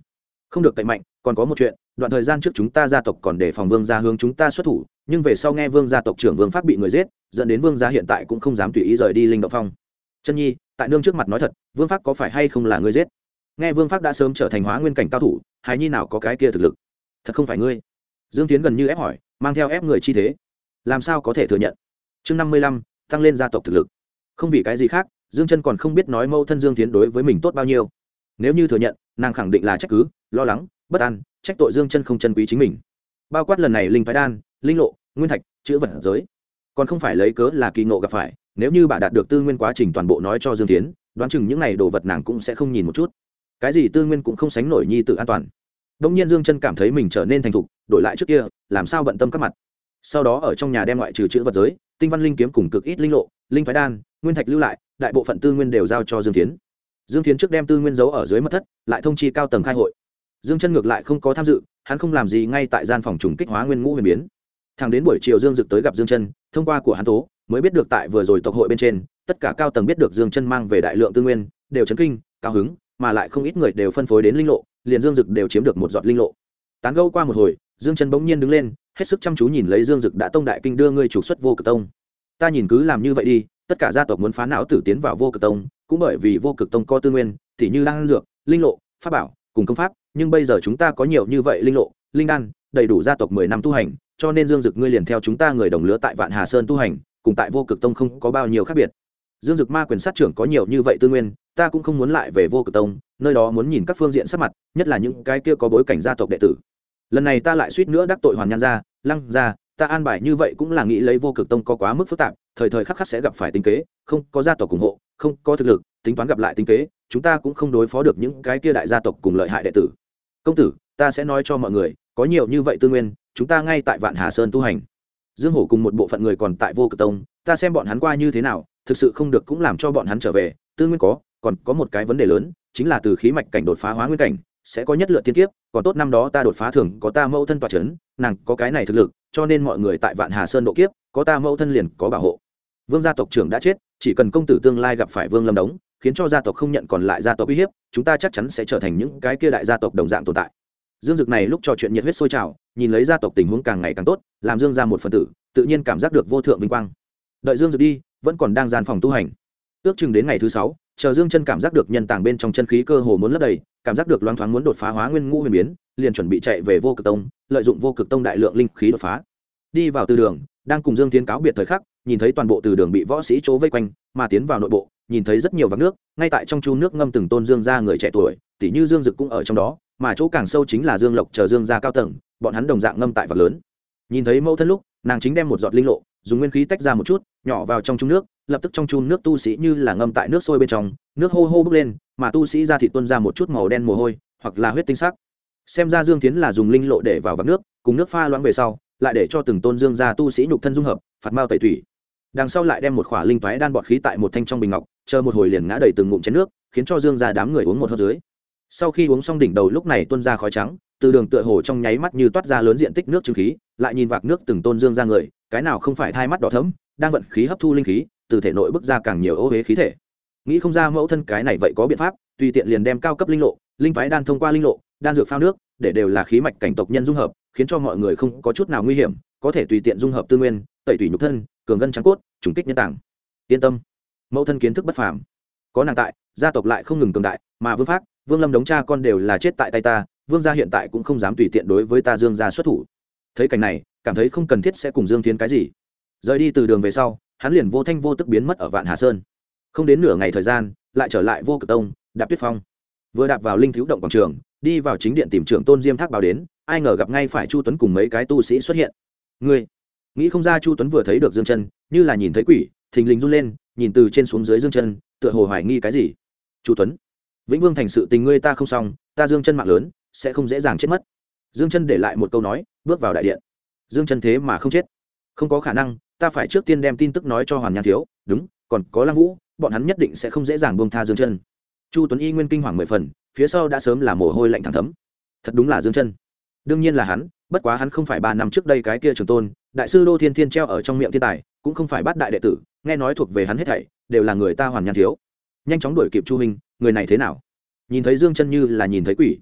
không được cậy mạnh. Còn có một chuyện, đoạn thời gian trước chúng ta gia tộc còn để phòng vương gia hướng chúng ta xuất thủ, nhưng về sau nghe vương gia tộc trưởng Vương Phác bị người giết, dẫn đến vương gia hiện tại cũng không dám tùy ý rời đi Linh Động Phong. Chân nhi, tại nương trước mặt nói thật, Vương Phác có phải hay không là ngươi giết? Nghe Vương Phác đã sớm trở thành hóa nguyên cảnh cao thủ, hài nhi nào có cái kia thực lực? Thật không phải ngươi? Dương Tiến gần như ép hỏi, mang theo ép người chi thế, làm sao có thể thừa nhận? Chương 55, tăng lên gia tộc thực lực. Không vì cái gì khác, Dương Chân còn không biết nói mâu thân Dương Tiến đối với mình tốt bao nhiêu. Nếu như thừa nhận, nàng khẳng định là trách cứ, lo lắng, bất an, trách tội Dương Chân không trân quý chính mình. Bao quát lần này linh phái đan, linh lộ, nguyên thạch, chữ vật giới, còn không phải lấy cớ là kỳ ngộ gặp phải. Nếu như bà đạt được tư nguyên quá trình toàn bộ nói cho Dương Tiến, đoán chừng những này đồ vật nàng cũng sẽ không nhìn một chút. Cái gì tư nguyên cũng không sánh nổi nhi tự an toàn. Đông nhiên Dương Chân cảm thấy mình trở nên thành thục, đổi lại trước kia, làm sao bận tâm các mặt. Sau đó ở trong nhà đem ngoại trừ chữ vật giới, tinh văn linh kiếm cùng cực ít linh lộ, linh phái đan, nguyên thạch lưu lại, đại bộ phận tư nguyên đều giao cho Dương Tiến. Dương Tiến trước đem tư nguyên giấu ở dưới mật thất, lại thông chi cao tầng khai hội. Dương Chân ngược lại không có tham dự, hắn không làm gì ngay tại gian phòng trùng kích hóa nguyên ngũ huyền biến. Thẳng đến buổi chiều Dương Dực tới gặp Dương Chân, thông qua của hắn tố, mới biết được tại vừa rồi tộc hội bên trên, tất cả cao tầng biết được Dương Chân mang về đại lượng tư nguyên, đều chấn kinh, cao hứng, mà lại không ít người đều phân phối đến linh lộ, liền Dương Dực đều chiếm được một giọt linh lộ. Tán gẫu qua một hồi, Dương Chân bỗng nhiên đứng lên, hết sức chăm chú nhìn lấy Dương Dực đã tông đại kinh đưa ngươi trục xuất vô cực tông. Ta nhìn cứ làm như vậy đi, tất cả gia tộc muốn phá não tử tiến vào vô cực tông, cũng bởi vì vô cực tông có tư nguyên, thì như đan dược, linh lộ, pháp bảo, cùng công pháp, nhưng bây giờ chúng ta có nhiều như vậy linh lộ, linh đan, đầy đủ gia tộc 10 năm tu hành, cho nên Dương Dực ngươi liền theo chúng ta người đồng lứa tại Vạn Hà Sơn tu hành, cùng tại vô cực tông không có bao nhiêu khác biệt. Dương Dực ma quyền sát trưởng có nhiều như vậy tư nguyên, ta cũng không muốn lại về vô cực tông, nơi đó muốn nhìn các phương diện sắc mặt, nhất là những cái kia có bối cảnh gia tộc đệ tử. Lần này ta lại suýt nữa đắc tội Hoàn Nhan gia, Lăng gia, ta an bài như vậy cũng là nghĩ lấy vô cực tông có quá mức phức tạp, thời thời khắc khắc sẽ gặp phải tính kế, không có gia tộc ủng hộ, không có thực lực, tính toán gặp lại tính kế, chúng ta cũng không đối phó được những cái kia đại gia tộc cùng lợi hại đệ tử. Công tử, ta sẽ nói cho mọi người, có nhiều như vậy tư nguyên, chúng ta ngay tại Vạn Hà Sơn tu hành. Dương Hổ cùng một bộ phận người còn tại vô cực tông, ta xem bọn hắn qua như thế nào, thực sự không được cũng làm cho bọn hắn trở về. Tư nguyên có, còn có một cái vấn đề lớn, chính là từ khí mạch cảnh đột phá hóa nguyên cảnh, sẽ có nhất lượt tiên kiếp, còn tốt năm đó ta đột phá thường có ta mẫu thân tọa chấn, nàng có cái này thực lực, cho nên mọi người tại Vạn Hà Sơn độ kiếp, có ta mẫu thân liền có bảo hộ. Vương gia tộc trưởng đã chết, chỉ cần công tử tương lai gặp phải Vương Lâm Đống, khiến cho gia tộc không nhận còn lại gia tộc uy hiếp, chúng ta chắc chắn sẽ trở thành những cái kia đại gia tộc đồng dạng tồn tại. Dương Dực này lúc trò chuyện nhiệt huyết sôi trào, nhìn lấy gia tộc tình huống càng ngày càng tốt, làm Dương gia một phần tử, tự nhiên cảm giác được vô thượng vinh quang. Đợi Dương Dực đi, vẫn còn đang gian phòng tu hành. Ước chừng đến ngày thứ 6, chờ Dương Chân cảm giác được nhân tàng bên trong chân khí cơ hồ muốn lấp đầy, cảm giác được loáng thoáng muốn đột phá hóa nguyên ngũ huyền biến, liền chuẩn bị chạy về vô cực tông, lợi dụng vô cực tông đại lượng linh khí đột phá. Đi vào từ đường, đang cùng Dương Tiến cáo biệt thời khắc, nhìn thấy toàn bộ từ đường bị võ sĩ chỗ vây quanh, mà tiến vào nội bộ, nhìn thấy rất nhiều vạc nước, ngay tại trong chu nước ngâm từng tôn Dương gia người trẻ tuổi, tỷ như Dương Dực cũng ở trong đó, mà chỗ càng sâu chính là Dương Lộc chờ Dương gia cao tầng, bọn hắn đồng dạng ngâm tại vạc lớn. Nhìn thấy mẫu thân lúc, nàng chính đem một giọt linh lộ, dùng nguyên khí tách ra một chút, nhỏ vào trong chung nước, lập tức trong chun nước tu sĩ như là ngâm tại nước sôi bên trong, nước hô hô bốc lên, mà tu sĩ ra thịt tuôn ra một chút màu đen mồ hôi, hoặc là huyết tinh sắc. Xem ra Dương Tiến là dùng linh lộ để vào vạc nước, cùng nước pha loãng về sau, lại để cho từng tôn Dương gia tu sĩ nhục thân dung hợp, phạt mao tẩy thủy. Đằng sau lại đem một khỏa linh toái đan bọt khí tại một thanh trong bình ngọc, chờ một hồi liền ngã đầy từng ngụm chén nước, khiến cho Dương gia đám người uống một hơi dưới. Sau khi uống xong đỉnh đầu lúc này tuôn ra khói trắng, từ đường tựa hồ trong nháy mắt như toát ra lớn diện tích nước trứng khí, lại nhìn vạc nước từng tôn Dương gia người, cái nào không phải thai mắt đỏ thẫm, đang vận khí hấp thu linh khí, từ thể nội bức ra càng nhiều ô uế khí thể. Nghĩ không ra mẫu thân cái này vậy có biện pháp, tùy tiện liền đem cao cấp linh lộ, linh toái đan thông qua linh lộ, đan dược phao nước, để đều là khí mạch cảnh tộc nhân dung hợp, khiến cho mọi người không có chút nào nguy hiểm, có thể tùy tiện dung hợp tư nguyên, tẩy tủy nhục thân, cường ngân trắng cốt, trùng kích nhân tạng. Yên tâm, mẫu thân kiến thức bất phàm, có nàng tại, gia tộc lại không ngừng cường đại, mà Vương Phác, Vương Lâm đống cha con đều là chết tại tay ta, Vương gia hiện tại cũng không dám tùy tiện đối với ta Dương gia xuất thủ. Thấy cảnh này, cảm thấy không cần thiết sẽ cùng Dương Tiến cái gì. Rời đi từ đường về sau, hắn liền vô thanh vô tức biến mất ở Vạn Hà Sơn. Không đến nửa ngày thời gian, lại trở lại Vô Cực Tông, đạp Tuyết Phong. Vừa đạp vào linh thiếu động quảng trường, đi vào chính điện tìm trưởng tôn Diêm Thác báo đến, ai ngờ gặp ngay phải Chu Tuấn cùng mấy cái tu sĩ xuất hiện. Ngươi, nghĩ không ra Chu Tuấn vừa thấy được Dương Chân, như là nhìn thấy quỷ, thình lình run lên, nhìn từ trên xuống dưới Dương Chân, tựa hồ hoài nghi cái gì. Chu Tuấn, Vĩnh Vương thành sự tình ngươi ta không xong, ta Dương Chân mạng lớn, sẽ không dễ dàng chết mất. Dương Chân để lại một câu nói, bước vào đại điện. Dương Chân thế mà không chết, không có khả năng, ta phải trước tiên đem tin tức nói cho Hoàn Nhan thiếu, đúng, còn có Lăng Vũ, bọn hắn nhất định sẽ không dễ dàng buông tha Dương Chân. Chu Tuấn y nguyên kinh hoàng 10 phần, phía sau đã sớm là mồ hôi lạnh thẳng thấm. Thật đúng là Dương Chân. Đương nhiên là hắn, bất quá hắn không phải 3 năm trước đây cái kia trường tôn, đại sư Đô Thiên Thiên treo ở trong miệng thiên tài, cũng không phải bát đại đệ tử, nghe nói thuộc về hắn hết thảy, đều là người ta Hoàn Nhan thiếu. Nhanh chóng đuổi kịp Chu huynh, người này thế nào? Nhìn thấy Dương Chân như là nhìn thấy quỷ.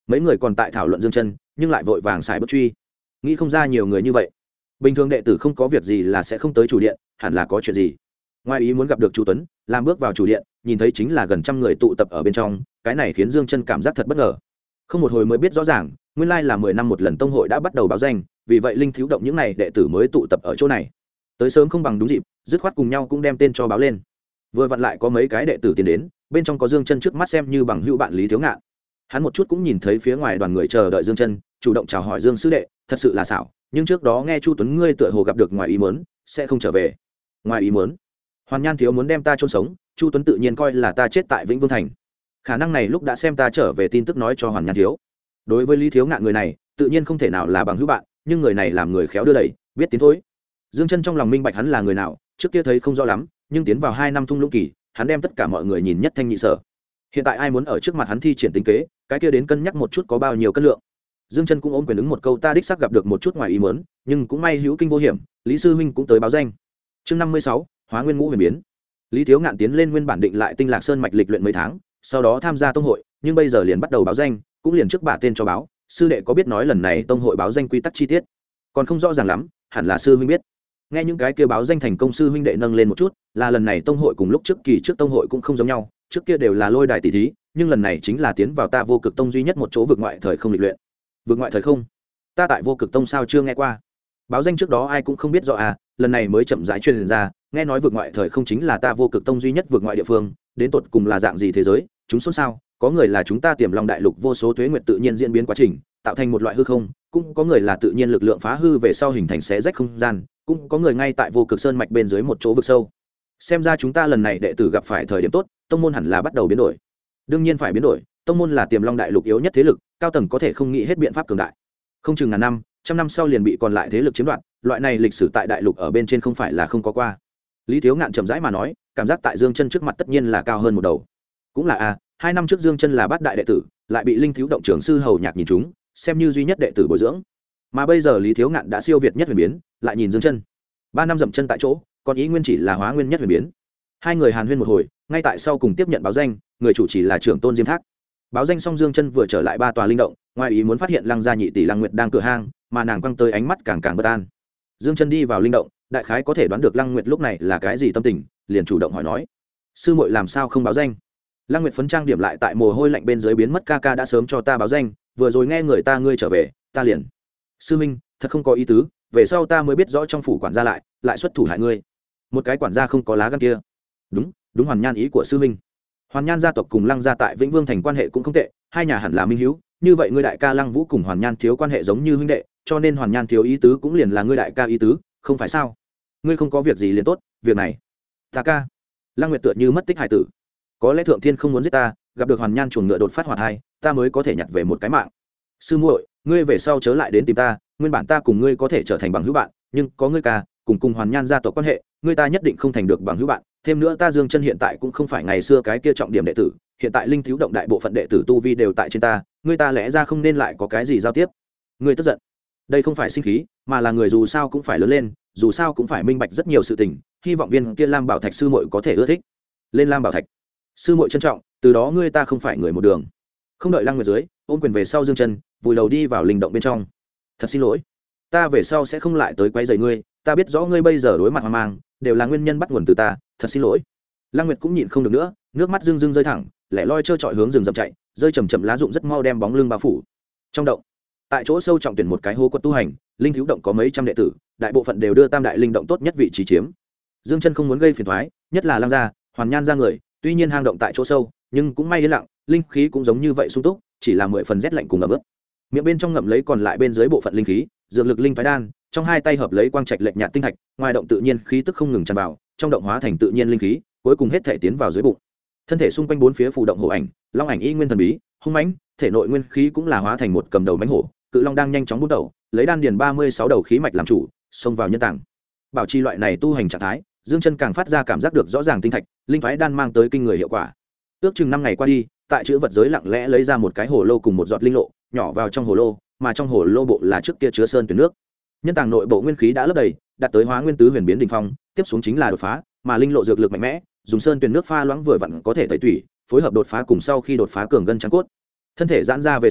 mấy người còn tại thảo luận Dương Chân, nhưng lại vội vàng xài bước truy, nghĩ không ra nhiều người như vậy. Bình thường đệ tử không có việc gì là sẽ không tới chủ điện, hẳn là có chuyện gì. Ngoài ý muốn gặp được Chu Tuấn, làm bước vào chủ điện, nhìn thấy chính là gần trăm người tụ tập ở bên trong, cái này khiến Dương Chân cảm giác thật bất ngờ. Không một hồi mới biết rõ ràng, nguyên lai là 10 năm một lần tông hội đã bắt đầu báo danh, vì vậy linh thiếu động những này đệ tử mới tụ tập ở chỗ này. Tới sớm không bằng đúng dịp, dứt khoát cùng nhau cũng đem tên cho báo lên. Vừa vặn lại có mấy cái đệ tử tiến đến, bên trong có Dương Chân trước mắt xem như bằng hữu bạn Lý Thiếu Ngạn. Hắn một chút cũng nhìn thấy phía ngoài đoàn người chờ đợi Dương Chân, chủ động chào hỏi Dương sư đệ, thật sự là xảo, nhưng trước đó nghe Chu Tuấn ngươi tựa hồ gặp được ngoài ý muốn, sẽ không trở về. Ngoài ý muốn? Hoàn Nhan thiếu muốn đem ta chôn sống, Chu Tuấn tự nhiên coi là ta chết tại Vĩnh Vương thành. Khả năng này lúc đã xem ta trở về tin tức nói cho Hoàn Nhan thiếu. Đối với Lý Thiếu Ngạn người này, tự nhiên không thể nào là bằng hữu bạn, nhưng người này làm người khéo đưa đẩy, biết tiến thối. Dương Chân trong lòng minh bạch hắn là người nào, trước kia thấy không rõ lắm, nhưng tiến vào 2 năm thung lũng kỳ, hắn đem tất cả mọi người nhìn nhất thanh nhị sở. Hiện tại ai muốn ở trước mặt hắn thi triển tính kế, cái kia đến cân nhắc một chút có bao nhiêu cân lượng. Dương Chân cũng ôm quyền ứng một câu ta đích xác gặp được một chút ngoài ý muốn, nhưng cũng may hữu kinh vô hiểm, Lý sư huynh cũng tới báo danh. Chương 56, Hóa Nguyên Ngũ Huyền biến. Lý Thiếu Ngạn tiến lên nguyên bản định lại Tinh Lạc Sơn mạch lịch luyện mấy tháng, sau đó tham gia tông hội, nhưng bây giờ liền bắt đầu báo danh, cũng liền trước bả tên cho báo, sư đệ có biết nói lần này tông hội báo danh quy tắc chi tiết? Còn không rõ ràng lắm, hẳn là sư huynh biết. Nghe những cái kia báo danh thành công sư huynh đệ nâng lên một chút, là lần này tông hội cùng lúc trước kỳ trước tông hội cũng không giống nhau, trước kia đều là lôi đài tỷ thí, nhưng lần này chính là tiến vào ta Vô Cực Tông duy nhất một chỗ vực ngoại thời không lịch luyện. Vực ngoại thời không? Ta tại Vô Cực Tông sao chưa nghe qua? Báo danh trước đó ai cũng không biết rõ à, lần này mới chậm rãi truyền ra, nghe nói vực ngoại thời không chính là ta Vô Cực Tông duy nhất vực ngoại địa phương, đến tột cùng là dạng gì thế giới, chúng xôn xao, có người là chúng ta Tiềm Long đại lục vô số tuế nguyệt tự nhiên diễn biến quá trình, tạo thành một loại hư không, cũng có người là tự nhiên lực lượng phá hư về sau hình thành xé rách không gian, cũng có người ngay tại Vô Cực Sơn mạch bên dưới một chỗ vực sâu. Xem ra chúng ta lần này đệ tử gặp phải thời điểm tốt, tông môn hẳn là bắt đầu biến đổi. Đương nhiên phải biến đổi, tông môn là Tiềm Long đại lục yếu nhất thế lực, cao tầng có thể không nghĩ hết biện pháp cường đại. Không chừng ngàn năm, trăm năm sau liền bị còn lại thế lực chiếm đoạt, loại này lịch sử tại đại lục ở bên trên không phải là không có qua. Lý Thiếu Ngạn chậm rãi mà nói, cảm giác tại Dương Chân trước mặt tất nhiên là cao hơn một đầu. Cũng là a, 2 năm trước Dương Chân là bát đại đệ tử, lại bị Linh Thiếu động trưởng sư hầu nhạc nhìn chúng, xem như duy nhất đệ tử bồi dưỡng. Mà bây giờ Lý Thiếu Ngạn đã siêu việt nhất huyền biến, lại nhìn Dương Chân. 3 năm dậm chân tại chỗ, còn ý nguyên chỉ là hóa nguyên nhất huyền biến. Hai người hàn huyên một hồi, ngay tại sau cùng tiếp nhận báo danh, người chủ trì là trưởng tôn Diêm Thác. Báo danh xong Dương Chân vừa trở lại 3 tòa linh động, ngoài ý muốn phát hiện Lăng gia nhị tỷ Lăng Nguyệt đang cửa hang, mà nàng quăng tới ánh mắt càng càng bất an. Dương Chân đi vào linh động, đại khái có thể đoán được Lăng Nguyệt lúc này là cái gì tâm tình, liền chủ động hỏi nói: sư muội làm sao không báo danh? Lăng Nguyệt phấn trang điểm lại tại mồ hôi lạnh bên dưới biến mất, ca ca đã sớm cho ta báo danh, vừa rồi nghe người ta ngươi trở về, ta liền. Sư minh, thật không có ý tứ, về sau ta mới biết rõ trong phủ quản gia lại xuất thủ hại ngươi. Một cái quản gia không có lá gan kia. Đúng, đúng, Hoàn Nhan ý của sư minh. Hoàn Nhan gia tộc cùng Lăng gia tại Vĩnh Vương thành quan hệ cũng không tệ, hai nhà hẳn là minh hữu, như vậy ngươi đại ca Lăng Vũ cùng Hoàn Nhan thiếu quan hệ giống như huynh đệ, cho nên Hoàn Nhan thiếu ý tứ cũng liền là ngươi đại ca ý tứ, không phải sao? Ngươi không có việc gì liền tốt, việc này. Ta ca. Lăng Nguyệt tựa như mất tích hải tử. Có lẽ thượng thiên không muốn giết ta, gặp được Hoàn Nhan chuồng ngựa đột phát hỏa thai, ta mới có thể nhặt về một cái mạng. Sư muội, ngươi về sau chớ lại đến tìm ta, nguyên bản ta cùng ngươi có thể trở thành bằng hữu bạn, nhưng có ngươi ca cùng Hoàn Nhan gia tộc quan hệ, ngươi ta nhất định không thành được bằng hữu bạn. Thêm nữa ta Dương Chân hiện tại cũng không phải ngày xưa cái kia trọng điểm đệ tử, hiện tại Linh Thiếu động đại bộ phận đệ tử tu vi đều tại trên ta, ngươi ta lẽ ra không nên lại có cái gì giao tiếp. Ngươi tức giận? Đây không phải sinh khí, mà là người dù sao cũng phải lớn lên, dù sao cũng phải minh bạch rất nhiều sự tình, hy vọng viên kia Lam Bảo Thạch sư muội có thể ưa thích. Lên Lam Bảo Thạch. Sư muội trân trọng, từ đó ngươi ta không phải người một đường. Không đợi Lăng Nguyệt dưới, ôm quyền về sau Dương Chân, vùi đầu đi vào linh động bên trong. Thật xin lỗi, ta về sau sẽ không lại tới quấy rầy ngươi, ta biết rõ ngươi bây giờ đối mặt hoang mang, đều là nguyên nhân bắt nguồn từ ta, thật xin lỗi. Lăng Nguyệt cũng nhịn không được nữa, nước mắt rưng rưng rơi thẳng, lẻ loi trơ trọi hướng rừng rậm chạy, rơi chậm chậm lá rụng rất mau đem bóng lưng bao phủ. Trong động, tại chỗ sâu trọng tuyển một cái hố quật tu hành, Linh Thiếu động có mấy trăm đệ tử, đại bộ phận đều đưa tam đại linh động tốt nhất vị trí chiếm. Dương Chân không muốn gây phiền toái, nhất là Lăng gia, Hoàn Nhan gia người, tuy nhiên hang động tại chỗ sâu, nhưng cũng may yên lặng, linh khí cũng giống như vậy sung túc, chỉ là 10 phần rét lạnh cùng ẩm ướt. Miệng bên trong ngậm lấy còn lại bên dưới bộ phận linh khí, dược lực linh phái đan, trong hai tay hợp lấy quang trạch lệch nhạt tinh thạch, ngoài động tự nhiên khí tức không ngừng tràn vào, trong động hóa thành tự nhiên linh khí, cuối cùng hết thể tiến vào dưới bụng. Thân thể xung quanh bốn phía phù động hổ ảnh, long ảnh y nguyên thần bí, hung mãnh, thể nội nguyên khí cũng là hóa thành một cầm đầu mãnh hổ, cự long đang nhanh chóng bút đầu, lấy đan điền 36 đầu khí mạch làm chủ, xông vào nhân tạng. Bảo trì loại này tu hành trạng thái, Dương Chân càng phát ra cảm giác được rõ ràng tinh thạch, linh phái đan mang tới kinh người hiệu quả. Ước chừng 5 ngày qua đi, tại chữ vật giới lặng lẽ lấy ra một cái hồ lô cùng một giọt linh lộ, nhỏ vào trong hồ lô, mà trong hồ lô bộ là trước kia chứa sơn tuyển nước. Nhân tàng nội bộ nguyên khí đã lấp đầy, đạt tới hóa nguyên tứ huyền biến đỉnh phong, tiếp xuống chính là đột phá, mà linh lộ dược lực mạnh mẽ, dùng sơn tuyển nước pha loãng vừa vặn có thể tẩy tủy, phối hợp đột phá cùng sau khi đột phá cường gân trắng cốt. Thân thể giãn ra về sau,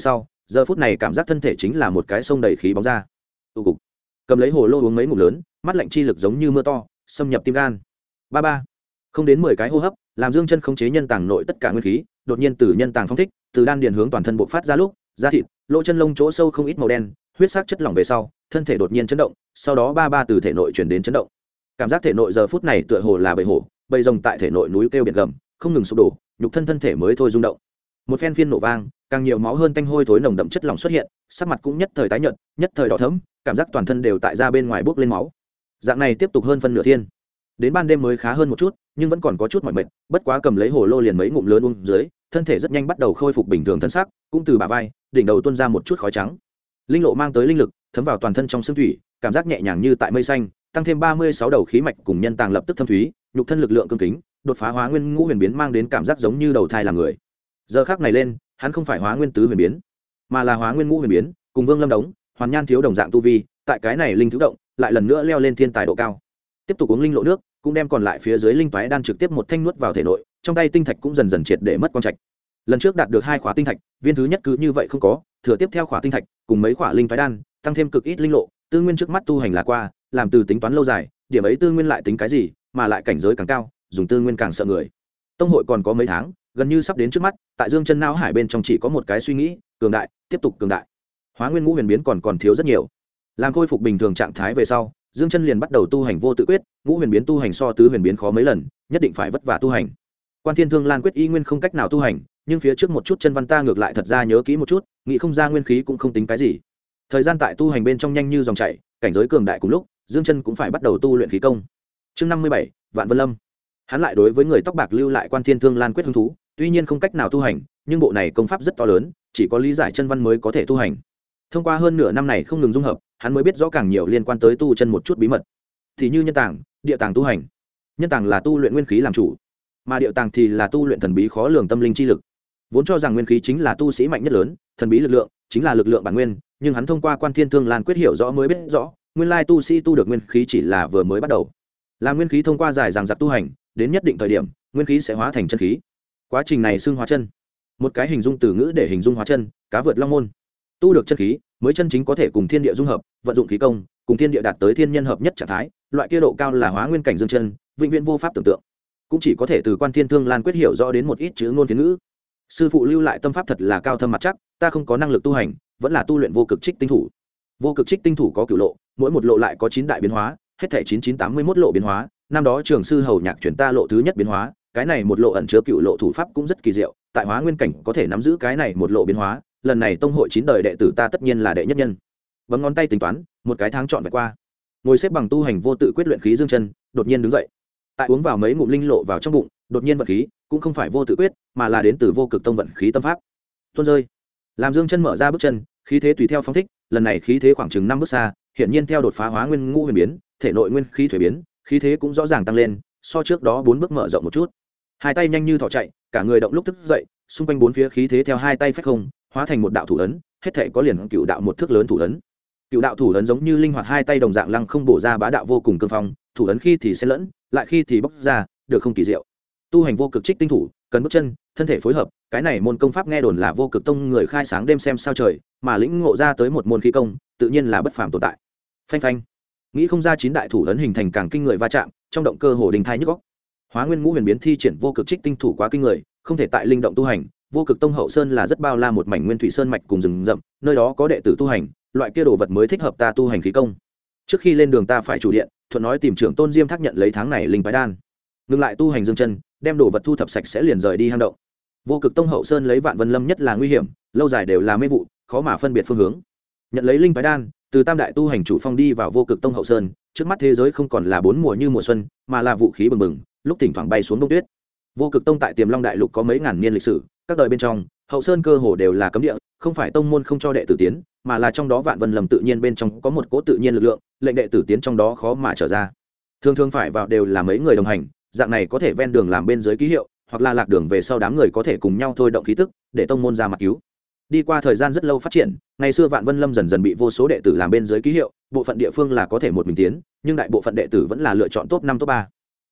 giờ phút này cảm giác thân thể chính là một cái sông đầy khí bóng ra. Tụ cục cầm lấy hồ lô uống mấy ngụm lớn, mắt lạnh chi lực giống như mưa to xâm nhập tim gan. Ba ba không đến 10 cái hô hấp, làm Dương Chân khống chế nhân tàng nội tất cả nguyên khí, đột nhiên từ nhân tàng phóng thích, từ đan điền hướng toàn thân bộc phát ra lúc, da thịt, lỗ chân lông chỗ sâu không ít màu đen, huyết sắc chất lỏng về sau, thân thể đột nhiên chấn động, sau đó ba ba từ thể nội truyền đến chấn động. Cảm giác thể nội giờ phút này tựa hồ là bầy hổ, bầy rồng tại thể nội núi kêu biển gầm, không ngừng sụp đổ, nhục thân thể mới thôi rung động. Một phen phiên nổ vang, càng nhiều máu hơn tanh hôi thối nồng đậm chất lỏng xuất hiện, sắc mặt cũng nhất thời tái nhợt, nhất thời đỏ thẫm, cảm giác toàn thân đều tại ra bên ngoài bốc lên máu. Dạng này tiếp tục hơn phân nửa thiên, đến ban đêm mới khá hơn một chút, nhưng vẫn còn có chút mỏi mệt, bất quá cầm lấy hồ lô liền mấy ngụm lớn uống dưới, thân thể rất nhanh bắt đầu khôi phục bình thường thân xác, cũng từ bả vai, đỉnh đầu tuôn ra một chút khói trắng. Linh lộ mang tới linh lực, thấm vào toàn thân trong xương thủy, cảm giác nhẹ nhàng như tại mây xanh, tăng thêm 36 đầu khí mạch cùng nhân tàng lập tức thâm thúy, nhục thân lực lượng cương kính, đột phá hóa nguyên ngũ huyền biến mang đến cảm giác giống như đầu thai làm người. Giờ khắc này lên, hắn không phải hóa nguyên tứ huyền biến, mà là hóa nguyên ngũ huyền biến, cùng Vương Lâm Đống, Hoàn Nhan thiếu đồng dạng tu vi, tại cái này linh thứ động, lại lần nữa leo lên thiên tài độ cao. Tiếp tục uống linh lộ nước, cũng đem còn lại phía dưới linh toái đan trực tiếp một thanh nuốt vào thể nội, trong tay tinh thạch cũng dần dần triệt để mất quang trạch. Lần trước đạt được 2 khóa tinh thạch, viên thứ nhất cứ như vậy không có, thừa tiếp theo khóa tinh thạch, cùng mấy khóa linh toái đan, tăng thêm cực ít linh lộ, tư nguyên trước mắt tu hành là qua, làm từ tính toán lâu dài, điểm ấy tư nguyên lại tính cái gì, mà lại cảnh giới càng cao, dùng tư nguyên càng sợ người. Tông hội còn có mấy tháng, gần như sắp đến trước mắt, tại Dương Chân não hải bên trong chỉ có một cái suy nghĩ, cường đại, tiếp tục cường đại. Hóa nguyên ngũ huyền biến còn thiếu rất nhiều. Làm khôi phục bình thường trạng thái về sau, Dương Chân liền bắt đầu tu hành vô tự quyết, ngũ huyền biến tu hành so tứ huyền biến khó mấy lần, nhất định phải vất vả tu hành. Quan Thiên Thương Lan quyết y nguyên không cách nào tu hành, nhưng phía trước một chút chân văn ta ngược lại thật ra nhớ kỹ một chút, nghĩ không ra nguyên khí cũng không tính cái gì. Thời gian tại tu hành bên trong nhanh như dòng chảy, cảnh giới cường đại cùng lúc, Dương Chân cũng phải bắt đầu tu luyện khí công. Chương 57, Vạn Vân Lâm. Hắn lại đối với người tóc bạc lưu lại Quan Thiên Thương Lan quyết hứng thú, tuy nhiên không cách nào tu hành, nhưng bộ này công pháp rất to lớn, chỉ có lý giải chân văn mới có thể tu hành. Thông qua hơn nửa năm này không ngừng dung hợp, hắn mới biết rõ càng nhiều liên quan tới tu chân một chút bí mật. Thì như nhân tàng, địa tàng tu hành. Nhân tàng là tu luyện nguyên khí làm chủ, mà địa tàng thì là tu luyện thần bí khó lường tâm linh chi lực. Vốn cho rằng nguyên khí chính là tu sĩ mạnh nhất lớn, thần bí lực lượng chính là lực lượng bản nguyên, nhưng hắn thông qua Quan Thiên Thương Lan quyết hiểu rõ mới biết rõ, nguyên lai tu sĩ tu được nguyên khí chỉ là vừa mới bắt đầu. Là nguyên khí thông qua dài dằng dặc tu hành, đến nhất định thời điểm, nguyên khí sẽ hóa thành chân khí. Quá trình này xưng hóa chân. Một cái hình dung từ ngữ để hình dung hóa chân, cá vượt long môn. Tu được chân khí, mới chân chính có thể cùng thiên địa dung hợp, vận dụng khí công, cùng thiên địa đạt tới thiên nhân hợp nhất trạng thái, loại kia độ cao là hóa nguyên cảnh Dương Chân, vĩnh viễn vô pháp tưởng tượng. Cũng chỉ có thể từ Quan Thiên Thương Lan quyết hiểu rõ đến một ít chữ ngôn phiên ngữ. Sư phụ lưu lại tâm pháp thật là cao thâm mặt chắc, ta không có năng lực tu hành, vẫn là tu luyện vô cực trích tinh thủ. Vô cực trích tinh thủ có cửu lộ, mỗi một lộ lại có 9 đại biến hóa, hết thảy 9981 lộ biến hóa, năm đó trường sư Hầu Nhạc chuyển ta lộ thứ nhất biến hóa, cái này một lộ ẩn chứa cửu lộ thủ pháp cũng rất kỳ diệu, tại hóa nguyên cảnh có thể nắm giữ cái này một lộ biến hóa, lần này tông hội 9 đời đệ tử ta tất nhiên là đệ nhất nhân. Bấm ngón tay tính toán, một cái tháng trọn vẹn qua. Ngồi xếp bằng tu hành vô tự quyết luyện khí Dương Chân, đột nhiên đứng dậy. Tại uống vào mấy ngụm linh lộ vào trong bụng, đột nhiên vận khí, cũng không phải vô tự quyết, mà là đến từ vô cực tông vận khí tâm pháp. Tuôn rơi. Làm Dương Chân mở ra bước chân, khí thế tùy theo phóng thích, lần này khí thế khoảng chừng 5 bước xa, hiện nhiên theo đột phá hóa nguyên ngũ huyền biến, thể nội nguyên khí thủy biến, khí thế cũng rõ ràng tăng lên, so trước đó 4 bước mở rộng một chút. Hai tay nhanh như thỏ chạy, cả người động lúc thức dậy, xung quanh bốn phía khí thế theo hai tay phách không, hóa thành một đạo thủ ấn, hết thảy có liền cựu đạo một thước lớn thủ ấn. Cựu đạo thủ ấn giống như linh hoạt hai tay đồng dạng lăng không bổ ra bá đạo vô cùng cương phong, thủ ấn khi thì xen lẫn, lại khi thì bóc ra, được không kỳ diệu. Tu hành vô cực trích tinh thủ, cần bước chân, thân thể phối hợp, cái này môn công pháp nghe đồn là vô cực tông người khai sáng đêm xem sao trời, mà lĩnh ngộ ra tới một môn khí công, tự nhiên là bất phàm tồn tại. Phanh phanh. Nghĩ không ra 9 đại thủ ấn hình thành càng kinh người va chạm, trong động cơ hồ đình thai nhức óc. Hóa nguyên ngũ huyền biến thi triển vô cực trích tinh thủ quá kinh người, không thể tại linh động tu hành. Vô cực tông hậu sơn là rất bao la một mảnh nguyên thủy sơn mạch cùng rừng rậm, nơi đó có đệ tử tu hành, loại kia đồ vật mới thích hợp ta tu hành khí công. Trước khi lên đường ta phải chủ điện, thuận nói tìm trưởng tôn Diêm Thác nhận lấy tháng này linh phái đan. Ngừng lại tu hành dương chân, đem đồ vật thu thập sạch sẽ liền rời đi hang động. Vô cực tông hậu sơn lấy Vạn Vân Lâm nhất là nguy hiểm, lâu dài đều là mê vụ, khó mà phân biệt phương hướng. Nhận lấy linh phái đan, từ tam đại tu hành chủ phong đi vào vô cực tông hậu sơn, trước mắt thế giới không còn là 4 mùa như mùa xuân, mà là vũ khí bừng bừng, lúc thỉnh thoảng bay xuống đông tuyết. Vô cực tông tại Tiềm Long đại lục có mấy ngàn niên lịch sử, các đời bên trong, hậu sơn cơ hồ đều là cấm địa, không phải tông môn không cho đệ tử tiến, mà là trong đó Vạn Vân Lâm tự nhiên bên trong có một cỗ tự nhiên lực lượng, lệnh đệ tử tiến trong đó khó mà trở ra. Thường thường phải vào đều là mấy người đồng hành, dạng này có thể ven đường làm bên dưới ký hiệu, hoặc là lạc đường về sau đám người có thể cùng nhau thôi động khí tức, để tông môn ra mặt cứu. Đi qua thời gian rất lâu phát triển, ngày xưa Vạn Vân Lâm dần dần bị vô số đệ tử làm bên dưới ký hiệu, bộ phận địa phương là có thể một mình tiến, nhưng đại bộ phận đệ tử vẫn là lựa chọn top 5 top 3.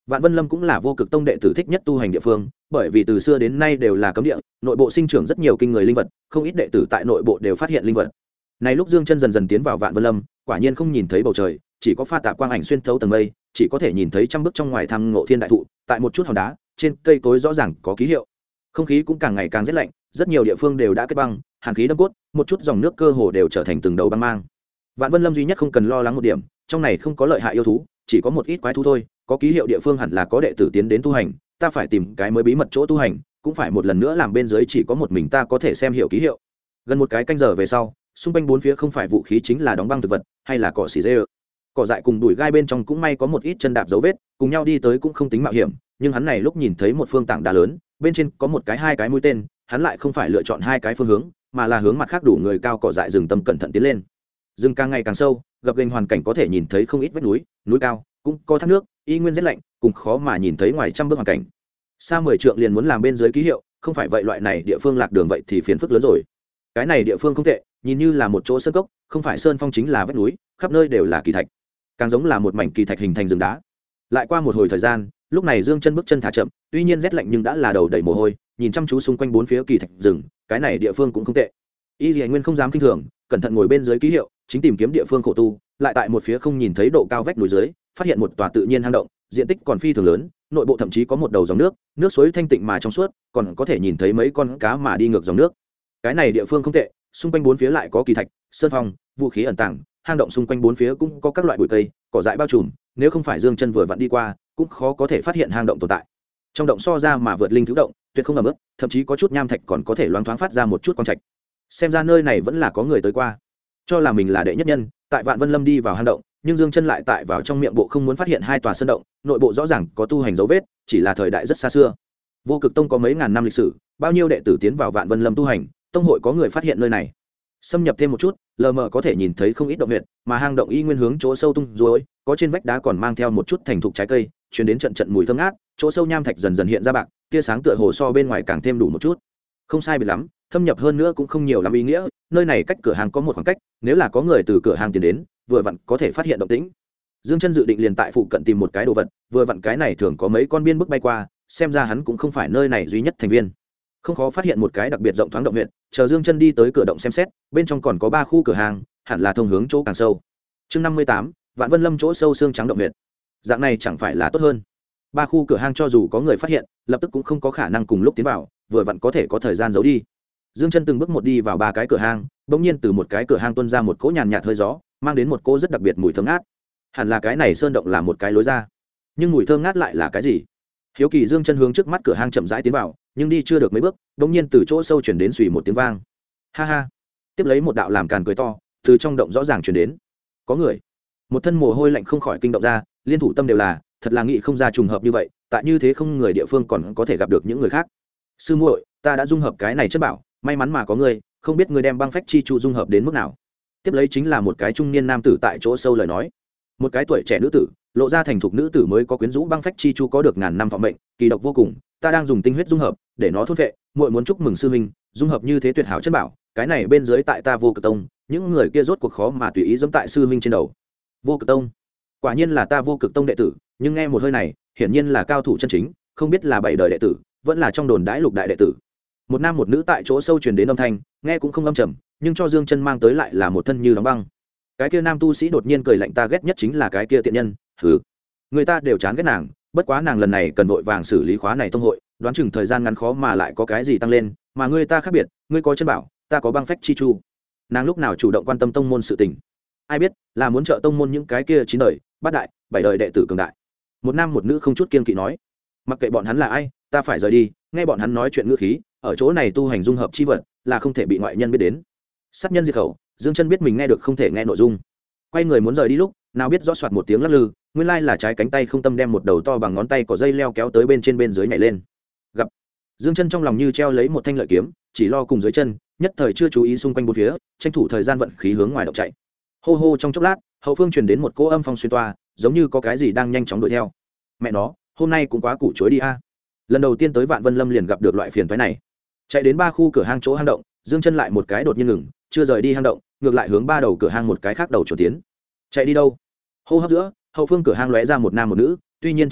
Vạn Vân Lâm cũng là Vô Cực Tông đệ tử thích nhất tu hành địa phương, bởi vì từ xưa đến nay đều là cấm địa, nội bộ sinh trưởng rất nhiều kinh người linh vật, không ít đệ tử tại nội bộ đều phát hiện linh vật. Này lúc Dương Chân dần dần tiến vào Vạn Vân Lâm, quả nhiên không nhìn thấy bầu trời, chỉ có pha tạp quang ảnh xuyên thấu tầng mây, chỉ có thể nhìn thấy trăm bước trong ngoài thăm ngộ thiên đại thụ, tại một chút hòn đá, trên cây cối rõ ràng có ký hiệu. Không khí cũng càng ngày càng rét lạnh, rất nhiều địa phương đều đã kết băng, hàn khí đâm cốt, một chút dòng nước cơ hồ đều trở thành từng đầu băng mang. Vạn Vân Lâm duy nhất không cần lo lắng một điểm, trong này không có lợi hại yêu thú, chỉ có một ít quái thú thôi, có ký hiệu địa phương hẳn là có đệ tử tiến đến tu hành, ta phải tìm cái mới bí mật chỗ tu hành, cũng phải một lần nữa làm bên dưới chỉ có một mình ta có thể xem hiểu ký hiệu. Gần một cái canh giờ về sau, xung quanh bốn phía không phải vũ khí chính là đóng băng thực vật, hay là cỏ xì dê. Cỏ dại cùng đùi gai bên trong cũng may có một ít chân đạp dấu vết, cùng nhau đi tới cũng không tính mạo hiểm, nhưng hắn này lúc nhìn thấy một phương tảng đá lớn, bên trên có một cái hai cái mũi tên, hắn lại không phải lựa chọn hai cái phương hướng, mà là hướng mặt khác đủ người cao cỏ dại rừng tâm cẩn thận tiến lên. Rừng càng ngày càng sâu, gập ghềnh hoàn cảnh có thể nhìn thấy không ít vách núi, núi cao, cũng có thác nước, y nguyên rét lạnh, cùng khó mà nhìn thấy ngoài trăm bước hoàn cảnh. Xa 10 trượng liền muốn làm bên dưới ký hiệu, không phải vậy loại này địa phương lạc đường vậy thì phiền phức lớn rồi. Cái này địa phương không tệ, nhìn như là một chỗ sơn cốc, không phải sơn phong chính là vách núi, khắp nơi đều là kỳ thạch, càng giống là một mảnh kỳ thạch hình thành rừng đá. Lại qua một hồi thời gian, lúc này Dương Chân bước chân thả chậm, tuy nhiên rét lạnh nhưng đã là đầu đầy mồ hôi, nhìn chăm chú xung quanh bốn phía kỳ thạch rừng, cái này địa phương cũng không tệ. Y Liễu Nguyên không dám kinh thường, cẩn thận ngồi bên dưới ký hiệu, chính tìm kiếm địa phương khổ tu, lại tại một phía không nhìn thấy độ cao vách núi dưới, phát hiện một tòa tự nhiên hang động, diện tích còn phi thường lớn, nội bộ thậm chí có một đầu dòng nước, nước suối thanh tịnh mà trong suốt, còn có thể nhìn thấy mấy con cá mà đi ngược dòng nước. Cái này địa phương không tệ, xung quanh bốn phía lại có kỳ thạch, sơn phong, vũ khí ẩn tàng, hang động xung quanh bốn phía cũng có các loại bụi cây, cỏ dại bao trùm, nếu không phải Dương Chân vừa vặn đi qua, cũng khó có thể phát hiện hang động tồn tại. Trong động so ra mà vượt linh thứ động, tuyệt không ẩm ướt, thậm chí có chút nham thạch còn có thể loáng thoáng phát ra một chút quang trạch. Xem ra nơi này vẫn là có người tới qua. Cho là mình là đệ nhất nhân, tại Vạn Vân Lâm đi vào hang động, nhưng Dương Chân lại tại vào trong miệng bộ không muốn phát hiện hai tòa sơn động, nội bộ rõ ràng có tu hành dấu vết, chỉ là thời đại rất xa xưa. Vô Cực Tông có mấy ngàn năm lịch sử, bao nhiêu đệ tử tiến vào Vạn Vân Lâm tu hành, tông hội có người phát hiện nơi này. Xâm nhập thêm một chút, lờ mờ có thể nhìn thấy không ít động huyệt, mà hang động y nguyên hướng chỗ sâu tung ruồi, có trên vách đá còn mang theo một chút thành thục trái cây, truyền đến trận trận mùi thơm ngát, chỗ sâu nham thạch dần dần hiện ra bạc, tia sáng tựa hồ so bên ngoài càng thêm đủ một chút. Không sai biệt lắm, thâm nhập hơn nữa cũng không nhiều lắm ý nghĩa, nơi này cách cửa hàng có một khoảng cách, nếu là có người từ cửa hàng tiến đến, vừa vặn có thể phát hiện động tĩnh. Dương Chân dự định liền tại phụ cận tìm một cái đồ vật, vừa vặn cái này thường có mấy con biên bức bay qua, xem ra hắn cũng không phải nơi này duy nhất thành viên. Không khó phát hiện một cái đặc biệt rộng thoáng động huyệt, chờ Dương Chân đi tới cửa động xem xét, bên trong còn có 3 khu cửa hàng, hẳn là thông hướng chỗ càng sâu. Chương 58, Vạn Vân Lâm chỗ sâu xương trắng động huyệt. Dạng này chẳng phải là tốt hơn. 3 khu cửa hàng cho dù có người phát hiện, lập tức cũng không có khả năng cùng lúc tiến vào, vừa vặn có thể có thời gian giấu đi. Dương Chân từng bước một đi vào 3 cái cửa hàng, bỗng nhiên từ một cái cửa hàng tuôn ra một cỗ nhàn nhạt hơi gió, mang đến một cỗ rất đặc biệt mùi thơm ngát. Hẳn là cái này sơn động là một cái lối ra, nhưng mùi thơm ngát lại là cái gì? Hiếu kỳ Dương Chân hướng trước mắt cửa hàng chậm rãi tiến vào, nhưng đi chưa được mấy bước, bỗng nhiên từ chỗ sâu truyền đến xùy một tiếng vang. Ha ha. Tiếp lấy một đạo làm càn cười to, từ trong động rõ ràng truyền đến. Có người. Một thân mồ hôi lạnh không khỏi kinh động ra, liên thủ tâm đều là, thật là nghĩ không ra trùng hợp như vậy, tại như thế không người địa phương còn có thể gặp được những người khác. Sư muội, ta đã dung hợp cái này chất bảo, may mắn mà có ngươi, không biết ngươi đem băng phách chi trụ dung hợp đến mức nào. Tiếp lấy chính là một cái trung niên nam tử tại chỗ sâu lời nói. Một cái tuổi trẻ nữ tử, lộ ra thành thục nữ tử mới có quyến rũ băng phách chi chu có được ngàn năm thọ mệnh, kỳ độc vô cùng, ta đang dùng tinh huyết dung hợp để nó thôn vệ, muội muốn chúc mừng sư huynh, dung hợp như thế tuyệt hảo chất bảo, cái này bên dưới tại ta Vô Cực Tông, những người kia rốt cuộc khó mà tùy ý giẫm tại sư huynh trên đầu. Vô Cực Tông, quả nhiên là ta Vô Cực Tông đệ tử, nhưng nghe một hơi này, hiển nhiên là cao thủ chân chính, không biết là 7 đời đệ tử, vẫn là trong đồn đãi lục đại đệ tử. Một nam một nữ tại chỗ sâu truyền đến âm thanh, nghe cũng không âm trầm, nhưng cho Dương Chân mang tới lại là một thân như đóng băng. Cái kia nam tu sĩ đột nhiên cười lạnh, ta ghét nhất chính là cái kia tiện nhân, hừ. Người ta đều chán ghét nàng, bất quá nàng lần này cần vội vàng xử lý khóa này tông hội, đoán chừng thời gian ngắn khó mà lại có cái gì tăng lên, mà người ta khác biệt, ngươi có chân bảo, ta có băng phách chi chu. Nàng lúc nào chủ động quan tâm tông môn sự tình? Ai biết, là muốn trợ tông môn những cái kia 9 đời, 8 đại, 7 đời đệ tử cường đại. Một nam một nữ không chút kiêng kỵ nói, mặc kệ bọn hắn là ai, ta phải rời đi, nghe bọn hắn nói chuyện ngữ khí, ở chỗ này tu hành dung hợp chi vật, là không thể bị ngoại nhân biết đến. Sát nhân diệt khẩu, Dương Chân biết mình nghe được không thể nghe nội dung, quay người muốn rời đi lúc, nào biết rõ soạt một tiếng lắc lư, nguyên lai là trái cánh tay không tâm đem một đầu to bằng ngón tay có dây leo kéo tới bên trên bên dưới nhảy lên. Gặp Dương Chân trong lòng như treo lấy một thanh lợi kiếm, chỉ lo cùng dưới chân, nhất thời chưa chú ý xung quanh bốn phía, tranh thủ thời gian vận khí hướng ngoài động chạy. Hô hô trong chốc lát, hậu phương truyền đến một cỗ âm phong xuyên toa, giống như có cái gì đang nhanh chóng đuổi theo. Mẹ nó, hôm nay cũng quá củ chuối đi a. Lần đầu tiên tới Vạn Vân Lâm liền gặp được loại phiền toái này. Chạy đến 3 khu cửa hang chỗ hang động, Dương Chân lại một cái đột nhiên ngừng, chưa rời đi hang động, ngược lại hướng 3 đầu cửa hang một cái khác đầu chuột tiến. Chạy đi đâu? Hô hấp giữa, hậu phương cửa hang lóe ra một nam một nữ, tuy nhiên che mặt,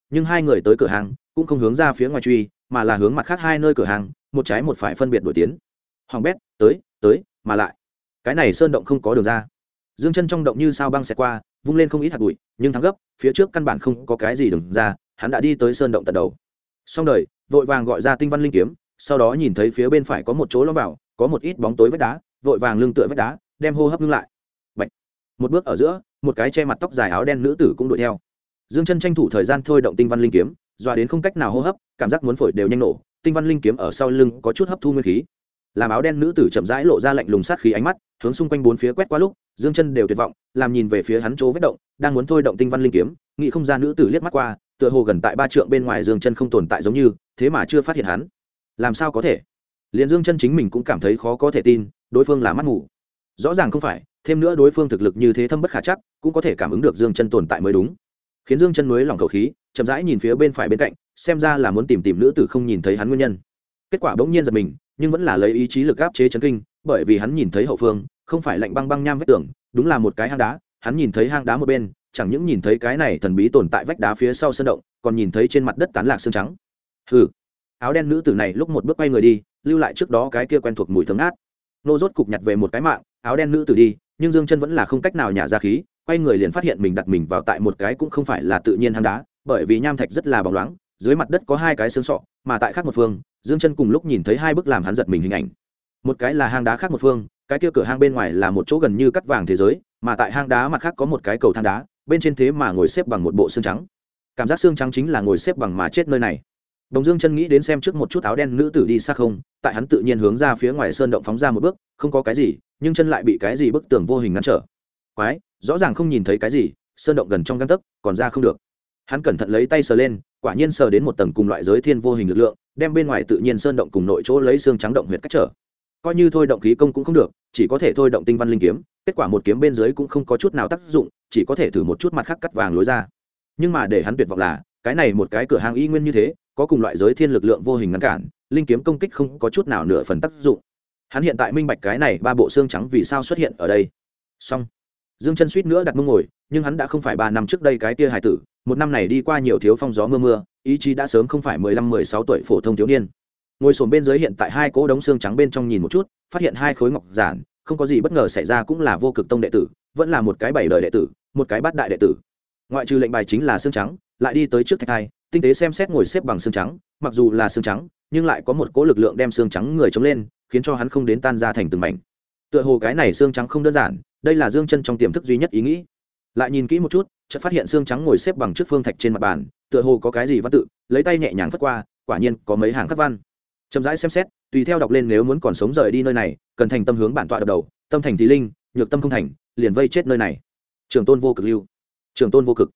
nhưng hai người tới cửa hàng cũng không hướng ra phía ngoài truy, mà là hướng mặt khác hai nơi cửa hàng, một trái một phải phân biệt đuổi tiến. Hoàng bét, tới, mà lại cái này sơn động không có đường ra. Dương Chân trong động như sao băng xẹt qua, vung lên không ít hạt bụi, nhưng thắng gấp, phía trước căn bản không có cái gì đường ra, hắn đã đi tới sơn động tận đầu. Xong đời, vội vàng gọi ra tinh văn linh kiếm, sau đó nhìn thấy phía bên phải có một chỗ lõm vào, có một ít bóng tối vách đá, vội vàng lưng tựa vách đá, đem hô hấp ngưng lại. Bạch. Một bước ở giữa, một cái che mặt tóc dài áo đen nữ tử cũng đuổi theo. Dương Chân tranh thủ thời gian thôi động tinh văn linh kiếm, dọa đến không cách nào hô hấp, cảm giác muốn phổi đều nhanh nổ, tinh văn linh kiếm ở sau lưng có chút hấp thu nguyên khí. Làm áo đen nữ tử chậm rãi lộ ra lạnh lùng sát khí ánh mắt, hướng xung quanh bốn phía quét qua lúc, Dương Chân đều tuyệt vọng, làm nhìn về phía hắn chỗ vết động, đang muốn thôi động tinh văn linh kiếm, nghĩ không ra nữ tử liếc mắt qua, tựa hồ gần tại 3 trượng bên ngoài Dương Chân không tồn tại giống như, thế mà chưa phát hiện hắn. Làm sao có thể? Liền Dương Chân chính mình cũng cảm thấy khó có thể tin, đối phương là mắt mù. Rõ ràng không phải, thêm nữa đối phương thực lực như thế thâm bất khả trắc, cũng có thể cảm ứng được Dương Chân tồn tại mới đúng. Khiến Dương Chân mới lòng khẩu khí, chậm rãi nhìn phía bên phải bên cạnh, xem ra là muốn tìm nữ tử không nhìn thấy hắn nguyên nhân. Kết quả bỗng nhiên giật mình, nhưng vẫn là lấy ý chí lực áp chế chấn kinh, bởi vì hắn nhìn thấy hậu phương không phải lạnh băng băng nham vách tường, đúng là một cái hang đá. Hắn nhìn thấy hang đá một bên, chẳng những nhìn thấy cái này thần bí tồn tại vách đá phía sau sơn động, còn nhìn thấy trên mặt đất tán lạc xương trắng. Hừ. Áo đen nữ tử này lúc một bước quay người đi, lưu lại trước đó cái kia quen thuộc mùi thơm ngát. Nô rốt cục nhặt về một cái mạng, áo đen nữ tử đi, nhưng Dương Chân vẫn là không cách nào nhả ra khí, quay người liền phát hiện mình đặt mình vào tại một cái cũng không phải là tự nhiên hang đá, bởi vì nham thạch rất là bóng loáng, dưới mặt đất có hai cái xương sọ, mà tại khác một phương, Dương Chân cùng lúc nhìn thấy hai bức làm hắn giật mình hình ảnh. Một cái là hang đá khác một phương, cái kia cửa hang bên ngoài là một chỗ gần như cắt vàng thế giới, mà tại hang đá mặt khác có một cái cầu thang đá, bên trên thế mà ngồi xếp bằng một bộ xương trắng. Cảm giác xương trắng chính là ngồi xếp bằng mà chết nơi này. Đồng Dương Chân nghĩ đến xem trước một chút áo đen nữ tử đi xa không, tại hắn tự nhiên hướng ra phía ngoài sơn động phóng ra một bước, không có cái gì, nhưng chân lại bị cái gì bức tường vô hình ngăn trở. Quái, rõ ràng không nhìn thấy cái gì, sơn động gần trong gang tấc, còn ra không được. Hắn cẩn thận lấy tay sờ lên, quả nhiên sờ đến một tầng cùng loại giới thiên vô hình lực lượng, đem bên ngoài tự nhiên sơn động cùng nội chỗ lấy xương trắng động huyệt cách trở. Coi như thôi động khí công cũng không được, chỉ có thể thôi động tinh văn linh kiếm, kết quả một kiếm bên dưới cũng không có chút nào tác dụng, chỉ có thể thử một chút mặt khác cắt vàng lối ra. Nhưng mà để hắn tuyệt vọng là, cái này một cái cửa hàng y nguyên như thế, có cùng loại giới thiên lực lượng vô hình ngăn cản, linh kiếm công kích không có chút nào nửa phần tác dụng. Hắn hiện tại minh bạch cái này ba bộ xương trắng vì sao xuất hiện ở đây. Xong, Dương Chân suýt nữa đặt mông ngồi, nhưng hắn đã không phải 3 năm trước đây cái kia hài tử, một năm này đi qua nhiều thiếu phong gió mưa, ý chí đã sớm không phải 15-16 tuổi phổ thông thiếu niên. Ngồi xổm bên dưới hiện tại hai cỗ đống xương trắng bên trong nhìn một chút, phát hiện hai khối ngọc giản, không có gì bất ngờ xảy ra, cũng là vô cực tông đệ tử, vẫn là một cái 7 đời đệ tử, một cái bát đại đệ tử. Ngoại trừ lệnh bài chính là xương trắng, lại đi tới trước thạch thai, tinh tế xem xét ngồi xếp bằng xương trắng, mặc dù là xương trắng, nhưng lại có một cỗ lực lượng đem xương trắng người chống lên, khiến cho hắn không đến tan ra thành từng mảnh. Tựa hồ cái này xương trắng không đơn giản, đây là Dương Chân trong tiềm thức duy nhất ý nghĩ. Lại nhìn kỹ một chút, chợt phát hiện xương trắng ngồi xếp bằng trước phương thạch trên mặt bàn, tựa hồ có cái gì văn tự, lấy tay nhẹ nhàng phất qua, quả nhiên có mấy hàng khắc văn. Chậm rãi xem xét, tùy theo đọc lên, nếu muốn còn sống rời đi nơi này, cần thành tâm hướng bản tọa đập đầu, tâm thành thì linh, nhược tâm không thành, liền vây chết nơi này. Trường tôn vô cực lưu, trường tôn vô cực,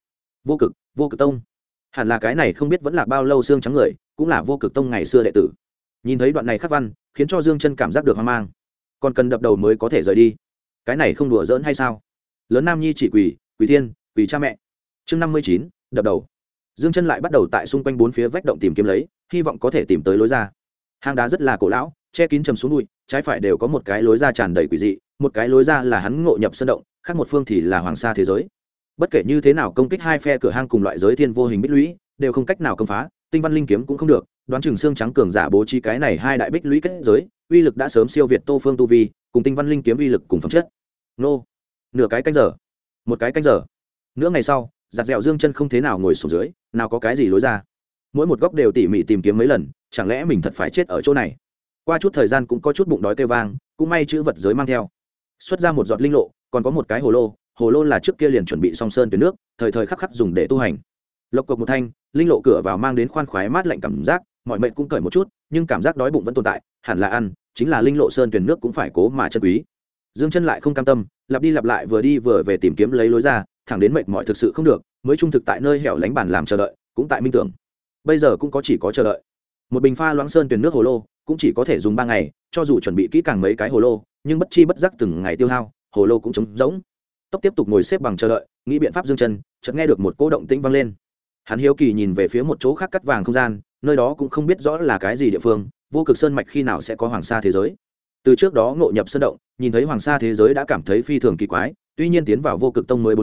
vô cực tông. Hẳn là cái này không biết vẫn là bao lâu xương trắng người, cũng là vô cực tông ngày xưa đệ tử. Nhìn thấy đoạn này khắc văn, khiến cho Dương Chân cảm giác được hoang mang. Còn cần đập đầu mới có thể rời đi, cái này không đùa giỡn hay sao? Lớn Nam Nhi chỉ quỳ thiên, quỳ cha mẹ. Chương 59, đập đầu. Dương Chân lại bắt đầu tại xung quanh bốn phía vách động tìm kiếm lấy, hy vọng có thể tìm tới lối ra. Hang đá rất là cổ lão, che kín trầm xuống bụi, trái phải đều có một cái lối ra tràn đầy quỷ dị, một cái lối ra là hắn ngộ nhập sơn động, khác một phương thì là hoàng sa thế giới. Bất kể như thế nào công kích hai phe cửa hang cùng loại giới thiên vô hình bích lũy, đều không cách nào công phá, tinh văn linh kiếm cũng không được, đoán chừng xương trắng cường giả bố trí cái này hai đại bích lũy kết giới, uy lực đã sớm siêu việt Tô Phương tu vi, cùng tinh văn linh kiếm uy lực cùng phẩm chất. Nô, nửa cái canh giờ, một cái canh giờ, nửa ngày sau, giặt dẻo Dương Chân không thế nào ngồi xuống dưới, nào có cái gì lối ra. Mỗi một góc đều tỉ mỉ tìm kiếm mấy lần, chẳng lẽ mình thật phải chết ở chỗ này? Qua chút thời gian cũng có chút bụng đói kêu vang, cũng may chữ vật giới mang theo, xuất ra một giọt linh lộ, còn có một cái hồ lô là trước kia liền chuẩn bị xong sơn tuyển nước, thời thời khắc khắc dùng để tu hành. Lộc cộc một thanh, linh lộ cửa vào mang đến khoan khoái mát lạnh cảm giác, mọi mệnh cũng cởi một chút, nhưng cảm giác đói bụng vẫn tồn tại, hẳn là ăn, chính là linh lộ sơn tuyển nước cũng phải cố mà chân quý. Dương Chân lại không cam tâm, lặp đi lặp lại vừa đi vừa về tìm kiếm lấy lối ra, thẳng đến mệt mỏi thực sự không được, mới trung thực tại nơi hẻo lánh bàn làm chờ đợi, cũng tại minh tưởng. Bây giờ cũng chỉ có chờ đợi. Một bình pha loãng sơn tuyển nước hồ lô, cũng chỉ có thể dùng 3 ngày, cho dù chuẩn bị kỹ càng mấy cái hồ lô, nhưng bất chi bất giác từng ngày tiêu hao, hồ lô cũng trống rỗng. Tốc tiếp tục ngồi xếp bằng chờ đợi, nghĩ biện pháp. Dương Chân chợt nghe được một cỗ động tĩnh vang lên. Hắn hiếu kỳ nhìn về phía một chỗ khác cắt vàng không gian, nơi đó cũng không biết rõ là cái gì địa phương, vô cực sơn mạch khi nào sẽ có hoàng sa thế giới. Từ trước đó ngộ nhập sơn động, nhìn thấy hoàng sa thế giới đã cảm thấy phi thường kỳ quái, tuy nhiên tiến vào vô cực tông mới 4 năm,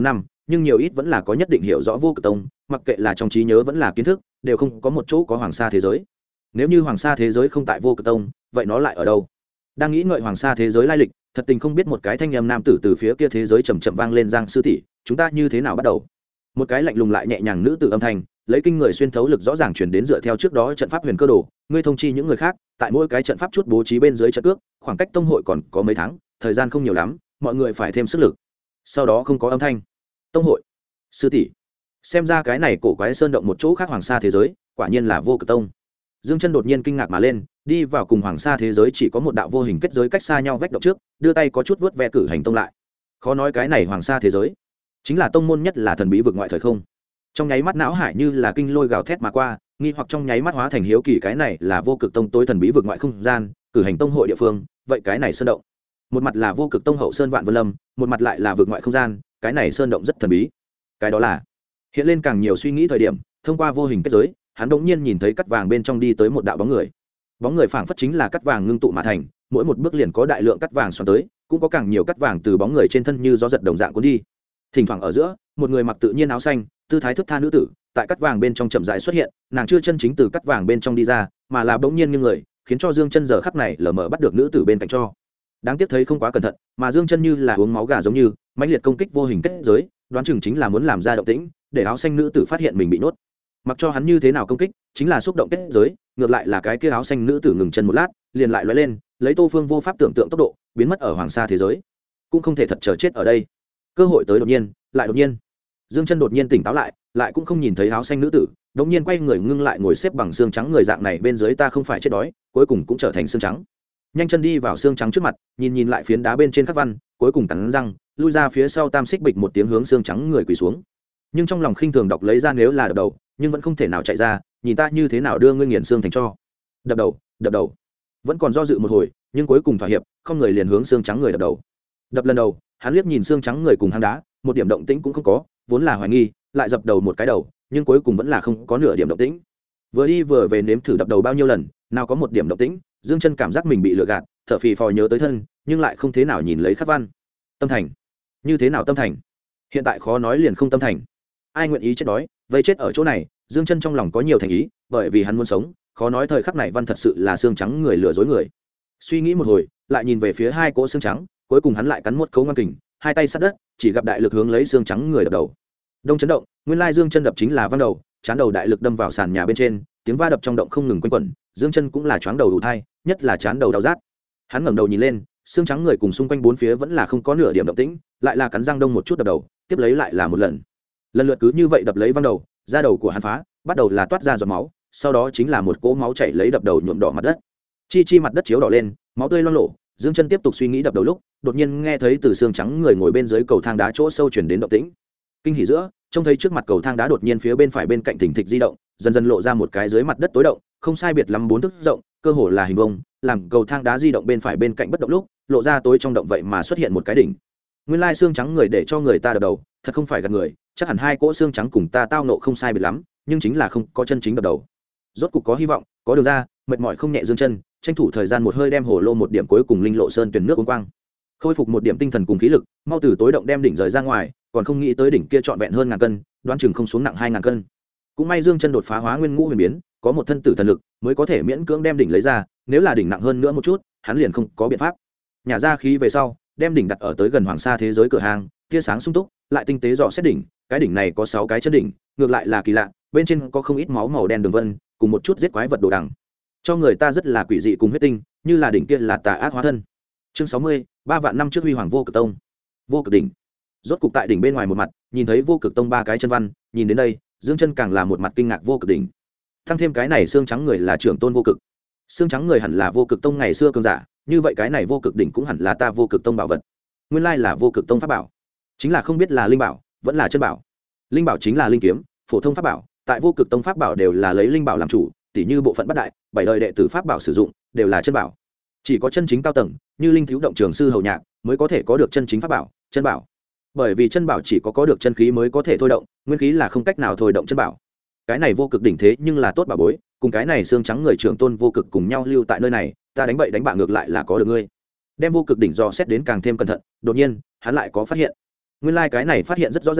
nhưng nhiều ít vẫn là có nhất định hiểu rõ vô cực tông, mặc kệ là trong trí nhớ vẫn là kiến thức, đều không có một chỗ có hoàng sa thế giới. Nếu như hoàng sa thế giới không tại vô cực tông, vậy nó lại ở đâu? Đang nghĩ ngợi hoàng sa thế giới lai lịch, thật tình không biết một cái thanh âm nam tử từ phía kia thế giới chậm chậm vang lên, Giang sư tỷ, chúng ta như thế nào bắt đầu? Một cái lạnh lùng lại nhẹ nhàng nữ tử âm thanh, lấy kinh người xuyên thấu lực rõ ràng truyền đến, dựa theo trước đó trận pháp huyền cơ đồ, ngươi thông chi những người khác, tại mỗi cái trận pháp chút bố trí bên dưới trận cước, khoảng cách tông hội còn có mấy tháng, thời gian không nhiều lắm, mọi người phải thêm sức lực. Sau đó không có âm thanh. Tông hội, sư tỷ, xem ra cái này cổ quái sơn động một chỗ khác hoàng sa thế giới, quả nhiên là vô cực tông. Dương Chân đột nhiên kinh ngạc mà lên, đi vào cùng hoàng sa thế giới chỉ có một đạo vô hình kết giới cách xa nhau vách động trước, đưa tay có chút vuốt ve cử hành tông lại. Khó nói cái này hoàng sa thế giới chính là tông môn nhất là thần bí vực ngoại thời không. Trong nháy mắt não hải như là kinh lôi gào thét mà qua, nghi hoặc trong nháy mắt hóa thành hiếu kỳ, cái này là vô cực tông tối thần bí vực ngoại không gian, cử hành tông hội địa phương, vậy cái này sơn động, một mặt là vô cực tông hậu sơn vạn vân lâm, một mặt lại là vực ngoại không gian, cái này sơn động rất thần bí. Cái đó là, hiện lên càng nhiều suy nghĩ thời điểm, thông qua vô hình kết giới, hắn đột nhiên nhìn thấy cắt vàng bên trong đi tới một đạo bóng người. Bóng người phảng phất chính là cắt vàng ngưng tụ mà thành, mỗi một bước liền có đại lượng cắt vàng xoắn tới, cũng có càng nhiều cắt vàng từ bóng người trên thân như gió giật đồng dạng cuốn đi. Thỉnh thoảng ở giữa, một người mặc tự nhiên áo xanh, tư thái thức tha nữ tử, tại cắt vàng bên trong chậm rãi xuất hiện, nàng chưa chân chính từ cắt vàng bên trong đi ra, mà là bỗng nhiên nghiêng người, khiến cho Dương Chân giờ khắc này lờ mờ bắt được nữ tử bên cạnh cho. Đáng tiếc thấy không quá cẩn thận, mà Dương Chân như là uống máu gà giống như, mãnh liệt công kích vô hình kết giới, đoán chừng chính là muốn làm ra động tĩnh, để áo xanh nữ tử phát hiện mình bị nhốt. Mặc cho hắn như thế nào công kích, chính là xúc động kết giới, ngược lại là cái kia áo xanh nữ tử ngừng chân một lát, liền lại lóe lên, lấy Tô Phương vô pháp tưởng tượng tốc độ, biến mất ở hoàng sa thế giới. Cũng không thể thật chờ chết ở đây. Cơ hội tới đột nhiên, lại đột nhiên. Dương Chân đột nhiên tỉnh táo lại, lại cũng không nhìn thấy áo xanh nữ tử, đột nhiên quay người ngưng lại ngồi xếp bằng xương trắng người dạng này bên dưới ta không phải chết đói, cuối cùng cũng trở thành xương trắng. Nhanh chân đi vào xương trắng trước mặt, nhìn lại phiến đá bên trên khắc văn, cuối cùng cắn răng, lui ra phía sau tam xích bịch một tiếng hướng xương trắng người quỳ xuống. Nhưng trong lòng khinh thường đọc lấy ra nếu là đập đầu, nhưng vẫn không thể nào chạy ra, nhìn ta như thế nào đưa ngươi nghiền xương thành cho. Đập đầu. Vẫn còn do dự một hồi, nhưng cuối cùng thỏa hiệp, không người liền hướng xương trắng người đập đầu. Đập lần đầu, hắn liếc nhìn xương trắng người cùng hang đá, một điểm động tĩnh cũng không có, vốn là hoài nghi, lại dập đầu một cái đầu, nhưng cuối cùng vẫn là không có nửa điểm động tĩnh. Vừa đi vừa về nếm thử đập đầu bao nhiêu lần, nào có một điểm động tĩnh, Dương Chân cảm giác mình bị lừa gạt, thở phì phò nhớ tới thân, nhưng lại không thế nào nhìn lấy khắc văn. Tâm thành, như thế nào tâm thành? Hiện tại khó nói liền không tâm thành. Ai nguyện ý chết đói, vây chết ở chỗ này, Dương Chân trong lòng có nhiều thành ý, bởi vì hắn muốn sống, khó nói thời khắc này văn thật sự là xương trắng người lừa dối người. Suy nghĩ một hồi, lại nhìn về phía hai cỗ xương trắng, cuối cùng hắn lại cắn một cấu ngoan kình, hai tay sát đất, chỉ gặp đại lực hướng lấy xương trắng người đập đầu. Đông chấn động, nguyên lai Dương Chân đập chính là văn đầu, chán đầu đại lực đâm vào sàn nhà bên trên, tiếng va đập trong động không ngừng quanh quẩn, Dương Chân cũng là choáng đầu đủ thai, nhất là chán đầu đau rát. Hắn ngẩng đầu nhìn lên, xương trắng người cùng xung quanh bốn phía vẫn là không có nửa điểm động tĩnh, lại là cắn răng đông một chút đập đầu, tiếp lấy lại là một lần. Lần lượt cứ như vậy đập lấy văng đầu, da đầu của hắn phá, bắt đầu là toát ra giọt máu, sau đó chính là một cỗ máu chảy lấy đập đầu nhuộm đỏ mặt đất. Chi mặt đất chiếu đỏ lên, máu tươi loang lổ. Dương Chân tiếp tục suy nghĩ đập đầu lúc, đột nhiên nghe thấy từ xương trắng người ngồi bên dưới cầu thang đá chỗ sâu truyền đến động tĩnh. Kinh hỉ giữa, trông thấy trước mặt cầu thang đá đột nhiên phía bên phải bên cạnh thình thịch di động, dần dần lộ ra một cái dưới mặt đất tối động, không sai biệt lắm 4 thước rộng, cơ hồ là hình vuông, làm cầu thang đá di động bên phải bên cạnh bất động lúc, lộ ra tối trong động vậy mà xuất hiện một cái đỉnh. Nguyên lai xương trắng người để cho người ta đập đầu, thật không phải gạt người, chắc hẳn hai cỗ xương trắng cùng ta tao nộ không sai biệt lắm, nhưng chính là không có chân chính đập đầu. Rốt cục có hy vọng, có đường ra, mệt mỏi không nhẹ Dương Chân, tranh thủ thời gian một hơi đem hồ lô một điểm cuối cùng linh lộ sơn tuyển nước uống quang, khôi phục một điểm tinh thần cùng khí lực, mau từ tối động đem đỉnh rời ra ngoài, còn không nghĩ tới đỉnh kia trọn vẹn hơn ngàn cân, đoán chừng không xuống nặng 2000 cân. Cũng may Dương Chân đột phá hóa nguyên ngũ huyền biến, có một thân tử thần lực, mới có thể miễn cưỡng đem đỉnh lấy ra, nếu là đỉnh nặng hơn nữa một chút, hắn liền không có biện pháp. Nhả ra khí về sau, đem đỉnh đặt ở tới gần hoàng sa thế giới cửa hàng, tia sáng sung túc, lại tinh tế dò xét đỉnh, cái đỉnh này có 6 cái chân đỉnh, ngược lại là kỳ lạ, bên trên có không ít máu màu đen đường vân, cùng một chút giết quái vật đồ đằng, cho người ta rất là quỷ dị cùng huyết tinh, như là đỉnh kia là tà ác hóa thân. Chương 60, 3 vạn năm trước huy hoàng vô cực tông. Vô cực đỉnh. Rốt cục tại đỉnh bên ngoài một mặt, nhìn thấy vô cực tông 3 cái chân văn, nhìn đến đây, Dương Chân càng là một mặt kinh ngạc vô cực đỉnh. Thăng thêm cái này xương trắng người là trưởng tôn vô cực. Xương trắng người hẳn là vô cực tông ngày xưa cường giả, như vậy cái này vô cực đỉnh cũng hẳn là ta vô cực tông bảo vật. Nguyên lai là vô cực tông pháp bảo, chính là không biết là linh bảo, vẫn là chân bảo. Linh bảo chính là linh kiếm, phổ thông pháp bảo, tại vô cực tông pháp bảo đều là lấy linh bảo làm chủ, tỉ như bộ phận bát đại, 7 đời đệ tử pháp bảo sử dụng đều là chân bảo. Chỉ có chân chính cao tầng, như linh thiếu động trường sư hầu nhạc, mới có thể có được chân chính pháp bảo, chân bảo. Bởi vì chân bảo chỉ có được chân khí mới có thể thôi động, nguyên khí là không cách nào thôi động chân bảo. Cái này vô cực đỉnh thế nhưng là tốt bảo bối, cùng cái này xương trắng người trưởng tôn vô cực cùng nhau lưu tại nơi này, ta đánh bậy đánh bạ ngược lại là có được ngươi. Đem vô cực đỉnh dò xét đến càng thêm cẩn thận, đột nhiên, hắn lại có phát hiện. Nguyên lai cái này phát hiện rất rõ ràng,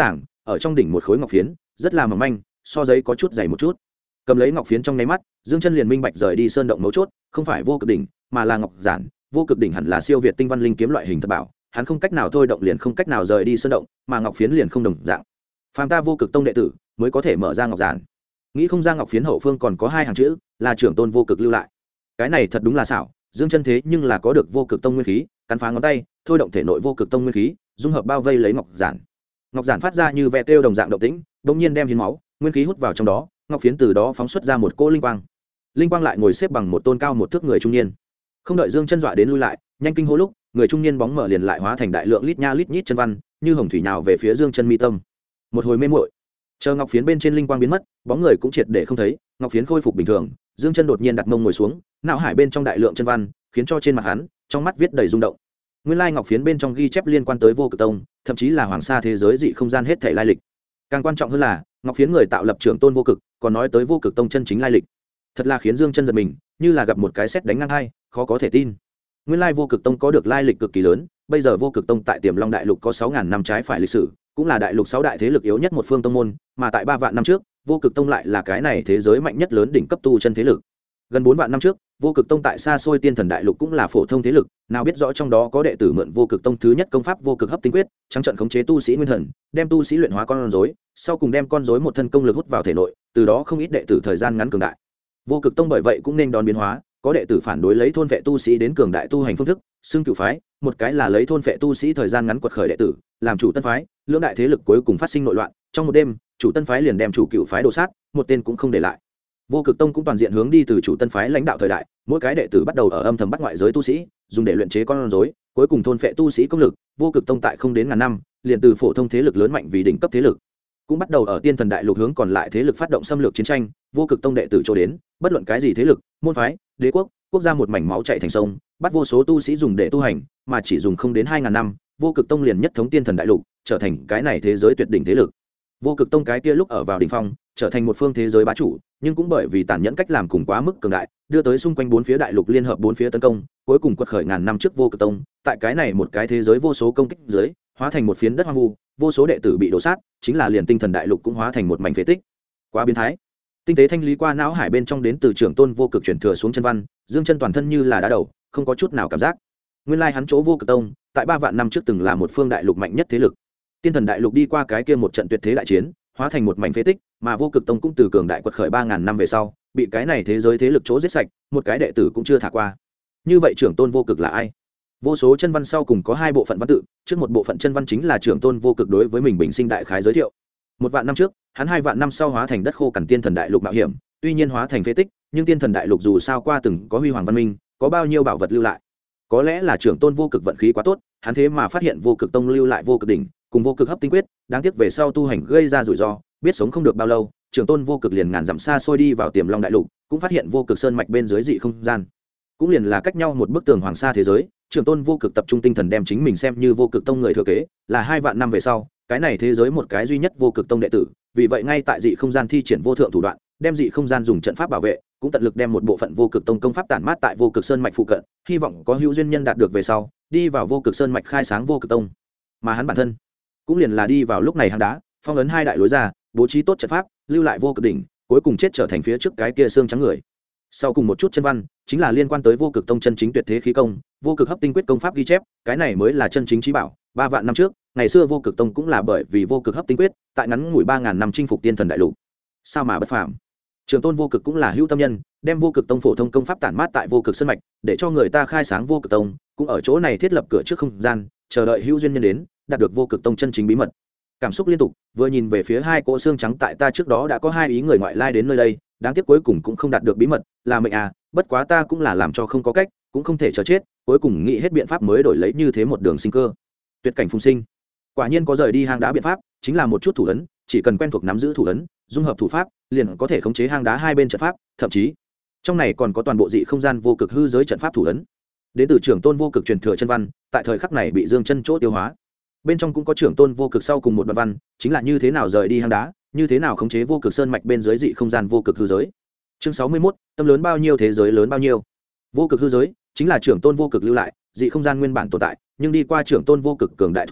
ở trong đỉnh một khối ngọc phiến rất là mỏng manh, so giấy có chút dày một chút. Cầm lấy ngọc phiến trong nháy mắt, Dương Chân liền minh bạch rời đi sơn động mấu chốt không phải vô cực đỉnh mà là ngọc giản. Vô cực đỉnh hẳn là siêu việt tinh văn linh kiếm loại hình thất bảo, hắn không cách nào thôi động liền không cách nào rời đi sơn động, mà ngọc phiến liền không đồng dạng. Phàm ta vô cực tông đệ tử mới có thể mở ra ngọc giản. Nghĩ không ra ngọc phiến hậu phương còn có hai hàng chữ, là trưởng tôn vô cực lưu lại. Cái này thật đúng là xảo, Dương Chân thế nhưng là có được vô cực tông nguyên khí, cắn phá ngón tay, thôi động thể nội vô cực tông nguyên khí, dung hợp bao vây lấy ngọc giản. Ngọc giản phát ra như ve kêu đồng dạng động tĩnh, đột nhiên đem hiến máu, nguyên khí hút vào trong đó, ngọc phiến từ đó phóng xuất ra một cỗ linh quang. Linh quang lại ngồi xếp bằng một tôn cao một thước người trung niên. Không đợi Dương Chân dọa đến lui lại, nhanh kinh hô lúc, người trung niên bóng mở liền lại hóa thành đại lượng lít nha lít nhít chân văn, như hồng thủy nào về phía Dương Chân mi tâm. Một hồi mê muội, chờ ngọc phiến bên trên linh quang biến mất, bóng người cũng triệt để không thấy, ngọc phiến khôi phục bình thường. Dương Chân đột nhiên đặt mông ngồi xuống, não hải bên trong đại lượng chân văn, khiến cho trên mặt hắn, trong mắt viết đầy rung động. Nguyên lai ngọc phiến bên trong ghi chép liên quan tới vô cực tông, thậm chí là hoàng sa thế giới dị không gian hết thảy lai lịch. Càng quan trọng hơn là, ngọc phiến người tạo lập trưởng tôn vô cực, còn nói tới vô cực tông chân chính lai lịch. Thật là khiến Dương Chân giật mình, như là gặp một cái sét đánh ngang hai, khó có thể tin. Nguyên lai vô cực tông có được lai lịch cực kỳ lớn, bây giờ vô cực tông tại Tiềm Long đại lục có 6000 năm trái phải lịch sử, cũng là đại lục 6 đại thế lực yếu nhất một phương tông môn, mà tại 3 vạn năm trước, vô cực tông lại là cái này thế giới mạnh nhất lớn đỉnh cấp tu chân thế lực. Gần 4 vạn năm trước, vô cực tông tại xa xôi tiên thần đại lục cũng là phổ thông thế lực, nào biết rõ trong đó có đệ tử mượn vô cực tông thứ nhất công pháp vô cực hấp tinh quyết, trắng trận khống chế tu sĩ nguyên thần, đem tu sĩ luyện hóa con rối, sau cùng đem con rối một thân công lực hút vào thể nội, từ đó không ít đệ tử thời gian ngắn cường đại. Vô cực tông bởi vậy cũng nên đón biến hóa, có đệ tử phản đối lấy thôn vệ tu sĩ đến cường đại tu hành phương thức, xưng cửu phái, một cái là lấy thôn vệ tu sĩ thời gian ngắn quật khởi đệ tử, làm chủ tân phái, lưỡng đại thế lực cuối cùng phát sinh nội loạn, trong một đêm, chủ tân phái liền đem chủ cửu phái đổ sát, một tên cũng không để lại. Vô cực tông cũng toàn diện hướng đi từ chủ tân phái lãnh đạo thời đại, mỗi cái đệ tử bắt đầu ở âm thầm bắt ngoại giới tu sĩ, dùng để luyện chế con rối, cuối cùng thôn phệ tu sĩ công lực. Vô cực tông tại không đến ngàn năm, liền từ phổ thông thế lực lớn mạnh vì đỉnh cấp thế lực, cũng bắt đầu ở tiên thần đại lục hướng còn lại thế lực phát động xâm lược chiến tranh. Vô cực tông đệ tử chỗ đến, bất luận cái gì thế lực, môn phái, đế quốc, quốc gia một mảnh máu chảy thành sông, bắt vô số tu sĩ dùng để tu hành, mà chỉ dùng không đến 2000 năm, vô cực tông liền nhất thống tiên thần đại lục, trở thành cái này thế giới tuyệt đỉnh thế lực. Vô cực tông cái kia lúc ở vào đỉnh phong, trở thành một phương thế giới bá chủ, nhưng cũng bởi vì tàn nhẫn cách làm cùng quá mức cường đại, đưa tới xung quanh bốn phía đại lục liên hợp bốn phía tấn công, cuối cùng quật khởi ngàn năm trước vô cực tông, tại cái này một cái thế giới vô số công kích dưới, hóa thành một phiến đất hoang vu, vô số đệ tử bị đổ sát, chính là liền tinh thần đại lục cũng hóa thành một mảnh phế tích. Quá biến thái. Tinh tế thanh lý qua não hải bên trong đến từ trưởng tôn vô cực truyền thừa xuống chân văn, Dương Chân toàn thân như là đá đầu, không có chút nào cảm giác. Nguyên lai hắn chỗ vô cực tông, tại 3 vạn năm trước từng là một phương đại lục mạnh nhất thế lực. Tiên thần đại lục đi qua cái kia một trận tuyệt thế đại chiến, hóa thành một mảnh phế tích, mà vô cực tông cũng từ cường đại quật khởi 3000 năm về sau, bị cái này thế giới thế lực chỗ giết sạch, một cái đệ tử cũng chưa thả qua. Như vậy trưởng tôn vô cực là ai? Vô số chân văn sau cùng có 2 bộ phận văn tự, trước một bộ phận chân văn chính là trưởng tôn vô cực đối với mình bình sinh đại khái giới thiệu. 1 vạn năm trước, hắn 2 vạn năm sau hóa thành đất khô cằn tiên thần đại lục mạo hiểm, tuy nhiên hóa thành phế tích, nhưng tiên thần đại lục dù sao qua từng có huy hoàng văn minh, có bao nhiêu bảo vật lưu lại. Có lẽ là trưởng tôn vô cực vận khí quá tốt, hắn thế mà phát hiện vô cực tông lưu lại vô cực đỉnh, cùng vô cực hấp tinh quyết, đáng tiếc về sau tu hành gây ra rủi ro, biết sống không được bao lâu, trưởng tôn vô cực liền ngàn dặm xa xôi đi vào Tiềm Long đại lục, cũng phát hiện vô cực sơn mạch bên dưới dị không gian, cũng liền là cách nhau một bức tường hoàng sa thế giới. Trưởng tôn vô cực tập trung tinh thần đem chính mình xem như vô cực tông người thừa kế, là 2 vạn năm về sau, cái này thế giới một cái duy nhất vô cực tông đệ tử, vì vậy ngay tại dị không gian thi triển vô thượng thủ đoạn, đem dị không gian dùng trận pháp bảo vệ, cũng tận lực đem một bộ phận vô cực tông công pháp tản mát tại vô cực sơn mạch phụ cận, hy vọng có hữu duyên nhân đạt được về sau, đi vào vô cực sơn mạch khai sáng vô cực tông. Mà hắn bản thân cũng liền là đi vào lúc này hang đá, phong ấn 2 đại lối ra, bố trí tốt trận pháp, lưu lại vô cực đỉnh, cuối cùng chết trở thành phía trước cái kia xương trắng người. Sau cùng một chút chân văn, chính là liên quan tới vô cực tông chân chính tuyệt thế khí công, vô cực hấp tinh quyết công pháp ghi chép, cái này mới là chân chính trí bảo. 3 vạn năm trước, ngày xưa vô cực tông cũng là bởi vì vô cực hấp tinh quyết, tại ngắn ngủi 3000 năm chinh phục tiên thần đại lục. Sao mà bất phàm. Trường tôn vô cực cũng là hữu tâm nhân, đem vô cực tông phổ thông công pháp tản mát tại vô cực sơn mạch, để cho người ta khai sáng vô cực tông, cũng ở chỗ này thiết lập cửa trước không gian, chờ đợi hữu duyên nhân đến, đạt được vô cực tông chân chính bí mật. Cảm xúc liên tục, vừa nhìn về phía 2 cỗ xương trắng tại ta trước đó đã có 2 ý người ngoại lai đến nơi đây, đáng tiếc cuối cùng cũng không đạt được bí mật, là mệnh à, bất quá ta cũng là làm cho không có cách, cũng không thể chờ chết, cuối cùng nghĩ hết biện pháp mới đổi lấy như thế một đường sinh cơ. Tuyệt cảnh phùng sinh. Quả nhiên có rời đi hang đá biện pháp, chính là một chút thủ ấn, chỉ cần quen thuộc nắm giữ thủ ấn, dung hợp thủ pháp, liền có thể khống chế hang đá hai bên trận pháp, thậm chí trong này còn có toàn bộ dị không gian vô cực hư giới trận pháp thủ ấn. Đến từ trưởng tôn vô cực truyền thừa chân văn, tại thời khắc này bị Dương Chân chỗ tiêu hóa. Bên trong cũng có trưởng tôn vô cực sau cùng một đoạn văn, chính là như thế nào rời đi hang đá, như thế nào khống chế vô cực sơn mạch bên dưới dị không gian vô cực hư giới. Chương 61, tâm lớn bao nhiêu thế giới lớn bao nhiêu. Vô cực hư giới chính là trưởng tôn vô cực lưu lại, dị không gian nguyên bản tồn tại, nhưng đi qua trưởng tôn vô cực cường đại thủ đoạn,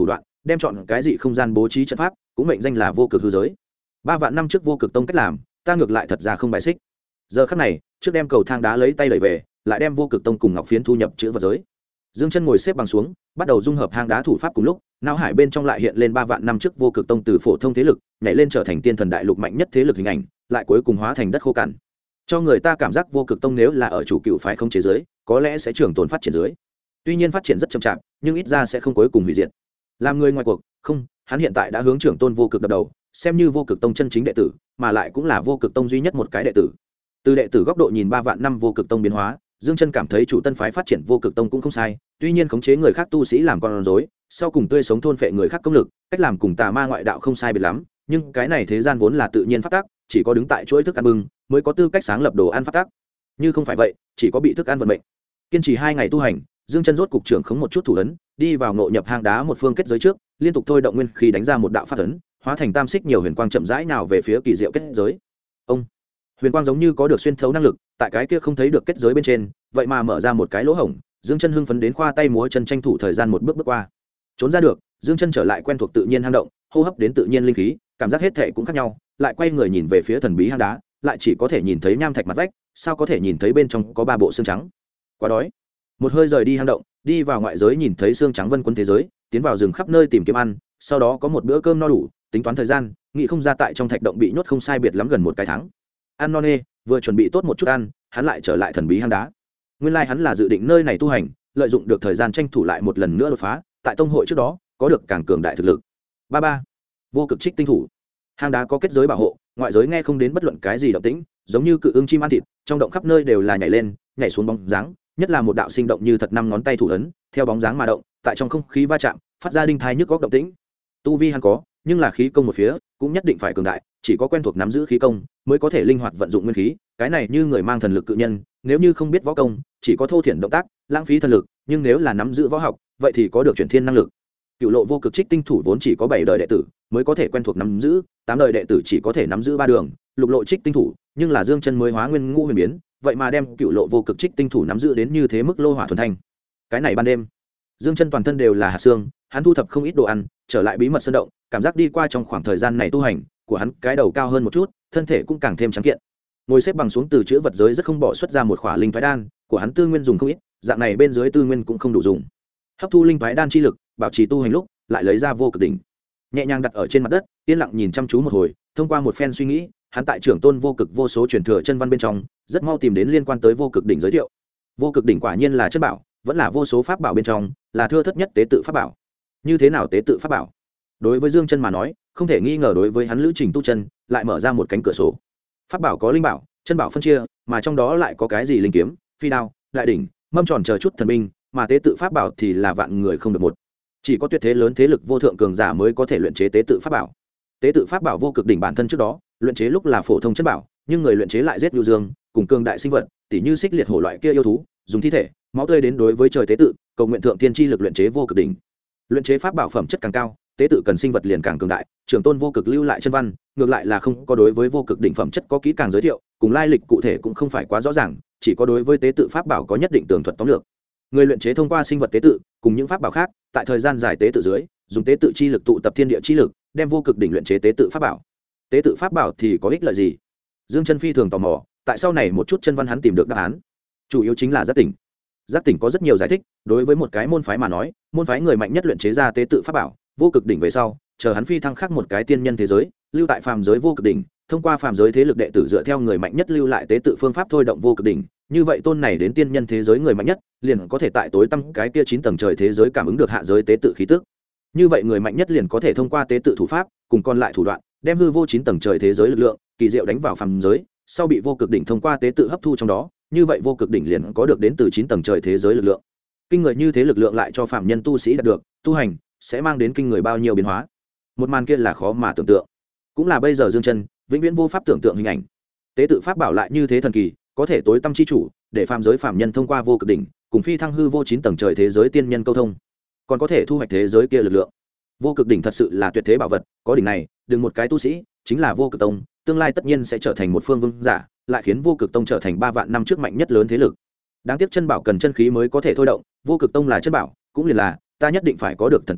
đem chọn cái gì không gian bố trí trận pháp cũng mệnh danh là vô cực hư giới. 3 vạn năm trước vô cực tông cách làm ta ngược lại thật ra không bài xích. Giờ khắc này trước đem cầu thang đá lấy tay đẩy về, lại đem vô cực tông cùng ngọc phiến thu nhập chữ vật giới. Dương Chân ngồi xếp bằng xuống, bắt đầu dung hợp hang đá thủ pháp cùng lúc, não hải bên trong lại hiện lên 3 vạn năm trước vô cực tông từ phổ thông thế lực nhảy lên trở thành tiên thần đại lục mạnh nhất thế lực hình ảnh, lại cuối cùng hóa thành đất khô cằn. Cho người ta cảm giác vô cực tông nếu là ở chủ cựu phái không chế giới, có lẽ sẽ trường tồn phát triển dưới. Tuy nhiên phát triển rất chậm chạp, nhưng ít ra sẽ không cuối cùng hủy diệt. Làm người ngoài cuộc, không, hắn hiện tại đã hướng trưởng tôn vô cực đập đầu, xem như vô cực tông chân chính đệ tử, mà lại cũng là vô cực tông duy nhất một cái đệ tử. Từ đệ tử góc độ nhìn 3 vạn năm vô cực tông biến hóa, Dương Chân cảm thấy chủ tân phái phát triển vô cực tông cũng không sai, tuy nhiên khống chế người khác tu sĩ làm con rối, sau cùng tươi sống thôn phệ người khác công lực, cách làm cùng tà ma ngoại đạo không sai biệt lắm, nhưng cái này thế gian vốn là tự nhiên pháp tắc, chỉ có đứng tại chuỗi thức ăn bưng mới có tư cách sáng lập đồ ăn pháp tắc. Như không phải vậy, chỉ có bị thức ăn vận mệnh. Kiên trì 2 ngày tu hành, Dương Chân rốt cục trưởng khống một chút thủ ấn, đi vào ngộ nhập hang đá một phương kết giới trước, liên tục thôi động nguyên khí đánh ra một đạo pháp ấn, hóa thành tam xích nhiều huyền quang chậm rãi nào về phía kỳ diệu kết giới. Ông huyền quang giống như có được xuyên thấu năng lực, tại cái kia không thấy được kết giới bên trên, vậy mà mở ra một cái lỗ hổng. Dương Chân hưng phấn đến khoa tay múa chân tranh thủ thời gian một bước bước qua. Trốn ra được, Dương Chân trở lại quen thuộc tự nhiên hang động, hô hấp đến tự nhiên linh khí, cảm giác hết thảy cũng khác nhau, lại quay người nhìn về phía thần bí hang đá, lại chỉ có thể nhìn thấy nham thạch mặt vách, sao có thể nhìn thấy bên trong có 3 bộ xương trắng. Quá đói. Một hơi rời đi hang động, đi vào ngoại giới nhìn thấy xương trắng vân quấn thế giới, tiến vào rừng khắp nơi tìm kiếm ăn, sau đó có một bữa cơm no đủ, tính toán thời gian, nghĩ không ra tại trong thạch động bị nhốt không sai biệt lắm gần một cái tháng. Ăn no nê, vừa chuẩn bị tốt một chút ăn, hắn lại trở lại thần bí hang đá. Nguyên lai hắn là dự định nơi này tu hành, lợi dụng được thời gian tranh thủ lại một lần nữa đột phá, tại tông hội trước đó, có được càng cường đại thực lực. Ba vô cực trích tinh thủ. Hang đá có kết giới bảo hộ, ngoại giới nghe không đến bất luận cái gì động tĩnh, giống như cự ưng chim ăn thịt, trong động khắp nơi đều là nhảy lên, nhảy xuống bóng dáng, nhất là một đạo sinh động như thật 5 ngón tay thủ ấn, theo bóng dáng mà động, tại trong không khí va chạm, phát ra đinh thai nhức góc động tĩnh. Tu vi hắn có, nhưng là khí công một phía, cũng nhất định phải cường đại, chỉ có quen thuộc nắm giữ khí công, mới có thể linh hoạt vận dụng nguyên khí, cái này như người mang thần lực cự nhân, nếu như không biết võ công, chỉ có thô thiển động tác, lãng phí thần lực, nhưng nếu là nắm giữ võ học, vậy thì có được chuyển thiên năng lực. Cựu lộ vô cực trích tinh thủ vốn chỉ có 7 đời đệ tử mới có thể quen thuộc nắm giữ, 8 đời đệ tử chỉ có thể nắm giữ 3 đường, lục lộ trích tinh thủ, nhưng là Dương Chân mới hóa nguyên ngũ huyền biến, vậy mà đem cựu lộ vô cực trích tinh thủ nắm giữ đến như thế mức lô hỏa thuần thanh. Cái này ban đêm, Dương Chân toàn thân đều là hạt xương, hắn thu thập không ít đồ ăn, trở lại bí mật sơn động, cảm giác đi qua trong khoảng thời gian này tu hành, của hắn cái đầu cao hơn một chút, thân thể cũng càng thêm trắng kiện. Ngồi xếp bằng xuống từ chữ vật giới rất không bỏ xuất ra một khỏa linh thoái đan, của hắn tư nguyên dùng không ít, dạng này bên dưới tư nguyên cũng không đủ dùng. Hấp thu linh thoái đan chi lực, bảo trì tu hành lúc, lại lấy ra vô cực đỉnh, nhẹ nhàng đặt ở trên mặt đất, yên lặng nhìn chăm chú một hồi, thông qua một phen suy nghĩ, hắn tại trưởng tôn vô cực vô số truyền thừa chân văn bên trong, rất mau tìm đến liên quan tới vô cực đỉnh giới thiệu. Vô cực đỉnh quả nhiên là chất bảo, vẫn là vô số pháp bảo bên trong, là thưa thất nhất tế tự pháp bảo. Như thế nào tế tự pháp bảo? Đối với Dương Chân mà nói, không thể nghi ngờ đối với hắn lữ trình tu chân, lại mở ra một cánh cửa sổ. Pháp bảo có linh bảo, chân bảo phân chia, mà trong đó lại có cái gì linh kiếm, phi đao, đại đỉnh, mâm tròn chờ chút thần binh, mà tế tự pháp bảo thì là vạn người không được một. Chỉ có tuyệt thế lớn thế lực vô thượng cường giả mới có thể luyện chế tế tự pháp bảo. Tế tự pháp bảo vô cực đỉnh bản thân trước đó, luyện chế lúc là phổ thông chân bảo, nhưng người luyện chế lại giết nhu dương, cùng cường đại sinh vật, tỉ như xích liệt hổ loại kia yêu thú, dùng thi thể, máu tươi đến đối với trời tế tự, cầu nguyện thượng tiên chi lực luyện chế vô cực đỉnh. Luyện chế pháp bảo phẩm chất càng cao, tế tự cần sinh vật liền càng cường đại, trưởng tôn vô cực lưu lại chân văn, ngược lại là không có đối với vô cực đỉnh phẩm chất có kỹ càng giới thiệu, cùng lai lịch cụ thể cũng không phải quá rõ ràng, chỉ có đối với tế tự pháp bảo có nhất định tường thuật tóm lược. Người luyện chế thông qua sinh vật tế tự, cùng những pháp bảo khác, tại thời gian dài tế tự dưới, dùng tế tự chi lực tụ tập thiên địa chi lực, đem vô cực đỉnh luyện chế tế tự pháp bảo. Tế tự pháp bảo thì có ích lợi gì? Dương Chân phi thường tò mò, tại sau này một chút chân văn hắn tìm được đáp án. Chủ yếu chính là giác tỉnh. Giác tỉnh có rất nhiều giải thích, đối với một cái môn phái mà nói, môn phái người mạnh nhất luyện chế ra tế tự pháp bảo, vô cực đỉnh về sau, chờ hắn phi thăng khác một cái tiên nhân thế giới, lưu tại phàm giới vô cực đỉnh, thông qua phàm giới thế lực đệ tử dựa theo người mạnh nhất lưu lại tế tự phương pháp thôi động vô cực đỉnh, như vậy tôn này đến tiên nhân thế giới người mạnh nhất, liền có thể tại tối tăm cái kia 9 tầng trời thế giới cảm ứng được hạ giới tế tự khí tức. Như vậy người mạnh nhất liền có thể thông qua tế tự thủ pháp, cùng còn lại thủ đoạn, đem hư vô 9 tầng trời thế giới lực lượng, kỳ diệu đánh vào phàm giới, sau bị vô cực đỉnh thông qua tế tự hấp thu trong đó, như vậy vô cực đỉnh liền có được đến từ 9 tầng trời thế giới lực lượng. Kinh người như thế lực lượng lại cho phàm nhân tu sĩ đạt được, tu hành sẽ mang đến kinh người bao nhiêu biến hóa. Một màn kia là khó mà tưởng tượng, cũng là bây giờ Dương Chân vĩnh viễn vô pháp tưởng tượng hình ảnh. Tế tự pháp bảo lại như thế thần kỳ, có thể tối tâm chi chủ, để phàm giới phàm nhân thông qua vô cực đỉnh, cùng phi thăng hư vô 9 tầng trời thế giới tiên nhân câu thông, còn có thể thu hoạch thế giới kia lực lượng. Vô cực đỉnh thật sự là tuyệt thế bảo vật, có đỉnh này, đừng một cái tu sĩ, chính là vô cực tông, tương lai tất nhiên sẽ trở thành một phương vương giả, lại khiến vô cực tông trở thành 3 vạn năm trước mạnh nhất lớn thế lực. Đáng tiếc chân bảo cần chân khí mới có thể thôi động, vô cực tông là chân bảo, cũng liền là ta nhất định phải có được thần tàng,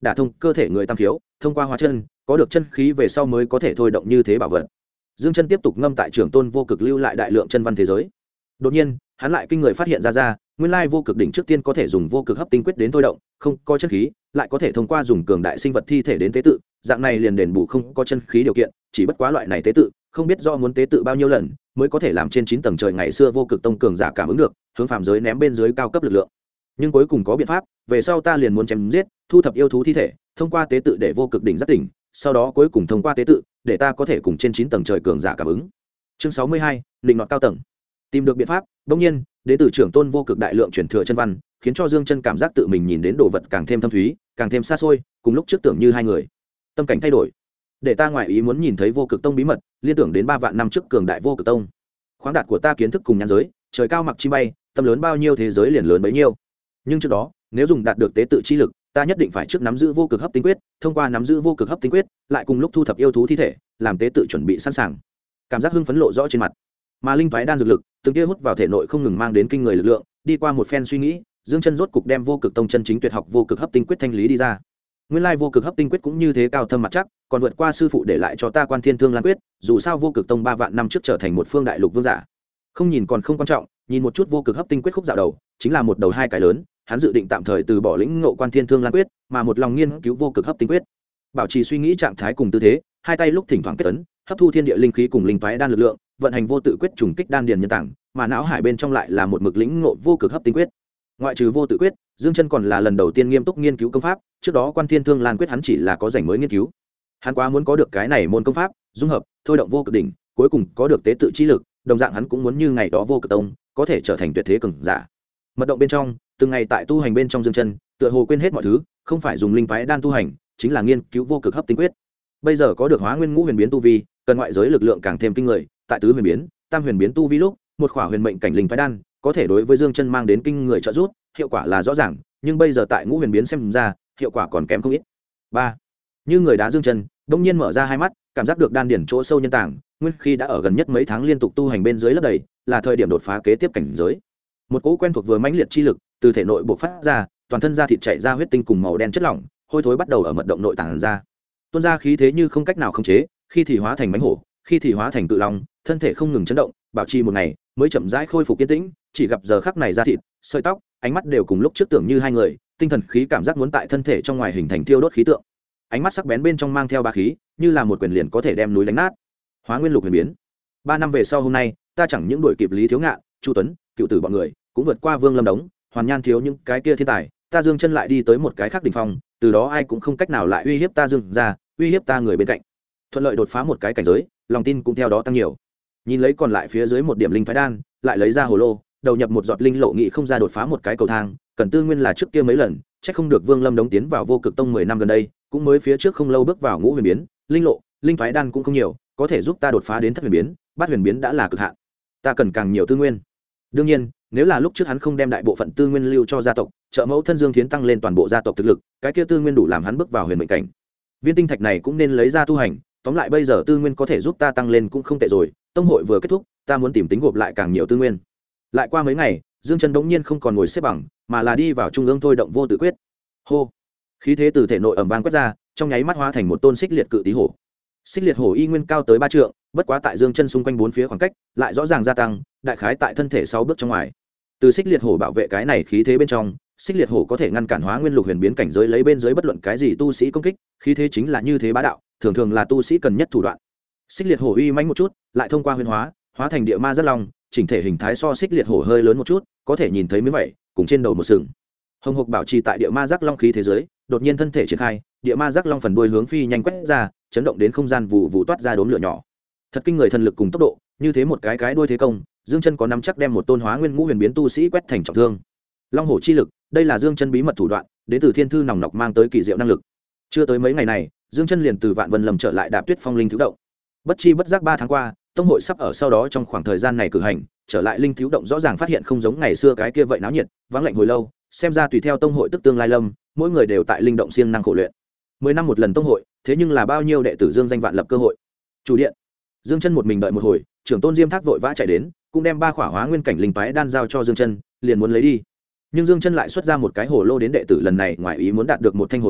đả thông cơ thể người tam khiếu, thông qua hóa chân, có được chân khí về sau mới có thể thôi động như thế bảo vật. Dương Chân tiếp tục ngâm tại Trưởng Tôn Vô Cực lưu lại đại lượng chân văn thế giới. Đột nhiên, hắn lại kinh người phát hiện ra, nguyên lai vô cực đỉnh trước tiên có thể dùng vô cực hấp tinh quyết đến thôi động, không có chân khí, lại có thể thông qua dùng cường đại sinh vật thi thể đến tế tự, dạng này liền đền bù không có chân khí điều kiện, chỉ bất quá loại này tế tự, không biết do muốn tế tự bao nhiêu lần, mới có thể làm trên 9 tầng trời ngày xưa vô cực tông cường giả cảm ứng được, hướng phàm giới ném bên dưới cao cấp lực lượng. Nhưng cuối cùng có biện pháp, về sau ta liền muốn chém giết, thu thập yêu thú thi thể, thông qua tế tự để vô cực đỉnh giác tỉnh, sau đó cuối cùng thông qua tế tự, để ta có thể cùng trên 9 tầng trời cường giả cảm ứng. Chương 62, định nọt cao tầng. Tìm được biện pháp, đương nhiên, đệ tử Trưởng Tôn Vô Cực đại lượng truyền thừa chân văn, khiến cho Dương Chân cảm giác tự mình nhìn đến đồ vật càng thêm thâm thúy, càng thêm xa xôi, cùng lúc trước tưởng như hai người. Tâm cảnh thay đổi. Để ta ngoại ý muốn nhìn thấy Vô Cực Tông bí mật, liên tưởng đến 3 vạn năm trước cường đại Vô Cực Tông. Khoáng đạt của ta kiến thức cùng nhãn giới, trời cao mặc chi bay, tâm lớn bao nhiêu thế giới liền lớn bấy nhiêu. Nhưng trước đó, nếu dùng đạt được tế tự chi lực, ta nhất định phải trước nắm giữ vô cực hấp tinh quyết, thông qua nắm giữ vô cực hấp tinh quyết, lại cùng lúc thu thập yêu thú thi thể, làm tế tự chuẩn bị sẵn sàng. Cảm giác hưng phấn lộ rõ trên mặt. Mà linh toái đan dược lực, từng tia hút vào thể nội không ngừng mang đến kinh người lực lượng, đi qua một phen suy nghĩ, Dương Chân rốt cục đem vô cực tông chân chính tuyệt học vô cực hấp tinh quyết thanh lý đi ra. Nguyên lai vô cực hấp tinh quyết cũng như thế cao thâm mặt chắc, còn vượt qua sư phụ để lại cho ta Quan Thiên Thương Lan quyết, dù sao vô cực tông 3 vạn năm trước trở thành một phương đại lục vương giả. Không nhìn còn không quan trọng, nhìn một chút vô cực hấp tinh quyết khúc dạo đầu, chính là một đầu hai cái lớn, hắn dự định tạm thời từ bỏ lĩnh ngộ Quan Thiên Thương Lan quyết, mà một lòng nghiên cứu vô cực hấp tinh quyết. Bảo trì suy nghĩ trạng thái cùng tư thế, hai tay lúc thỉnh thoảng kết ấn, hấp thu thiên địa linh khí cùng linh toái đan lực lượng, vận hành vô tự quyết trùng kích đan điền nhân tạng, mà não hải bên trong lại là một mực lĩnh ngộ vô cực hấp tinh quyết. Ngoại trừ vô tự quyết, Dương Chân còn là lần đầu tiên nghiêm túc nghiên cứu công pháp, trước đó Quan Thiên Thương Lan quyết hắn chỉ là có rảnh mới nghiên cứu. Hắn quá muốn có được cái này môn công pháp, dung hợp, thôi động vô cực đỉnh, cuối cùng có được tế tự chi lực, đồng dạng hắn cũng muốn như ngày đó vô cực tông, có thể trở thành tuyệt thế cường giả. Mật động bên trong, từng ngày tại tu hành bên trong Dương Chân, tựa hồ quên hết mọi thứ, không phải dùng linh phái đan tu hành, chính là nghiên cứu vô cực hấp tinh quyết. Bây giờ có được Hóa Nguyên Ngũ Huyền biến tu vi, cần ngoại giới lực lượng càng thêm kinh người, tại tứ huyền biến, tam huyền biến tu vi lúc, một khỏa huyền mệnh cảnh linh phái đan, có thể đối với Dương Chân mang đến kinh người trợ giúp, hiệu quả là rõ ràng, nhưng bây giờ tại ngũ huyền biến xem ra, hiệu quả còn kém không ít. 3. Như người đá Dương Chân, bỗng nhiên mở ra hai mắt, cảm giác được đan điển chỗ sâu nhân tạng, nguyên khi đã ở gần nhất mấy tháng liên tục tu hành bên dưới lấp đầy, là thời điểm đột phá kế tiếp cảnh giới. Một cỗ quen thuộc vừa mãnh liệt chi lực từ thể nội bộc phát ra, toàn thân da thịt chảy ra huyết tinh cùng màu đen chất lỏng, hôi thối bắt đầu ở mật động nội tàng ra. Tuôn ra khí thế như không cách nào khống chế, khi thì hóa thành mãnh hổ, khi thì hóa thành cự long, thân thể không ngừng chấn động, bảo trì một ngày mới chậm rãi khôi phục yên tĩnh, chỉ gặp giờ khắc này da thịt, sợi tóc, ánh mắt đều cùng lúc trước tưởng như hai người, tinh thần khí cảm giác muốn tại thân thể trong ngoài hình thành thiêu đốt khí tượng. Ánh mắt sắc bén bên trong mang theo ba khí, như là một quyền liền có thể đem núi đánh nát. Hóa Nguyên Lục Huyền biến. 3 năm về sau hôm nay, ta chẳng những đuổi kịp Lý Thiếu Ngạn, Chu Tuấn, Cựu Tử bọn người, cũng vượt qua Vương Lâm Đống, Hoàn Nhan thiếu những cái kia thiên tài, ta Dương Chân lại đi tới một cái khác đỉnh phong, từ đó ai cũng không cách nào lại uy hiếp ta Dương gia, uy hiếp ta người bên cạnh. Thuận lợi đột phá một cái cảnh giới, lòng tin cũng theo đó tăng nhiều. Nhìn lấy còn lại phía dưới một điểm linh phái đan, lại lấy ra hồ lô, đầu nhập một giọt linh lộ nghị không ra đột phá một cái cầu thang, cần tư nguyên là trước kia mấy lần, chắc không được Vương Lâm Đống tiến vào vô cực tông 10 năm gần đây, cũng mới phía trước không lâu bước vào ngũ huyền biến, linh lộ, linh phái đan cũng không nhiều, có thể giúp ta đột phá đến thất huyền biến, bát huyền biến đã là cực hạn. Ta cần càng nhiều tư nguyên. Đương nhiên, nếu là lúc trước hắn không đem đại bộ phận tư nguyên lưu cho gia tộc, trợ mẫu thân Dương Thiến tăng lên toàn bộ gia tộc thực lực, cái kia tư nguyên đủ làm hắn bước vào huyền mệnh cảnh. Viên tinh thạch này cũng nên lấy ra tu hành, tóm lại bây giờ tư nguyên có thể giúp ta tăng lên cũng không tệ rồi, tông hội vừa kết thúc, ta muốn tìm tính gộp lại càng nhiều tư nguyên. Lại qua mấy ngày, Dương Chân bỗng nhiên không còn ngồi xếp bằng, mà là đi vào trung ương thôi động vô tự quyết. Hô. Khí thế từ thể nội ầm vang quét ra, trong nháy mắt hóa thành một tôn xích liệt cự tí hổ. Xích liệt hổ y nguyên cao tới 3 trượng, bất quá tại Dương Chân xung quanh 4 phía khoảng cách, lại rõ ràng gia tăng, đại khái tại thân thể 6 bước trong ngoài. Từ xích liệt hổ bảo vệ cái này khí thế bên trong, xích liệt hổ có thể ngăn cản Hóa Nguyên Lục Huyền biến cảnh giới lấy bên dưới bất luận cái gì tu sĩ công kích, khí thế chính là như thế bá đạo, thường thường là tu sĩ cần nhất thủ đoạn. Xích liệt hổ uy mãnh một chút, lại thông qua huyền hóa, hóa thành địa ma rất long, chỉnh thể hình thái so xích liệt hổ hơi lớn một chút, có thể nhìn thấy miếng vậy, cùng trên đầu một sừng. Hồng Hộc bảo trì tại địa ma giác long khí thế giới, đột nhiên thân thể triển khai, địa ma giác long phần đuôi hướng phi nhanh quét ra, chấn động đến không gian vụ vụ toát ra đốm lửa nhỏ. Thật kinh người thần lực cùng tốc độ, như thế một cái đuôi thế công, Dương Chân có nắm chắc đem một tôn Hóa Nguyên Ngũ Huyền biến tu sĩ quét thành trọng thương. Long hổ chi lực, đây là Dương Chân bí mật thủ đoạn, đến từ thiên thư nòng nọc mang tới kỳ diệu năng lực. Chưa tới mấy ngày này, Dương Chân liền từ Vạn Vân Lâm trở lại Đạp Tuyết Phong linh thiếu động. Bất chi bất giác 3 tháng qua, tông hội sắp ở sau đó trong khoảng thời gian này cử hành, trở lại linh thiếu động rõ ràng phát hiện không giống ngày xưa cái kia vậy náo nhiệt, vắng lạnh hồi lâu, xem ra tùy theo tông hội tức tương lai lâm, mỗi người đều tại linh động siêng năng khổ luyện. 10 năm một lần tông hội, thế nhưng là bao nhiêu đệ tử Dương danh vạn lập cơ hội. Chủ điện. Dương Chân một mình đợi một hồi, trưởng tôn Diêm Thác vội vã chạy đến, cũng đem 3 khỏa Hóa Nguyên cảnh linh toái đan giao cho Dương Chân, liền muốn lấy đi. Nhưng Dương Chân lại xuất ra một cái hồ lô đến đệ tử lần này ngoài ý muốn đạt được một thanh hồ lô,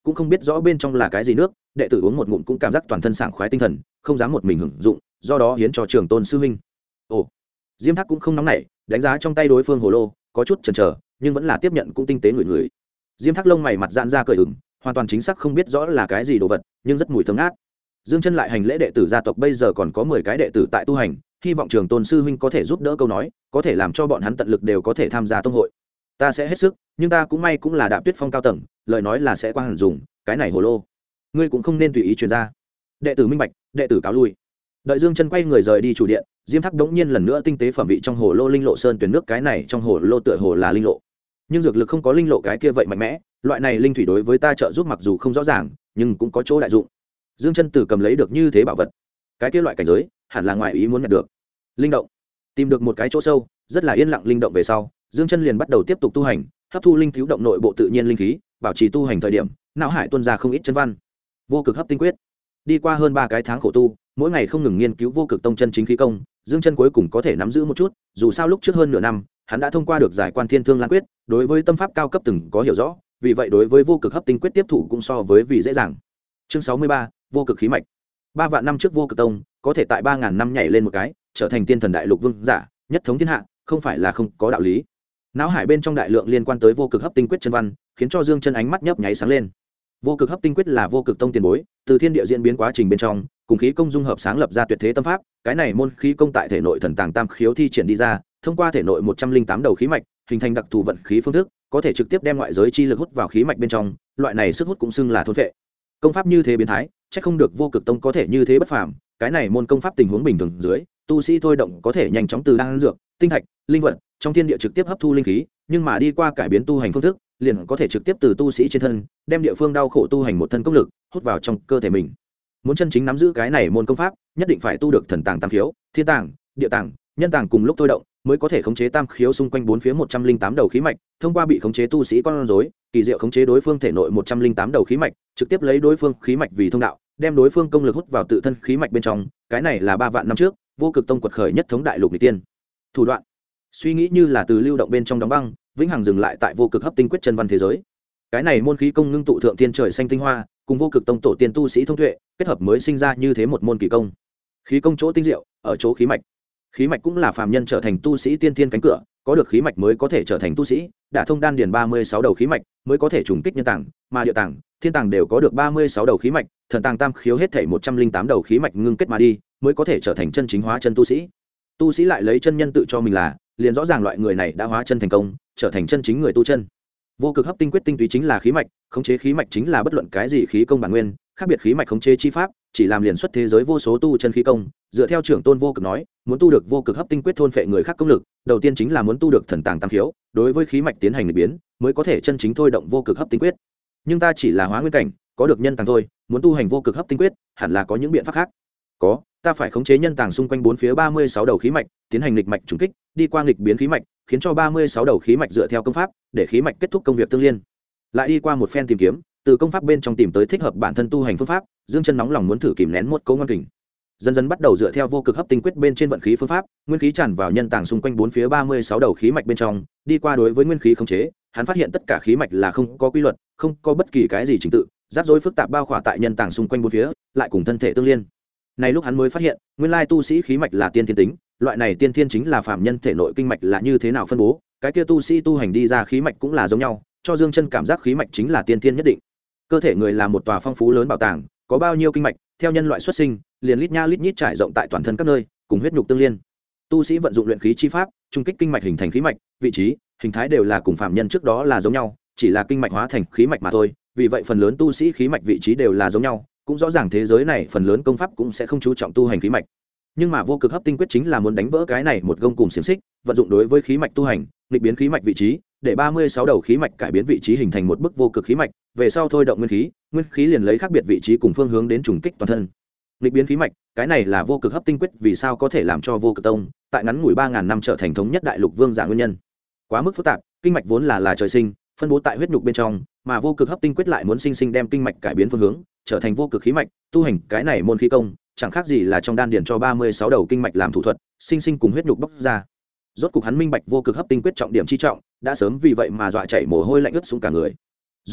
cũng không biết rõ bên trong là cái gì nước, đệ tử uống một ngụm cũng cảm giác toàn thân sảng khoái tinh thần, không dám một mình hưởng dụng, do đó hiến cho Trường Tôn sư huynh. Ồ, Diêm Thác cũng không nóng nảy, đánh giá trong tay đối phương hồ lô, có chút chần chờ, nhưng vẫn là tiếp nhận, cũng tinh tế ngửi ngửi. Diêm Thác lông mày mặt giãn ra cười ửng, hoàn toàn chính xác không biết rõ là cái gì đồ vật, nhưng rất mùi thơm ngát. Dương Chân lại hành lễ, đệ tử gia tộc bây giờ còn có 10 cái đệ tử tại tu hành, hy vọng Trường Tôn sư huynh có thể giúp đỡ câu nói, có thể làm cho bọn hắn tận lực đều có thể tham gia tông hội. Ta sẽ hết sức, nhưng ta cũng may cũng là Đạp Tuyết Phong cao tầng, lời nói là sẽ qua hẳn dùng, cái này hồ lô, ngươi cũng không nên tùy ý truyền ra. Đệ tử minh bạch, đệ tử cáo lui. Đợi Dương Chân quay người rời đi chủ điện, Diêm Thác đống nhiên lần nữa tinh tế phẩm vị trong hồ lô linh lộ sơn tuyển nước, cái này trong hồ lô tựa hồ là linh lộ, nhưng dược lực không có linh lộ cái kia vậy mạnh mẽ, loại này linh thủy đối với ta trợ giúp mặc dù không rõ ràng, nhưng cũng có chỗ đại dụng. Dương Chân từ cầm lấy được như thế bảo vật, cái kia loại cảnh giới hẳn là ngoài ý muốn nhận được. Linh động, tìm được một cái chỗ sâu rất là yên lặng linh động về sau, Dương Chân liền bắt đầu tiếp tục tu hành, hấp thu linh thiếu động nội bộ tự nhiên linh khí, bảo trì tu hành thời điểm não hải tuôn ra không ít chân văn. Vô cực hấp tinh quyết, đi qua hơn 3 cái tháng khổ tu, mỗi ngày không ngừng nghiên cứu vô cực tông chân chính khí công, Dương Chân cuối cùng có thể nắm giữ một chút, dù sao lúc trước hơn nửa năm hắn đã thông qua được giải quan thiên thương lan quyết, đối với tâm pháp cao cấp từng có hiểu rõ, vì vậy đối với vô cực hấp tinh quyết tiếp thụ cũng so với vì dễ dàng. Chương 63, vô cực khí mạch. 3 vạn năm trước vô cực tông có thể tại 3000 năm nhảy lên một cái, trở thành tiên thần đại lục vương giả, nhất thống thiên hạ, không phải là không có đạo lý. Não hải bên trong đại lượng liên quan tới vô cực hấp tinh quyết chân văn, khiến cho Dương Chân ánh mắt nhấp nháy sáng lên. Vô cực hấp tinh quyết là vô cực tông tiền bối, từ thiên địa diễn biến quá trình bên trong, cùng khí công dung hợp sáng lập ra tuyệt thế tâm pháp, cái này môn khí công tại thể nội thần tàng tam khiếu thi triển đi ra, thông qua thể nội 108 đầu khí mạch, hình thành đặc thù vận khí phương thức, có thể trực tiếp đem ngoại giới chi lực hút vào khí mạch bên trong, loại này sức hút cũng xưng là thôn phệ. Công pháp như thế biến thái, chắc không được vô cực tông có thể như thế bất phàm, cái này môn công pháp tình huống bình thường dưới, tu sĩ thôi động có thể nhanh chóng từ đan dược, tinh thạch, linh vật trong thiên địa trực tiếp hấp thu linh khí, nhưng mà đi qua cải biến tu hành phương thức, liền có thể trực tiếp từ tu sĩ trên thân, đem địa phương đau khổ tu hành một thân công lực hút vào trong cơ thể mình. Muốn chân chính nắm giữ cái này môn công pháp, nhất định phải tu được thần tàng tam khiếu, thiên tàng, địa tàng, nhân tàng cùng lúc thôi động, mới có thể khống chế tam khiếu xung quanh bốn phía 108 đầu khí mạch, thông qua bị khống chế tu sĩ con rối, kỳ diệu khống chế đối phương thể nội 108 đầu khí mạch, trực tiếp lấy đối phương khí mạch vì thông đạo, đem đối phương công lực hút vào tự thân khí mạch bên trong, cái này là 3 vạn năm trước, vô cực tông quật khởi nhất thống đại lục nghịch tiên. Thủ đoạn, suy nghĩ như là từ lưu động bên trong đóng băng, vĩnh hằng dừng lại tại vô cực hấp tinh quyết chân văn thế giới. Cái này môn khí công ngưng tụ thượng thiên trời xanh tinh hoa, cùng vô cực tông tổ tiên tu sĩ thông tuệ, kết hợp mới sinh ra như thế một môn kỳ công. Khí công chỗ tinh diệu, ở chỗ khí mạch. Khí mạch cũng là phàm nhân trở thành tu sĩ tiên thiên cánh cửa, có được khí mạch mới có thể trở thành tu sĩ, đả thông đan điền 36 đầu khí mạch, mới có thể trùng kích nhân tàng, mà địa tàng, thiên tàng đều có được 36 đầu khí mạch, thần tàng tam khiếu hết thảy 108 đầu khí mạch ngưng kết mà đi, mới có thể trở thành chân chính hóa chân tu sĩ. Tu sĩ lại lấy chân nhân tự cho mình là, liền rõ ràng loại người này đã hóa chân thành công, trở thành chân chính người tu chân. Vô cực hấp tinh quyết tinh túy chính là khí mạch, khống chế khí mạch chính là bất luận cái gì khí công bản nguyên, khác biệt khí mạch khống chế chi pháp, chỉ làm liền xuất thế giới vô số tu chân khí công. Dựa theo trưởng tôn vô cực nói, muốn tu được vô cực hấp tinh quyết thôn phệ người khác công lực, đầu tiên chính là muốn tu được thần tàng tam khiếu, đối với khí mạch tiến hành nghịch biến, mới có thể chân chính thôi động vô cực hấp tinh quyết. Nhưng ta chỉ là hóa nguyên cảnh, có được nhân tàng thôi, muốn tu hành vô cực hấp tinh quyết, hẳn là có những biện pháp khác. Có, ta phải khống chế nhân tàng xung quanh bốn phía 36 đầu khí mạch, tiến hành nghịch mạch trùng kích, đi qua nghịch biến khí mạch, khiến cho 36 đầu khí mạch dựa theo công pháp, để khí mạch kết thúc công việc tương liên. Lại đi qua một phen tìm kiếm, từ công pháp bên trong tìm tới thích hợp bản thân tu hành phương pháp, Dương Chân nóng lòng muốn thử kìm nén một câu ngoan kình. Dần dần bắt đầu dựa theo vô cực hấp tinh quyết bên trên vận khí phương pháp, nguyên khí tràn vào nhân tàng xung quanh bốn phía 36 đầu khí mạch bên trong, đi qua đối với nguyên khí khống chế, hắn phát hiện tất cả khí mạch là không có quy luật, không có bất kỳ cái gì trình tự, rắc rối phức tạp bao khỏa tại nhân tàng xung quanh bốn phía, lại cùng thân thể tương liên. Này lúc hắn mới phát hiện, nguyên lai tu sĩ khí mạch là tiên thiên tính, loại này tiên thiên chính là phàm nhân thể nội kinh mạch là như thế nào phân bố, cái kia tu sĩ tu hành đi ra khí mạch cũng là giống nhau, cho Dương Chân cảm giác khí mạch chính là tiên thiên nhất định. Cơ thể người là một tòa phong phú lớn bảo tàng, có bao nhiêu kinh mạch, theo nhân loại xuất sinh, liền lít nha lít nhít trải rộng tại toàn thân các nơi, cùng huyết nhục tương liên. Tu sĩ vận dụng luyện khí chi pháp, trung kích kinh mạch hình thành khí mạch, vị trí, hình thái đều là cùng phàm nhân trước đó là giống nhau, chỉ là kinh mạch hóa thành khí mạch mà thôi, vì vậy phần lớn tu sĩ khí mạch vị trí đều là giống nhau, cũng rõ ràng thế giới này phần lớn công pháp cũng sẽ không chú trọng tu hành khí mạch. Nhưng mà vô cực hấp tinh quyết chính là muốn đánh vỡ cái này một gông cùm xiềng xích, vận dụng đối với khí mạch tu hành, nghịch biến khí mạch vị trí, để 36 đầu khí mạch cải biến vị trí hình thành một bức vô cực khí mạch, về sau thôi động nguyên khí liền lấy khác biệt vị trí cùng phương hướng đến trùng kích toàn thân. Nghịch biến khí mạch, cái này là vô cực hấp tinh quyết vì sao có thể làm cho vô cực tông tại ngắn ngủi 3000 năm trở thành thống nhất đại lục vương giả nguyên nhân. Quá mức phức tạp, kinh mạch vốn là trời sinh, phân bố tại huyết nhục bên trong, mà vô cực hấp tinh quyết lại muốn sinh sinh đem kinh mạch cải biến phương hướng, trở thành vô cực khí mạch, tu hành cái này môn khí công, chẳng khác gì là trong đan điền cho 36 đầu kinh mạch làm thủ thuật, sinh sinh cùng huyết nhục bóc ra. Rốt cục hắn minh bạch vô cực hấp tinh quyết trọng điểm chi trọng, đã sớm vì vậy mà dọa chảy mồ hôi lạnh ướt xuống cả người. Dù vậy,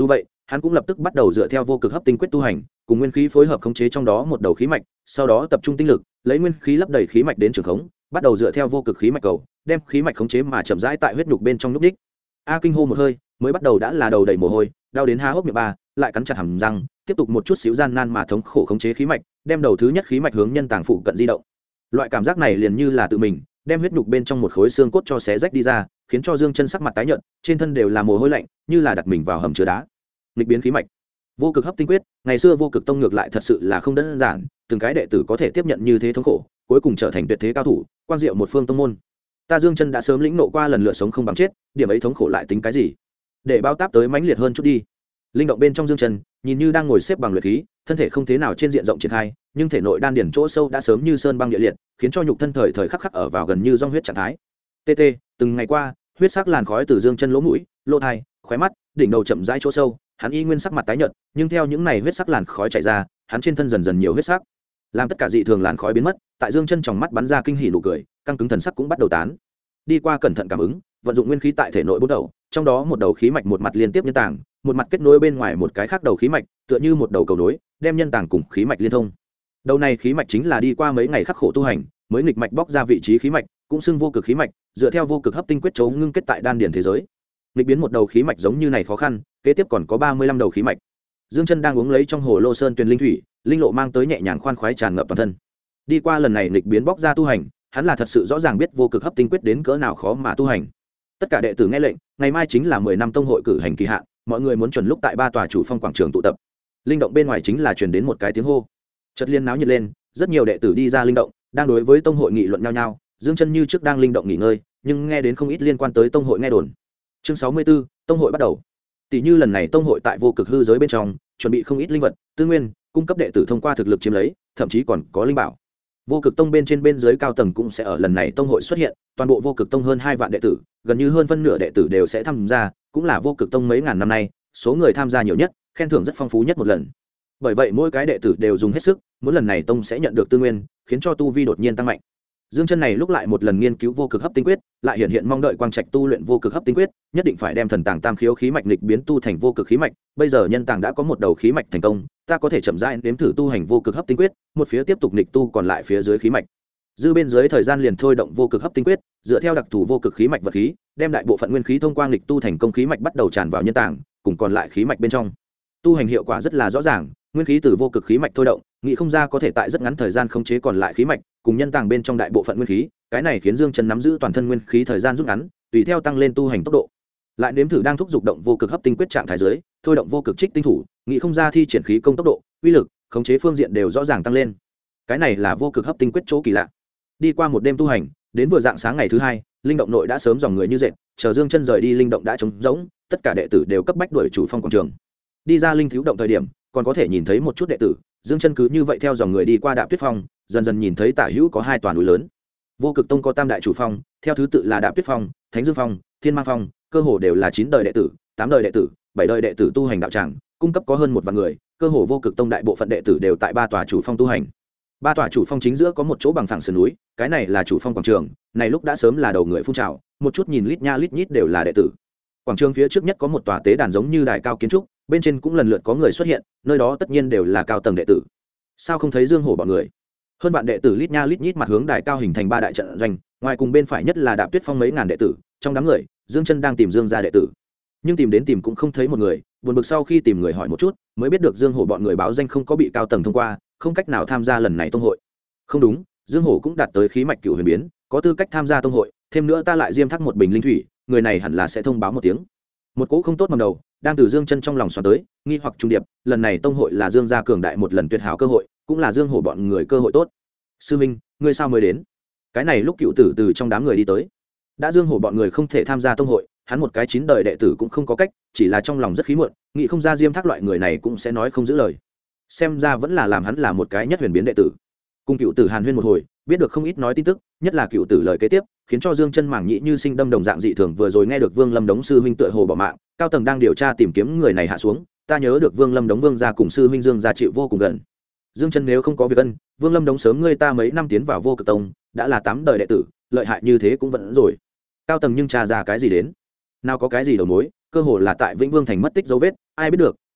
hắn cũng lập tức bắt đầu dựa theo vô cực hấp tinh quyết tu hành, cùng nguyên khí phối hợp khống chế trong đó một đầu khí mạch, sau đó tập trung tinh lực, lấy nguyên khí lấp đầy khí mạch đến trường khống, bắt đầu dựa theo vô cực khí mạch cầu, đem khí mạch khống chế mà chậm rãi tại huyết nhục bên trong nhúc đích. A kinh hô một hơi, mới bắt đầu đã là đầu đầy mồ hôi, đau đến há hốc miệng ba, lại cắn chặt hàm răng, tiếp tục một chút xíu gian nan mà thống khổ khống chế khí mạch, đem đầu thứ nhất khí mạch hướng nhân tàng phụ cận di động. Loại cảm giác này liền như là tự mình đem huyết nhục bên trong một khối xương cốt cho xé rách đi ra, khiến cho Dương Chân sắc mặt tái nhợt, trên thân đều là mồ hôi lạnh, như là đặt mình vào hầm chứa đá. Nghịch biến khí mạch, vô cực hấp tinh quyết, ngày xưa vô cực tông ngược lại thật sự là không đơn giản, từng cái đệ tử có thể tiếp nhận như thế thống khổ, cuối cùng trở thành tuyệt thế cao thủ, quang diệu một phương tông môn. Ta Dương Chân đã sớm lĩnh nộ qua lần lựa sống không bằng chết, điểm ấy thống khổ lại tính cái gì? Để bao táp tới mãnh liệt hơn chút đi. Linh động bên trong Dương Chân, nhìn như đang ngồi xếp bằng luyện khí, thân thể không thế nào trên diện rộng triển khai, nhưng thể nội đan điển chỗ sâu đã sớm như sơn băng địa liệt, khiến cho nhục thân thời thời khắc khắc ở vào gần như dòng huyết trạng thái. TT, từng ngày qua, huyết sắc làn khói từ Dương Chân lỗ mũi, lỗ tai, khóe mắt, đỉnh đầu chậm rãi chỗ sâu, hắn y nguyên sắc mặt tái nhợt, nhưng theo những này huyết sắc làn khói chảy ra, hắn trên thân dần dần nhiều huyết sắc, làm tất cả dị thường làn khói biến mất, tại Dương Chân trong mắt bắn ra kinh hỉ nụ cười, căng cứng thần sắc cũng bắt đầu tán. Đi qua cẩn thận cảm ứng, vận dụng nguyên khí tại thể nội bốn đầu, trong đó một đầu khí mạch một mặt liên tiếp nhân tàng, một mặt kết nối bên ngoài một cái khác đầu khí mạch, tựa như một đầu cầu nối, đem nhân tàng cùng khí mạch liên thông. Đầu này khí mạch chính là đi qua mấy ngày khắc khổ tu hành, mới nghịch mạch bóc ra vị trí khí mạch, cũng xưng vô cực khí mạch, dựa theo vô cực hấp tinh quyết chấu ngưng kết tại đan điển thế giới. Nghịch biến một đầu khí mạch giống như này khó khăn, kế tiếp còn có 35 đầu khí mạch. Dương Chân đang uống lấy trong hồ lô sơn tuyền linh thủy, linh lộ mang tới nhẹ nhàng khoan khoái tràn ngập toàn thân. Đi qua lần này nghịch biến bóc ra tu hành, hắn là thật sự rõ ràng biết vô cực hấp tinh quyết đến cỡ nào khó mà tu hành. Tất cả đệ tử nghe lệnh, ngày mai chính là 10 năm tông hội cử hành kỳ hạn, mọi người muốn chuẩn lúc tại 3 tòa chủ phong quảng trường tụ tập. Linh động bên ngoài chính là truyền đến một cái tiếng hô. Chợt liên náo nhiệt lên, rất nhiều đệ tử đi ra linh động, đang đối với tông hội nghị luận nhau nhau. Dương Chân như trước đang linh động nghỉ ngơi, nhưng nghe đến không ít liên quan tới tông hội nghe đồn. Chương 64, tông hội bắt đầu. Tỷ như lần này tông hội tại vô cực hư giới bên trong, chuẩn bị không ít linh vật, tư nguyên, cung cấp đệ tử thông qua thực lực chiếm lấy, thậm chí còn có linh bảo. Vô cực tông bên trên bên dưới cao tầng cũng sẽ ở lần này tông hội xuất hiện, toàn bộ vô cực tông hơn 2 vạn đệ tử, gần như hơn phân nửa đệ tử đều sẽ tham gia, cũng là vô cực tông mấy ngàn năm nay, số người tham gia nhiều nhất, khen thưởng rất phong phú nhất một lần. Bởi vậy mỗi cái đệ tử đều dùng hết sức, muốn lần này tông sẽ nhận được tư nguyên, khiến cho tu vi đột nhiên tăng mạnh. Dương Chân này lúc lại một lần nghiên cứu vô cực hấp tinh quyết, lại hiện mong đợi quang trạch tu luyện vô cực hấp tinh quyết, nhất định phải đem thần tàng tam khiếu khí mạch nghịch biến tu thành vô cực khí mạch, bây giờ nhân tàng đã có một đầu khí mạch thành công, ta có thể chậm rãi nếm thử tu hành vô cực hấp tinh quyết, một phía tiếp tục nghịch tu còn lại phía dưới khí mạch. Dư bên dưới thời gian liền thôi động vô cực hấp tinh quyết, dựa theo đặc thù vô cực khí mạch vật khí, đem đại bộ phận nguyên khí thông qua nghịch tu thành công khí mạch bắt đầu tràn vào nhân tàng, cùng còn lại khí mạch bên trong. Tu hành hiệu quả rất là rõ ràng, nguyên khí từ vô cực khí mạch thôi động, nghĩ không ra có thể tại rất ngắn thời gian khống chế còn lại khí mạch, cùng nhân tàng bên trong đại bộ phận nguyên khí, cái này khiến Dương Chân nắm giữ toàn thân nguyên khí thời gian rút ngắn, tùy theo tăng lên tu hành tốc độ. Lại nếm thử đang thúc dục động vô cực hấp tinh quyết trạng thái dưới, thôi động vô cực trích tinh thủ, nghĩ không ra thi triển khí công tốc độ, uy lực, khống chế phương diện đều rõ ràng tăng lên. Cái này là vô cực hấp tinh quyết chỗ kỳ lạ. Đi qua một đêm tu hành, đến vừa dạng sáng ngày thứ hai, linh động nội đã sớm dòng người như dệt, chờ Dương Chân rời đi linh động đã trống rỗng, tất cả đệ tử đều cấp bách đuổi chủ phong quảng trường. Đi ra linh thiếu động thời điểm, còn có thể nhìn thấy một chút đệ tử, Dương Chân cứ như vậy theo dòng người đi qua Đạp Tuyết Phong, dần dần nhìn thấy tả hữu có 2 tòa núi lớn. Vô Cực Tông có tam đại chủ phong, theo thứ tự là Đạp Tuyết Phong, Thánh Dương Phong, Thiên Ma Phong, cơ hồ đều là 9 đời đệ tử, 8 đời đệ tử, 7 đời đệ tử tu hành đạo tràng, cung cấp có hơn 1 vạn người, cơ hồ Vô Cực Tông đại bộ phận đệ tử đều tại 3 tòa chủ phong tu hành. 3 tòa chủ phong chính giữa có một chỗ bằng phẳng sườn núi, cái này là chủ phong quảng trường, này lúc đã sớm là đầu người phun trào, một chút nhìn lít nha lít nhít đều là đệ tử. Quảng trường phía trước nhất có một tòa tế đàn giống như đài cao kiến trúc, bên trên cũng lần lượt có người xuất hiện, nơi đó tất nhiên đều là cao tầng đệ tử. Sao không thấy Dương Hổ bọn người? Hơn vạn đệ tử lít nha lít nhít mặt hướng đài cao hình thành 3 đại trận doanh, ngoài cùng bên phải nhất là Đạp Tuyết Phong mấy ngàn đệ tử, trong đám người, Dương Chân đang tìm Dương gia đệ tử. Nhưng tìm đến tìm cũng không thấy một người, buồn bực sau khi tìm người hỏi một chút, mới biết được Dương Hổ bọn người báo danh không có bị cao tầng thông qua, không cách nào tham gia lần này tông hội. Không đúng, Dương Hổ cũng đạt tới khí mạch cửu huyền biến, có tư cách tham gia tông hội, thêm nữa ta lại diêm thắc một bình linh thủy, người này hẳn là sẽ thông báo một tiếng. Một cỗ không tốt mầm đầu đang từ Dương Chân trong lòng xoắn tới, nghi hoặc trung điệp, lần này tông hội là Dương gia cường đại một lần tuyệt hảo cơ hội, cũng là Dương Hổ bọn người cơ hội tốt. Sư minh, ngươi sao mới đến? Cái này lúc cựu tử từ trong đám người đi tới, đã Dương Hổ bọn người không thể tham gia tông hội, hắn một cái 9 đời đệ tử cũng không có cách, chỉ là trong lòng rất khí muộn, nghĩ không ra diêm thác loại người này cũng sẽ nói không giữ lời, xem ra vẫn là làm hắn là một cái nhất huyền biến đệ tử. Cùng cựu tử hàn huyên một hồi, biết được không ít nói tin tức, nhất là cựu tử lời kế tiếp khiến cho Dương Chân mảng nhĩ như sinh đâm đồng dạng dị thường. Vừa rồi nghe được Vương Lâm Đống sư huynh tựa hồ bỏ mạng, cao tầng đang điều tra tìm kiếm người này hạ xuống, ta nhớ được Vương Lâm Đống Vương gia cùng sư huynh Dương gia chịu vô cùng gần. Dương Chân nếu không có việc ân, Vương Lâm Đống sớm ngươi ta mấy năm tiến vào Vô Cực Tông, đã là 8 đời đệ tử, lợi hại như thế cũng vẫn rồi. Cao tầng nhưng tra ra cái gì đến? Nào có cái gì đầu mối, cơ hồ là tại Vĩnh Vương thành mất tích dấu vết, ai biết được,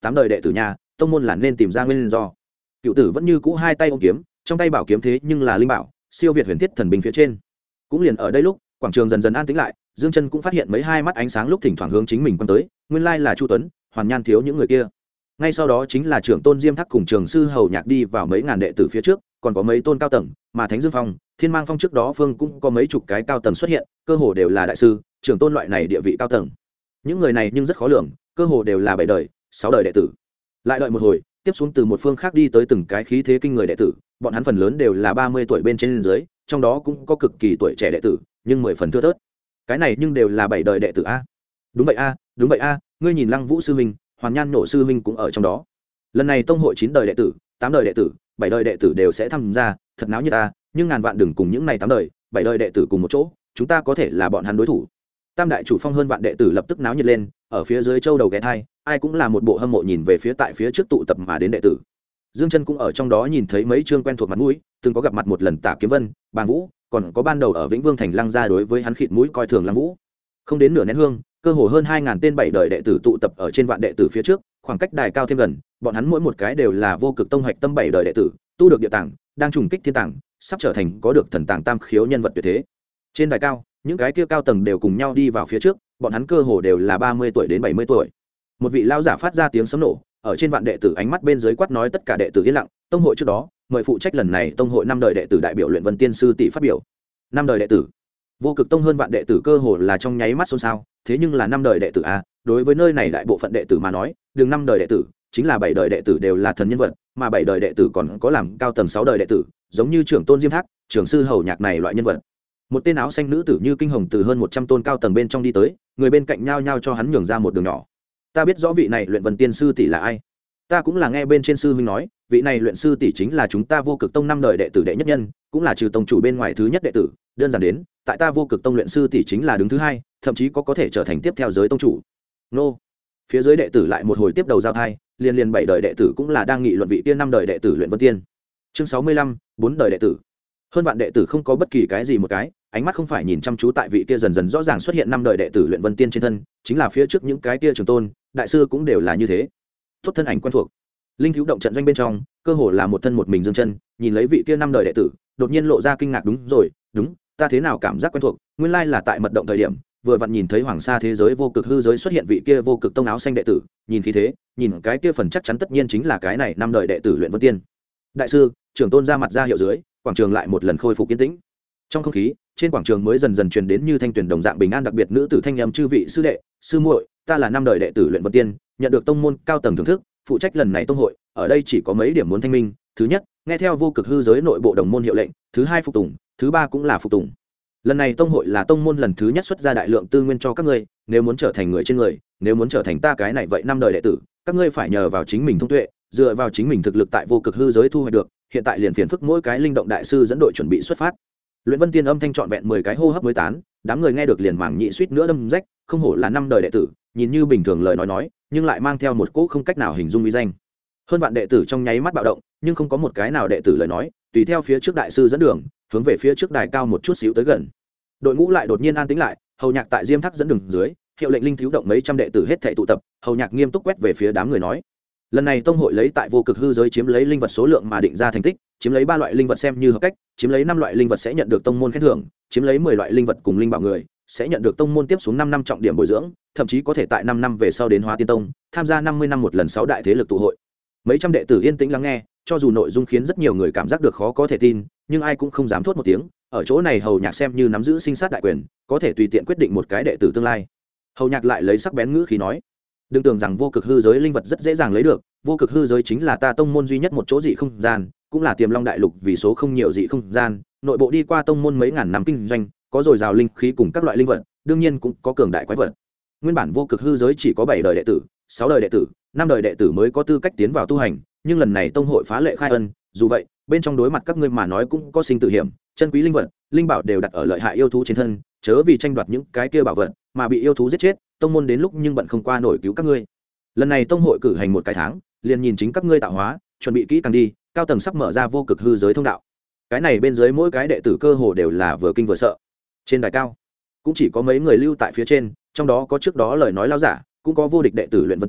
tám đời đệ tử nhà tông môn là nên tìm ra nguyên do. Cựu tử vẫn như cũ hai tay ôm kiếm, trong tay bảo kiếm thế nhưng là linh bảo siêu việt huyền thiết thần binh phía trên. Cũng liền ở đây lúc quảng trường dần dần an tĩnh lại, Dương Chân cũng phát hiện mấy hai mắt ánh sáng lúc thỉnh thoảng hướng chính mình quan tới, nguyên lai là Chu Tuấn, Hoàn Nhan thiếu những người kia. Ngay sau đó chính là trưởng tôn Diêm Thác cùng trường sư Hầu Nhạc đi vào mấy ngàn đệ tử phía trước, còn có mấy tôn cao tầng, mà Thánh Dương Phong, Thiên Mang Phong trước đó phương cũng có mấy chục cái cao tầng xuất hiện, cơ hồ đều là đại sư, trưởng tôn loại này địa vị cao tầng. Những người này nhưng rất khó lường, cơ hồ đều là 7 đời, 6 đời đệ tử. Lại đợi một hồi, tiếp xuống từ một phương khác đi tới từng cái khí thế kinh người đệ tử, bọn hắn phần lớn đều là 30 tuổi bên trên dưới, trong đó cũng có cực kỳ tuổi trẻ đệ tử, nhưng 10 phần thưa thớt. Cái này nhưng đều là 7 đời đệ tử a. Đúng vậy a, đúng vậy a, ngươi nhìn Lăng Vũ sư huynh, Hoàn Nhan nổ sư huynh cũng ở trong đó. Lần này tông hội 9 đời đệ tử, 8 đời đệ tử, 7 đời đệ tử đều sẽ tham gia, thật náo nhiệt a, nhưng ngàn vạn đừng cùng những này 8 đời, 7 đời đệ tử cùng một chỗ, chúng ta có thể là bọn hắn đối thủ. Tam đại chủ phong hơn vạn đệ tử lập tức náo nhiệt lên, ở phía dưới châu đầu ghé thai, ai cũng là một bộ hâm mộ nhìn về phía tại phía trước tụ tập mà đến đệ tử. Dương Chân cũng ở trong đó nhìn thấy mấy chương quen thuộc mặt mũi, từng có gặp mặt một lần Tả Kiếm Vân, Bàng Vũ, còn có ban đầu ở Vĩnh Vương thành Lăng gia đối với hắn khịt mũi coi thường Lăng Vũ. Không đến nửa nén hương, cơ hồ hơn 2000 tên 7 đời đệ tử tụ tập ở trên vạn đệ tử phía trước, khoảng cách đài cao thêm gần, bọn hắn mỗi một cái đều là vô cực tông hạch tâm 7 đời đệ tử, tu được địa tạng, đang trùng kích thiên tạng, sắp trở thành có được thần tạng tam khiếu nhân vật tuyệt thế. Trên đài cao, những cái kia cao tầng đều cùng nhau đi vào phía trước, bọn hắn cơ hồ đều là 30 tuổi đến 70 tuổi. Một vị lão giả phát ra tiếng sấm nổ, ở trên vạn đệ tử ánh mắt bên dưới quát nói tất cả đệ tử yên lặng, tông hội trước đó, mời phụ trách lần này tông hội 5 đời đệ tử đại biểu Luyện Vân Tiên sư tỷ phát biểu. 5 đời đệ tử. Vô cực tông hơn vạn đệ tử cơ hồ là trong nháy mắt xôn xao, thế nhưng là 5 đời đệ tử a, đối với nơi này đại bộ phận đệ tử mà nói, đường 5 đời đệ tử, chính là 7 đời đệ tử đều là thần nhân vật, mà 7 đời đệ tử còn có làm cao tầng 6 đời đệ tử, giống như trưởng tôn Diêm Thác, trưởng sư Hầu Nhạc này loại nhân vật. Một tên áo xanh nữ tử như kinh hồng từ hơn 100 tôn cao tầng bên trong đi tới, người bên cạnh nhao nhao cho hắn nhường ra một đường nhỏ. Ta biết rõ vị này Luyện Vân Tiên sư tỷ là ai. Ta cũng là nghe bên trên sư huynh nói, vị này luyện sư tỷ chính là chúng ta Vô Cực tông 5 đời đệ tử đệ nhất nhân, cũng là trừ tông chủ bên ngoài thứ nhất đệ tử, đơn giản đến, tại ta Vô Cực tông luyện sư tỷ chính là đứng thứ 2, thậm chí có thể trở thành tiếp theo giới tông chủ. Nô. Phía dưới đệ tử lại một hồi tiếp đầu giao thai, liên 7 đời đệ tử cũng là đang nghị luận vị tiên 5 đời đệ tử Luyện Vân Tiên. Chương 65, 4 đời đệ tử. Hơn vạn đệ tử không có bất kỳ cái gì một cái, ánh mắt không phải nhìn chăm chú tại vị kia dần dần rõ ràng xuất hiện 5 đời đệ tử Luyện Vân Tiên trên thân, chính là phía trước những cái kia trường tôn, đại sư cũng đều là như thế. Tốt thân ảnh quen thuộc. Linh thiếu động trận doanh bên trong, cơ hồ là một thân một mình Dương Chân, nhìn lấy vị kia 5 đời đệ tử, đột nhiên lộ ra kinh ngạc, đúng rồi, đúng, ta thế nào cảm giác quen thuộc, nguyên lai là tại mật động thời điểm, vừa vặn nhìn thấy hoàng sa thế giới vô cực hư giới xuất hiện vị kia vô cực tông áo xanh đệ tử, nhìn khí thế, nhìn cái kia phần chắc chắn tất nhiên chính là cái này 5 đời đệ tử Luyện Vân Tiên. Đại sư, trưởng tôn ra mặt ra hiệu dưới, quảng trường lại một lần khôi phục yên tĩnh. Trong không khí, trên quảng trường mới dần dần truyền đến như thanh tuyển đồng dạng bình an đặc biệt nữ tử thanh âm, chư vị sư đệ, sư muội, ta là 5 đời đệ tử Luyện Vân Tiên, nhận được tông môn cao tầng thưởng thức, phụ trách lần này tông hội, ở đây chỉ có mấy điểm muốn thanh minh, thứ nhất, nghe theo vô cực hư giới nội bộ đồng môn hiệu lệnh, thứ hai phục tùng, thứ ba cũng là phục tùng. Lần này tông hội là tông môn lần thứ nhất xuất ra đại lượng tư nguyên cho các ngươi, nếu muốn trở thành người trên người, nếu muốn trở thành ta cái này vậy 5 đời đệ tử, các ngươi phải nhờ vào chính mình thông tuệ, dựa vào chính mình thực lực tại vô cực hư giới thu hoạch được, hiện tại liền phiền phức mỗi cái linh động đại sư dẫn đội chuẩn bị xuất phát. Luyện Vân Tiên âm thanh trọn vẹn 10 cái hô hấp mới tán, đám người nghe được liền mảng nhị suýt nữa đâm rách, không hổ là 5 đời đệ tử, nhìn như bình thường lời nói, nhưng lại mang theo một cỗ không cách nào hình dung uy danh. Hơn vạn đệ tử trong nháy mắt bạo động, nhưng không có một cái nào đệ tử lời nói, tùy theo phía trước đại sư dẫn đường, hướng về phía trước đài cao một chút xíu tới gần. Đội ngũ lại đột nhiên an tĩnh lại, Hầu Nhạc tại Diêm Thác dẫn đường dưới, hiệu lệnh linh thiếu động mấy trăm đệ tử hết thảy tụ tập, Hầu Nhạc nghiêm túc quét về phía đám người nói: lần này tông hội lấy tại vô cực hư giới chiếm lấy linh vật số lượng mà định ra thành tích, chiếm lấy 3 loại linh vật xem như hợp cách, chiếm lấy 5 loại linh vật sẽ nhận được tông môn khen thưởng, chiếm lấy 10 loại linh vật cùng linh bảo người sẽ nhận được tông môn tiếp xuống 5 năm trọng điểm bồi dưỡng, thậm chí có thể tại 5 năm về sau đến Hóa Tiên Tông, tham gia 50 năm một lần 6 đại thế lực tụ hội. Mấy trăm đệ tử yên tĩnh lắng nghe, cho dù nội dung khiến rất nhiều người cảm giác được khó có thể tin, nhưng ai cũng không dám thốt một tiếng, ở chỗ này Hầu Nhạc xem như nắm giữ sinh sát đại quyền, có thể tùy tiện quyết định một cái đệ tử tương lai. Hầu Nhạc lại lấy sắc bén ngữ khí nói: đừng tưởng rằng vô cực hư giới linh vật rất dễ dàng lấy được, vô cực hư giới chính là ta tông môn duy nhất một chỗ dị không gian, cũng là Tiềm Long đại lục vì số không nhiều dị không gian, nội bộ đi qua tông môn mấy ngàn năm kinh doanh, có dồi dào linh khí cùng các loại linh vật, đương nhiên cũng có cường đại quái vật. Nguyên bản vô cực hư giới chỉ có 7 đời đệ tử, 6 đời đệ tử, 5 đời đệ tử mới có tư cách tiến vào tu hành, nhưng lần này tông hội phá lệ khai ân, dù vậy, bên trong đối mặt các ngươi mà nói cũng có sinh tử hiểm, chân quý linh vật, linh bảo đều đặt ở lợi hại yêu thú trên thân, chớ vì tranh đoạt những cái kia bảo vật mà bị yêu thú giết chết, tông môn đến lúc nhưng bận không qua nổi cứu các ngươi. Lần này tông hội cử hành một cái tháng, liền nhìn chính các ngươi tạo hóa, chuẩn bị kỹ càng đi, cao tầng sắp mở ra vô cực hư giới thông đạo. Cái này bên dưới mỗi cái đệ tử cơ hồ đều là vừa kinh vừa sợ. Trên đài cao, cũng chỉ có mấy người lưu tại phía trên, trong đó có trước đó lời nói lao giả, cũng có vô địch đệ tử Luyện Vân Tiên,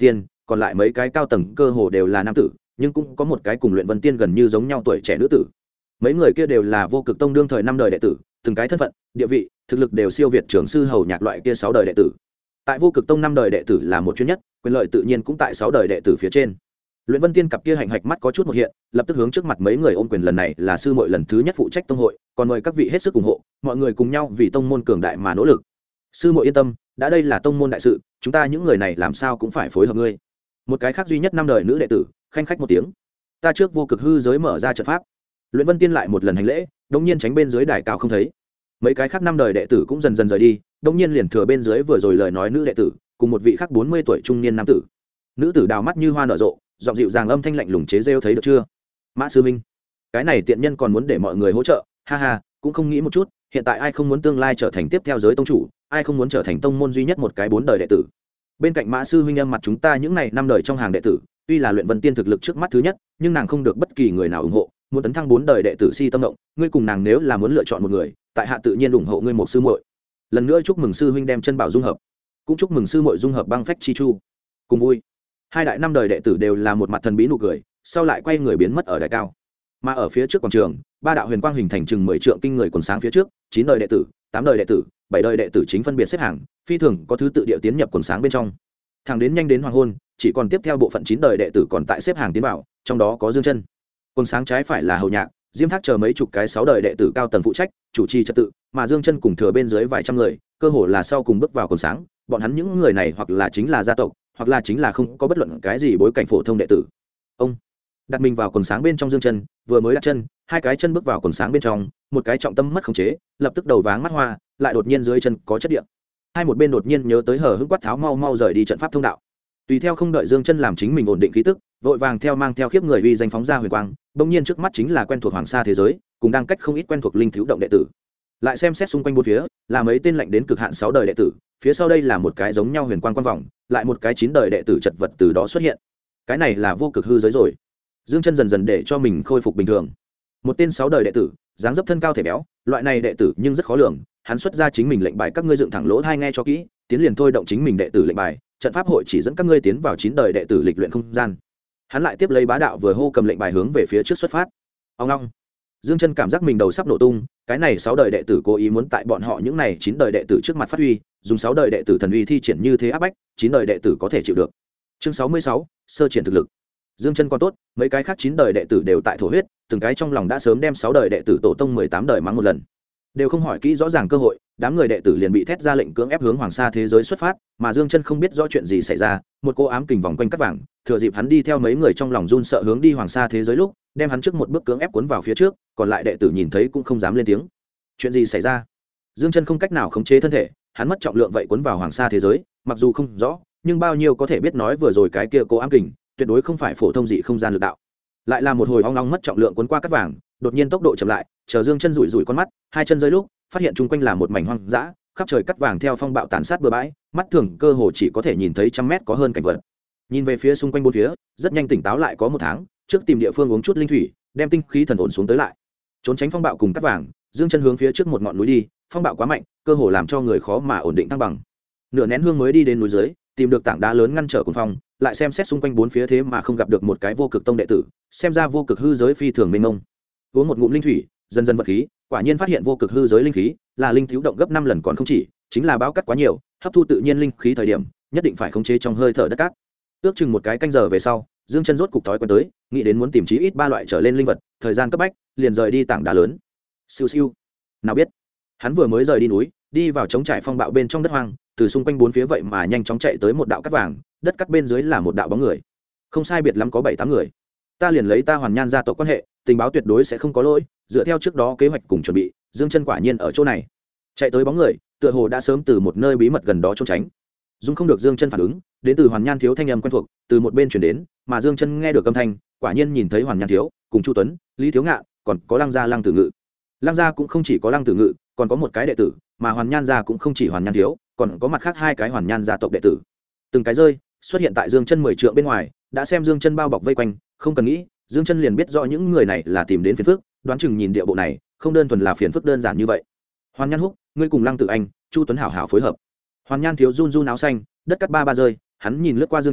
còn lại mấy cái cao tầng cơ hồ đều là nam tử, nhưng cũng có một cái cùng Luyện Vân Tiên gần như giống nhau tuổi trẻ nữ tử. Mấy người kia đều là Vô Cực Tông đương thời 5 đời đệ tử, từng cái thân phận, địa vị, thực lực đều siêu việt trưởng sư hầu nhạc loại kia 6 đời đệ tử. Tại Vô Cực Tông 5 đời đệ tử là một chuyên nhất, quyền lợi tự nhiên cũng tại 6 đời đệ tử phía trên. Luyện Vân Tiên cặp kia hạnh hạch mắt có chút một hiện, lập tức hướng trước mặt mấy người ôm quyền, lần này là sư muội lần thứ nhất phụ trách tông hội, còn mời các vị hết sức ủng hộ, mọi người cùng nhau vì tông môn cường đại mà nỗ lực. Sư muội yên tâm, đã đây là tông môn đại sự, chúng ta những người này làm sao cũng phải phối hợp ngươi. Một cái khác duy nhất 5 đời nữ đệ tử, khanh khách một tiếng. Ta trước Vô Cực hư giới mở ra trận pháp. Luyện Vân Tiên lại một lần hành lễ, đống nhiên tránh bên dưới đài cao không thấy. Mấy cái khác 5 đời đệ tử cũng dần dần rời đi, đống nhiên liền thừa bên dưới vừa rồi lời nói nữ đệ tử, cùng một vị khác 40 tuổi trung niên nam tử. Nữ tử đào mắt như hoa nở rộ, giọng dịu dàng âm thanh lạnh lùng chế rêu, thấy được chưa? Mã sư minh, cái này tiện nhân còn muốn để mọi người hỗ trợ, ha ha, cũng không nghĩ một chút, hiện tại ai không muốn tương lai trở thành tiếp theo giới tông chủ, ai không muốn trở thành tông môn duy nhất một cái 4 đời đệ tử. Bên cạnh Mã sư huynh âm mặt chúng ta những này 5 đời trong hàng đệ tử, tuy là Luyện Vân Tiên thực lực trước mắt thứ nhất, nhưng nàng không được bất kỳ người nào ủng hộ, muốn tấn thăng 4 đời đệ tử si tâm động, ngươi cùng nàng nếu là muốn lựa chọn một người, tại hạ tự nhiên ủng hộ ngươi một sư muội. Lần nữa chúc mừng sư huynh đem chân bảo dung hợp, cũng chúc mừng sư muội dung hợp băng phách chi chu. Cùng vui. Hai đại 5 đời đệ tử đều là một mặt thần bí nụ cười, sau lại quay người biến mất ở đài cao. Mà ở phía trước quảng trường, 3 đạo huyền quang hình thành chừng 10 trượng kinh người quần sáng phía trước, 9 đời đệ tử, 8 đời đệ tử, 7 đời đệ tử chính phân biệt xếp hàng, phi thường có thứ tự địa tiến nhập quần sáng bên trong. Thẳng đến nhanh đến hoàng hôn, chỉ còn tiếp theo bộ phận 9 đời đệ tử còn tại xếp hàng tiến vào, trong đó có Dương Chân. Quần sáng trái phải là Hầu Nhạc, Diêm Thác chờ mấy chục cái 6 đời đệ tử cao tầng phụ trách chủ trì trật tự, mà Dương Chân cùng thừa bên dưới vài trăm người, cơ hồ là sau cùng bước vào quần sáng, bọn hắn những người này hoặc là chính là gia tộc, hoặc là chính là không có bất luận cái gì bối cảnh phổ thông đệ tử. Ông đặt mình vào quần sáng bên trong. Dương Chân vừa mới đặt chân, hai cái chân bước vào quần sáng bên trong, một cái trọng tâm mất khống chế, lập tức đầu váng mắt hoa, lại đột nhiên dưới chân có chất điện. Hai một bên đột nhiên nhớ tới hờ hững quát tháo mau mau rời đi trận pháp thông đạo. Tùy theo không đợi Dương Chân làm chính mình ổn định khí tức, vội vàng theo mang theo khiếp người uy danh phóng ra huyền quang, bỗng nhiên trước mắt chính là quen thuộc hoàng sa thế giới, cùng đang cách không ít quen thuộc linh thiếu động đệ tử. Lại xem xét xung quanh bốn phía, là mấy tên lạnh đến cực hạn 6 đời đệ tử, phía sau đây là một cái giống nhau huyền quang quang vòng, lại một cái 9 đời đệ tử chật vật từ đó xuất hiện. Cái này là Vô Cực hư giới rồi. Dương Chân dần dần để cho mình khôi phục bình thường. Một tên 6 đời đệ tử, dáng dấp thân cao thể béo, loại này đệ tử nhưng rất khó lường, hắn xuất ra chính mình lệnh bài, các ngươi dựng thẳng lỗ tai nghe cho kỹ, tiến liền thôi động chính mình đệ tử lệnh bài, trận pháp hội chỉ dẫn các ngươi tiến vào 9 đời đệ tử lịch luyện không gian. Hắn lại tiếp lấy bá đạo vừa hô cầm lệnh bài hướng về phía trước xuất phát. Ông long. Dương Chân cảm giác mình đầu sắp nổ tung, cái này 6 đời đệ tử cố ý muốn tại bọn họ những này 9 đời đệ tử trước mặt phát huy, dùng 6 đời đệ tử thần uy thi triển như thế áp bách, 9 đời đệ tử có thể chịu được. Chương 66, sơ triển thực lực. Dương Chân còn tốt, mấy cái khác 9 đời đệ tử đều tại thổ huyết, từng cái trong lòng đã sớm đem 6 đời đệ tử tổ tông 18 đời mắng một lần. Đều không hỏi kỹ rõ ràng cơ hội, đám người đệ tử liền bị thét ra lệnh cưỡng ép hướng hoàng sa thế giới xuất phát, mà Dương Chân không biết rõ chuyện gì xảy ra, một cô ám kình vòng quanh cắt vàng, thừa dịp hắn đi theo mấy người trong lòng run sợ hướng đi hoàng sa thế giới lúc, đem hắn trước một bước cưỡng ép cuốn vào phía trước, còn lại đệ tử nhìn thấy cũng không dám lên tiếng. Chuyện gì xảy ra? Dương Chân không cách nào khống chế thân thể, hắn mất trọng lượng vậy cuốn vào hoàng sa thế giới, mặc dù không rõ, nhưng bao nhiêu có thể biết nói vừa rồi cái kia cô ám kình, tuyệt đối không phải phổ thông dị không gian lực đạo. Lại là một hồi ong ong mất trọng lượng cuốn qua cắt vàng, đột nhiên tốc độ chậm lại, chờ Dương Chân rủi rủi con mắt, hai chân rơi lúc, phát hiện chung quanh là một mảnh hoang dã, khắp trời cắt vàng theo phong bạo tàn sát bừa bãi, mắt thường cơ hồ chỉ có thể nhìn thấy trăm mét có hơn cảnh vật. Nhìn về phía xung quanh bốn phía, rất nhanh tỉnh táo lại có một tháng, trước tìm địa phương uống chút linh thủy, đem tinh khí thần ổn xuống tới lại. Trốn tránh phong bạo cùng cắt vàng, Dương Chân hướng phía trước một ngọn núi đi, phong bạo quá mạnh, cơ hồ làm cho người khó mà ổn định thăng bằng. Nửa nén hương mới đi đến núi dưới, tìm được tảng đá lớn ngăn trở cuồng phong, lại xem xét xung quanh bốn phía thế mà không gặp được một cái Vô Cực tông đệ tử, xem ra Vô Cực hư giới phi thường mênh mông. Uống một ngụm linh thủy, dần dần vật khí, quả nhiên phát hiện Vô Cực hư giới linh khí là linh thiếu động gấp 5 lần còn không chỉ, chính là bão cắt quá nhiều, hấp thu tự nhiên linh khí thời điểm, nhất định phải khống chế trong hơi thở đất cát. Ước chừng một cái canh giờ về sau, Dương Chân rốt cục thói quen tới, nghĩ đến muốn tìm chí ít 3 loại trở lên linh vật, thời gian cấp bách, liền rời đi tảng đá lớn. Siêu siêu. Nào biết, hắn vừa mới rời đi núi, đi vào trống trải phong bạo bên trong đất hoang, từ xung quanh bốn phía vậy mà nhanh chóng chạy tới một đạo cát vàng, đất cát bên dưới là một đạo bóng người. Không sai biệt lắm có 7-8 người. Ta liền lấy ta Hoàn Nhan gia tộc quan hệ, tình báo tuyệt đối sẽ không có lỗi, dựa theo trước đó kế hoạch cùng chuẩn bị, Dương Chân quả nhiên ở chỗ này. Chạy tới bóng người, tựa hồ đã sớm từ một nơi bí mật gần đó trốn tránh. Dung không được Dương Chân phản ứng, đến từ Hoàn Nhan thiếu thanh âm quen thuộc, từ một bên truyền đến, mà Dương Chân nghe được âm thanh, quả nhiên nhìn thấy Hoàn Nhan thiếu, cùng Chu Tuấn, Lý Thiếu Ngạ, còn có Lăng gia Lăng Tử Ngự. Lăng gia cũng không chỉ có Lăng Tử Ngự, còn có một cái đệ tử, mà Hoàn Nhan gia cũng không chỉ Hoàn Nhan thiếu, còn có mặt khác 2 cái Hoàn Nhan gia tộc đệ tử. Từng cái rơi, xuất hiện tại Dương Chân 10 trượng bên ngoài, đã xem Dương Chân bao bọc vây quanh, không cần nghĩ, Dương Chân liền biết rõ những người này là tìm đến phiền phức, đoán chừng nhìn địa bộ này, không đơn thuần là phiền phức đơn giản như vậy. Hoàn Nhan Húc, ngươi cùng Lăng Tử Anh, Chu Tuấn hảo hảo phối hợp. Hoàn Nhan thiếu run run áo xanh, đất cắt ba rơi, hắn nhìn lướt qua Dương Chân,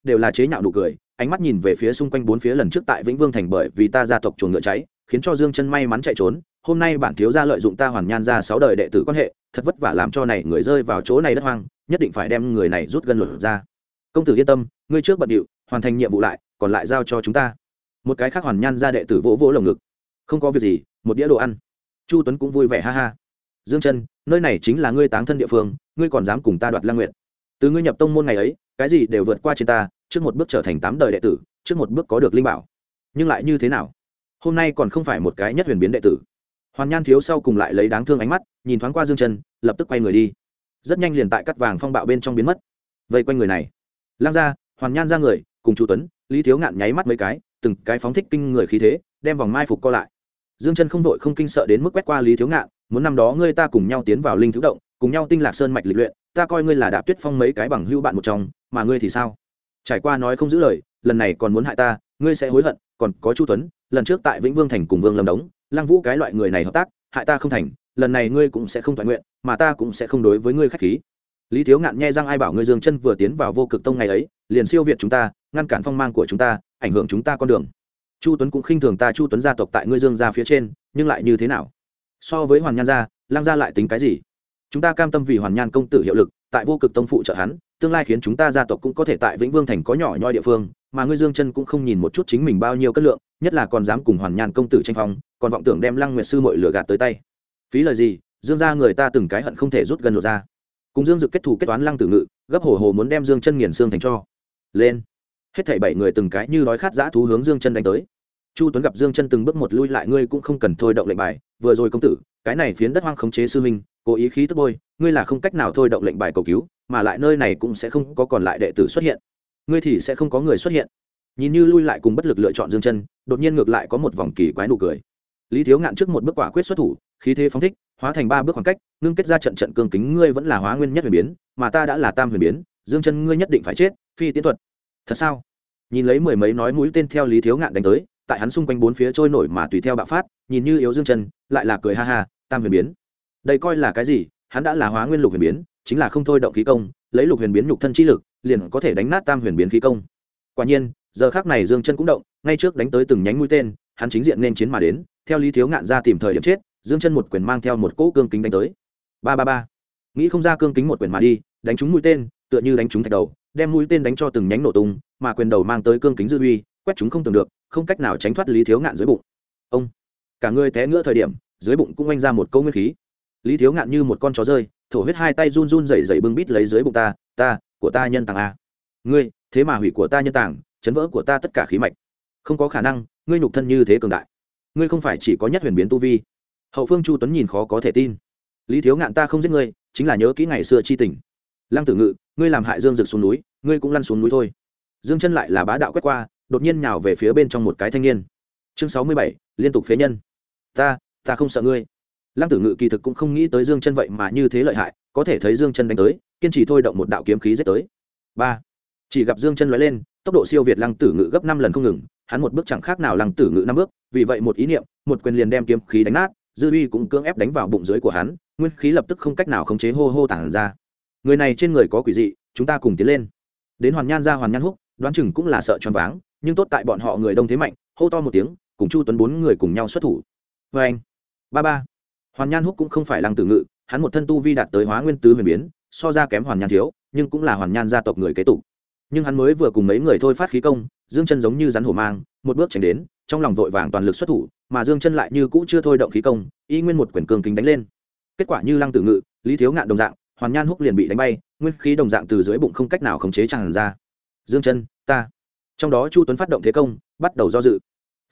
đều là chế nhạo nụ cười, ánh mắt nhìn về phía xung quanh bốn phía. Lần trước tại Vĩnh Vương thành bởi vì ta gia tộc chuồng ngựa cháy, khiến cho Dương Chân may mắn chạy trốn, hôm nay bản thiếu gia lợi dụng ta Hoàn Nhan gia 6 đời đệ tử quan hệ, thật vất vả làm cho này người rơi vào chỗ này đất hoang, nhất định phải đem người này rút gân lột ra. Công tử yên tâm, ngươi trước bận điệu hoàn thành nhiệm vụ lại, còn lại giao cho chúng ta. Một cái khác Hoàn Nhan gia đệ tử vỗ vỗ lồng ngực. Không có việc gì, một đĩa đồ ăn. Chu Tuấn cũng vui vẻ ha ha. Dương Chân, nơi này chính là ngươi táng thân địa phương, ngươi còn dám cùng ta đoạt Lang Nguyệt? Từ ngươi nhập tông môn ngày ấy, cái gì đều vượt qua trên ta, trước một bước trở thành 8 đời đệ tử, trước một bước có được linh bảo. Nhưng lại như thế nào? Hôm nay còn không phải một cái nhất huyền biến đệ tử. Hoàn Nhan thiếu sau cùng lại lấy đáng thương ánh mắt nhìn thoáng qua Dương Chân, lập tức quay người đi. Rất nhanh liền tại cắt vàng phong bạo bên trong biến mất. Vây quanh người này, Lang gia, Hoàn Nhan gia người, cùng Chu Tuấn, Lý Thiếu Ngạn nháy mắt mấy cái, từng cái phóng thích kinh người khí thế, đem vòng mai phục co lại. Dương Chân không vội không kinh sợ đến mức quét qua Lý Thiếu Ngạn, muốn năm đó ngươi ta cùng nhau tiến vào linh thú động, cùng nhau tinh lạc sơn mạch lịch luyện, ta coi ngươi là Đạp Tuyết Phong mấy cái bằng hữu bạn một trong, mà ngươi thì sao? Trải qua nói không giữ lời, lần này còn muốn hại ta, ngươi sẽ hối hận. Còn có Chu Tuấn, lần trước tại Vĩnh Vương thành cùng Vương Lâm Đống, Lăng Vũ cái loại người này hợp tác, hại ta không thành, lần này ngươi cũng sẽ không toàn nguyện, mà ta cũng sẽ không đối với ngươi khách khí. Lý Thiếu Ngạn nhe răng, ai bảo ngươi Dương Chân vừa tiến vào Vô Cực Tông ngày ấy, liền siêu việt chúng ta, ngăn cản phong mang của chúng ta, ảnh hưởng chúng ta con đường. Chu Tuấn cũng khinh thường ta Chu Tuấn gia tộc tại ngươi Dương gia phía trên, nhưng lại như thế nào? So với Hoàn Nhan gia, Lăng gia lại tính cái gì? Chúng ta cam tâm vì Hoàn Nhan công tử hiệu lực, tại Vô Cực Tông phụ trợ hắn, tương lai khiến chúng ta gia tộc cũng có thể tại Vĩnh Vương thành có nhỏ nhoi địa phương, mà ngươi Dương Chân cũng không nhìn một chút chính mình bao nhiêu cân lượng, nhất là còn dám cùng Hoàn Nhan công tử tranh phong, còn vọng tưởng đem Lăng Nguyệt sư muội lừa gạt tới tay. Phí lời gì, Dương gia người ta từng cái hận không thể rút gần lột ra. Cùng Dương Dực kết thù kết toán Lăng Tử Ngự, gấp hổ hồ muốn đem Dương Chân nghiền xương thành cho. Lên. Hết thảy 7 người từng cái như đói khát dã thú hướng Dương Chân đánh tới. Chu Tuấn gặp Dương Chân từng bước một lui lại, ngươi cũng không cần thôi động lệnh bài, vừa rồi công tử, cái này phiến đất hoang khống chế sư huynh, cố ý khí tức bôi, ngươi là không cách nào thôi động lệnh bài cầu cứu, mà lại nơi này cũng sẽ không có còn lại đệ tử xuất hiện. Ngươi thì sẽ không có người xuất hiện. Nhìn như lui lại cùng bất lực lựa chọn Dương Chân, đột nhiên ngược lại có một vòng kỳ quái nụ cười. Lý Thiếu Ngạn trước một bước quả quyết xuất thủ, khí thế phóng thích, hóa thành 3 bước khoảng cách, ngưng kết ra trận trận cương kính, ngươi vẫn là Hóa Nguyên nhất huyền biến, mà ta đã là Tam huyền biến, Dương Chân ngươi nhất định phải chết, phi tiến thuật. Thật sao? Nhìn lấy mười mấy nói mũi tên theo Lý Thiếu Ngạn đánh tới, tại hắn xung quanh bốn phía trôi nổi mà tùy theo bạo phát, nhìn như yếu Dương Chân, lại là cười ha ha, Tam huyền biến. Đây coi là cái gì? Hắn đã là Hóa Nguyên lục huyền biến, chính là không thôi động khí công, lấy lục huyền biến nhục thân chi lực, liền có thể đánh nát Tam huyền biến khí công. Quả nhiên, giờ khắc này Dương Chân cũng động, ngay trước đánh tới từng nhánh mũi tên, hắn chính diện nên chiến mà đến, theo Lý Thiếu Ngạn ra tìm thời điểm chết, Dương Chân một quyền mang theo một cỗ cương kính đánh tới. Ba ba ba. Nghĩ không ra cương kính một quyền mà đi, đánh trúng mũi tên, tựa như đánh trúng thạch đầu, đem mũi tên đánh cho từng nhánh nổ tung, mà quyền đầu mang tới cương kính dư uy, quét chúng không tưởng được, không cách nào tránh thoát Lý Thiếu Ngạn dưới bụng. Ông, cả người té ngửa thời điểm, dưới bụng cũng oanh ra một câu nguyên khí. Lý Thiếu Ngạn như một con chó rơi, thổ huyết, hai tay run run rẩy rẩy bưng bít lấy dưới bụng của ta nhân tàng a. Ngươi, thế mà hủy của ta nhân tàng, chấn vỡ của ta tất cả khí mạch. Không có khả năng, ngươi nhục thân như thế cường đại. Ngươi không phải chỉ có nhất huyền biến tu vi. Hậu phương Chu Tuấn nhìn khó có thể tin. Lý Thiếu Ngạn, ta không giết ngươi, chính là nhớ kỹ ngày xưa chi tình. Lăng Tử Ngự, ngươi làm hại Dương Dực xuống núi, ngươi cũng lăn xuống núi thôi. Dương Chân lại là bá đạo quét qua, đột nhiên nhào về phía bên trong một cái thanh niên. Chương 67, liên tục phế nhân. Ta không sợ ngươi. Lăng Tử Ngự kỳ thực cũng không nghĩ tới Dương Chân vậy mà như thế lợi hại, có thể thấy Dương Chân đánh tới, kiên trì thôi động một đạo kiếm khí giết tới. 3. Chỉ gặp Dương Chân lóe lên, tốc độ siêu việt Lăng Tử Ngự gấp 5 lần không ngừng, hắn một bước chẳng khác nào Lăng Tử Ngự 5 bước, vì vậy một ý niệm, một quyền liền đem kiếm khí đánh nát, dư uy cũng cưỡng ép đánh vào bụng dưới của hắn, nguyên khí lập tức không cách nào khống chế hô hô tản ra. Người này trên người có quỷ dị, chúng ta cùng tiến lên. Đến Hoàn Nhan gia Hoàn Nhan Húc, đoán chừng cũng là sợ choáng váng, nhưng tốt tại bọn họ người đông thế mạnh, hô to một tiếng, cùng Chu Tuấn 4 người cùng nhau xuất thủ. Và anh, ba. Hoàn Nhan Húc cũng không phải Lăng Tử Ngự, hắn một thân tu vi đạt tới Hóa Nguyên tứ huyền biến, so ra kém Hoàn Nhan thiếu, nhưng cũng là Hoàn Nhan gia tộc người kế tục. Nhưng hắn mới vừa cùng mấy người thôi phát khí công, Dương Chân giống như rắn hổ mang, một bước tránh đến, trong lòng vội vàng toàn lực xuất thủ, mà Dương Chân lại như cũ chưa thôi động khí công, y nguyên một quyền cường kính đánh lên. Kết quả như Lăng Tử Ngự, Lý Thiếu Ngạn đồng dạng, Hoàn Nhan Húc liền bị đánh bay, nguyên khí đồng dạng từ dưới bụng không cách nào khống chế tràn ra. Dương Chân, ta. Trong đó Chu Tuấn phát động thế công, bắt đầu do dự.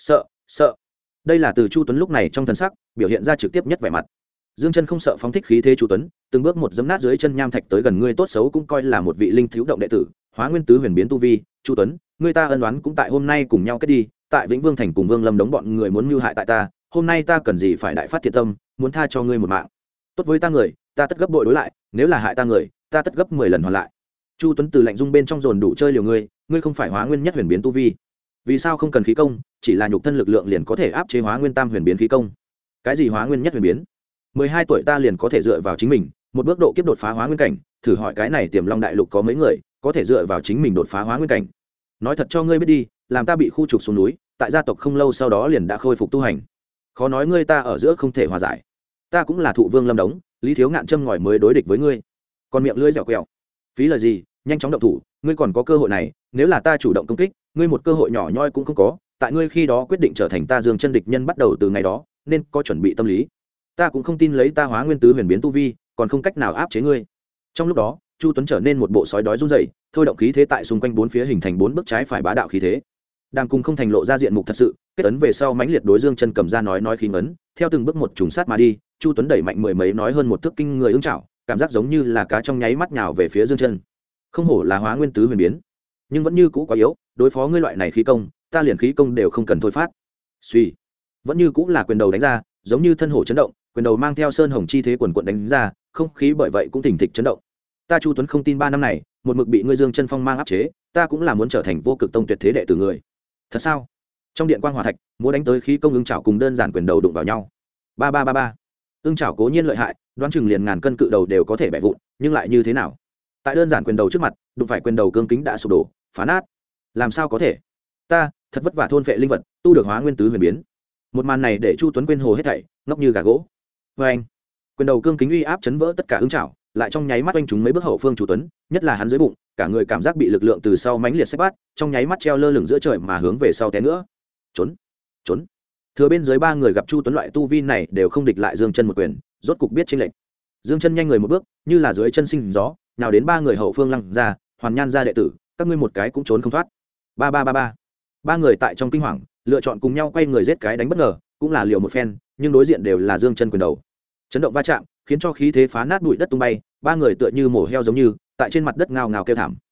Sợ. Đây là từ Chu Tuấn lúc này trong thần sắc, biểu hiện ra trực tiếp nhất vẻ mặt. Dương Chân không sợ phóng thích khí thế Chu Tuấn, từng bước một giẫm nát dưới chân nham thạch tới gần ngươi, tốt xấu cũng coi là một vị linh thiếu động đệ tử, Hóa Nguyên tứ huyền biến tu vi, Chu Tuấn, ngươi ta ân oán cũng tại hôm nay cùng nhau kết đi, tại Vĩnh Vương thành cùng Vương Lâm Đống bọn người muốn mưu hại tại ta, hôm nay ta cần gì phải đại phát thiện tâm, muốn tha cho ngươi một mạng. Tốt với ta người, ta tất gấp bội đối lại, nếu là hại ta người, ta tất gấp 10 lần hoàn lại. Chu Tuấn từ lạnh dung bên trong dồn đủ chơi liều ngươi không phải Hóa Nguyên nhất huyền biến tu vi, vì sao không cần khí công, chỉ là nhục thân lực lượng liền có thể áp chế Hóa Nguyên tam huyền biến khí công? Cái gì Hóa Nguyên nhất huyền biến? 12 tuổi ta liền có thể dựa vào chính mình, một bước độ kiếp đột phá Hóa Nguyên cảnh, thử hỏi cái này Tiềm Long đại lục có mấy người có thể dựa vào chính mình đột phá Hóa Nguyên cảnh? nói thật cho ngươi biết đi, làm ta bị khu trục xuống núi, tại gia tộc không lâu sau đó liền đã khôi phục tu hành, khó nói ngươi ta ở giữa không thể hòa giải. Ta cũng là thụ vương lâm đống, Lý Thiếu Ngạn châm ngòi mới đối địch với ngươi, còn miệng lưỡi dẻo quẹo, phí lời gì, nhanh chóng động thủ, ngươi còn có cơ hội này, nếu là ta chủ động công kích, ngươi một cơ hội nhỏ nhoi cũng không có, tại ngươi khi đó quyết định trở thành ta Dương chân địch nhân bắt đầu từ ngày đó, nên có chuẩn bị tâm lý. Ta cũng không tin lấy ta hóa nguyên tứ huyền biến tu vi, còn không cách nào áp chế ngươi. Trong lúc đó, Chu Tuấn trở nên một bộ sói đói run rẩy, thôi động khí thế tại xung quanh bốn phía hình thành bốn bước trái phải bá đạo khí thế. Đang cùng không thành lộ ra diện mục thật sự, kết ấn về sau mãnh liệt đối Dương chân cầm ra nói khí ngấn, theo từng bước một trùng sát mà đi, Chu Tuấn đẩy mạnh mười mấy nói hơn một thước kinh người ưng chảo, cảm giác giống như là cá trong nháy mắt nhào về phía Dương chân. Không hổ là hóa nguyên tứ huyền biến, nhưng vẫn như cũ quá yếu, đối phó ngươi loại này khí công, ta liền khí công đều không cần thôi phát. Suy, vẫn như cũ là quyền đầu đánh ra, giống như thân hổ chấn động, quyền đầu mang theo sơn hồng chi thế quần quần đánh ra, không khí bởi vậy cũng thỉnh thịch chấn động. Ta Chu Tuấn không tin 3 năm này một mực bị ngươi Dương chân phong mang áp chế, ta cũng là muốn trở thành vô cực tông tuyệt thế đệ tử người. Thật sao? Trong điện quang hỏa thạch, múa đánh tới khí công ưng chảo cùng đơn giản quyền đầu đụng vào nhau. Ba ba ba ba. Ưng chảo cố nhiên lợi hại, đoán chừng liền ngàn cân cự đầu đều có thể bẻ vụn, nhưng lại như thế nào? Tại đơn giản quyền đầu trước mặt, đụng phải quyền đầu cương kính đã sụp đổ, phá nát. Làm sao có thể? Ta thật vất vả thôn phệ linh vật, tu được hóa nguyên tứ huyền biến. Một màn này để Chu Tuấn quên hồ hết thảy, ngốc như gà gỗ. Và anh, quyền đầu cương kính uy áp chấn vỡ tất cả ưng chảo, lại trong nháy mắt oanh chúng mấy bước hậu phương Chu Tuấn, nhất là hắn dưới bụng, cả người cảm giác bị lực lượng từ sau mãnh liệt xếp bắt, trong nháy mắt treo lơ lửng giữa trời mà hướng về sau té nữa. Trốn, trốn. Thừa bên dưới 3 người gặp Chu Tuấn loại tu vi này đều không địch lại Dương chân một quyền, rốt cục biết chênh lệnh. Dương chân nhanh người một bước, như là dưới chân sinh gió, nào đến 3 người hậu phương lăng ra, hoàn nhan ra đệ tử, các ngươi một cái cũng trốn không thoát. Ba ba ba ba. 3 người tại trong kinh hoàng, lựa chọn cùng nhau quay người giết cái đánh bất ngờ, cũng là liều một phen, nhưng đối diện đều là Dương chân quyền đầu. Chấn động va chạm, khiến cho khí thế phá nát bụi đất tung bay, 3 người tựa như mổ heo giống như, tại trên mặt đất ngao ngao kêu thảm.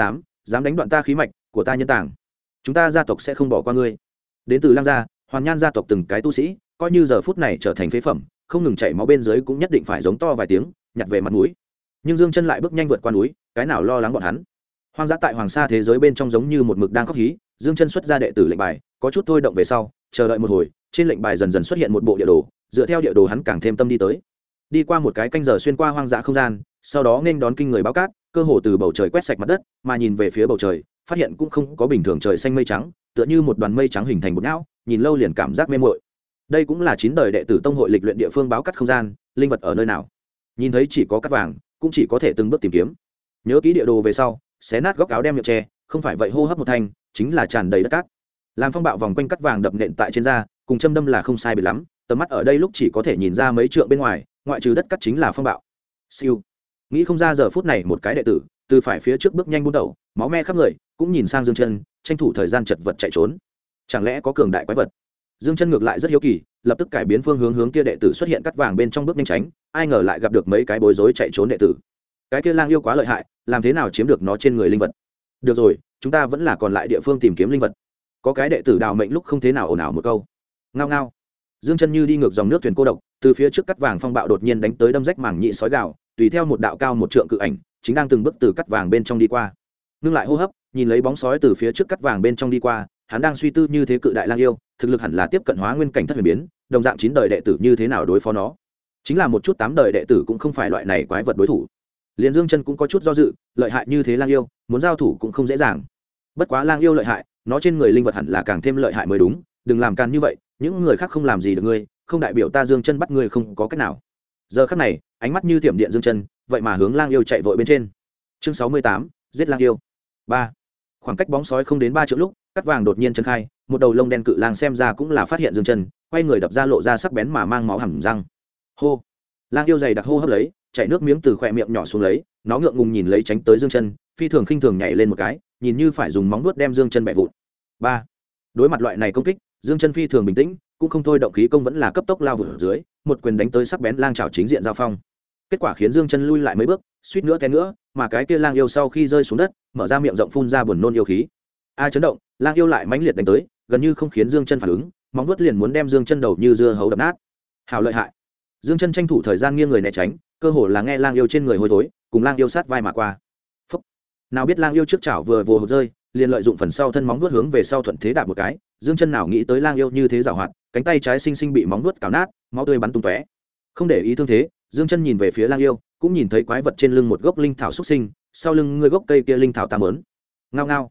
Dám đánh đoạn ta khí mạch của ta nhân tàng, chúng ta gia tộc sẽ không bỏ qua ngươi. Đến từ Lang gia, hoàn nhan gia tộc từng cái tu sĩ, coi như giờ phút này trở thành phế phẩm, không ngừng chảy máu bên dưới cũng nhất định phải giống to vài tiếng, nhặt về mặt mũi. Nhưng Dương chân lại bước nhanh vượt qua núi, cái nào lo lắng bọn hắn. Hoang dã tại hoàng sa thế giới bên trong giống như một mực đang khóc hí, Dương chân xuất ra đệ tử lệnh bài, có chút thôi động về sau, chờ đợi một hồi, trên lệnh bài dần dần xuất hiện một bộ địa đồ, dựa theo địa đồ hắn càng thêm tâm đi tới. Đi qua một cái canh giờ xuyên qua hoang dã không gian, sau đó nên đón kinh người báo cát, cơ hồ từ bầu trời quét sạch mặt đất, mà nhìn về phía bầu trời, phát hiện cũng không có bình thường trời xanh mây trắng, tựa như một đoàn mây trắng hình thành một não, nhìn lâu liền cảm giác mê mội. Đây cũng là 9 đời đệ tử tông hội lịch luyện địa phương báo cát không gian, linh vật ở nơi nào? Nhìn thấy chỉ có cát vàng, cũng chỉ có thể từng bước tìm kiếm. Nhớ kỹ địa đồ về sau, xé nát góc áo đem miệng che, không phải vậy hô hấp một thanh, chính là tràn đầy đất cát. Làm phong bạo vòng quanh cát vàng đập nện tại trên da, cùng châm đâm là không sai biệt lắm, tầm mắt ở đây lúc chỉ có thể nhìn ra mấy trượng bên ngoài, ngoại trừ đất cát chính là phong bạo. Siêu. Nghĩ không ra giờ phút này một cái đệ tử, từ phải phía trước bước nhanh buôn đầu, máu me khắp người, cũng nhìn sang Dương chân, tranh thủ thời gian chật vật chạy trốn. Chẳng lẽ có cường đại quái vật? Dương chân ngược lại rất hiếu kỳ, lập tức cải biến phương hướng kia đệ tử xuất hiện cắt vàng bên trong bước nhanh tránh, ai ngờ lại gặp được mấy cái bối rối chạy trốn đệ tử. Cái kia lang yêu quá lợi hại, làm thế nào chiếm được nó trên người linh vật? Được rồi, chúng ta vẫn là còn lại địa phương tìm kiếm linh vật. Có cái đệ tử đào mệnh lúc không thế nào ồn ào một câu. Ngao ngao. Dương chân như đi ngược dòng nước thuyền cô độc, từ phía trước cắt vàng phong bạo đột nhiên đánh tới đâm rách mảng nhị sói gạo, tùy theo một đạo cao một trượng cự ảnh, chính đang từng bước từ cắt vàng bên trong đi qua. Ngưng lại hô hấp, nhìn lấy bóng sói từ phía trước cắt vàng bên trong đi qua, hắn đang suy tư như thế cự đại lang yêu, thực lực hẳn là tiếp cận hóa nguyên cảnh thất huyền biến, đồng dạng 9 đời đệ tử như thế nào đối phó nó. Chính là một chút 8 đời đệ tử cũng không phải loại này quái vật đối thủ. Liên Dương chân cũng có chút do dự, lợi hại như thế lang yêu, muốn giao thủ cũng không dễ dàng. Bất quá lang yêu lợi hại, nó trên người linh vật hẳn là càng thêm lợi hại mới đúng, đừng làm càn như vậy, những người khác không làm gì được ngươi, không đại biểu ta Dương chân bắt ngươi không có cách nào. Giờ khắc này, ánh mắt như thiểm điện Dương chân, vậy mà hướng lang yêu chạy vội bên trên. Chương 68, giết lang yêu. 3. Khoảng cách bóng sói không đến 3 trượng lúc, cắt vàng đột nhiên chân khai, một đầu lông đen cự lang xem ra cũng là phát hiện Dương chân, quay người đập ra lộ ra sắc bén mà mang máu hầm răng. Hô. Lang yêu dày đặc hô hấp lấy, chảy nước miếng từ khóe miệng nhỏ xuống lấy, nó ngượng ngùng nhìn lấy tránh tới Dương chân, phi thường khinh thường nhảy lên một cái, nhìn như phải dùng móng vuốt đem Dương chân bẻ vụn. 3. Đối mặt loại này công kích, Dương chân phi thường bình tĩnh, cũng không thôi động khí công vẫn là cấp tốc lao vụt ở dưới, một quyền đánh tới sắc bén lang chảo chính diện giao phong. Kết quả khiến Dương chân lui lại mấy bước, suýt nữa té nữa, mà cái kia lang yêu sau khi rơi xuống đất, mở ra miệng rộng phun ra buồn nôn yêu khí. Chấn động, lang yêu lại mãnh liệt đánh tới, gần như không khiến Dương chân phản ứng, móng vuốt liền muốn đem Dương chân đầu như dưa hấu đập nát. Hảo lợi hại. Dương chân tranh thủ thời gian nghiêng người né tránh, cơ hồ là nghe lang yêu trên người hôi thối, cùng lang yêu sát vai mà qua. Phúc. Nào biết lang yêu trước chảo vừa hụt rơi, liền lợi dụng phần sau thân móng vuốt hướng về sau thuận thế đạp một cái, Dương chân nào nghĩ tới lang yêu như thế giàu hoạt, cánh tay trái xinh xinh bị móng vuốt cào nát, máu tươi bắn tung tóe. Không để ý thương thế, Dương chân nhìn về phía lang yêu, cũng nhìn thấy quái vật trên lưng một gốc linh thảo xuất sinh, sau lưng người gốc cây kia linh thảo tam ớn. Ngao ngao.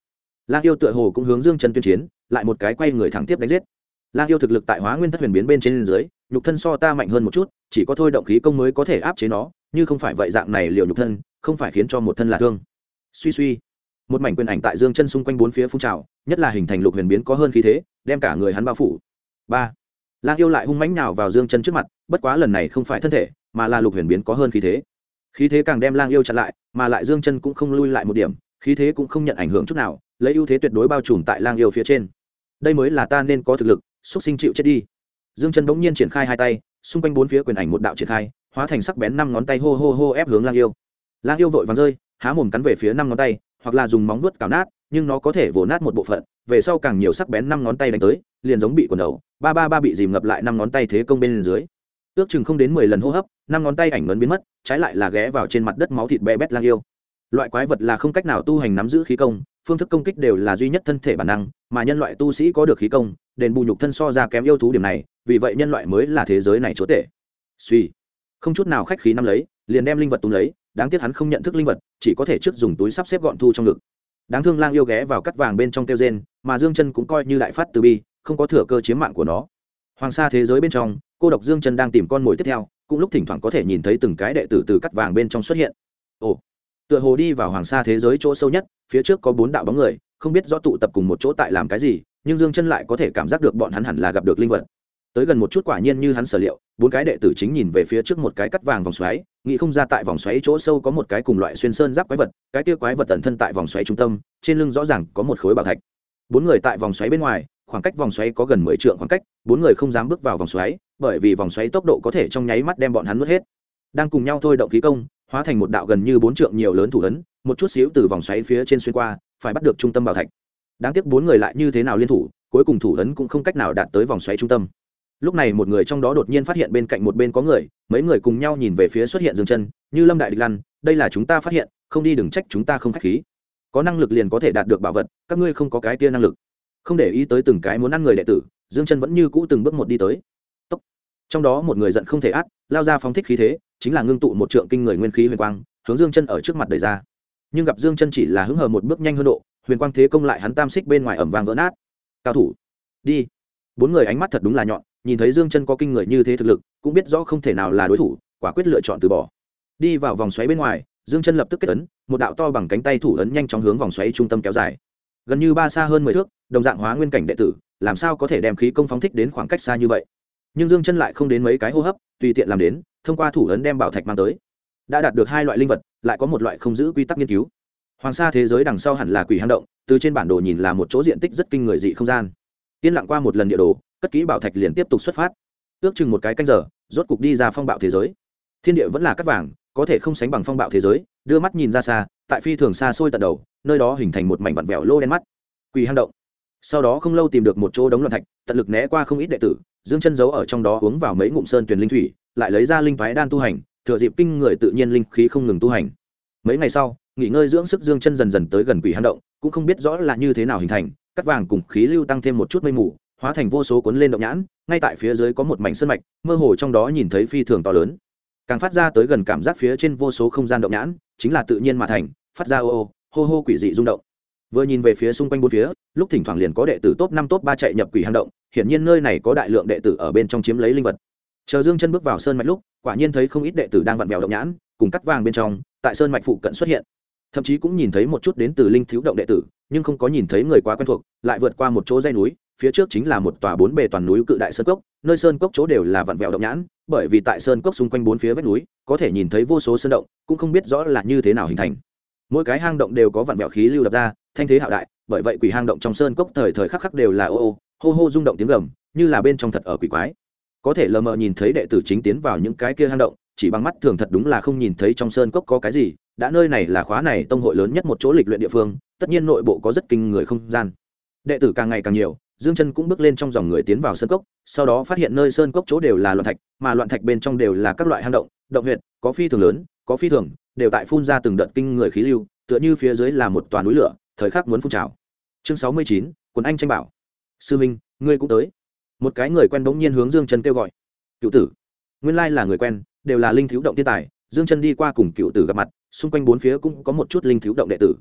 Lang yêu tựa hồ cũng hướng Dương Chân tuyên chiến, lại một cái quay người thẳng tiếp đánh giết. Lang yêu thực lực tại Hóa Nguyên Thất Huyền biến bên trên dưới, nhục thân so ta mạnh hơn một chút, chỉ có thôi động khí công mới có thể áp chế nó, như không phải vậy dạng này liều nhục thân, không phải khiến cho một thân là thương. Suy suy, một mảnh quyền ảnh tại Dương Chân xung quanh bốn phía phun trào, nhất là hình thành lục huyền biến có hơn khí thế, đem cả người hắn bao phủ. 3. Lang yêu lại hung mãnh nào vào Dương Chân trước mặt, bất quá lần này không phải thân thể, mà là lục huyền biến có hơn khí thế. Khí thế càng đem Lang yêu chặn lại, mà lại Dương Chân cũng không lui lại một điểm, khí thế cũng không nhận ảnh hưởng chút nào, lấy ưu thế tuyệt đối bao trùm tại Lang yêu phía trên. Đây mới là ta nên có thực lực, xúc sinh chịu chết đi. Dương Chân bỗng nhiên triển khai hai tay, xung quanh bốn phía quyền ảnh một đạo triển khai, hóa thành sắc bén 5 ngón tay hô hô hô ép hướng Lang yêu. Lang yêu vội vàng rơi, há mồm cắn về phía 5 ngón tay, hoặc là dùng móng vuốt cào nát, nhưng nó có thể vồ nát một bộ phận, về sau càng nhiều sắc bén 5 ngón tay đánh tới, liền giống bị quần đầu, ba bị dìm ngập lại 5 ngón tay thế công bên dưới. Ước chừng không đến 10 lần hô hấp, 5 ngón tay ảnh ngấn biến mất, trái lại là ghé vào trên mặt đất máu thịt bè bét Lang yêu. Loại quái vật là không cách nào tu hành nắm giữ khí công, phương thức công kích đều là duy nhất thân thể bản năng, mà nhân loại tu sĩ có được khí công, đền bù nhục thân so ra kém yêu thú điểm này, vì vậy nhân loại mới là thế giới này chúa tể. Suy, không chút nào khách khí nắm lấy, liền đem linh vật túm lấy, đáng tiếc hắn không nhận thức linh vật, chỉ có thể trước dùng túi sắp xếp gọn thu trong ngực. Đáng thương Lang yêu ghé vào cắt vàng bên trong tiêu rên, mà Dương Chân cũng coi như đại phát từ bi, không có thừa cơ chiếm mạng của nó. Hoàng sa thế giới bên trong, cô độc Dương Chân đang tìm con mồi tiếp theo, cũng lúc thỉnh thoảng có thể nhìn thấy từng cái đệ tử từ cắt vàng bên trong xuất hiện. Ồ, tựa hồ đi vào hoàng sa thế giới chỗ sâu nhất, phía trước có 4 đạo bóng người, không biết rõ tụ tập cùng một chỗ tại làm cái gì, nhưng Dương Chân lại có thể cảm giác được bọn hắn hẳn là gặp được linh vật. Tới gần một chút quả nhiên như hắn sở liệu, 4 cái đệ tử chính nhìn về phía trước một cái cắt vàng vòng xoáy, nghĩ không ra tại vòng xoáy chỗ sâu có một cái cùng loại xuyên sơn giáp quái vật, cái kia quái vật tận thân tại vòng xoáy trung tâm, trên lưng rõ ràng có một khối bảo thạch. 4 người tại vòng xoáy bên ngoài, khoảng cách vòng xoáy có gần 10 trượng khoảng cách, 4 người không dám bước vào vòng xoáy, bởi vì vòng xoáy tốc độ có thể trong nháy mắt đem bọn hắn nuốt hết. Đang cùng nhau thôi động khí công, hóa thành một đạo gần như 4 trượng nhiều lớn thủ ấn, một chút xíu từ vòng xoáy phía trên xuyên qua, phải bắt được trung tâm bảo thạch. Đáng tiếc 4 người lại như thế nào liên thủ, cuối cùng thủ ấn cũng không cách nào đạt tới vòng xoáy trung tâm. Lúc này một người trong đó đột nhiên phát hiện bên cạnh một bên có người, mấy người cùng nhau nhìn về phía xuất hiện Dương Chân, như lâm đại địch lăn, đây là chúng ta phát hiện, không đi đừng trách chúng ta không khách khí. Có năng lực liền có thể đạt được bảo vật, các ngươi không có cái kia năng lực. Không để ý tới từng cái muốn ăn người đệ tử, Dương Chân vẫn như cũ từng bước một đi tới. Tốc. Trong đó một người giận không thể át, lao ra phóng thích khí thế, chính là ngưng tụ một trượng kinh người nguyên khí huyền quang, hướng Dương Chân ở trước mặt đẩy ra. Nhưng gặp Dương Chân chỉ là hứng hờ một bước nhanh hơn độ, huyền quang thế công lại hắn tam xích bên ngoài ầm vang vỡ nát. Cao thủ, đi. 4 người ánh mắt thật đúng là nhọn, nhìn thấy Dương Chân có kinh người như thế thực lực, cũng biết rõ không thể nào là đối thủ, quả quyết lựa chọn từ bỏ. Đi vào vòng xoáy bên ngoài, Dương Chân lập tức kết ấn, một đạo to bằng cánh tay thủ ấn nhanh chóng hướng vòng xoáy trung tâm kéo dài. Gần như ba xa hơn 10 thước, đồng dạng hóa nguyên cảnh đệ tử, làm sao có thể đem khí công phóng thích đến khoảng cách xa như vậy. Nhưng Dương Chân lại không đến mấy cái hô hấp, tùy tiện làm đến, thông qua thủ ấn đem bảo thạch mang tới. Đã đạt được 2 loại linh vật, lại có một loại không giữ quy tắc nghiên cứu. Hoàng sa thế giới đằng sau hẳn là quỷ hang động, từ trên bản đồ nhìn là một chỗ diện tích rất kinh người dị không gian. Yên lặng qua một lần địa đồ, cất kỹ bảo thạch liền tiếp tục xuất phát. Ước chừng một cái canh giờ, rốt cục đi ra phong bạo thế giới. Thiên địa vẫn là cát vàng, có thể không sánh bằng phong bạo thế giới, đưa mắt nhìn ra xa, tại phi thường xa xôi tận đầu, nơi đó hình thành một mảnh vặn vẹo lô đen mắt. Quỷ hang động. Sau đó không lâu tìm được một chỗ đống loạn thạch, tận lực né qua không ít đệ tử, Dương Chân giấu ở trong đó uống vào mấy ngụm sơn truyền linh thủy, lại lấy ra linh phái đan tu hành, thừa dịp kinh người tự nhiên linh khí không ngừng tu hành. Mấy ngày sau, nghỉ ngơi dưỡng sức Dương Chân dần dần tới gần quỷ hang động, cũng không biết rõ là như thế nào hình thành, cát vàng cùng khí lưu tăng thêm một chút mây mù, hóa thành vô số cuốn lên động nhãn, ngay tại phía dưới có một mảnh sơn mạch, mơ hồ trong đó nhìn thấy phi thường to lớn. Càng phát ra tới gần cảm giác phía trên vô số không gian động nhãn, chính là tự nhiên mà thành, phát ra hô hô quỷ dị rung động. Vừa nhìn về phía xung quanh bốn phía, lúc thỉnh thoảng liền có đệ tử top 5 top 3 chạy nhập quỷ hang động, hiển nhiên nơi này có đại lượng đệ tử ở bên trong chiếm lấy linh vật. Chờ Dương Chân bước vào sơn mạch lúc, quả nhiên thấy không ít đệ tử đang vặn vẹo động nhãn, cùng cắt vàng bên trong, tại sơn mạch phụ cận xuất hiện. Thậm chí cũng nhìn thấy một chút đến từ linh thiếu động đệ tử, nhưng không có nhìn thấy người quá quen thuộc, lại vượt qua một chỗ dãy núi, phía trước chính là một tòa 4 bề toàn núi cự đại sơn cốc, nơi sơn cốc chỗ đều là vặn vẹo động nhãn, bởi vì tại sơn cốc xung quanh 4 phía vách núi, có thể nhìn thấy vô số sơn động, cũng không biết rõ là như thế nào hình thành. Mỗi cái hang động đều có vặn vẹo khí lưu đập ra, thanh thế hạo đại, bởi vậy quỷ hang động trong sơn cốc thời thời khắc khắc đều là hô hô rung động tiếng gầm, như là bên trong thật ở quỷ quái. Có thể lờ mờ nhìn thấy đệ tử chính tiến vào những cái kia hang động, chỉ bằng mắt thường thật đúng là không nhìn thấy trong sơn cốc có cái gì, đã nơi này là khóa này tông hội lớn nhất một chỗ lịch luyện địa phương, tất nhiên nội bộ có rất kinh người không gian. Đệ tử càng ngày càng nhiều, Dương Chân cũng bước lên trong dòng người tiến vào sơn cốc, sau đó phát hiện nơi sơn cốc chỗ đều là loạn thạch, mà loạn thạch bên trong đều là các loại hang động, động huyệt, có phi thường lớn, có phi thường, đều tại phun ra từng đợt kinh người khí lưu, tựa như phía dưới là một tòa núi lửa, thời khắc muốn phun trào. Chương 69, Quần Anh tranh bảo. Sư Minh, ngươi cũng tới. Một cái người quen bỗng nhiên hướng Dương Chân kêu gọi. Cửu tử. Nguyên lai là người quen, đều là linh thiếu động tiên tài, Dương Chân đi qua cùng cửu tử gặp mặt, xung quanh bốn phía cũng có một chút linh thiếu động đệ tử.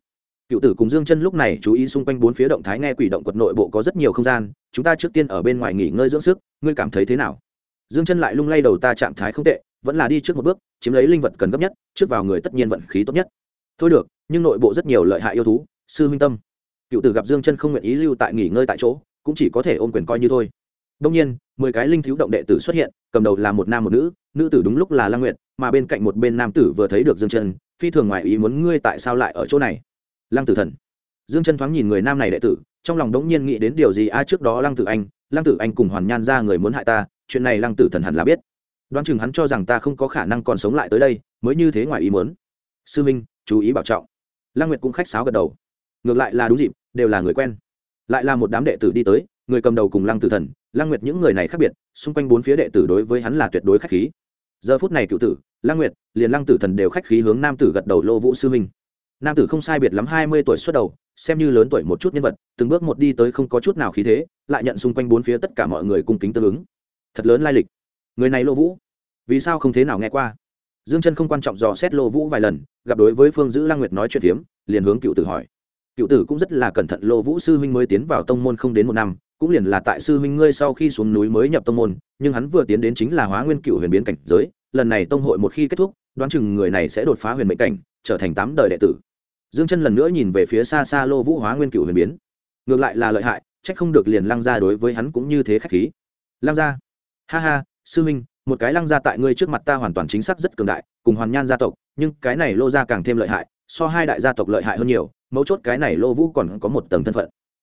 Cựu tử cùng Dương Chân lúc này chú ý xung quanh bốn phía động thái, nghe quỷ động quật nội bộ có rất nhiều không gian, chúng ta trước tiên ở bên ngoài nghỉ ngơi dưỡng sức, ngươi cảm thấy thế nào? Dương Chân lại lung lay đầu, ta trạng thái không tệ, vẫn là đi trước một bước, chiếm lấy linh vật cần gấp nhất, trước vào người tất nhiên vận khí tốt nhất. Thôi được, nhưng nội bộ rất nhiều lợi hại yêu thú, sư huynh tâm. Cựu tử gặp Dương Chân không nguyện ý lưu tại nghỉ ngơi tại chỗ, cũng chỉ có thể ôm quyền coi như thôi. Đương nhiên, 10 cái linh thiếu động đệ tử xuất hiện, cầm đầu là một nam một nữ, nữ tử đúng lúc là Lăng Nguyệt, mà bên cạnh một bên nam tử vừa thấy được Dương Chân, phi thường ngoài ý muốn, ngươi tại sao lại ở chỗ này? Lăng Tử Thần. Dương Chân thoáng nhìn người nam này đệ tử, trong lòng đống nhiên nghĩ đến điều gì, trước đó Lăng Tử Anh cùng Hoàn Nhan ra người muốn hại ta, chuyện này Lăng Tử Thần hẳn là biết. Đoán chừng hắn cho rằng ta không có khả năng còn sống lại tới đây, mới như thế ngoài ý muốn. Sư minh, chú ý bảo trọng. Lăng Nguyệt cũng khách sáo gật đầu. Ngược lại là đúng dịp, đều là người quen. Lại là một đám đệ tử đi tới, người cầm đầu cùng Lăng Tử Thần, Lăng Nguyệt những người này khác biệt, xung quanh bốn phía đệ tử đối với hắn là tuyệt đối khách khí. Giờ phút này Cựu tử, Lăng Nguyệt, liền Lăng Tử Thần đều khách khí hướng nam tử gật đầu, Lô Vũ sư minh. Nam tử không sai biệt lắm 20 tuổi xuất đầu, xem như lớn tuổi một chút nhân vật, từng bước một đi tới không có chút nào khí thế, lại nhận xung quanh bốn phía tất cả mọi người cung kính tương ứng. Thật lớn lai lịch. Người này Lô Vũ, vì sao không thế nào nghe qua? Dương Chân không quan trọng dò xét Lô Vũ vài lần, gặp đối với Phương Dữ Lăng Nguyệt nói chuyện phiếm, liền hướng Cựu tử hỏi. Cựu tử cũng rất là cẩn thận, Lô Vũ sư huynh mới tiến vào tông môn không đến 1 năm, cũng liền là tại sư huynh ngươi sau khi xuống núi mới nhập tông môn, nhưng hắn vừa tiến đến chính là Hóa Nguyên Cựu huyền biến cảnh giới, lần này tông hội một khi kết thúc, đoán chừng người này sẽ đột phá huyền mệnh cảnh, trở thành 8 đời đệ tử. Dương Chân lần nữa nhìn về phía xa xa Lô Vũ Hóa Nguyên Cựu huyền biến, ngược lại là lợi hại, trách không được liền Lăng gia đối với hắn cũng như thế khách khí. Lăng gia, ha ha, sư huynh, một cái Lăng gia tại ngươi trước mặt ta hoàn toàn chính xác rất cường đại, cùng Hoàn Nhan gia tộc, nhưng cái này Lô gia càng thêm lợi hại, so hai đại gia tộc lợi hại hơn nhiều, mấu chốt cái này Lô Vũ còn có một tầng thân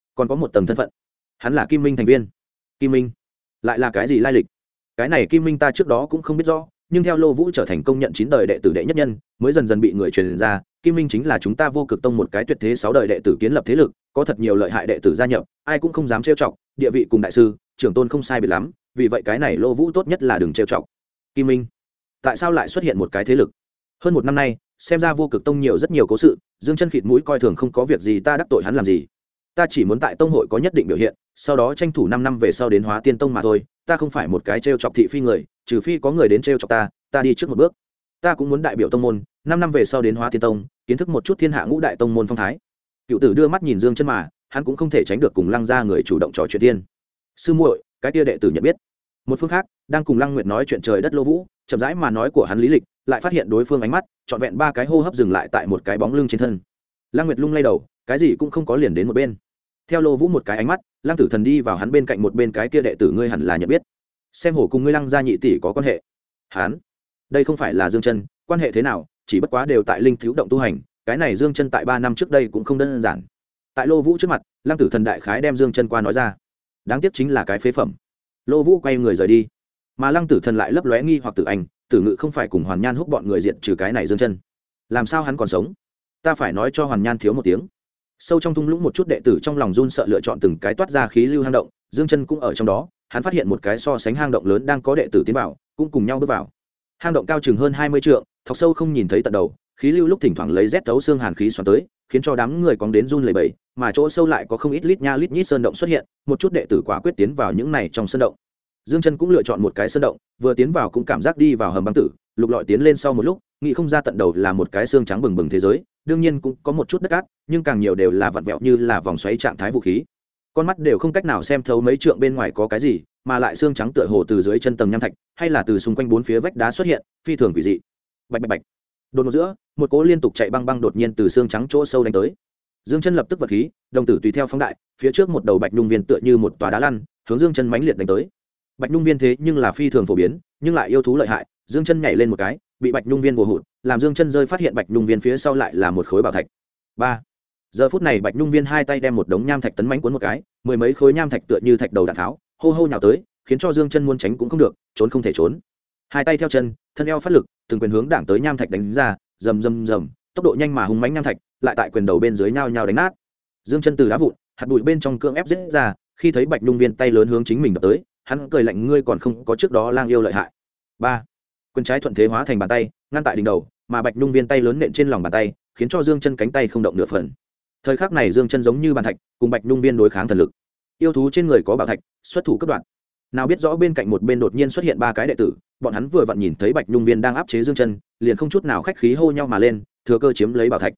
phận, hắn là Kim Minh thành viên. Kim Minh lại là cái gì lai lịch? Cái này Kim Minh ta trước đó cũng không biết rõ, nhưng theo Lô Vũ trở thành công nhận 9 đời đệ tử đệ nhất nhân, mới dần dần bị người truyền ra, Kim Minh chính là chúng ta Vô Cực Tông một cái tuyệt thế 6 đời đệ tử kiến lập thế lực, có thật nhiều lợi hại đệ tử gia nhập, ai cũng không dám trêu chọc, địa vị cùng đại sư, trưởng tôn không sai biệt lắm, vì vậy cái này Lô Vũ tốt nhất là đừng trêu chọc. Kim Minh, tại sao lại xuất hiện một cái thế lực? Hơn 1 năm nay, xem ra Vô Cực Tông nhiều rất nhiều cố sự, Dương Chân khịt mũi coi thường, không có việc gì ta đắc tội hắn làm gì? Ta chỉ muốn tại tông hội có nhất định biểu hiện, sau đó tranh thủ 5 năm về sau đến Hóa Tiên Tông mà thôi, ta không phải một cái trêu chọc thị phi người, trừ phi có người đến trêu chọc ta đi trước một bước. Ta cũng muốn đại biểu tông môn, 5 năm về sau đến Hóa Tiên Tông, kiến thức một chút thiên hạ ngũ đại tông môn phong thái. Cựu tử đưa mắt nhìn Dương Chân mà, hắn cũng không thể tránh được cùng Lăng gia người chủ động trò chuyện tiên. Sư muội, cái kia đệ tử nhận biết. Một phương khác, đang cùng Lăng Nguyệt nói chuyện trời đất Lô Vũ, chậm rãi mà nói của hắn lý lịch, lại phát hiện đối phương ánh mắt, trọn vẹn 3 cái hô hấp dừng lại tại một cái bóng lưng trên thân. Lăng Nguyệt lung lay đầu, cái gì cũng không có, liền đến một bên. Theo Lô Vũ một cái ánh mắt, Lăng Tử Thần đi vào hắn bên cạnh, một bên cái kia đệ tử ngươi hẳn là nhận biết, xem hổ cùng ngươi Lăng gia nhị tỷ có quan hệ. Hắn, đây không phải là Dương Chân, quan hệ thế nào, chỉ bất quá đều tại linh thiếu động tu hành, cái này Dương Chân tại 3 năm trước đây cũng không đơn giản. Tại Lô Vũ trước mặt, Lăng Tử Thần đại khái đem Dương Chân qua nói ra. Đáng tiếc chính là cái phế phẩm. Lô Vũ quay người rời đi, mà Lăng Tử Thần lại lấp lóe nghi hoặc, Tử Anh, Tử Ngự không phải cùng Hoàn Nhan húc bọn người diệt trừ cái này Dương Chân, làm sao hắn còn sống? Ta phải nói cho Hoàn Nhan thiếu một tiếng. Sâu trong thung lũng một chút đệ tử trong lòng run sợ lựa chọn từng cái toát ra khí lưu hang động, Dương Chân cũng ở trong đó, hắn phát hiện một cái so sánh hang động lớn đang có đệ tử tiến vào, cũng cùng nhau bước vào. Hang động cao chừng hơn 20 trượng, thọc sâu không nhìn thấy tận đầu, khí lưu lúc thỉnh thoảng lấy rét thấu xương hàn khí xoắn tới, khiến cho đám người cóng đến run lẩy bẩy, mà chỗ sâu lại có không ít lít nha lít nhít sơn động xuất hiện, một chút đệ tử quả quyết tiến vào những này trong sơn động. Dương Chân cũng lựa chọn một cái sơn động, vừa tiến vào cũng cảm giác đi vào hầm băng tử, lục lọi tiến lên sau một lúc, nghĩ không ra tận đầu là một cái xương trắng bừng bừng thế giới, đương nhiên cũng có một chút đất cát, nhưng càng nhiều đều là vặn vẹo như là vòng xoáy trạng thái vũ khí. Con mắt đều không cách nào xem thấu mấy trượng bên ngoài có cái gì, mà lại xương trắng tựa hồ từ dưới chân tầng nham thạch, hay là từ xung quanh bốn phía vách đá xuất hiện, phi thường quỷ dị. Bạch bạch bạch. Đột ngột giữa, một cỗ liên tục chạy băng băng đột nhiên từ xương trắng chỗ sâu đánh tới. Dương Chân lập tức vật khí, đồng tử tùy theo phóng đại, phía trước một đầu bạch nhung viên tựa như một tòa đá lăn, hướng Dương Chân mãnh liệt đánh tới. Bạch nhung viên thế nhưng là phi thường phổ biến, nhưng lại yêu thú lợi hại, Dương Chân nhảy lên một cái, bị bạch nhung viên vồ hụt, làm Dương Chân rơi, phát hiện bạch nhung viên phía sau lại là một khối bảo thạch. 3. Giờ phút này bạch nhung viên hai tay đem một đống nham thạch tấn mãnh cuốn một cái, mười mấy khối nham thạch tựa như thạch đầu đạn tháo, hô hô nhào tới, khiến cho Dương Chân muốn tránh cũng không được, trốn không thể trốn. Hai tay theo chân, thân eo phát lực, từng quyền hướng đảng tới nham thạch đánh ra, rầm rầm rầm, tốc độ nhanh mà hùng mãnh nham thạch, lại tại quyền đầu bên dưới nhao nhao đánh nát. Dương Chân từ đá vụn, hạt bụi bên trong cưỡng ép giết ra, khi thấy bạch nhung viên tay lớn hướng chính mình đập tới, hắn cười lạnh, ngươi còn không có trước đó lang yêu lợi hại. 3. Quyền trái thuận thế hóa thành bàn tay, ngăn tại đỉnh đầu, mà bạch nhung viên tay lớn nện trên lòng bàn tay, khiến cho Dương Chân cánh tay không động nửa phần. Thời khắc này Dương Chân giống như bàn thạch, cùng bạch nhung viên đối kháng thần lực. Yêu thú trên người có bảo thạch, xuất thủ cấp đoạn. Nào biết rõ bên cạnh một bên đột nhiên xuất hiện 3 cái đệ tử, bọn hắn vừa vặn nhìn thấy bạch nhung viên đang áp chế Dương Chân, liền không chút nào khách khí hô nhau mà lên, thừa cơ chiếm lấy bảo thạch.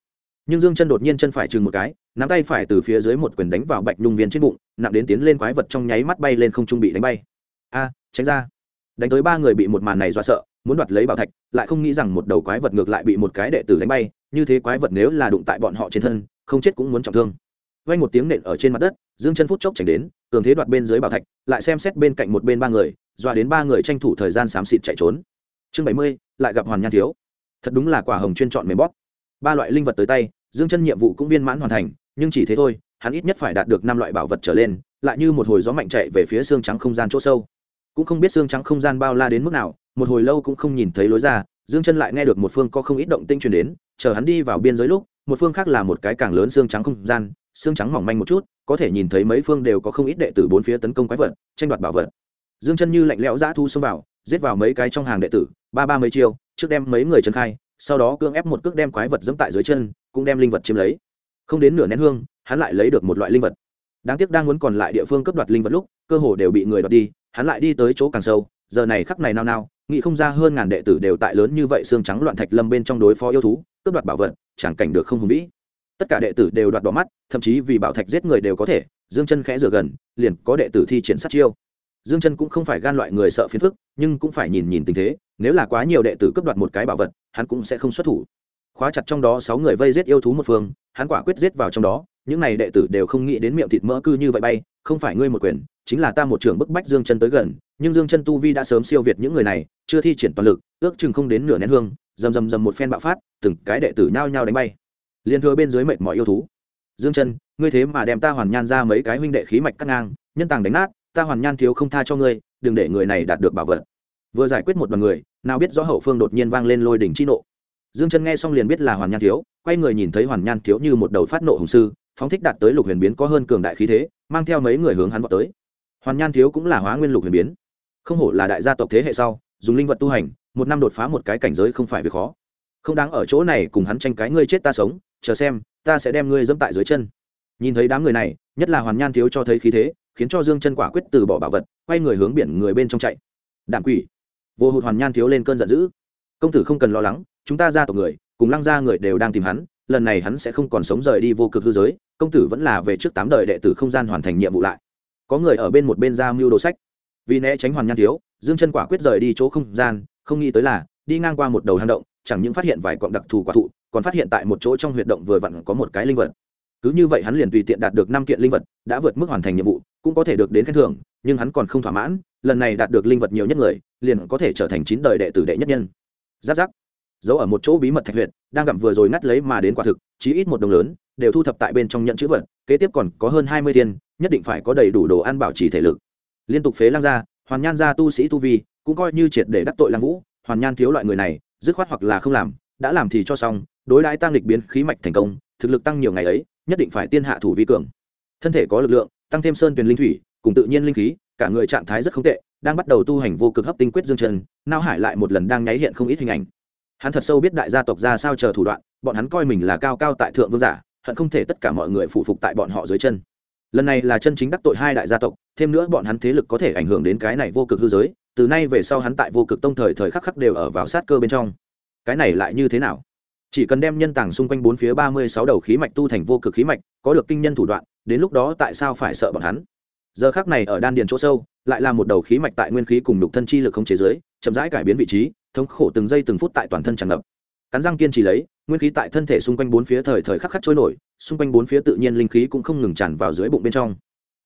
Nhưng Dương Chân đột nhiên chân phải chừng một cái, nắm tay phải từ phía dưới một quyền đánh vào Bạch Nhung Viên trên bụng, nặng đến tiến lên quái vật trong nháy mắt bay lên không trung bị đánh bay. A, tránh ra. Đánh tới ba người bị một màn này dọa sợ, muốn đoạt lấy bảo thạch, lại không nghĩ rằng một đầu quái vật ngược lại bị một cái đệ tử đánh bay, như thế quái vật nếu là đụng tại bọn họ trên thân, không chết cũng muốn trọng thương. Vang một tiếng nện ở trên mặt đất, Dương Chân phút chốc chảnh đến, cường thế đoạt bên dưới bảo thạch, lại xem xét bên cạnh một bên ba người, dọa đến ba người tranh thủ thời gian xám xịt chạy trốn. Chương 70, lại gặp Hoàn Nhan thiếu. Thật đúng là quả hồng chuyên chọn mềm bóp. Ba loại linh vật tới tay, Dương Chân nhiệm vụ cũng viên mãn hoàn thành, nhưng chỉ thế thôi, hắn ít nhất phải đạt được 5 loại bảo vật trở lên, lại như một hồi gió mạnh chạy về phía xương trắng không gian chỗ sâu. Cũng không biết xương trắng không gian bao la đến mức nào, một hồi lâu cũng không nhìn thấy lối ra, Dương Chân lại nghe được một phương có không ít động tĩnh truyền đến, chờ hắn đi vào biên giới lúc, một phương khác là một cái càng lớn xương trắng không gian, xương trắng mỏng manh một chút, có thể nhìn thấy mấy phương đều có không ít đệ tử bốn phía tấn công quái vật, tranh đoạt bảo vật. Dương Chân như lạnh lẽo dã thu xông vào, giết vào mấy cái trong hàng đệ tử, ba mấy chiêu, trước đem mấy người trấn khai, sau đó cưỡng ép một cước đem quái vật giẫm tại dưới chân, cũng đem linh vật chiếm lấy. Không đến nửa nén hương, hắn lại lấy được một loại linh vật. Đáng tiếc đang muốn còn lại địa phương cướp đoạt linh vật lúc, cơ hồ đều bị người đoạt đi, hắn lại đi tới chỗ càng sâu, giờ này khắc này nao, nghĩ không ra hơn ngàn đệ tử đều tại lớn như vậy xương trắng loạn thạch lâm bên trong đối phó yêu thú, cướp đoạt bảo vật, chẳng cảnh được không hùng vĩ. Tất cả đệ tử đều đoạt đỏ mắt, thậm chí vì bảo thạch giết người đều có thể. Dương Chân khẽ rửa gần, liền có đệ tử thi triển sát chiêu. Dương Chân cũng không phải gan loại người sợ phiền phức, nhưng cũng phải nhìn nhìn tình thế, nếu là quá nhiều đệ tử cướp đoạt một cái bảo vật, hắn cũng sẽ không xuất thủ. Khóa chặt trong đó 6 người vây giết yêu thú một phương, hắn quả quyết giết vào trong đó, những này đệ tử đều không nghĩ đến miệng thịt mỡ cư như vậy bay, không phải ngươi một quyền, chính là ta một trường bức bách Dương Chân tới gần, nhưng Dương Chân tu vi đã sớm siêu việt những người này, chưa thi triển toàn lực, ước chừng không đến nửa nén hương, rầm một phen bạo phát, từng cái đệ tử nhao nhao đánh bay. Liên thừa bên dưới mệt mỏi yêu thú. Dương Chân, ngươi thế mà đem ta Hoàn Nhan ra mấy cái huynh đệ khí mạch cắt ngang, nhân tàng đánh nát, ta Hoàn Nhan thiếu không tha cho ngươi, đừng để người này đạt được bảo vật. Vừa giải quyết một đoàn người, nào biết rõ hậu phương đột nhiên vang lên lôi đỉnh chi nộ. Dương Chân nghe xong liền biết là Hoàn Nhan thiếu, quay người nhìn thấy Hoàn Nhan thiếu như một đầu phát nộ hùng sư, phóng thích đạt tới lục huyền biến có hơn cường đại khí thế, mang theo mấy người hướng hắn vọt tới. Hoàn Nhan thiếu cũng là hóa nguyên lục huyền biến, không hổ là đại gia tộc thế hệ sau, dùng linh vật tu hành, một năm đột phá một cái cảnh giới không phải việc khó. Không đáng ở chỗ này cùng hắn tranh cái ngươi chết ta sống, chờ xem, ta sẽ đem ngươi dẫm tại dưới chân. Nhìn thấy đám người này, nhất là Hoàn Nhan thiếu cho thấy khí thế, khiến cho Dương Chân quả quyết từ bỏ bảo vật, quay người hướng biển người bên trong chạy. Đạm quỷ, vô hụt Hoàn Nhan thiếu lên cơn giận dữ. Công tử không cần lo lắng, chúng ta gia tộc người, cùng Lăng gia người đều đang tìm hắn, lần này hắn sẽ không còn sống rời đi vô cực hư giới, công tử vẫn là về trước 8 đời đệ tử không gian hoàn thành nhiệm vụ lại. Có người ở bên một bên ra mưu đồ sách. Vì né tránh Hoàn Nhan thiếu, Dương Chân quả quyết rời đi chỗ không gian, không nghĩ tới là đi ngang qua một đầu hang động, chẳng những phát hiện vài cọng đặc thù quả thụ, còn phát hiện tại một chỗ trong huyệt động vừa vặn có một cái linh vật. Cứ như vậy hắn liền tùy tiện đạt được 5 kiện linh vật, đã vượt mức hoàn thành nhiệm vụ, cũng có thể được đến khen thưởng, nhưng hắn còn không thỏa mãn, lần này đạt được linh vật nhiều nhất người, liền có thể trở thành 9 đời đệ tử đệ nhất nhân. Giáp giáp, giấu ở một chỗ bí mật thạch huyệt, đang gặm vừa rồi ngắt lấy mà đến quả thực, chí ít một đồng lớn, đều thu thập tại bên trong nhận chữ vật, kế tiếp còn có hơn 20 tiền, nhất định phải có đầy đủ đồ ăn bảo trì thể lực. Liên tục phế Lăng gia, Hoàn Nhan gia tu sĩ tu vi, cũng coi như triệt để đắc tội Lăng Vũ, Hoàn Nhan thiếu loại người này, dứt khoát hoặc là không làm, đã làm thì cho xong, đối đãi tăng lịch biến khí mạch thành công, thực lực tăng nhiều ngày ấy, nhất định phải tiên hạ thủ vi cường. Thân thể có lực lượng, tăng thêm sơn tuyền linh thủy, cùng tự nhiên linh khí, cả người trạng thái rất không tệ, đang bắt đầu tu hành vô cực hấp tinh quyết Dương Chân, nao hải lại một lần đang nháy hiện không ít hình ảnh. Hắn thật sâu biết đại gia tộc ra sao chờ thủ đoạn, bọn hắn coi mình là cao cao tại thượng vương giả, hận không thể tất cả mọi người phụ phục tại bọn họ dưới chân. Lần này là chân chính đắc tội hai đại gia tộc, thêm nữa bọn hắn thế lực có thể ảnh hưởng đến cái này vô cực hư giới, từ nay về sau hắn tại vô cực tông thời khắc khắc đều ở vào sát cơ bên trong. Cái này lại như thế nào? Chỉ cần đem nhân tàng xung quanh bốn phía 36 đầu khí mạch tu thành vô cực khí mạch, có được kinh nhân thủ đoạn, đến lúc đó tại sao phải sợ bọn hắn? Giờ khắc này ở đan điền chỗ sâu, lại là một đầu khí mạch tại nguyên khí cùng nhục thân chi lực không chế giới, chậm rãi cải biến vị trí, thống khổ từng giây từng phút tại toàn thân tràn ngập. Cắn răng kiên trì lấy, nguyên khí tại thân thể xung quanh bốn phía thời khắc khắc trôi nổi, xung quanh bốn phía tự nhiên linh khí cũng không ngừng tràn vào dưới bụng bên trong.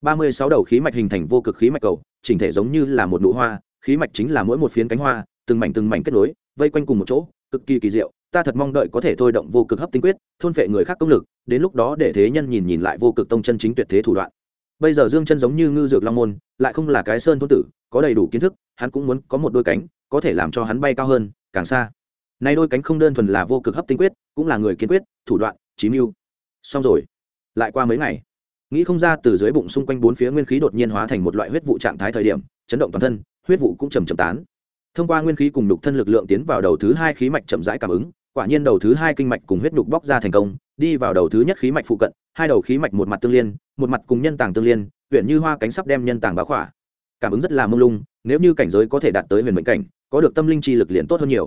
36 đầu khí mạch hình thành vô cực khí mạch cầu, chỉnh thể giống như là một nụ hoa, khí mạch chính là mỗi một phiến cánh hoa, từng mảnh kết nối, vây quanh cùng một chỗ, cực kỳ kỳ diệu. Ta thật mong đợi có thể thôi động vô cực hấp tinh quyết, thôn phệ người khác công lực, đến lúc đó để thế nhân nhìn lại vô cực tông chân chính tuyệt thế thủ đoạn. Bây giờ Dương Chân giống như ngư dược long môn, lại không là cái sơn thôn tử, có đầy đủ kiến thức, hắn cũng muốn có một đôi cánh, có thể làm cho hắn bay cao hơn, càng xa. Nay đôi cánh không đơn thuần là vô cực hấp tinh quyết, cũng là người kiên quyết, thủ đoạn, chí mưu. Xong rồi. Lại qua mấy ngày, nghĩ không ra từ dưới bụng xung quanh bốn phía nguyên khí đột nhiên hóa thành một loại huyết vụ trạng thái thời điểm, chấn động toàn thân, huyết vụ cũng chậm tán. Thông qua nguyên khí cùng nhục thân lực lượng tiến vào đầu thứ hai khí mạch chậm rãi cảm ứng, quả nhiên đầu thứ hai kinh mạch cùng huyết nhục bóc ra thành công, đi vào đầu thứ nhất khí mạch phụ cận, hai đầu khí mạch một mặt tương liên, một mặt cùng nhân tàng tương liên, huyền như hoa cánh sắp đem nhân tàng bao khỏa. Cảm ứng rất là mông lung, nếu như cảnh giới có thể đạt tới huyền mệnh cảnh, có được tâm linh chi lực liền tốt hơn nhiều.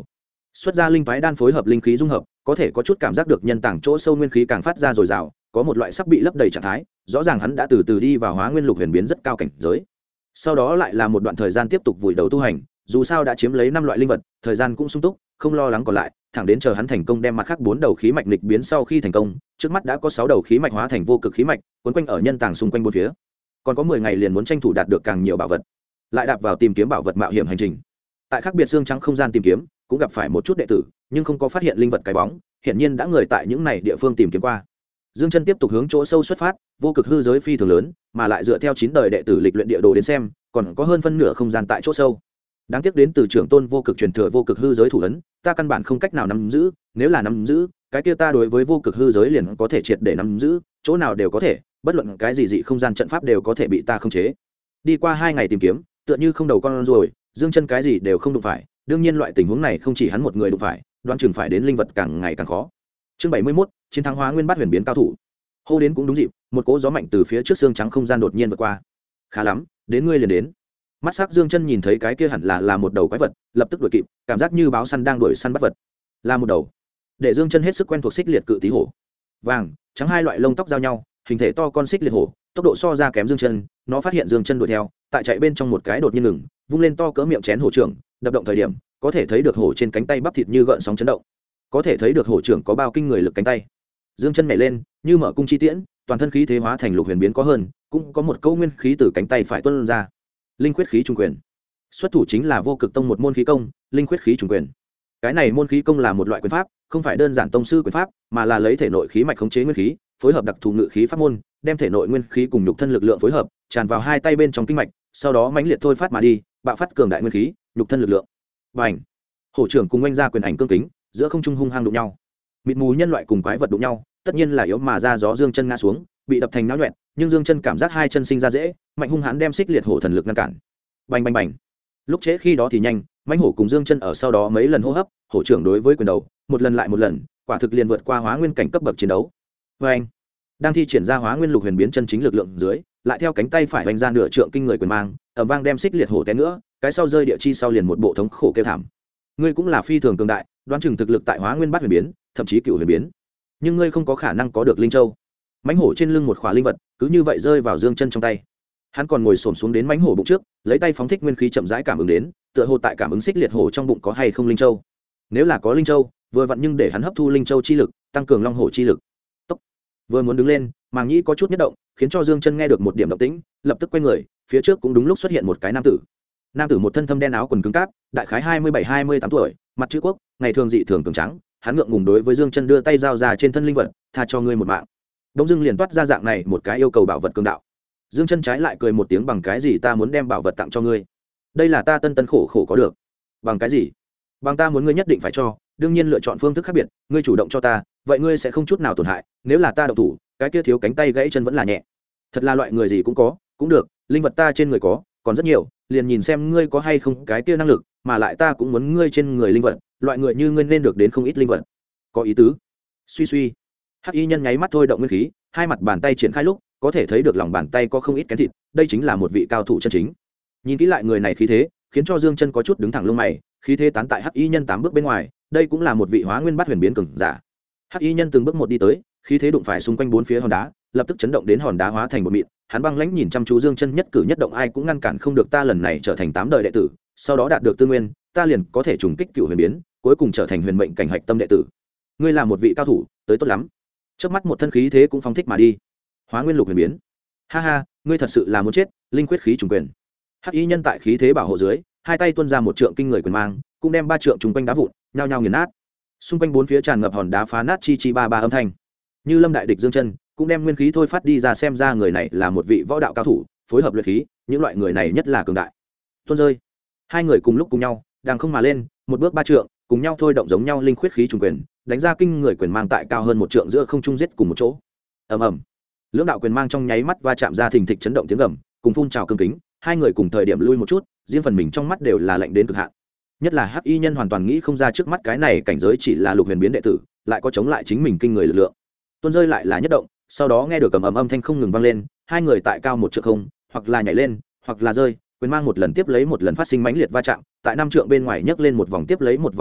xuất ra linh toái đan phối hợp linh khí dung hợp, có thể có chút cảm giác được nhân tảng chỗ sâu nguyên khí càng phát ra dồi dào, có một loại sắp bị lấp đầy trạng thái, rõ ràng hắn đã từ từ đi vào hóa nguyên lục huyền biến rất cao cảnh giới. Sau đó lại là một đoạn thời gian tiếp tục vùi đầu tu hành, dù sao đã chiếm lấy 5 loại linh vật, thời gian cũng sung túc, không lo lắng còn lại, thẳng đến chờ hắn thành công đem mặt khác 4 đầu khí mạch nghịch biến. Sau khi thành công, trước mắt đã có 6 đầu khí mạch hóa thành vô cực khí mạch, quấn quanh ở nhân tàng xung quanh bốn phía. Còn có 10 ngày liền muốn tranh thủ đạt được càng nhiều bảo vật, lại đạp vào tìm kiếm bảo vật mạo hiểm hành trình. Tại khác biệt xương trắng không gian tìm kiếm, cũng gặp phải một chút đệ tử, nhưng không có phát hiện linh vật cái bóng, hiển nhiên đã người tại những này địa phương tìm kiếm qua. Dương Chân tiếp tục hướng chỗ sâu xuất phát, vô cực hư giới phi thường lớn, mà lại dựa theo 9 đời đệ tử lịch luyện địa đồ đến xem, còn có hơn phân nửa không gian tại chỗ sâu. Đáng tiếc đến từ trưởng tôn vô cực truyền thừa vô cực hư giới thủ ấn, ta căn bản không cách nào nắm giữ, nếu là nắm giữ, cái kia ta đối với vô cực hư giới liền có thể triệt để nắm giữ, chỗ nào đều có thể, bất luận cái gì dị không gian trận pháp đều có thể bị ta khống chế. Đi qua 2 ngày tìm kiếm, tựa như không đầu con rồi, Dương Chân cái gì đều không đụng phải, đương nhiên loại tình huống này không chỉ hắn một người đụng phải, đoán chừng phải đến linh vật càng ngày càng khó. Chương 71, chiến thắng hóa nguyên bát huyền biến cao thủ. Hô đến cũng đúng dịp, một cỗ gió mạnh từ phía trước xương trắng không gian đột nhiên vượt qua. Khá lắm, đến ngươi liền đến. Mắt sắc Dương Chân nhìn thấy cái kia hẳn là một đầu quái vật, lập tức đuổi kịp, cảm giác như báo săn đang đuổi săn bắt vật. Là một đầu. Để Dương Chân hết sức quen thuộc xích liệt cự tí hổ. Vàng, trắng hai loại lông tóc giao nhau, hình thể to con xích liệt hổ, tốc độ so ra kém Dương Chân, nó phát hiện Dương Chân đuổi theo, tại chạy bên trong một cái đột nhiên ngừng, vung lên to cỡ miệng chén hổ trưởng, đập động thời điểm, có thể thấy được hổ trên cánh tay bắp thịt như gợn sóng chấn động. Có thể thấy được hổ trưởng có bao kinh người lực cánh tay. Dương Chân nhảy lên, như mở cung chi tiễn, toàn thân khí thế hóa thành lục huyền biến có hơn, cũng có một câu nguyên khí từ cánh tay phải tuôn ra. Linh quyết khí trùng quyền. Xuất thủ chính là vô cực tông một môn khí công, linh quyết khí trùng quyền. Cái này môn khí công là một loại quyền pháp, không phải đơn giản tông sư quyền pháp, mà là lấy thể nội khí mạch khống chế nguyên khí, phối hợp đặc thù ngự khí pháp môn, đem thể nội nguyên khí cùng nhục thân lực lượng phối hợp, tràn vào hai tay bên trong kinh mạch, sau đó mãnh liệt thôi phát mà đi, bạo phát cường đại nguyên khí, nhục thân lực lượng. Bành! Hổ trưởng cùng oanh ra quyền ảnh cương kính, giữa không trung hung hăng đụng nhau. Mịt mù nhân loại cùng quái vật đụng nhau, tất nhiên là yếu mà ra gió. Dương Chân ngã xuống, bị đập thành náo nhuẹn, nhưng Dương Chân cảm giác hai chân sinh ra dễ, mạnh hung hãn đem xích liệt hổ thần lực ngăn cản. Bành bành bành. Lúc trễ khi đó thì nhanh, mãnh hổ cùng Dương Chân ở sau đó mấy lần hô hấp, hổ trưởng đối với quyền đầu, một lần lại một lần, quả thực liền vượt qua hóa nguyên cảnh cấp bậc chiến đấu. Oeng! Đang thi triển ra hóa nguyên lục huyền biến chân chính lực lượng dưới, lại theo cánh tay phải vành ra nửa trượng kinh người quyền mang, ầm vang đem xích liệt hổ té nữa, cái sau rơi địa chi sau liền một bộ thống khổ kêu thảm. Ngươi cũng là phi thường cường đại, đoán chừng thực lực tại hóa nguyên bát huyền biến, thậm chí cựu huyền biến, nhưng ngươi không có khả năng có được linh châu. Mãnh hổ trên lưng một khỏa linh vật, cứ như vậy rơi vào Dương Chân trong tay. Hắn còn ngồi xổm xuống đến mãnh hổ bụng trước, lấy tay phóng thích nguyên khí chậm rãi cảm ứng đến, tựa hồ tại cảm ứng xích liệt hổ trong bụng có hay không linh châu. Nếu là có linh châu, vừa vặn nhưng để hắn hấp thu linh châu chi lực, tăng cường long hổ chi lực. Tốc. Vừa muốn đứng lên, màng nhĩ có chút nhất động, khiến cho Dương Chân nghe được một điểm động tĩnh, lập tức quay người, phía trước cũng đúng lúc xuất hiện một cái nam tử. Nam tử một thân thâm đen áo quần cứng cáp, đại khái 27-28 tuổi, mặt chữ quốc, ngày thường dị thường cường tráng, hắn ngượng ngùng đối với Dương Chân đưa tay giao ra trên thân linh vật, tha cho ngươi một mạng. Đông Dương liền toát ra dạng này một cái yêu cầu bảo vật cường đạo. Dương Chân trái lại cười một tiếng, bằng cái gì ta muốn đem bảo vật tặng cho ngươi? Đây là ta tân tân khổ khổ có được. Bằng cái gì? Bằng ta muốn ngươi nhất định phải cho, đương nhiên lựa chọn phương thức khác biệt, ngươi chủ động cho ta, vậy ngươi sẽ không chút nào tổn hại, nếu là ta động thủ, cái kia thiếu cánh tay gãy chân vẫn là nhẹ. Thật là loại người gì cũng có, cũng được, linh vật ta trên người có, còn rất nhiều, liền nhìn xem ngươi có hay không cái kia năng lực, mà lại ta cũng muốn ngươi trên người linh vật, loại người như ngươi nên được đến không ít linh vật. Có ý tứ. Suy suy. Hắc y nhân nháy mắt thôi động nguyên khí, hai mặt bàn tay triển khai lúc, có thể thấy được lòng bàn tay có không ít kén thịt, đây chính là một vị cao thủ chân chính. Nhìn kỹ lại người này khí thế, khiến cho Dương Chân có chút đứng thẳng lông mày, khí thế tán tại Hắc y nhân 8 bước bên ngoài, đây cũng là một vị hóa nguyên bát huyền biến cường giả. Hắc y nhân từng bước một đi tới, khí thế đụng phải xung quanh bốn phía hòn đá, lập tức chấn động đến hòn đá hóa thành một mịn, hắn băng lãnh nhìn chăm chú Dương Chân nhất cử nhất động, ai cũng ngăn cản không được ta lần này trở thành 8 đời đệ tử, sau đó đạt được tư nguyên, ta liền có thể trùng kích cựu huyền biến, cuối cùng trở thành huyền mệnh cảnh hạch tâm đệ tử. Ngươi là một vị cao thủ, tới tốt lắm. Chớp mắt một thân khí thế cũng phóng thích mà đi. Hóa nguyên lục huyền biến. Ha ha, ngươi thật sự là muốn chết, linh quyết khí trùng quyền. Hắc y nhân tại khí thế bảo hộ dưới, hai tay tuôn ra một trượng kinh người quyền mang, cũng đem ba trượng trùng quanh đá vụn, nhao nhao nghiền nát. Xung quanh bốn phía tràn ngập hòn đá phá nát chi chi ba ba âm thanh. Như lâm đại địch Dương Chân, cũng đem nguyên khí thôi phát đi ra, xem ra người này là một vị võ đạo cao thủ, phối hợp luyện khí, những loại người này nhất là cường đại. Tuôn rơi. Hai người cùng lúc cùng nhau, đang không mà lên, một bước ba trượng, cùng nhau thôi động giống nhau linh quyết khí trùng quyền, đánh ra kinh người quyền mang tại cao hơn một trượng giữa không trung giết cùng một chỗ. Ầm ầm. Lưỡng đạo quyền mang trong nháy mắt va chạm ra, thình thịch chấn động tiếng gầm, cùng phun trào cương kính, hai người cùng thời điểm lui một chút, riêng phần mình trong mắt đều là lạnh đến cực hạn. Nhất là Hắc y nhân hoàn toàn nghĩ không ra trước mắt cái này cảnh giới chỉ là lục huyền biến đệ tử, lại có chống lại chính mình kinh người lực lượng. Tuôn rơi lại là nhất động, sau đó nghe được cầm ầm âm thanh không ngừng vang lên, hai người tại cao một trượng không, hoặc là nhảy lên, hoặc là rơi, quyền mang một lần tiếp lấy một lần phát sinh mãnh liệt va chạm, tại 5 trượng bên ngoài nhấc lên một vòng tiếp lấy một vòng đá vụn,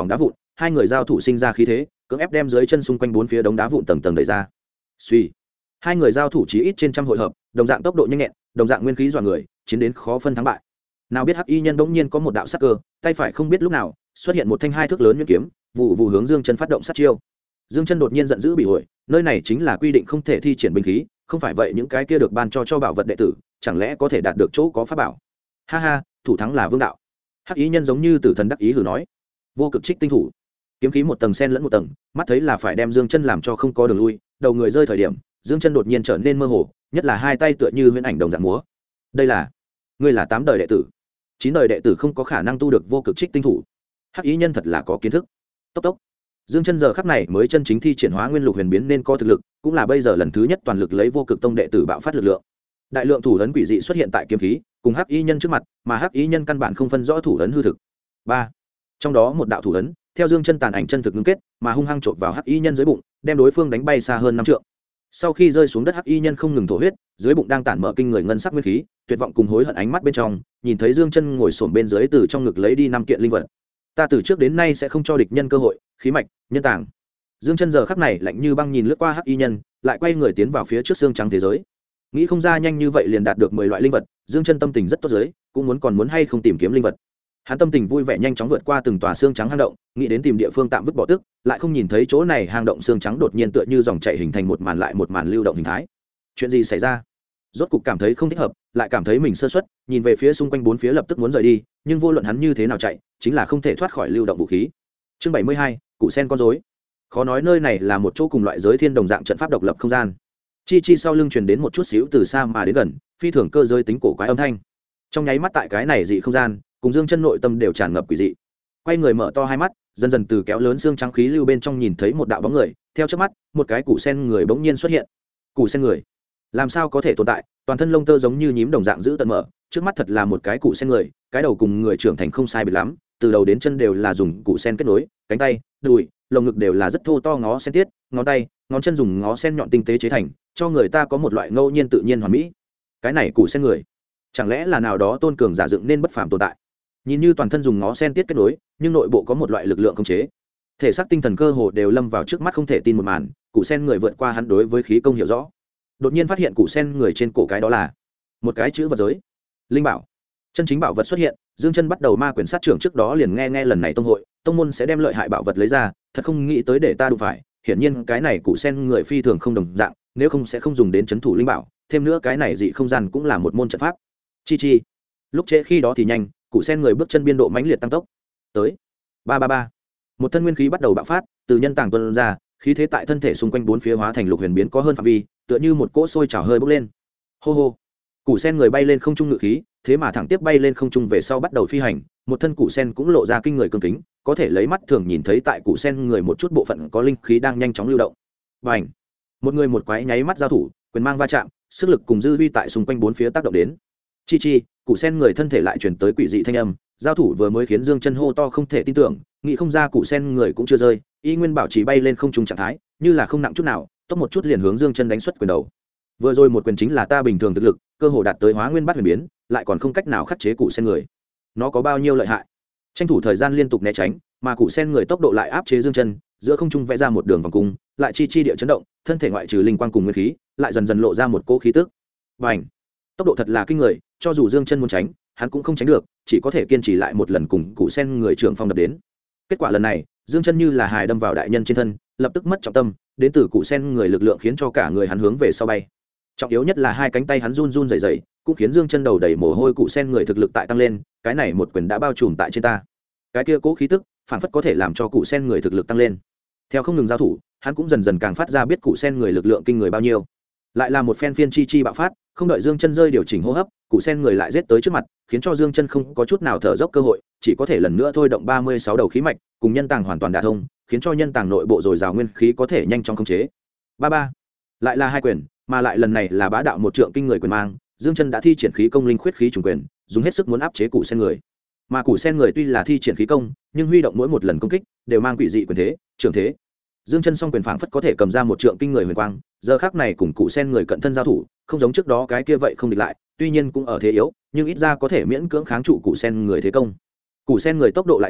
hai người giao thủ sinh ra khí thế cưỡng ép đem dưới chân xung quanh bốn phía đống đá vụn tầng tầng đẩy ra. Suy, hai người giao thủ chí ít trên trăm hội hợp, đồng dạng tốc độ nhanh nhẹn, đồng dạng nguyên khí dọa người, chiến đến khó phân thắng bại. Nào biết hắc y nhân bỗng nhiên có một đạo sắc cơ, tay phải không biết lúc nào xuất hiện một thanh hai thước lớn nhuyễn kiếm, vụ vụ hướng Dương Chân phát động sát chiêu. Dương Chân đột nhiên giận dữ bị hội, nơi này chính là quy định không thể thi triển binh khí, không phải vậy những cái kia được ban cho bảo vật đệ tử, chẳng lẽ có thể đạt được chỗ có pháp bảo? Ha ha, thủ thắng là vương đạo. Hắc y nhân giống như tử thần đắc ý hừ nói. Vô cực trích tinh thủ, kiếm khí một tầng xen lẫn một tầng, mắt thấy là phải đem Dương Chân làm cho không có đường lui, đầu người rơi thời điểm, Dương Chân đột nhiên trở nên mơ hồ, nhất là hai tay tựa như huyễn ảnh đồng dạng múa. Đây là, ngươi là 8 đời đệ tử, 9 đời đệ tử không có khả năng tu được vô cực trích tinh thủ. Hắc ý nhân thật là có kiến thức. Tốc tốc. Dương Chân giờ khắc này mới chân chính thi triển hóa nguyên lục huyền biến nên có thực lực, cũng là bây giờ lần thứ nhất toàn lực lấy vô cực tông đệ tử bạo phát lực lượng. Đại lượng thủ ấn quỷ dị xuất hiện tại kiếm khí, cùng Hắc ý nhân trước mặt, mà Hắc ý nhân căn bản không phân rõ thủ ấn hư thực. 3. Trong đó một đạo thủ ấn, theo Dương Chân tàn ảnh chân thực ngưng kết, mà hung hăng chộp vào Hắc ý nhân dưới bụng, đem đối phương đánh bay xa hơn 5 trượng. Sau khi rơi xuống đất, Hắc y nhân không ngừng thổ huyết, dưới bụng đang tản mở kinh người ngân sắc nguyên khí, tuyệt vọng cùng hối hận ánh mắt bên trong, nhìn thấy Dương Chân ngồi xổm bên dưới từ trong ngực lấy đi 5 kiện linh vật. Ta từ trước đến nay sẽ không cho địch nhân cơ hội, khí mạch, nhân tàng. Dương Chân giờ khắc này lạnh như băng nhìn lướt qua Hắc y nhân, lại quay người tiến vào phía trước xương trắng thế giới. Nghĩ không ra nhanh như vậy liền đạt được 10 loại linh vật, Dương Chân tâm tình rất tốt giới, cũng muốn hay không tìm kiếm linh vật. Hắn tâm tình vui vẻ nhanh chóng vượt qua từng tòa xương trắng hang động, nghĩ đến tìm địa phương tạm vứt bỏ tức, lại không nhìn thấy chỗ này hang động xương trắng đột nhiên tựa như dòng chảy hình thành một màn lại một màn lưu động hình thái. Chuyện gì xảy ra? Rốt cục cảm thấy không thích hợp, lại cảm thấy mình sơ suất, nhìn về phía xung quanh bốn phía lập tức muốn rời đi, nhưng vô luận hắn như thế nào chạy, chính là không thể thoát khỏi lưu động vũ khí. Chương 72, cụ sen con rối. Khó nói nơi này là một chỗ cùng loại giới thiên đồng dạng trận pháp độc lập không gian. Chi chi sau lưng truyền đến một chút xíu từ xa mà đến gần, phi thường cơ giới tính cổ quái âm thanh. Trong nháy mắt tại cái này dị không gian, cùng Dương Chân nội tâm đều tràn ngập quỷ dị. Quay người mở to hai mắt, dần dần từ kéo lớn xương trắng khí lưu bên trong nhìn thấy một đạo bóng người, theo chớp mắt, một cái củ sen người bỗng nhiên xuất hiện. Củ sen người, làm sao có thể tồn tại? Toàn thân lông tơ giống như nhím đồng dạng giữ tận mở, trước mắt thật là một cái củ sen người, cái đầu cùng người trưởng thành không sai biệt lắm, từ đầu đến chân đều là dùng củ sen kết nối, cánh tay, đùi, lồng ngực đều là rất thô to ngó sen tiết, ngón tay, ngón chân dùng ngó sen nhọn tinh tế chế thành, cho người ta có một loại ngẫu nhiên tự nhiên hoàn mỹ. Cái này củ sen người, chẳng lẽ là nào đó tôn cường giả dựng nên bất phàm tồn tại? Nhìn như toàn thân dùng ngó sen tiết kết nối, nhưng nội bộ có một loại lực lượng khống chế, thể xác tinh thần cơ hồ đều lâm vào trước mắt không thể tin một màn. Củ sen người vượt qua hắn đối với khí công hiểu rõ, đột nhiên phát hiện củ sen người trên cổ cái đó là một cái chữ vật giới, linh bảo, chân chính bảo vật xuất hiện. Dương Chân bắt đầu ma quyển sát trưởng trước đó liền nghe lần này tông hội tông môn sẽ đem lợi hại bảo vật lấy ra, thật không nghĩ tới để ta đụng phải. Hiển nhiên cái này củ sen người phi thường không đồng dạng, nếu không sẽ không dùng đến trấn thủ linh bảo, thêm nữa cái này dị không gian cũng là một môn trận pháp. Chi chi, lúc trễ khi đó thì nhanh, củ sen người bước chân biên độ mãnh liệt tăng tốc tới 333, một thân nguyên khí bắt đầu bạo phát từ nhân tàng tuôn ra, khí thế tại thân thể xung quanh bốn phía hóa thành lục huyền biến có hơn phạm vi, tựa như một cỗ sôi trào hơi bốc lên. Hô hô, củ sen người bay lên không trung ngự khí, thế mà thẳng tiếp bay lên không trung về sau bắt đầu phi hành. Một thân củ sen cũng lộ ra kinh người cương kính, có thể lấy mắt thường nhìn thấy tại củ sen người một chút bộ phận có linh khí đang nhanh chóng lưu động. Bành, một người một quái nháy mắt giao thủ, quyền mang va chạm, sức lực cùng dư huy tại xung quanh bốn phía tác động đến. Chi chi, củ sen người thân thể lại chuyển tới quỷ dị thanh âm, giao thủ vừa mới khiến Dương Chân hô to không thể tin tưởng, nghĩ không ra củ sen người cũng chưa rơi, y nguyên bảo trì bay lên không trung trạng thái, như là không nặng chút nào, tốc một chút liền hướng Dương Chân đánh xuất quyền đầu. Vừa rồi một quyền chính là ta bình thường thực lực, cơ hồ đạt tới hóa nguyên bát huyền biến, lại còn không cách nào khắc chế củ sen người. Nó có bao nhiêu lợi hại? Tranh thủ thời gian liên tục né tránh, mà củ sen người tốc độ lại áp chế Dương Chân, giữa không trung vẽ ra một đường vòng cung, lại chi chi địa chấn động, thân thể ngoại trừ linh quang cùng nguyên khí, lại dần dần lộ ra một cỗ khí tức. Bành! Tốc độ thật là kinh người, cho dù Dương Chân muốn tránh, hắn cũng không tránh được, chỉ có thể kiên trì lại một lần cùng củ sen người trưởng phong đập đến. Kết quả lần này, Dương Chân như là hài đâm vào đại nhân trên thân, lập tức mất trọng tâm, đến từ củ sen người lực lượng khiến cho cả người hắn hướng về sau bay. Trọng yếu nhất là hai cánh tay hắn run run rẩy rẩy, cũng khiến Dương Chân đầu đầy mồ hôi. Củ sen người thực lực tại tăng lên, cái này một quyền đã bao trùm tại trên ta. Cái kia cố khí tức, phản phất có thể làm cho củ sen người thực lực tăng lên. Theo không ngừng giao thủ, hắn cũng dần dần càng phát ra biết củ sen người lực lượng kinh người bao nhiêu. Lại là một phen phiên chi chi bạo phát, không đợi Dương Chân rơi điều chỉnh hô hấp, củ sen người lại giết tới trước mặt, khiến cho Dương Chân không có chút nào thở dốc cơ hội, chỉ có thể lần nữa thôi động 36 đầu khí mạch, cùng nhân tàng hoàn toàn đả thông, khiến cho nhân tàng nội bộ dồi dào nguyên khí có thể nhanh chóng khống chế. Ba, lại là hai quyền, mà lại lần này là bá đạo một trượng kinh người quyền mang. Dương Chân đã thi triển khí công linh khuyết khí trùng quyền, dùng hết sức muốn áp chế củ sen người. Mà củ sen người tuy là thi triển khí công, nhưng huy động mỗi một lần công kích đều mang quỷ dị quyền thế, trường thế. Dương Chân song quyền phảng phất có thể cầm ra một trượng kinh người huyền quang, giờ khắc này cùng củ sen người cận thân giao thủ, không giống trước đó cái kia vậy không địch lại, tuy nhiên cũng ở thế yếu, nhưng ít ra có thể miễn cưỡng kháng trụ củ sen người thế công. Củ sen người tốc độ lại nhanh,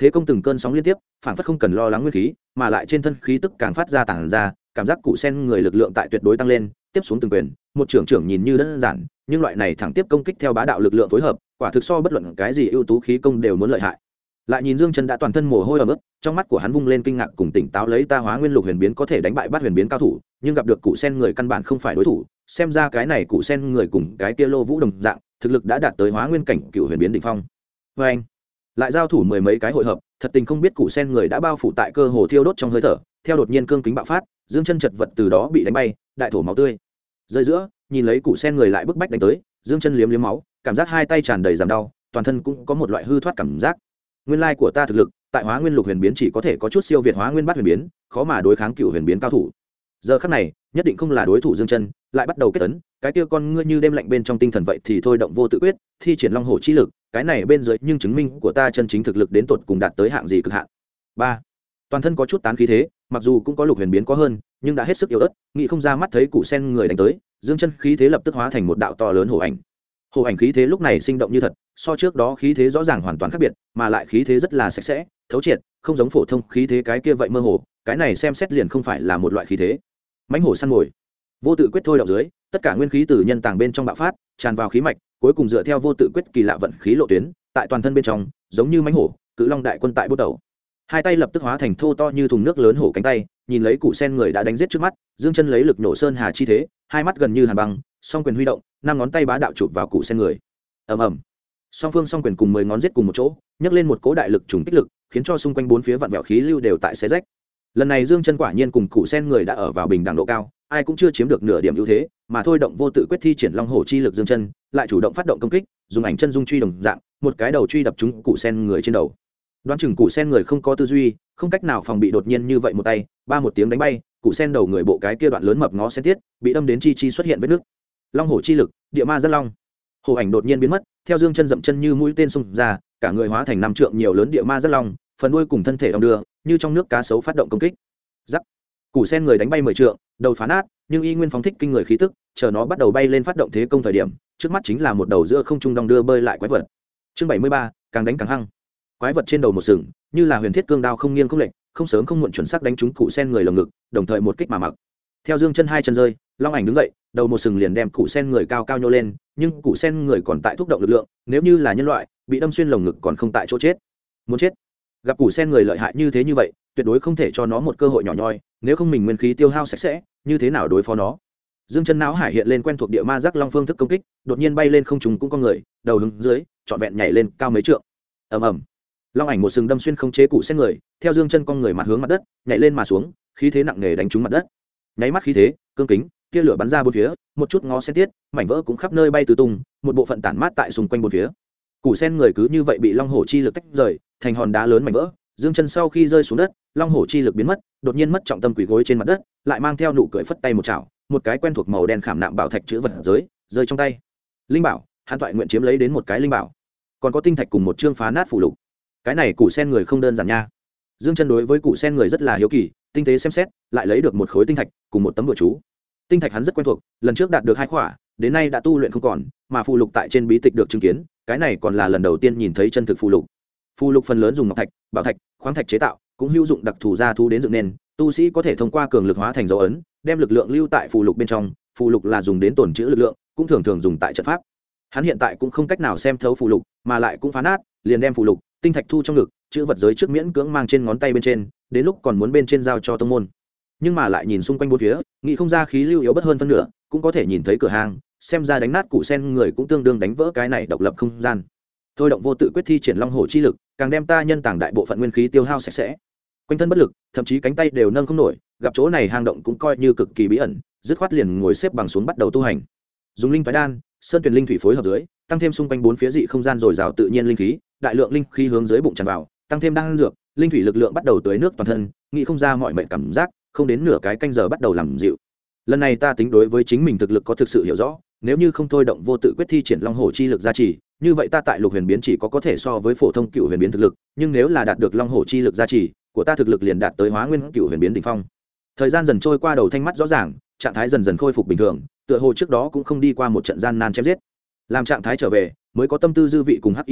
thế công từng cơn sóng liên tiếp, phản phất không cần lo lắng nguyên khí, mà lại trên thân khí tức càng phát ra tản ra, cảm giác cụ sen người lực lượng tại tuyệt đối tăng lên, tiếp xuống từng quyền, một trưởng nhìn như đơn giản, nhưng loại này thẳng tiếp công kích theo bá đạo lực lượng phối hợp, quả thực so bất luận cái gì ưu tú khí công đều muốn lợi hại. Lại nhìn Dương Chân đã toàn thân mồ hôi ẩm ướt, trong mắt của hắn vung lên kinh ngạc cùng tỉnh táo, lấy ta Hóa Nguyên Lục Huyền Biến có thể đánh bại Bát Huyền Biến cao thủ, nhưng gặp được cụ sen người căn bản không phải đối thủ, xem ra cái này cụ sen người cùng cái kia Lô Vũ đồng dạng, thực lực đã đạt tới Hóa Nguyên cảnh Cựu Huyền Biến đỉnh phong. Và anh lại giao thủ mười mấy cái hội hợp, thật tình không biết cụ sen người đã bao phủ tại cơ hồ thiêu đốt trong hơi thở, theo đột nhiên cương kính bạo phát, Dương Chân chật vật từ đó bị đánh bay, đại thổ máu tươi rơi giữa, nhìn lấy cụ sen người lại bức bách đánh tới, Dương Chân liếm liếm máu, cảm giác hai tay tràn đầy giảm đau, toàn thân cũng có một loại hư thoát cảm giác. Nguyên lai của ta thực lực tại Hóa Nguyên Lục Huyền Biến chỉ có thể có chút siêu việt Hóa Nguyên Bát Huyền Biến, khó mà đối kháng Cựu Huyền Biến cao thủ. Giờ khắc này nhất định không là đối thủ Dương Chân, lại bắt đầu kết tấn, cái kia con ngươi như đêm lạnh bên trong tinh thần vậy thì thôi động vô tự quyết, thi triển long hổ chi lực, cái này bên dưới nhưng chứng minh của ta chân chính thực lực đến tột cùng đạt tới hạng gì cực hạn. 3. Toàn thân có chút tán khí thế, mặc dù cũng có Lục Huyền Biến có hơn, nhưng đã hết sức yếu ớt, nghĩ không ra mắt thấy cụ sen người đánh tới, Dương Chân khí thế lập tức hóa thành một đạo to lớn hổ ảnh. Hổ ảnh khí thế lúc này sinh động như thật, so trước đó khí thế rõ ràng hoàn toàn khác biệt, mà lại khí thế rất là sạch sẽ, thấu triệt, không giống phổ thông khí thế cái kia vậy mơ hồ, cái này xem xét liền không phải là một loại khí thế. Mãnh hổ săn mồi, vô tự quyết thôi động dưới, tất cả nguyên khí từ nhân tàng bên trong bạo phát, tràn vào khí mạch, cuối cùng dựa theo vô tự quyết kỳ lạ vận khí lộ tuyến, tại toàn thân bên trong, giống như mãnh hổ, cự long đại quân tại bút đầu. Hai tay lập tức hóa thành thô to như thùng nước lớn hổ cánh tay, nhìn lấy cụ sen người đã đánh giết trước mắt, Dương Chân lấy lực nổ sơn hà chi thế, hai mắt gần như hàn băng, song quyền huy động, năm ngón tay bá đạo chụp vào cụ sen người. Ầm ầm. Song phương song quyền cùng 10 ngón giết cùng một chỗ, nhấc lên một cỗ đại lực trùng kích lực, khiến cho xung quanh bốn phía vạn vẹo khí lưu đều tại xé rách. Lần này Dương Chân quả nhiên cùng cụ sen người đã ở vào bình đẳng độ cao, ai cũng chưa chiếm được nửa điểm ưu thế, mà thôi động vô tự quyết thi triển long hổ chi lực Dương Chân, lại chủ động phát động công kích, dùng ảnh chân dung truy đồng dạng, một cái đầu truy đập trúng cụ sen người trên đầu. Đoán chừng cụ sen người không có tư duy, không cách nào phòng bị đột nhiên như vậy một tay, ba một tiếng đánh bay, cụ sen đầu người bộ cái kia đoạn lớn mập ngó sen tiết, bị đâm đến chi chi xuất hiện vết nứt. Long hổ chi lực, địa ma rất long. Hổ ảnh đột nhiên biến mất, theo Dương Chân dậm chân như mũi tên xung ra, cả người hóa thành năm trượng nhiều lớn địa ma rất long, phần đuôi cùng thân thể đong đưa, như trong nước cá sấu phát động công kích. Rắc. Cụ sen người đánh bay 10 trượng, đầu phá nát, nhưng y nguyên phóng thích kinh người khí tức, chờ nó bắt đầu bay lên phát động thế công thời điểm, trước mắt chính là một đầu giữa không trung đong đưa bơi lại quái vật. Chương 73, càng đánh càng hăng. Quái vật trên đầu một sừng, như là huyền thiết cương đao không nghiêng không lệch, không sớm không muộn chuẩn xác đánh trúng cụ sen người lồng ngực, đồng thời một kích mà mặc. Theo Dương Chân hai chân rơi, long ảnh đứng dậy, đầu một sừng liền đem cụ sen người cao cao nhô lên, nhưng cụ sen người còn tại thúc động lực lượng, nếu như là nhân loại, bị đâm xuyên lồng ngực còn không tại chỗ chết. Muốn chết. Gặp cụ sen người lợi hại như thế như vậy, tuyệt đối không thể cho nó một cơ hội nhỏ nhoi, nếu không mình nguyên khí tiêu hao sạch sẽ, như thế nào đối phó nó. Dương Chân não hải hiện lên quen thuộc địa ma giác long phương thức công kích, đột nhiên bay lên không trung cũng con người, đầu hướng dưới, trọn vẹn nhảy lên cao mấy trượng. Ầm ầm. Long ảnh một sừng đâm xuyên không chế cụ sen người, theo Dương Chân con người mặt hướng mặt đất, nhảy lên mà xuống, khí thế nặng nề đánh trúng mặt đất. Nháy mắt khí thế, cương kính, tia lửa bắn ra bốn phía, một chút ngó sen tiết, mảnh vỡ cũng khắp nơi bay tứ tung, một bộ phận tản mát tại xung quanh bốn phía. Cụ sen người cứ như vậy bị long hổ chi lực tách rời, thành hòn đá lớn mảnh vỡ. Dương Chân sau khi rơi xuống đất, long hổ chi lực biến mất, đột nhiên mất trọng tâm quỳ gối trên mặt đất, lại mang theo nụ cười phất tay một chảo, một cái quen thuộc màu đen khảm nạm bảo thạch chữ vật giới rơi trong tay. Linh bảo, Hàn Toại nguyện chiếm lấy đến một cái linh bảo, còn có tinh thạch cùng một chương phá nát phù lục. Cái này cụ sen người không đơn giản nha. Dương Chân đối với cụ sen người rất là hiếu kỳ, tinh tế xem xét, lại lấy được một khối tinh thạch cùng một tấm bùa chú. Tinh thạch hắn rất quen thuộc, lần trước đạt được 2 khỏa, đến nay đã tu luyện không còn, mà phù lục tại trên bí tịch được chứng kiến, cái này còn là lần đầu tiên nhìn thấy chân thực phù lục. Phù lục phần lớn dùng ngọc thạch, bảo thạch, khoáng thạch chế tạo, cũng hữu dụng đặc thù gia thu đến dựng nên, tu sĩ có thể thông qua cường lực hóa thành dấu ấn, đem lực lượng lưu tại phù lục bên trong. Phù lục là dùng đến tổn trữ lực lượng, cũng thường thường dùng tại trận pháp. Hắn hiện tại cũng không cách nào xem thấu phù lục, mà lại cũng phá nát, liền đem phù lục, tinh thạch thu trong ngực, chữ vật giới trước miễn cưỡng mang trên ngón tay bên trên, đến lúc còn muốn bên trên giao cho tông môn. Nhưng mà lại nhìn xung quanh bốn phía, nghĩ không ra khí lưu yếu bất hơn phân nửa, cũng có thể nhìn thấy cửa hàng, xem ra đánh nát cụ sen người cũng tương đương đánh vỡ cái này độc lập không gian. Thôi động vô tự quyết thi triển long hổ chi lực, càng đem ta nhân tàng đại bộ phận nguyên khí tiêu hao sạch sẽ. Quanh thân bất lực, thậm chí cánh tay đều nâng không nổi, gặp chỗ này hang động cũng coi như cực kỳ bí ẩn, dứt khoát liền ngồi xếp bằng xuống bắt đầu tu hành. Dùng linh phái đan, sơn truyền linh thủy phối hợp dưới, tăng thêm xung quanh bốn phía dị không gian dồi dào tự nhiên linh khí, đại lượng linh khí hướng dưới bụng tràn vào, tăng thêm đan dược, linh thủy lực lượng bắt đầu tưới nước toàn thân, nghĩ không ra mọi mệnh cảm giác, không đến nửa cái canh giờ bắt đầu làm dịu. Lần này ta tính đối với chính mình thực lực có thực sự hiểu rõ, nếu như không thôi động vô tự quyết thi triển long hổ chi lực gia trì, như vậy ta tại lục huyền biến chỉ có thể so với phổ thông cựu huyền biến thực lực, nhưng nếu là đạt được long hổ chi lực gia trì, của ta thực lực liền đạt tới hóa nguyên cựu huyền biến đỉnh phong. Thời gian dần trôi qua, đầu thanh mắt rõ ràng, trạng thái dần dần khôi phục bình thường, tựa hồ trước đó cũng không đi qua một trận gian nan chém giết. Làm trạng thái trở về, mới có tâm tư dư vị cùng hắc y nhân,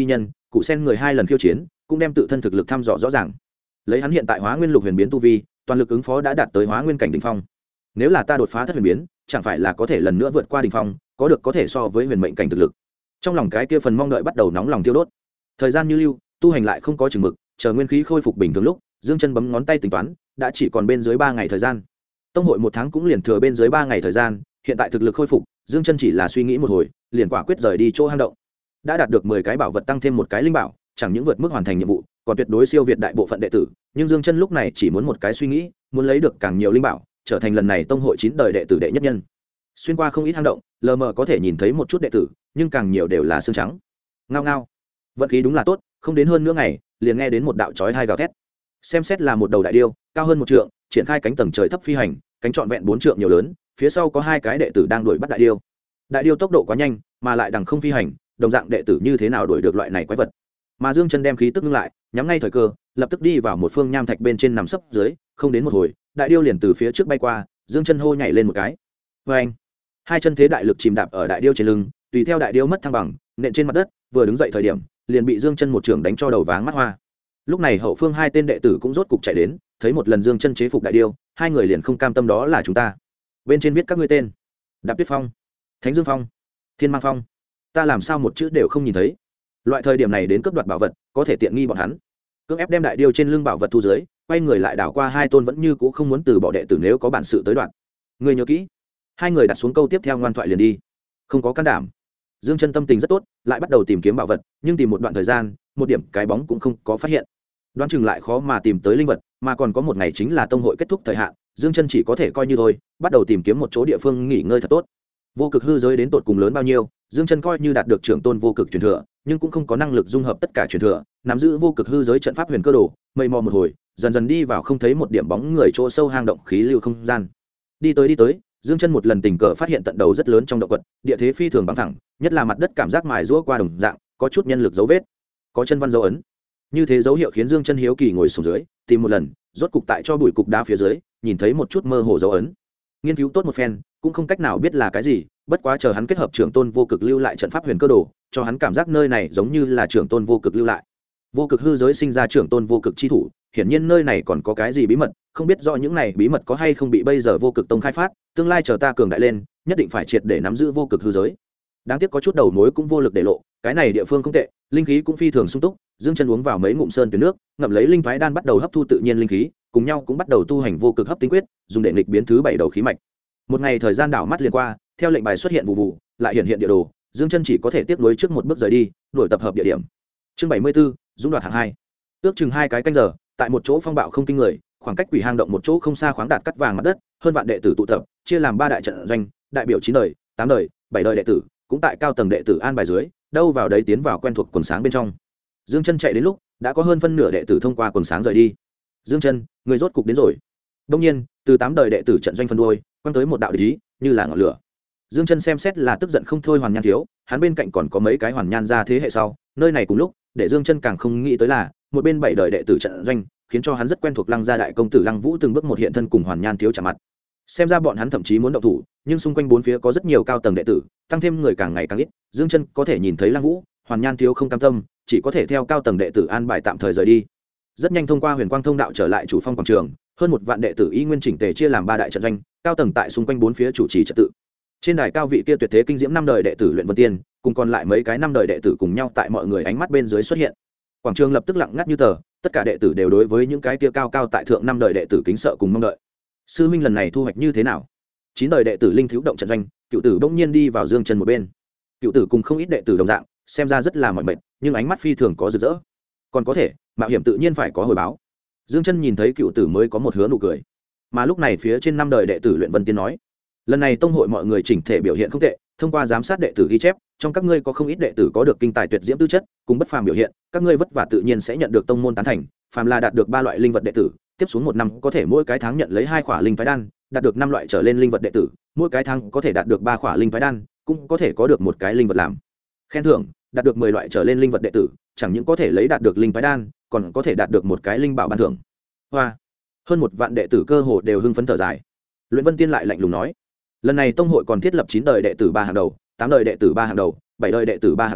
cụ sen người 2 lần khiêu chiến cũng đem tự thân thực lực thăm dò rõ ràng. Lấy hắn hiện tại hóa nguyên lục huyền biến tu vi, toàn lực ứng phó đã đạt tới hóa nguyên cảnh đỉnh phong. Nếu là ta đột phá thất huyền biến, chẳng phải là có thể lần nữa vượt qua đỉnh phong, có thể so với huyền mệnh cảnh thực lực. Trong lòng cái kia phần mong đợi bắt đầu nóng lòng thiêu đốt. Thời gian như lưu, tu hành lại không có chừng mực, chờ nguyên khí khôi phục bình thường lúc, Dương Chân bấm ngón tay tính toán, đã chỉ còn bên dưới 3 ngày thời gian. Tông hội 1 tháng cũng liền thừa bên dưới 3 ngày thời gian, hiện tại thực lực khôi phục, Dương Chân chỉ là suy nghĩ một hồi, liền quả quyết rời đi chỗ hang động. Đã đạt được 10 cái bảo vật tăng thêm một cái linh bảo, chẳng những vượt mức hoàn thành nhiệm vụ, còn tuyệt đối siêu việt đại bộ phận đệ tử, nhưng Dương Chân lúc này chỉ muốn một cái suy nghĩ, muốn lấy được càng nhiều linh bảo, trở thành lần này tông hội 9 đời đệ tử đệ nhất nhân. Xuyên qua không ít hang động, lờ mờ có thể nhìn thấy một chút đệ tử, nhưng càng nhiều đều là xương trắng. Ngao ngao. Vận khí đúng là tốt, không đến hơn nửa ngày, liền nghe đến một đạo chói tai gào thét. Xem xét là một đầu đại điêu, cao hơn 1 trượng, triển khai cánh tầng trời thấp phi hành, cánh trọn vẹn 4 trượng nhiều lớn, phía sau có 2 cái đệ tử đang đuổi bắt đại điêu. Đại điêu tốc độ quá nhanh, mà lại đằng không phi hành, đồng dạng đệ tử như thế nào đuổi được loại này quái vật. Mà Dương Chân đem khí tức ngưng lại, nhắm ngay thời cơ, lập tức đi vào một phương nham thạch bên trên nằm sấp dưới, không đến một hồi, đại điêu liền từ phía trước bay qua, Dương Chân hô nhảy lên một cái. Oeng! Hai chân thế đại lực chìm đạp ở đại điêu trên lưng, tùy theo đại điêu mất thăng bằng, nện trên mặt đất, vừa đứng dậy thời điểm, liền bị Dương Chân một trường đánh cho đầu váng mắt hoa. Lúc này hậu phương 2 tên đệ tử cũng rốt cục chạy đến, thấy một lần Dương Chân chế phục đại điêu, 2 người liền không cam tâm đó là chúng ta. Bên trên viết các ngươi tên: Đạp Tuyết Phong, Thánh Dương Phong, Thiên Mang Phong. Ta làm sao một chữ đều không nhìn thấy? Loại thời điểm này đến cướp đoạt bảo vật, có thể tiện nghi bọn hắn. Cưỡng ép đem đại điêu trên lưng bảo vật thu dưới, quay người lại đảo qua 2 tôn vẫn như cũ không muốn từ bỏ đệ tử nếu có bản sự tới đoạn. Ngươi nhớ kỹ. 2 người đặt xuống câu tiếp theo ngoan thoại liền đi. Không có can đảm. Dương Chân tâm tình rất tốt, lại bắt đầu tìm kiếm bảo vật, nhưng tìm một đoạn thời gian, một điểm cái bóng cũng không có phát hiện. Đoán chừng lại khó mà tìm tới linh vật, mà còn có một ngày chính là tông hội kết thúc thời hạn, Dương Chân chỉ có thể coi như thôi, bắt đầu tìm kiếm một chỗ địa phương nghỉ ngơi thật tốt. Vô cực hư giới đến tột cùng lớn bao nhiêu, Dương Chân coi như đạt được trưởng tôn vô cực truyền thừa, nhưng cũng không có năng lực dung hợp tất cả truyền thừa, nắm giữ vô cực hư giới trận pháp huyền cơ đồ, mây mò một hồi, dần dần đi vào không thấy một điểm bóng người chỗ sâu hang động khí lưu không gian. Đi tới, Dương Chân một lần tình cờ phát hiện tận đầu rất lớn trong động quật, địa thế phi thường bằng thẳng, nhất là mặt đất cảm giác mài giũa qua đồng dạng, có chút nhân lực dấu vết, có chân văn dấu ấn. Như thế dấu hiệu khiến Dương Chân hiếu kỳ ngồi xuống dưới, tìm một lần, rốt cục tại cho bụi cục đá phía dưới, nhìn thấy một chút mơ hồ dấu ấn. Nghiên cứu tốt một phen, cũng không cách nào biết là cái gì, bất quá chờ hắn kết hợp trưởng tôn vô cực lưu lại trận pháp huyền cơ đồ, cho hắn cảm giác nơi này giống như là trưởng tôn vô cực lưu lại. Vô cực hư giới sinh ra trưởng tôn vô cực chi thủ, hiển nhiên nơi này còn có cái gì bí mật, không biết rõ những này bí mật có hay không bị bây giờ vô cực tông khai phát, tương lai chờ ta cường đại lên, nhất định phải triệt để nắm giữ vô cực hư giới. Đáng tiếc có chút đầu mối cũng vô lực để lộ, cái này địa phương không tệ, linh khí cũng phi thường sung túc, Dương Chân uống vào mấy ngụm sơn tuyển nước, ngậm lấy linh phái đan bắt đầu hấp thu tự nhiên linh khí, cùng nhau cũng bắt đầu tu hành vô cực hấp tinh quyết, dùng để nghịch biến thứ 7 đầu khí mạch. Một ngày thời gian đảo mắt liền qua, theo lệnh bài xuất hiện vụ vụ, lại hiện địa đồ, Dương Chân chỉ có thể tiếp nối trước một bước rời đi, đổi tập hợp địa điểm. Chương 74, dũng đoạt hạng 2. Ước chừng 2 cái canh giờ, tại một chỗ phong bạo không kinh người, khoảng cách quỷ hang động một chỗ không xa khoáng đạt cắt vàng mặt đất, hơn vạn đệ tử tụ tập, chia làm 3 đại trận doanh, đại biểu 9 đời, 8 đời, 7 đời đệ tử, cũng tại cao tầng đệ tử an bài dưới, đâu vào đấy tiến vào quen thuộc quần sáng bên trong. Dương Chân chạy đến lúc, đã có hơn phân nửa đệ tử thông qua quần sáng rời đi. Dương Chân, người rốt cục đến rồi. Đương nhiên, từ 8 đời đệ tử trận doanh phân đuôi, quăng tới một đạo địch ý, như là ngọn lửa. Dương Chân xem xét là tức giận không thôi Hoàn Nhan thiếu, hắn bên cạnh còn có mấy cái Hoàn Nhan gia thế hệ sau, nơi này cùng lúc, để Dương Chân càng không nghĩ tới là, một bên 7 đời đệ tử trận doanh, khiến cho hắn rất quen thuộc Lăng gia đại công tử Lăng Vũ từng bước một hiện thân cùng Hoàn Nhan thiếu chạm mặt. Xem ra bọn hắn thậm chí muốn động thủ, nhưng xung quanh bốn phía có rất nhiều cao tầng đệ tử, tăng thêm người càng ngày càng ít, Dương Chân có thể nhìn thấy Lăng Vũ, Hoàn Nhan thiếu không cam tâm, chỉ có thể theo cao tầng đệ tử an bài tạm thời rời đi. Rất nhanh thông qua Huyền Quang thông đạo trở lại chủ phong quảng trường, hơn 1 vạn đệ tử y nguyên chỉnh tề chia làm 3 đại trận doanh, cao tầng tại xung quanh bốn phía chủ trì trật tự. Trên đài cao vị kia tuyệt thế kinh diễm 5 đời đệ tử Luyện Vân Tiên, cùng còn lại mấy cái 5 đời đệ tử cùng nhau tại mọi người ánh mắt bên dưới xuất hiện. Quảng trường lập tức lặng ngắt như tờ, tất cả đệ tử đều đối với những cái kia cao cao tại thượng 5 đời đệ tử kính sợ cùng mong đợi. Sư huynh lần này thu hoạch như thế nào? 9 đời đệ tử linh thiếu động trận doanh, Cựu Tử bỗng nhiên đi vào Dương Chân một bên. Cựu Tử cùng không ít đệ tử đồng dạng, xem ra rất là mỏi mệt, nhưng ánh mắt phi thường có rực rỡ. Còn có thể, mạo hiểm tự nhiên phải có hồi báo. Dương Chân nhìn thấy Cựu Tử mới có một hứa nụ cười. Mà lúc này phía trên 5 đời đệ tử Luyện Vân Tiên nói, lần này tông hội mọi người chỉnh thể biểu hiện không tệ, thông qua giám sát đệ tử ghi chép, trong các ngươi có không ít đệ tử có được kinh tài tuyệt diễm tư chất, cùng bất phàm biểu hiện, các ngươi vất vả tự nhiên sẽ nhận được tông môn tán thành, phàm là đạt được 3 loại linh vật đệ tử, tiếp xuống 1 năm có thể mỗi cái tháng nhận lấy 2 khỏa linh phái đan, đạt được 5 loại trở lên linh vật đệ tử, mỗi cái tháng có thể đạt được 3 khỏa linh phái đan, cũng có thể có được một cái linh vật làm khen thưởng, đạt được 10 loại trở lên linh vật đệ tử, chẳng những có thể lấy đạt được linh phái đan, còn có thể đạt được một cái linh bảo ban thưởng. Hoa, hơn 1 vạn đệ tử cơ hồ đều hưng phấn thở dài. Luyện Vân Tiên lại lạnh lùng nói, lần này tông hội còn thiết lập 9 đời đệ tử 3 hàng đầu, 8 đời đệ tử 3 hàng đầu, 7 đời đệ tử 3 hàng đầu,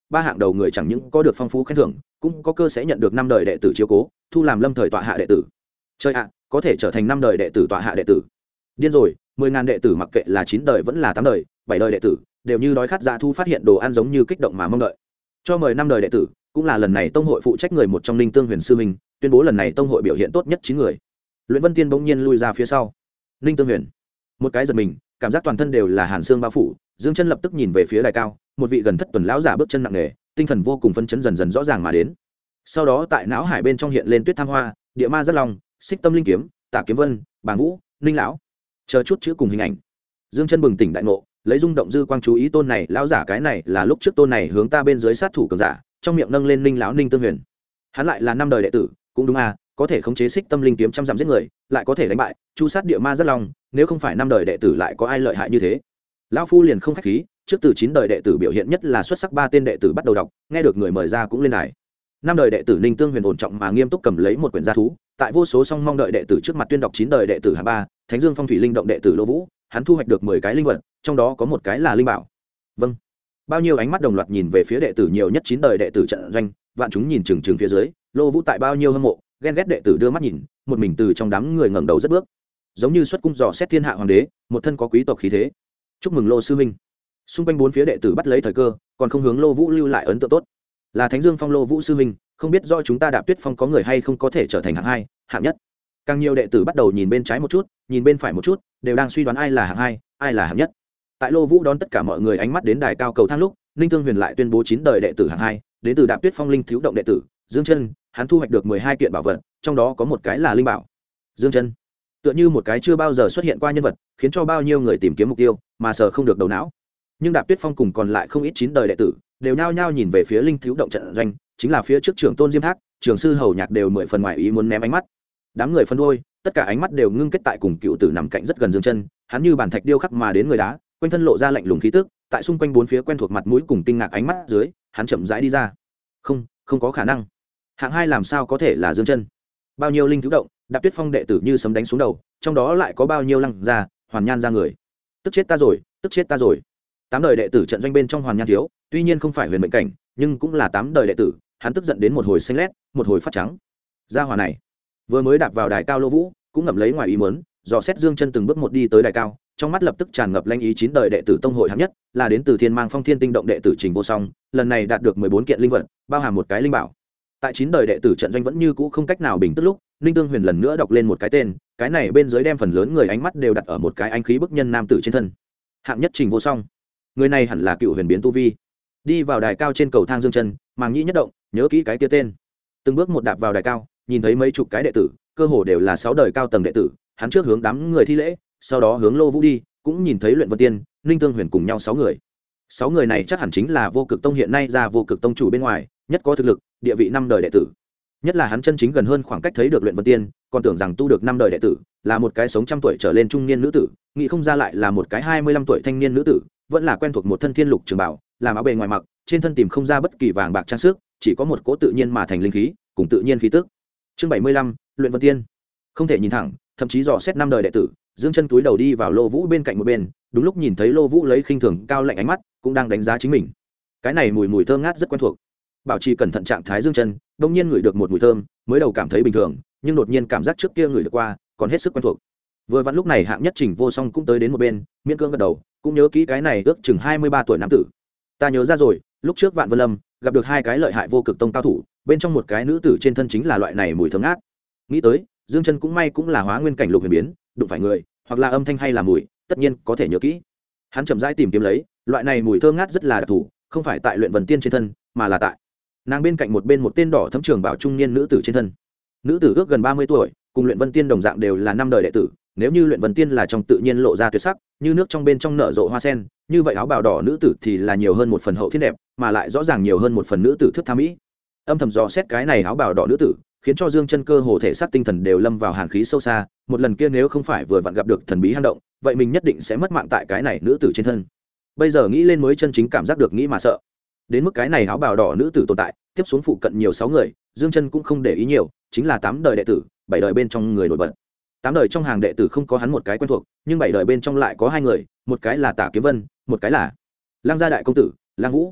ba hạng đầu người chẳng những có được phong phú khen thưởng, cũng có cơ sẽ nhận được 5 đời đệ tử chiếu cố, thu làm lâm thời tọa hạ đệ tử. Chơi ạ, có thể trở thành 5 đời đệ tử tọa hạ đệ tử. Điên rồi, 10.000 đệ tử mặc kệ là 9 đời vẫn là 8 đời, 7 đời đệ tử, đều như đói khát dã thu phát hiện đồ ăn giống như kích động mà mong đợi. Cho mời 5 đời đệ tử, cũng là lần này tông hội phụ trách người một trong Ninh Tương Huyền sư huynh, tuyên bố lần này tông hội biểu hiện tốt nhất 9 người. Luyện Vân Tiên bỗng nhiên lui ra phía sau. Ninh Tương Huyền, một cái giật mình, cảm giác toàn thân đều là hàn xương bao phủ, dương chân lập tức nhìn về phía đài cao, một vị gần thất tuần lão giả bước chân nặng nề, tinh thần vô cùng phấn chấn dần dần rõ ràng mà đến. Sau đó tại não hải bên trong hiện lên Tuyết Tham Hoa, Địa Ma Rất Long, Xích Tâm Linh Kiếm, Tả Kiếm Vân, Bàng Vũ, Ninh lão, chờ chút chữ cùng hình ảnh. Dương chân bừng tỉnh đại ngộ, lấy rung động dư quang chú ý tôn này lão giả, cái này là lúc trước tôn này hướng ta bên dưới sát thủ cường giả, trong miệng nâng lên Ninh lão Ninh Tương Huyền. Hắn lại là 5 đời đệ tử, cũng đúng à, có thể khống chế Xích Tâm Linh Kiếm trăm dặm giết người, lại có thể đánh bại chu sát Địa Ma Rất Long, nếu không phải 5 đời đệ tử lại có ai lợi hại như thế. Lão phu liền không khách khí, trước từ 9 đời đệ tử biểu hiện nhất là xuất sắc 3 tên đệ tử bắt đầu đọc, nghe được người mời ra cũng lên đài. 5 đời đệ tử Ninh Tương Huyền ổn trọng mà nghiêm túc cầm lấy một quyển gia thú, tại vô số song mong đợi đệ tử trước mặt tuyên đọc 9 đời đệ tử hạng 3, Thánh Dương Phong Thủy Linh Động đệ tử Lô Vũ, hắn thu hoạch được 10 cái linh vật, trong đó có một cái là linh bảo. Vâng. Bao nhiêu ánh mắt đồng loạt nhìn về phía đệ tử nhiều nhất 9 đời đệ tử trận doanh, vạn chúng nhìn chừng chừng phía dưới, Lô Vũ tại bao nhiêu hâm mộ, ghen ghét đệ tử đưa mắt nhìn, một mình từ trong đám người ngẩng đầu rất bước, giống như xuất cung dò xét thiên hạ hoàng đế, một thân có quý tộc khí thế. Chúc mừng Lô sư huynh. Xung quanh bốn phía đệ tử bắt lấy thời cơ, còn không hướng Lô Vũ lưu lại ấn tượng tốt. Là Thánh Dương Phong Lô Vũ sư huynh, không biết do chúng ta Đạp Tuyết Phong có người hay không có thể trở thành hạng 2, hạng nhất. Càng nhiều đệ tử bắt đầu nhìn bên trái một chút, nhìn bên phải một chút, đều đang suy đoán ai là hạng 2, ai là hạng nhất. Tại Lô Vũ đón tất cả mọi người ánh mắt đến đài cao cầu thang lúc, Ninh Tương Huyền lại tuyên bố 9 đời đệ tử hạng 2, đến từ Đạp Tuyết Phong Linh Thiếu Động đệ tử Dương Chân, hắn thu hoạch được 12 kiện bảo vật, trong đó có một cái là linh bảo. Dương Chân, tựa như một cái chưa bao giờ xuất hiện qua nhân vật, khiến cho bao nhiêu người tìm kiếm mục tiêu, mà sờ không được đầu não. Nhưng Đạp Tuyết Phong cùng còn lại không ít 9 đời đệ tử, đều nhao nhao nhìn về phía Linh Thiếu Động trận doanh, chính là phía trước trưởng tôn Diêm Thác, trường sư Hầu Nhạc đều 10 phần ngoài ý muốn ném ánh mắt. Đám người phân đuôi, tất cả ánh mắt đều ngưng kết tại cùng cựu tử nằm cạnh rất gần Dương Chân, hắn như bàn thạch điêu khắc mà đến người đá, quanh thân lộ ra lạnh lùng khí tức, tại xung quanh bốn phía quen thuộc mặt mũi cùng kinh ngạc ánh mắt dưới, hắn chậm rãi đi ra. Không có khả năng. Hạng 2 làm sao có thể là Dương Chân? Bao nhiêu Linh Thiếu Động, Đạp Tuyết Phong đệ tử như sấm đánh xuống đầu, trong đó lại có bao nhiêu lăng ra, hoàn nhan ra người. Tức chết ta rồi, tức chết ta rồi. 8 đời đệ tử trận doanh bên trong hoàn nhan thiếu, tuy nhiên không phải huyền mệnh cảnh, nhưng cũng là 8 đời đệ tử, hắn tức giận đến một hồi xanh lét, một hồi phát trắng. Gia hỏa này, vừa mới đạp vào đài cao Lô Vũ, cũng ngậm lấy ngoài ý muốn, dò xét Dương Chân từng bước một đi tới đài cao, trong mắt lập tức tràn ngập lanh ý. 9 đời đệ tử tông hội hạng nhất, là đến từ Thiên Mang Phong Thiên Tinh Động đệ tử Trình Vô Song, lần này đạt được 14 kiện linh vật, bao hàm một cái linh bảo. Tại 9 đời đệ tử trận doanh vẫn như cũ không cách nào bình tức lúc, Ninh Tương Huyền lần nữa đọc lên một cái tên, cái này bên dưới đem phần lớn người ánh mắt đều đặt ở một cái anh khí bức nhân nam tử trên thân. Hạng nhất Trình Vô Song, người này hẳn là cựu huyền biến tu vi. Đi vào đài cao trên cầu thang Dương Chân, màng nhĩ nhất động, nhớ kỹ cái kia tên. Từng bước một đạp vào đài cao, nhìn thấy mấy chục cái đệ tử, cơ hồ đều là 6 đời cao tầng đệ tử, hắn trước hướng đám người thi lễ, sau đó hướng Lô Vũ đi, cũng nhìn thấy Luyện Vân Tiên, Ninh Tương Huyền cùng nhau 6 người. 6 người này chắc hẳn chính là Vô Cực Tông hiện nay ra Vô Cực Tông chủ bên ngoài, nhất có thực lực, địa vị 5 đời đệ tử. Nhất là hắn chân chính gần hơn khoảng cách thấy được Luyện Vân Tiên, còn tưởng rằng tu được 5 đời đệ tử, là một cái sống trăm tuổi trở lên trung niên nữ tử, nghĩ không ra lại là một cái 25 tuổi thanh niên nữ tử, vẫn là quen thuộc một thân thiên lục trường bảo, làm áo bề ngoài mặc, trên thân tìm không ra bất kỳ vàng bạc trang sức, chỉ có một cỗ tự nhiên mà thành linh khí, cùng tự nhiên khí tức. Chương 75, Luyện Vân Tiên. Không thể nhìn thẳng, thậm chí dò xét 5 đời đệ tử, Dương Chân túi đầu đi vào Lô Vũ bên cạnh một bên, đúng lúc nhìn thấy Lô Vũ lấy khinh thường cao lạnh ánh mắt, cũng đang đánh giá chính mình. Cái này mùi thơm ngát rất quen thuộc. Bảo trì cẩn thận trạng thái Dương Chân, đột nhiên ngửi được một mùi thơm, mới đầu cảm thấy bình thường, nhưng đột nhiên cảm giác trước kia ngửi được qua, còn hết sức quen thuộc. Vừa vặn lúc này hạng nhất Trình Vô Song cũng tới đến một bên, miễn cưỡng gật đầu, cũng nhớ kỹ cái này ước chừng 23 tuổi nam tử. Ta nhớ ra rồi, lúc trước Vạn Vân Lâm gặp được 2 cái lợi hại Vô Cực Tông cao thủ, bên trong một cái nữ tử trên thân chính là loại này mùi thơm ngát. Nghĩ tới, Dương Chân cũng may cũng là hóa nguyên cảnh lục huyền biến, đụng phải người, hoặc là âm thanh hay là mùi, tất nhiên có thể nhớ kỹ. Hắn chậm rãi tìm kiếm lấy, loại này mùi thơm ngát rất là đặc thù, không phải tại Luyện Vân Tiên trên thân, mà là tại nàng bên cạnh một tên đỏ thẫm trường bảo trung niên nữ tử trên thân. Nữ tử ước gần 30 tuổi, cùng Luyện Vân Tiên đồng dạng đều là 5 đời đệ tử, nếu như Luyện Vân Tiên là trong tự nhiên lộ ra tuyệt sắc, như nước trong bên trong nở rộ hoa sen, như vậy áo bào đỏ nữ tử thì là nhiều hơn một phần hậu thiên đẹp, mà lại rõ ràng nhiều hơn một phần nữ tử thước tha mỹ. Âm thầm dò xét cái này áo bào đỏ nữ tử, khiến cho Dương Chân cơ hồ thể xác tinh thần đều lâm vào hàn khí sâu xa, một lần kia nếu không phải vừa vặn gặp được thần bí hang động, vậy mình nhất định sẽ mất mạng tại cái này nữ tử trên thân. Bây giờ nghĩ lên mới chân chính cảm giác được nghĩ mà sợ. Đến mức cái này áo bào đỏ nữ tử tồn tại, tiếp xuống phụ cận nhiều 6 người, Dương Chân cũng không để ý nhiều, chính là 8 đời đệ tử, 7 đời bên trong người nổi bật. 8 đời trong hàng đệ tử không có hắn một cái quen thuộc, nhưng 7 đời bên trong lại có 2 người, một cái là Tả Kiếm Vân, một cái là Lăng gia đại công tử, Lăng Vũ.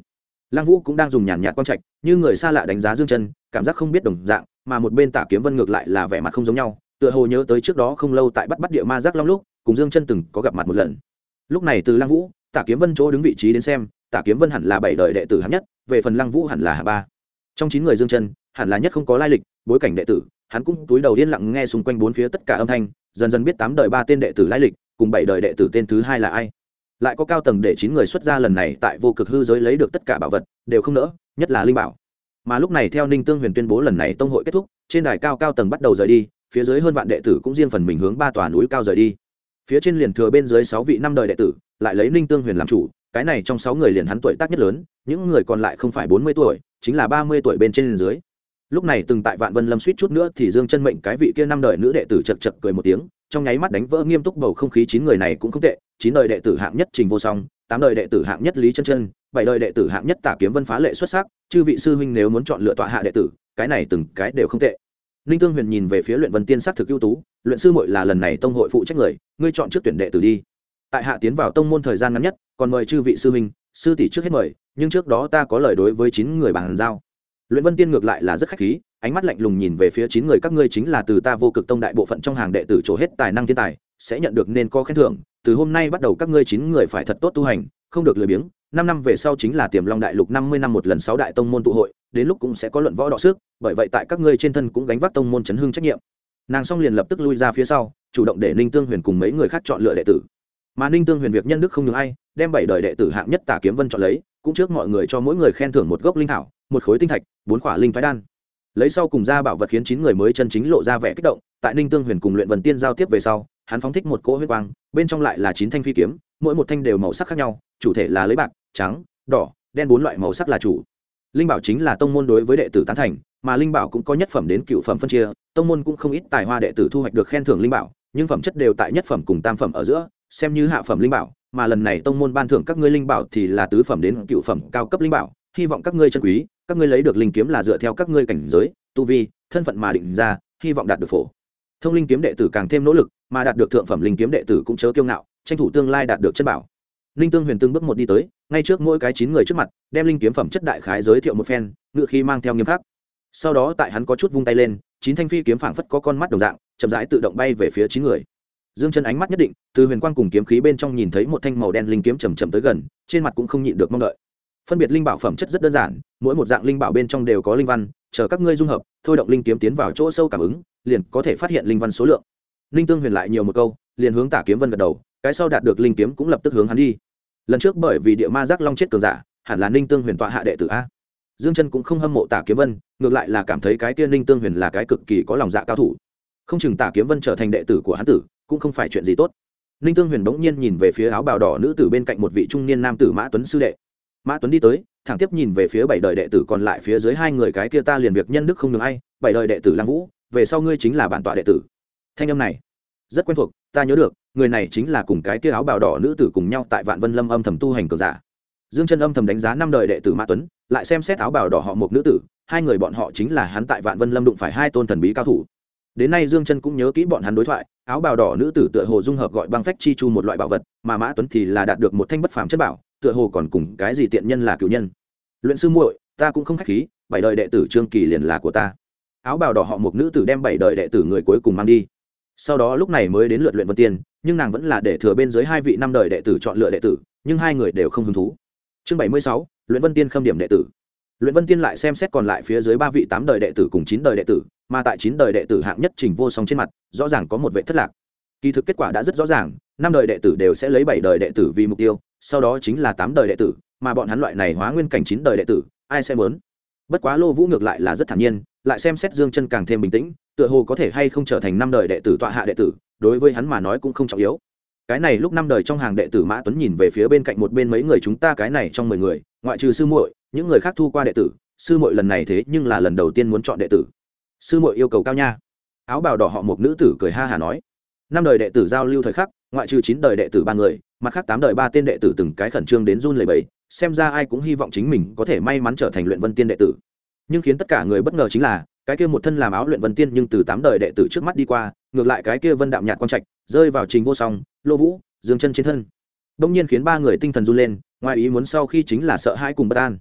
Lăng Vũ cũng đang dùng nhàn nhạt quang trạch như người xa lạ đánh giá Dương Chân, cảm giác không biết đồng dạng, mà một bên Tả Kiếm Vân ngược lại là vẻ mặt không giống nhau, tựa hồ nhớ tới trước đó không lâu tại bắt địa ma giác long lúc cùng Dương Chân từng có gặp mặt một lần. Lúc này từ Lăng Vũ, Tả Kiếm Vân chỗ đứng vị trí đến xem, Tả Kiếm Vân hẳn là 7 đời đệ tử hạng nhất, về phần Lăng Vũ hẳn là hạng 3. Trong 9 người Dương Chân, hẳn là nhất không có lai lịch, bối cảnh đệ tử, hắn cũng túi đầu yên lặng nghe xung quanh bốn phía tất cả âm thanh, dần dần biết 8 đời 3 tên đệ tử lai lịch, cùng 7 đời đệ tử tên thứ 2 là ai. Lại có cao tầng để 9 người xuất ra lần này tại vô cực hư giới lấy được tất cả bảo vật, đều không nỡ, nhất là linh bảo. Mà lúc này theo Ninh Tương Huyền tuyên bố lần này tông hội kết thúc, trên đài cao cao tầng bắt đầu rời đi, phía dưới hơn vạn đệ tử cũng riêng phần mình hướng 3 tòa núi cao rời đi. Phía trên liền thừa bên dưới 6 vị 5 đời đệ tử, lại lấy Ninh Tương Huyền làm chủ, cái này trong 6 người liền hắn tuổi tác nhất lớn, những người còn lại không phải 40 tuổi, chính là 30 tuổi bên trên dưới. Lúc này từng tại Vạn Vân Lâm suýt chút nữa thì Dương Chân mệnh cái vị kia 5 đời nữ đệ tử chậc chậc cười một tiếng, trong nháy mắt đánh vỡ nghiêm túc bầu không khí. 9 người này cũng không tệ, 9 đời đệ tử hạng nhất Trình Vô Song, 8 đời đệ tử hạng nhất Lý Chân Chân, 7 đời đệ tử hạng nhất Tả Kiếm Vân phá lệ xuất sắc, chư vị sư huynh nếu muốn chọn lựa tọa hạ đệ tử, cái này từng cái đều không tệ. Ninh Tương Huyền nhìn về phía Luyện Vân Tiên sắc thực ưu tú, luyện sư muội là lần này tông hội phụ trách người, ngươi chọn trước tuyển đệ tử đi. Tại hạ tiến vào tông môn thời gian ngắn nhất, còn mời chư vị sư huynh, sư tỷ trước hết mời, nhưng trước đó ta có lời đối với 9 người bàn giao. Luyện Vân Tiên ngược lại là rất khách khí, ánh mắt lạnh lùng nhìn về phía 9 người các ngươi chính là từ ta Vô Cực Tông đại bộ phận trong hàng đệ tử chỗ hết tài năng thiên tài, sẽ nhận được nên có khen thưởng, từ hôm nay bắt đầu các ngươi 9 người phải thật tốt tu hành, không được lười biếng, 5 năm về sau chính là Tiềm Long đại lục 50 năm một lần 6 đại tông môn tụ hội, đến lúc cũng sẽ có luận võ đọ sức, bởi vậy tại các ngươi trên thân cũng gánh vác tông môn chấn hưng trách nhiệm. Nàng xong liền lập tức lui ra phía sau, chủ động để Ninh Tương Huyền cùng mấy người khác chọn lựa đệ tử. Mà Ninh Tương Huyền việc nhân đức không nhường ai, đem 7 đời đệ tử hạng nhất Tả Kiếm Vân chọn lấy, cũng trước mọi người cho mỗi người khen thưởng một gốc linh thảo, một khối tinh thạch, 4 quả linh phái đan. Lấy sau cùng ra bảo vật khiến 9 người mới chân chính lộ ra vẻ kích động. Tại Ninh Tương Huyền cùng Luyện Vân Tiên giao tiếp về sau, hắn phóng thích một cỗ huyết quang, bên trong lại là 9 thanh phi kiếm, mỗi một thanh đều màu sắc khác nhau, chủ thể là lấy bạc, trắng, đỏ, đen 4 loại màu sắc là chủ. Linh bảo chính là tông môn đối với đệ tử tán thành, mà linh bảo cũng có nhất phẩm đến cựu phẩm phân chia, tông môn cũng không ít tài hoa đệ tử thu hoạch được khen thưởng linh bảo, nhưng phẩm chất đều tại nhất phẩm cùng tam phẩm ở giữa, xem như hạ phẩm linh bảo, mà lần này tông môn ban thưởng các ngươi linh bảo thì là tứ phẩm đến cựu phẩm cao cấp linh bảo, hy vọng các ngươi trân quý, các ngươi lấy được linh kiếm là dựa theo các ngươi cảnh giới, tu vi, thân phận mà định ra, hy vọng đạt được phổ thông linh kiếm đệ tử càng thêm nỗ lực, mà đạt được thượng phẩm linh kiếm đệ tử cũng chớ kiêu ngạo, tranh thủ tương lai đạt được chân bảo. Ninh Tương Huyền từng bước một đi tới, ngay trước mỗi cái 9 người trước mặt, đem linh kiếm phẩm chất đại khái giới thiệu một phen, ngự khí mang theo nghiêm khắc. Sau đó tại hắn có chút vung tay lên, 9 thanh phi kiếm phảng phất có con mắt đồng dạng, chậm rãi tự động bay về phía 9 người. Dương Chân ánh mắt nhất định, từ huyền quang cùng kiếm khí bên trong nhìn thấy một thanh màu đen linh kiếm chậm chậm tới gần, trên mặt cũng không nhịn được mong đợi. Phân biệt linh bảo phẩm chất rất đơn giản, mỗi một dạng linh bảo bên trong đều có linh văn, chờ các ngươi dung hợp, thôi động linh kiếm tiến vào chỗ sâu cảm ứng, liền có thể phát hiện linh văn số lượng. Ninh Tương Huyền lại nhiều một câu, liền hướng Tả Kiếm Vân gật đầu, cái sau đạt được linh kiếm cũng lập tức hướng hắn đi. Lần trước bởi vì địa ma giác long chết cường giả, hẳn là Ninh Tương Huyền tọa hạ đệ tử a. Dương Chân cũng không hâm mộ Tả Kiếm Vân, ngược lại là cảm thấy cái kia Ninh Tương Huyền là cái cực kỳ có lòng dạ cao thủ. Không chừng Tả Kiếm Vân trở thành đệ tử của hắn tử, cũng không phải chuyện gì tốt. Ninh Tương Huyền bỗng nhiên nhìn về phía áo bào đỏ nữ tử bên cạnh một vị trung niên nam tử Mã Tuấn sư đệ. Mã Tuấn đi tới, thẳng tiếp nhìn về phía 7 đời đệ tử còn lại phía dưới 2 người cái kia ta liền việc nhân đức không nhường ai, 7 đời đệ tử Lăng Vũ, về sau ngươi chính là bản tọa đệ tử. Thanh âm này rất quen thuộc, ta nhớ được, người này chính là cùng cái kia áo bào đỏ nữ tử cùng nhau tại Vạn Vân Lâm âm thầm tu hành cường giả. Dương Chân âm thầm đánh giá 5 đời đệ tử Mã Tuấn, lại xem xét áo bào đỏ họ một nữ tử, 2 người bọn họ chính là hắn tại Vạn Vân Lâm đụng phải 2 tôn thần bí cao thủ. Đến nay Dương Chân cũng nhớ kỹ bọn hắn đối thoại, áo bào đỏ nữ tử tựa hồ dung hợp gọi băng phách chi chu một loại bảo vật, mà Mã Tuấn thì là đạt được một thanh bất phàm chất bảo, tựa hồ còn cùng cái gì tiện nhân là cửu nhân. Luyện sư muội, ta cũng không khách khí, 7 đời đệ tử Trương Kỳ liền là của ta. Áo bào đỏ họ một nữ tử đem 7 đời đệ tử người cuối cùng mang đi. Sau đó lúc này mới đến lượt Luyện Vân Tiên, nhưng nàng vẫn là để thừa bên dưới 2 vị 5 đời đệ tử chọn lựa đệ tử, nhưng 2 người đều không hứng thú. Chương 76, Luyện Vân Tiên khâm điểm đệ tử. Luyện Vân Tiên lại xem xét còn lại phía dưới 3 vị 8 đời đệ tử cùng 9 đời đệ tử, mà tại 9 đời đệ tử hạng nhất Trình Vô Song trên mặt, rõ ràng có một vẻ thất lạc. Kỳ thực kết quả đã rất rõ ràng, 5 đời đệ tử đều sẽ lấy 7 đời đệ tử vì mục tiêu, sau đó chính là 8 đời đệ tử, mà bọn hắn loại này hóa nguyên cảnh 9 đời đệ tử, ai sẽ muốn. Bất quá Lô Vũ ngược lại là rất thản nhiên, lại xem xét Dương Chân càng thêm bình tĩnh, tựa hồ có thể hay không trở thành 5 đời đệ tử tọa hạ đệ tử, đối với hắn mà nói cũng không trọng yếu. Cái này lúc 5 đời trong hàng đệ tử Mã Tuấn nhìn về phía bên cạnh một bên mấy người chúng ta cái này trong 10 người, ngoại trừ sư muội, những người khác thu qua đệ tử, sư muội lần này thế nhưng là lần đầu tiên muốn chọn đệ tử. Sư muội yêu cầu cao nha. Áo bào đỏ họ một nữ tử cười ha hả nói. 5 đời đệ tử giao lưu thời khắc, ngoại trừ 9 đời đệ tử 3 người, mặt khác 8 đời 3 tên đệ tử từng cái khẩn trương đến run lẩy bẩy, xem ra ai cũng hy vọng chính mình có thể may mắn trở thành Luyện Vân Tiên đệ tử. Nhưng khiến tất cả người bất ngờ chính là, cái kia một thân làm áo Luyện Vân Tiên nhưng từ 8 đời đệ tử trước mắt đi qua, ngược lại cái kia vân đạm nhạt quang trạch, rơi vào Trình Vô Song, Lô Vũ, Dương Chân trên thân. Đông nhiên khiến 3 người tinh thần run lên, ngoài ý muốn sau khi chính là sợ hãi cùng bất an.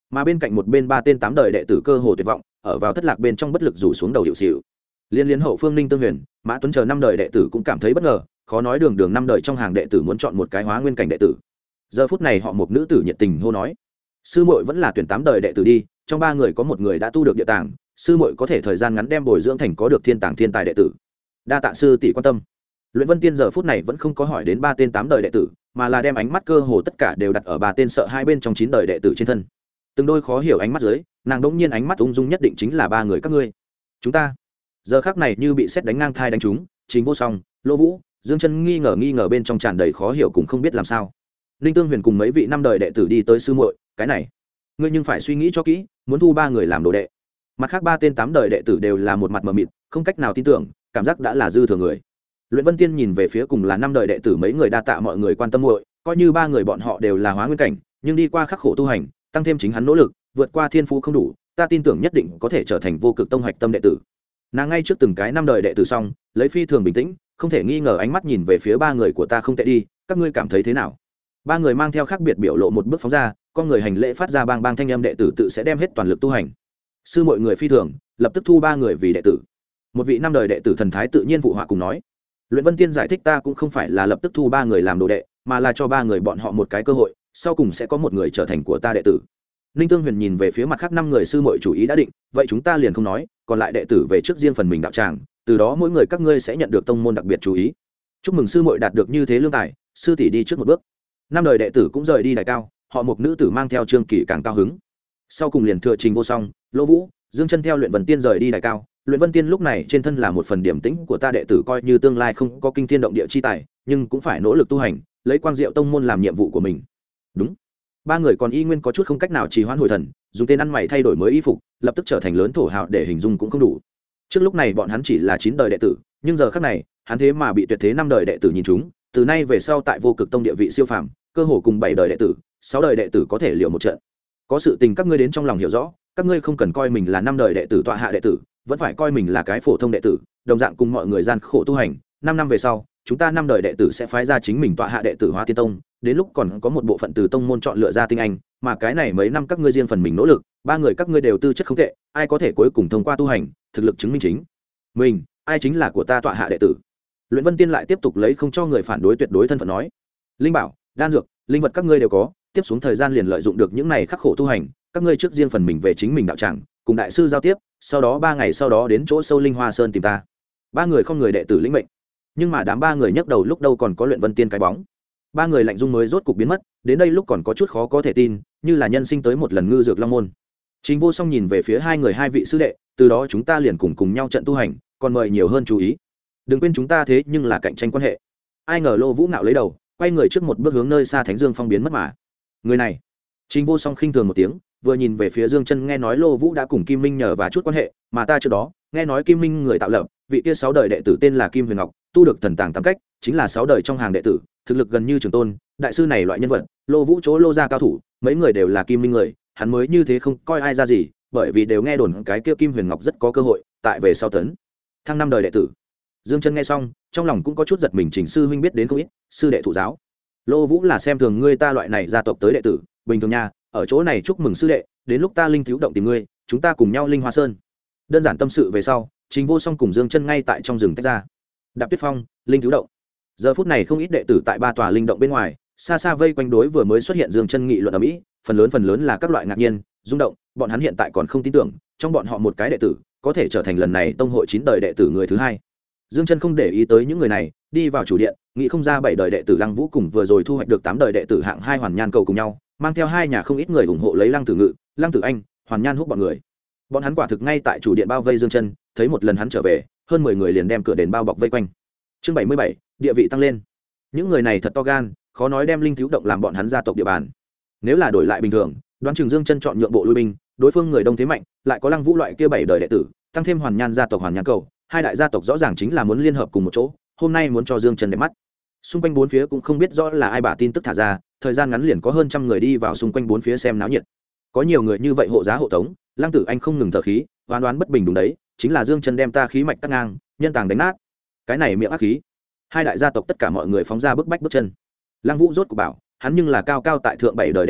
mà bên cạnh một bên 3 tên 8 đời đệ tử cơ hồ tuyệt vọng, ở vào thất lạc bên trong bất lực rủ xuống đầu hiệu xịu. Liên hậu phương Ninh Tương Huyền, Mã Tuấn chờ 5 đời đệ tử cũng cảm thấy bất ngờ, khó nói đường đường 5 đời trong hàng đệ tử muốn chọn một cái hóa nguyên cảnh đệ tử. Giờ phút này họ một nữ tử nhiệt tình hô nói: sư muội vẫn là tuyển 8 đời đệ tử đi, trong 3 người có một người đã tu được địa tàng, sư muội có thể thời gian ngắn đem bồi dưỡng thành có được thiên tàng thiên tài đệ tử. Đa tạ sư tỷ quan tâm. Luyện Vân Tiên giờ phút này vẫn không có hỏi đến 3 tên 8 đời đệ tử, mà là đem ánh mắt cơ hồ tất cả đều đặt ở 3 tên sợ hai bên trong 9 đời đệ tử trên thân. Từng đôi khó hiểu ánh mắt dưới, nàng đống nhiên ánh mắt ung dung nhất định chính là 3 người các ngươi. Chúng ta. Giờ khắc này như bị sét đánh ngang thai đánh trúng, Trình Vô Song, Lô Vũ, Dương Chân nghi ngờ bên trong tràn đầy khó hiểu cũng không biết làm sao. Ninh Tương Huyền cùng mấy vị 5 đời đệ tử đi tới sư muội, cái này, ngươi nhưng phải suy nghĩ cho kỹ, muốn thu 3 người làm đồ đệ. Mặt khác 3 tên 8 đời đệ tử đều là một mặt mờ mịt, không cách nào tin tưởng, cảm giác đã là dư thừa người. Luyện Vân Tiên nhìn về phía cùng là 5 đời đệ tử mấy người, đa tạ mọi người quan tâm muội, coi như 3 người bọn họ đều là hóa nguyên cảnh, nhưng đi qua khắc khổ tu hành, tăng thêm chính hắn nỗ lực, vượt qua thiên phú không đủ, ta tin tưởng nhất định có thể trở thành vô cực tông hoạch tâm đệ tử. Nàng ngay trước từng cái 5 đời đệ tử xong, lấy phi thường bình tĩnh, không thể nghi ngờ ánh mắt nhìn về phía 3 người của ta không tệ đi, các ngươi cảm thấy thế nào? 3 người mang theo khác biệt biểu lộ một bước phóng ra, con người hành lễ phát ra bang bang thanh âm, đệ tử tự sẽ đem hết toàn lực tu hành. Sư mọi người phi thường, lập tức thu 3 người vì đệ tử. Một vị 5 đời đệ tử thần thái tự nhiên phụ họa cùng nói. Luyện Vân Tiên giải thích, ta cũng không phải là lập tức thu 3 người làm đồ đệ, mà là cho 3 người bọn họ một cái cơ hội, sau cùng sẽ có một người trở thành của ta đệ tử. Ninh Tương Huyền nhìn về phía mặt khác 5 người, sư muội chủ ý đã định, vậy chúng ta liền không nói, còn lại đệ tử về trước riêng phần mình đạo tràng, từ đó mỗi người các ngươi sẽ nhận được tông môn đặc biệt chú ý. Chúc mừng sư muội đạt được như thế lương tài, sư tỷ đi trước một bước. 5 đời đệ tử cũng rời đi đài cao, họ một nữ tử mang theo Trương Kỳ càng cao hứng. Sau cùng liền thừa Trình Vô Song, Lô Vũ, Dương Chân theo Luyện Vân Tiên rời đi đài cao. Luyện Vân Tiên lúc này trên thân là một phần điểm tĩnh của ta đệ tử, coi như tương lai không có kinh thiên động địa chi tài, nhưng cũng phải nỗ lực tu hành, lấy Quang Diệu tông môn làm nhiệm vụ của mình. Đúng. 3 người còn y nguyên có chút không cách nào trì hoãn hồi thần, dùng tên ăn mày thay đổi mới y phục, lập tức trở thành lớn thổ hào để hình dung cũng không đủ. Trước lúc này bọn hắn chỉ là 9 đời đệ tử, nhưng giờ khắc này, hắn thế mà bị tuyệt thế 5 đời đệ tử nhìn trúng, từ nay về sau tại Vô Cực tông địa vị siêu phàm, cơ hồ cùng 7 đời đệ tử, 6 đời đệ tử có thể liều một trận. Có sự tình các ngươi đến trong lòng hiểu rõ, các ngươi không cần coi mình là 5 đời đệ tử tọa hạ đệ tử, vẫn phải coi mình là cái phổ thông đệ tử, đồng dạng cùng mọi người gian khổ tu hành. 5 năm về sau, chúng ta 5 đời đệ tử sẽ phái ra chính mình tọa hạ đệ tử Hóa Tiên tông, đến lúc còn có một bộ phận từ tông môn chọn lựa ra tinh anh, mà cái này mấy năm các ngươi riêng phần mình nỗ lực, 3 người các ngươi đều tư chất không tệ, ai có thể cuối cùng thông qua tu hành, thực lực chứng minh chính mình, ai chính là của ta tọa hạ đệ tử. Luyện Vân Tiên lại tiếp tục lấy không cho người phản đối tuyệt đối thân phận nói, linh bảo, đan dược, linh vật các ngươi đều có, tiếp xuống thời gian liền lợi dụng được những này khắc khổ tu hành, các ngươi trước riêng phần mình về chính mình đạo tràng, cùng đại sư giao tiếp, sau đó 3 ngày sau đó đến chỗ sâu Linh Hoa Sơn tìm ta. 3 người không người đệ tử lĩnh mệnh. Nhưng mà đám 3 người nhấc đầu lúc đâu còn có Luyện Vân Tiên cái bóng. 3 người lạnh dung mới rốt cục biến mất, đến đây lúc còn có chút khó có thể tin, như là nhân sinh tới một lần ngư dược long môn. Trình Vô Song nhìn về phía 2 người 2 vị sư đệ, từ đó chúng ta liền cùng nhau trận tu hành, còn mời nhiều hơn chú ý. Đừng quên chúng ta thế nhưng là cạnh tranh quan hệ. Ai ngờ Lô Vũ ngạo lấy đầu, quay người trước một bước hướng nơi xa Thánh Dương Phong biến mất mà. Người này, Trình Vô Song khinh thường một tiếng, vừa nhìn về phía Dương Chân, nghe nói Lô Vũ đã cùng Kim Minh nhờ và chút quan hệ, mà ta trước đó nghe nói Kim Minh người tạo lập, vị kia 6 đời đệ tử tên là Kim Huyền Ngọc, tu được thần tàng tam cách, chính là 6 đời trong hàng đệ tử, thực lực gần như trường tôn, đại sư này loại nhân vật, Lô Vũ chỗ Lô gia cao thủ, mấy người đều là Kim Minh người, hắn mới như thế không coi ai ra gì, bởi vì đều nghe đồn cái kia Kim Huyền Ngọc rất có cơ hội, tại về sau tấn thăng 5 đời đệ tử. Dương Chân nghe xong, trong lòng cũng có chút giật mình, Trình sư huynh biết đến không ít, sư đệ thụ giáo. Lô Vũ là xem thường ngươi ta loại này gia tộc tới đệ tử, bình thường nha, ở chỗ này chúc mừng sư đệ, đến lúc ta linh thiếu động tìm ngươi, chúng ta cùng nhau Linh Hoa Sơn. Đơn giản tâm sự về sau, Trình Vô Song cùng Dương Chân ngay tại trong rừng tách ra. Đạp Tuyết Phong, linh thiếu động. Giờ phút này không ít đệ tử tại 3 tòa linh động bên ngoài, xa xa vây quanh đối vừa mới xuất hiện Dương Chân nghị luận ở mỹ, phần lớn là các loại ngạc nhiên, rung động, bọn hắn hiện tại còn không tin tưởng, trong bọn họ một cái đệ tử có thể trở thành lần này tông hội 9 đời đệ tử người thứ 2. Dương Chân không để ý tới những người này, đi vào chủ điện, nghĩ không ra 7 đời đệ tử Lăng Vũ cùng vừa rồi thu hoạch được 8 đời đệ tử hạng 2 Hoàn Nhan cầu cùng nhau, mang theo 2 nhà không ít người ủng hộ lấy Lăng Tử Ngự, Lăng Tử Anh, Hoàn Nhan Húc bọn người. Bọn hắn quả thực ngay tại chủ điện bao vây Dương Chân, thấy một lần hắn trở về, hơn 10 người liền đem cửa đền bao bọc vây quanh. Chương 77, địa vị tăng lên. Những người này thật to gan, khó nói đem linh thiếu động làm bọn hắn gia tộc địa bàn. Nếu là đổi lại bình thường, đoán chừng Dương Chân chọn nhượng bộ lui binh, đối phương người đông thế mạnh, lại có Lăng Vũ loại kia 7 đời đệ tử, tăng thêm Hoàn Nhan gia tộc Hoàn Nhan cầu, 2 đại gia tộc rõ ràng chính là muốn liên hợp cùng một chỗ, hôm nay muốn cho Dương Chân đẹp mắt. Xung quanh bốn phía cũng không biết rõ là ai bả tin tức thả ra, thời gian ngắn liền có hơn trăm người đi vào xung quanh bốn phía xem náo nhiệt. Có nhiều người như vậy hộ giá hộ tống, Lăng Tử Anh không ngừng thở khí, đoán bất bình đúng đấy, chính là Dương Chân đem ta khí mạch cắt ngang, nhân tàng đánh nát. Cái này miệng ác khí. 2 đại gia tộc tất cả mọi người phóng ra bước bách bước chân. Lăng Vũ rốt cuộc bảo, hắn nhưng là cao cao tại thượng 7 đời đệ tử,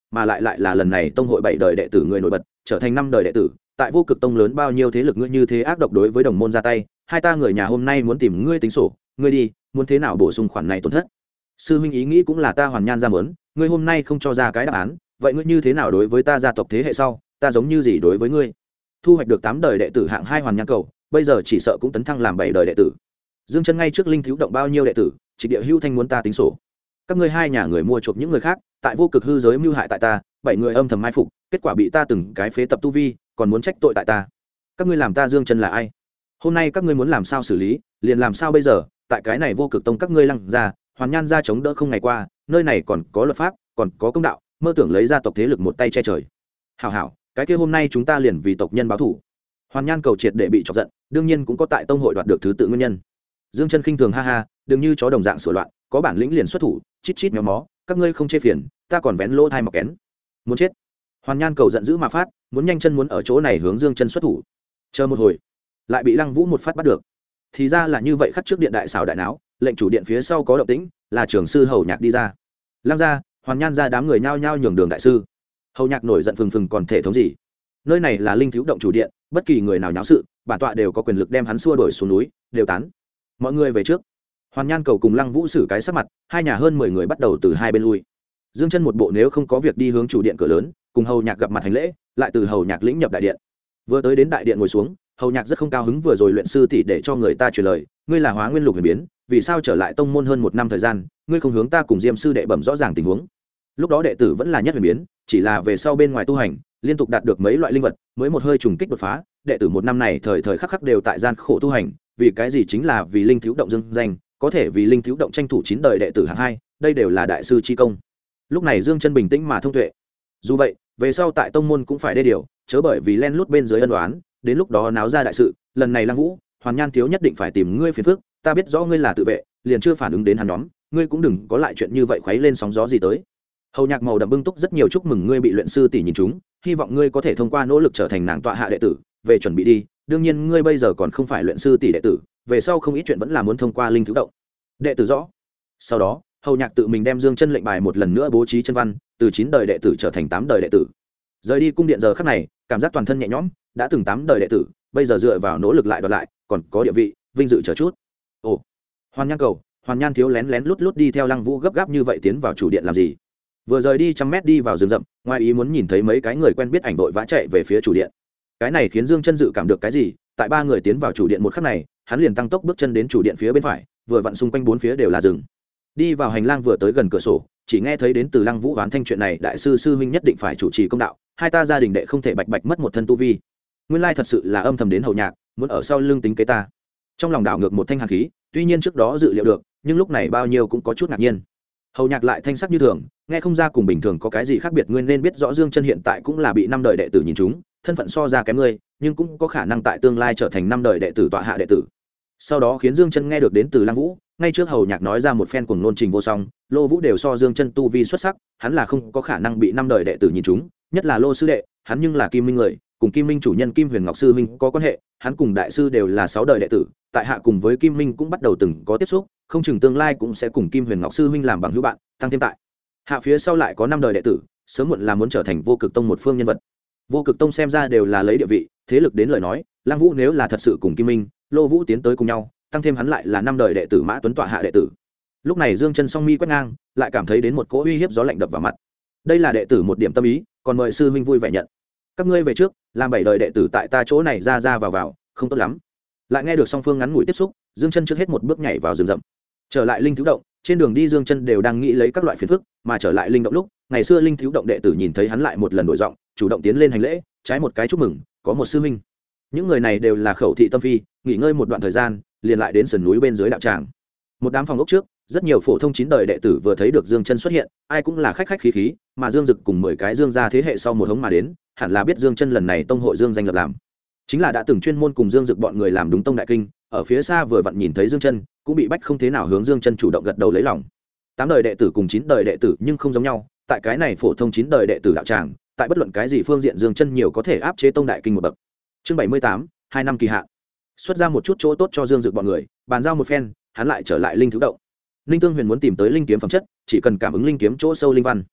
mà lại là lần này tông hội 7 đời đệ tử người nổi bật trở thành 5 đời đệ tử tại vô cực tông lớn bao nhiêu thế lực ngươi như thế ác độc đối với đồng môn ra tay, hai ta người nhà hôm nay muốn tìm ngươi tính sổ, ngươi đi muốn thế nào bổ sung khoản này tổn thất. Sư huynh ý nghĩ cũng là ta Hoàn Nhan ra muốn, ngươi hôm nay không cho ra cái đáp án, vậy ngươi như thế nào đối với ta gia tộc thế hệ sau, ta giống như gì đối với ngươi. Thu hoạch được 8 đời đệ tử hạng 2 Hoàn Nhan cầu, bây giờ chỉ sợ cũng tấn thăng làm 7 đời đệ tử. Dương Chân ngay trước linh thiếu động bao nhiêu đệ tử, Trịnh Địa Hưu Thanh muốn ta tính sổ. Các ngươi hai nhà người mua chuộc những người khác, tại vô cực hư giới mưu hại tại ta, 7 người âm thầm mai phục, kết quả bị ta từng cái phế tập tu vi, còn muốn trách tội tại ta. Các ngươi làm ta Dương Chân là ai? Hôm nay các ngươi muốn làm sao xử lý, liền làm sao bây giờ, tại cái này vô cực tông các ngươi lăng ra, Hoàn Nhan ra chống đỡ không ngày qua, nơi này còn có luật pháp, còn có công đạo, mơ tưởng lấy gia tộc thế lực một tay che trời. Hảo hảo, cái kia hôm nay chúng ta liền vì tộc nhân báo thù. Hoàn Nhan cầu triệt để bị chọc giận, đương nhiên cũng có tại tông hội đoạt được thứ tự nguyên nhân. Dương Chân khinh thường ha ha, đừng như chó đồng dạng sửa loạn, có bản lĩnh liền xuất thủ, chít chít méo mó, các ngươi không chê phiền, ta còn vén lỗ thai mọc kén. Muốn chết. Hoàn Nhan cầu giận dữ mà phát, muốn nhanh chân muốn ở chỗ này hướng Dương Chân xuất thủ. Chờ một hồi, lại bị Lăng Vũ một phát bắt được. Thì ra là như vậy, khắc trước điện đại xảo đại náo, lệnh chủ điện phía sau có động tĩnh, là trưởng sư Hầu Nhạc đi ra. Lăng gia, Hoàn Nhan gia đám người nhao nhao nhường đường đại sư. Hầu Nhạc nổi giận phừng phừng còn thể thống gì? Nơi này là linh thiếu động chủ điện, bất kỳ người nào nháo sự, bản tọa đều có quyền lực đem hắn xua đuổi xuống núi, đều tán. Mọi người về trước. Hoàn Nhan cầu cùng Lăng Vũ xử cái sắc mặt, hai nhà hơn 10 người bắt đầu từ hai bên lui. Dương Chân một bộ nếu không có việc đi hướng chủ điện cửa lớn, cùng Hầu Nhạc gặp mặt hành lễ, lại từ Hầu Nhạc lĩnh nhập đại điện. Vừa tới đến đại điện ngồi xuống, Hầu Nhạc rất không cao hứng, vừa rồi luyện sư tỷ để cho người ta truyền lời, ngươi là Hóa Nguyên Lục huyền biến, vì sao trở lại tông môn hơn 1 năm thời gian, ngươi không hướng ta cùng Diêm sư đệ bẩm rõ ràng tình huống. Lúc đó đệ tử vẫn là nhất huyền biến, chỉ là về sau bên ngoài tu hành, liên tục đạt được mấy loại linh vật, mới một hơi trùng kích đột phá, đệ tử 1 năm này thời thời khắc khắc đều tại gian khổ tu hành, vì cái gì chính là vì linh thiếu động dương danh, có thể vì linh thiếu động tranh thủ 9 đời đệ tử hạng 2, đây đều là đại sư chi công. Lúc này Dương Chân bình tĩnh mà thông tuệ. Dù vậy, về sau tại tông môn cũng phải đê điều, chớ bởi vì len lút bên dưới ân oán, đến lúc đó náo ra đại sự, lần này Lăng Vũ, Hoàn Nhan thiếu nhất định phải tìm ngươi phiền phức, ta biết rõ ngươi là tự vệ, liền chưa phản ứng đến hắn nhóm, ngươi cũng đừng có lại chuyện như vậy khuấy lên sóng gió gì tới. Hầu Nhạc màu đậm bưng túc rất nhiều chúc mừng ngươi bị luyện sư tỷ nhìn trúng, hy vọng ngươi có thể thông qua nỗ lực trở thành nàng tọa hạ đệ tử, về chuẩn bị đi, đương nhiên ngươi bây giờ còn không phải luyện sư tỷ đệ tử, về sau không ít chuyện vẫn là muốn thông qua linh thứ động. Đệ tử rõ. Sau đó, Hầu Nhạc tự mình đem Dương Chân lệnh bài một lần nữa bố trí chân văn, từ 9 đời đệ tử trở thành 8 đời đệ tử. Rời đi cung điện giờ khắc này, cảm giác toàn thân nhẹ nhõm, đã từng 8 đời đệ tử, bây giờ dựa vào nỗ lực lại đoạt lại, còn có địa vị, vinh dự chờ chút. Ồ, Hoàn Nhan cầu, Hoàn Nhan thiếu lén lén lút lút đi theo Lăng Vũ gấp gáp như vậy tiến vào chủ điện làm gì? Vừa rời đi 100 mét đi vào rừng rậm, ngoài ý muốn nhìn thấy mấy cái người quen biết ảnh vội vã chạy về phía chủ điện. Cái này khiến Dương Chân dự cảm được cái gì, tại 3 người tiến vào chủ điện một khắc này, hắn liền tăng tốc bước chân đến chủ điện phía bên phải, vừa vặn xung quanh 4 phía đều là rừng. Đi vào hành lang vừa tới gần cửa sổ, chỉ nghe thấy đến từ Lăng Vũ oán thanh chuyện này, đại sư sư huynh nhất định phải chủ trì công đạo, hai ta gia đình đệ không thể bạch bạch mất một thân tu vi. Nguyên lai thật sự là âm thầm đến Hầu Nhạc, muốn ở sau lưng tính kế ta. Trong lòng đảo ngược một thanh hàn khí, tuy nhiên trước đó dự liệu được, nhưng lúc này bao nhiêu cũng có chút ngạc nhiên. Hầu Nhạc lại thanh sắc như thường, nghe không ra cùng bình thường có cái gì khác biệt, ngươi nên biết rõ Dương Chân hiện tại cũng là bị 5 đời đệ tử nhìn trúng, thân phận so ra kém ngươi, nhưng cũng có khả năng tại tương lai trở thành 5 đời đệ tử tọa hạ đệ tử. Sau đó khiến Dương Chân nghe được đến từ Lăng Vũ, ngay trước Hầu Nhạc nói ra một phen cuồng ngôn trình vô song, Lô Vũ đều so Dương Chân tu vi xuất sắc, hắn là không có khả năng bị 5 đời đệ tử nhìn trúng, nhất là Lô sư đệ, hắn nhưng là Kim Minh người, cùng Kim Minh chủ nhân Kim Huyền Ngọc sư huynh có quan hệ, hắn cùng đại sư đều là 6 đời đệ tử, tại hạ cùng với Kim Minh cũng bắt đầu từng có tiếp xúc, không chừng tương lai cũng sẽ cùng Kim Huyền Ngọc sư huynh làm bằng hữu bạn, tăng thêm tại hạ phía sau lại có 5 đời đệ tử, sớm muộn là muốn trở thành Vô Cực Tông một phương nhân vật. Vô Cực Tông xem ra đều là lấy địa vị, thế lực đến lời nói, Lăng Vũ nếu là thật sự cùng Kim Minh, Lô Vũ tiến tới cùng nhau, tăng thêm hắn lại là 5 đời đệ tử Mã Tuấn tọa hạ đệ tử. Lúc này Dương Chân song mi quét ngang, lại cảm thấy đến một cỗ uy hiếp gió lạnh đập vào mặt. Đây là đệ tử một điểm tâm ý, còn mời sư huynh vui vẻ nhận. Các ngươi về trước, làm 7 đời đệ tử tại ta chỗ này ra ra vào vào, không tốt lắm. Lại nghe được song phương ngắn ngủi tiếp xúc, Dương Chân trước hết một bước nhảy vào rừng rậm. Trở lại linh thiếu động, trên đường đi Dương Chân đều đang nghĩ lấy các loại phiền phức, mà trở lại linh động lúc, ngày xưa linh thiếu động đệ tử nhìn thấy hắn lại một lần đổi giọng, chủ động tiến lên hành lễ, trái một cái chúc mừng, có một sư huynh. Những người này đều là khẩu thị tâm phi, nghỉ ngơi một đoạn thời gian, liền lại đến sườn núi bên dưới đạo tràng. Một đám phòng ốc trước, rất nhiều phổ thông 9 đời đệ tử vừa thấy được Dương Chân xuất hiện, ai cũng là khách khách khí khí, mà Dương Dực cùng 10 cái Dương gia thế hệ sau một hống mà đến, hẳn là biết Dương Chân lần này tông hội Dương danh lập làm. Chính là đã từng chuyên môn cùng Dương Dực bọn người làm đúng tông đại kinh, ở phía xa vừa vặn nhìn thấy Dương Chân, cũng bị bách không thế nào hướng Dương Chân chủ động gật đầu lấy lòng. 8 đời đệ tử cùng 9 đời đệ tử nhưng không giống nhau, tại cái này phổ thông 9 đời đệ tử đạo tràng, tại bất luận cái gì phương diện Dương Chân nhiều có thể áp chế tông đại kinh một bậc. Chương 78, 2 năm kỳ hạn. Xuất ra một chút chỗ tốt cho Dương Dực bọn người, bàn giao một phen, hắn lại trở lại linh thứ động. Linh Tương Huyền muốn tìm tới linh kiếm phẩm chất, chỉ cần cảm ứng linh kiếm chỗ sâu linh văn.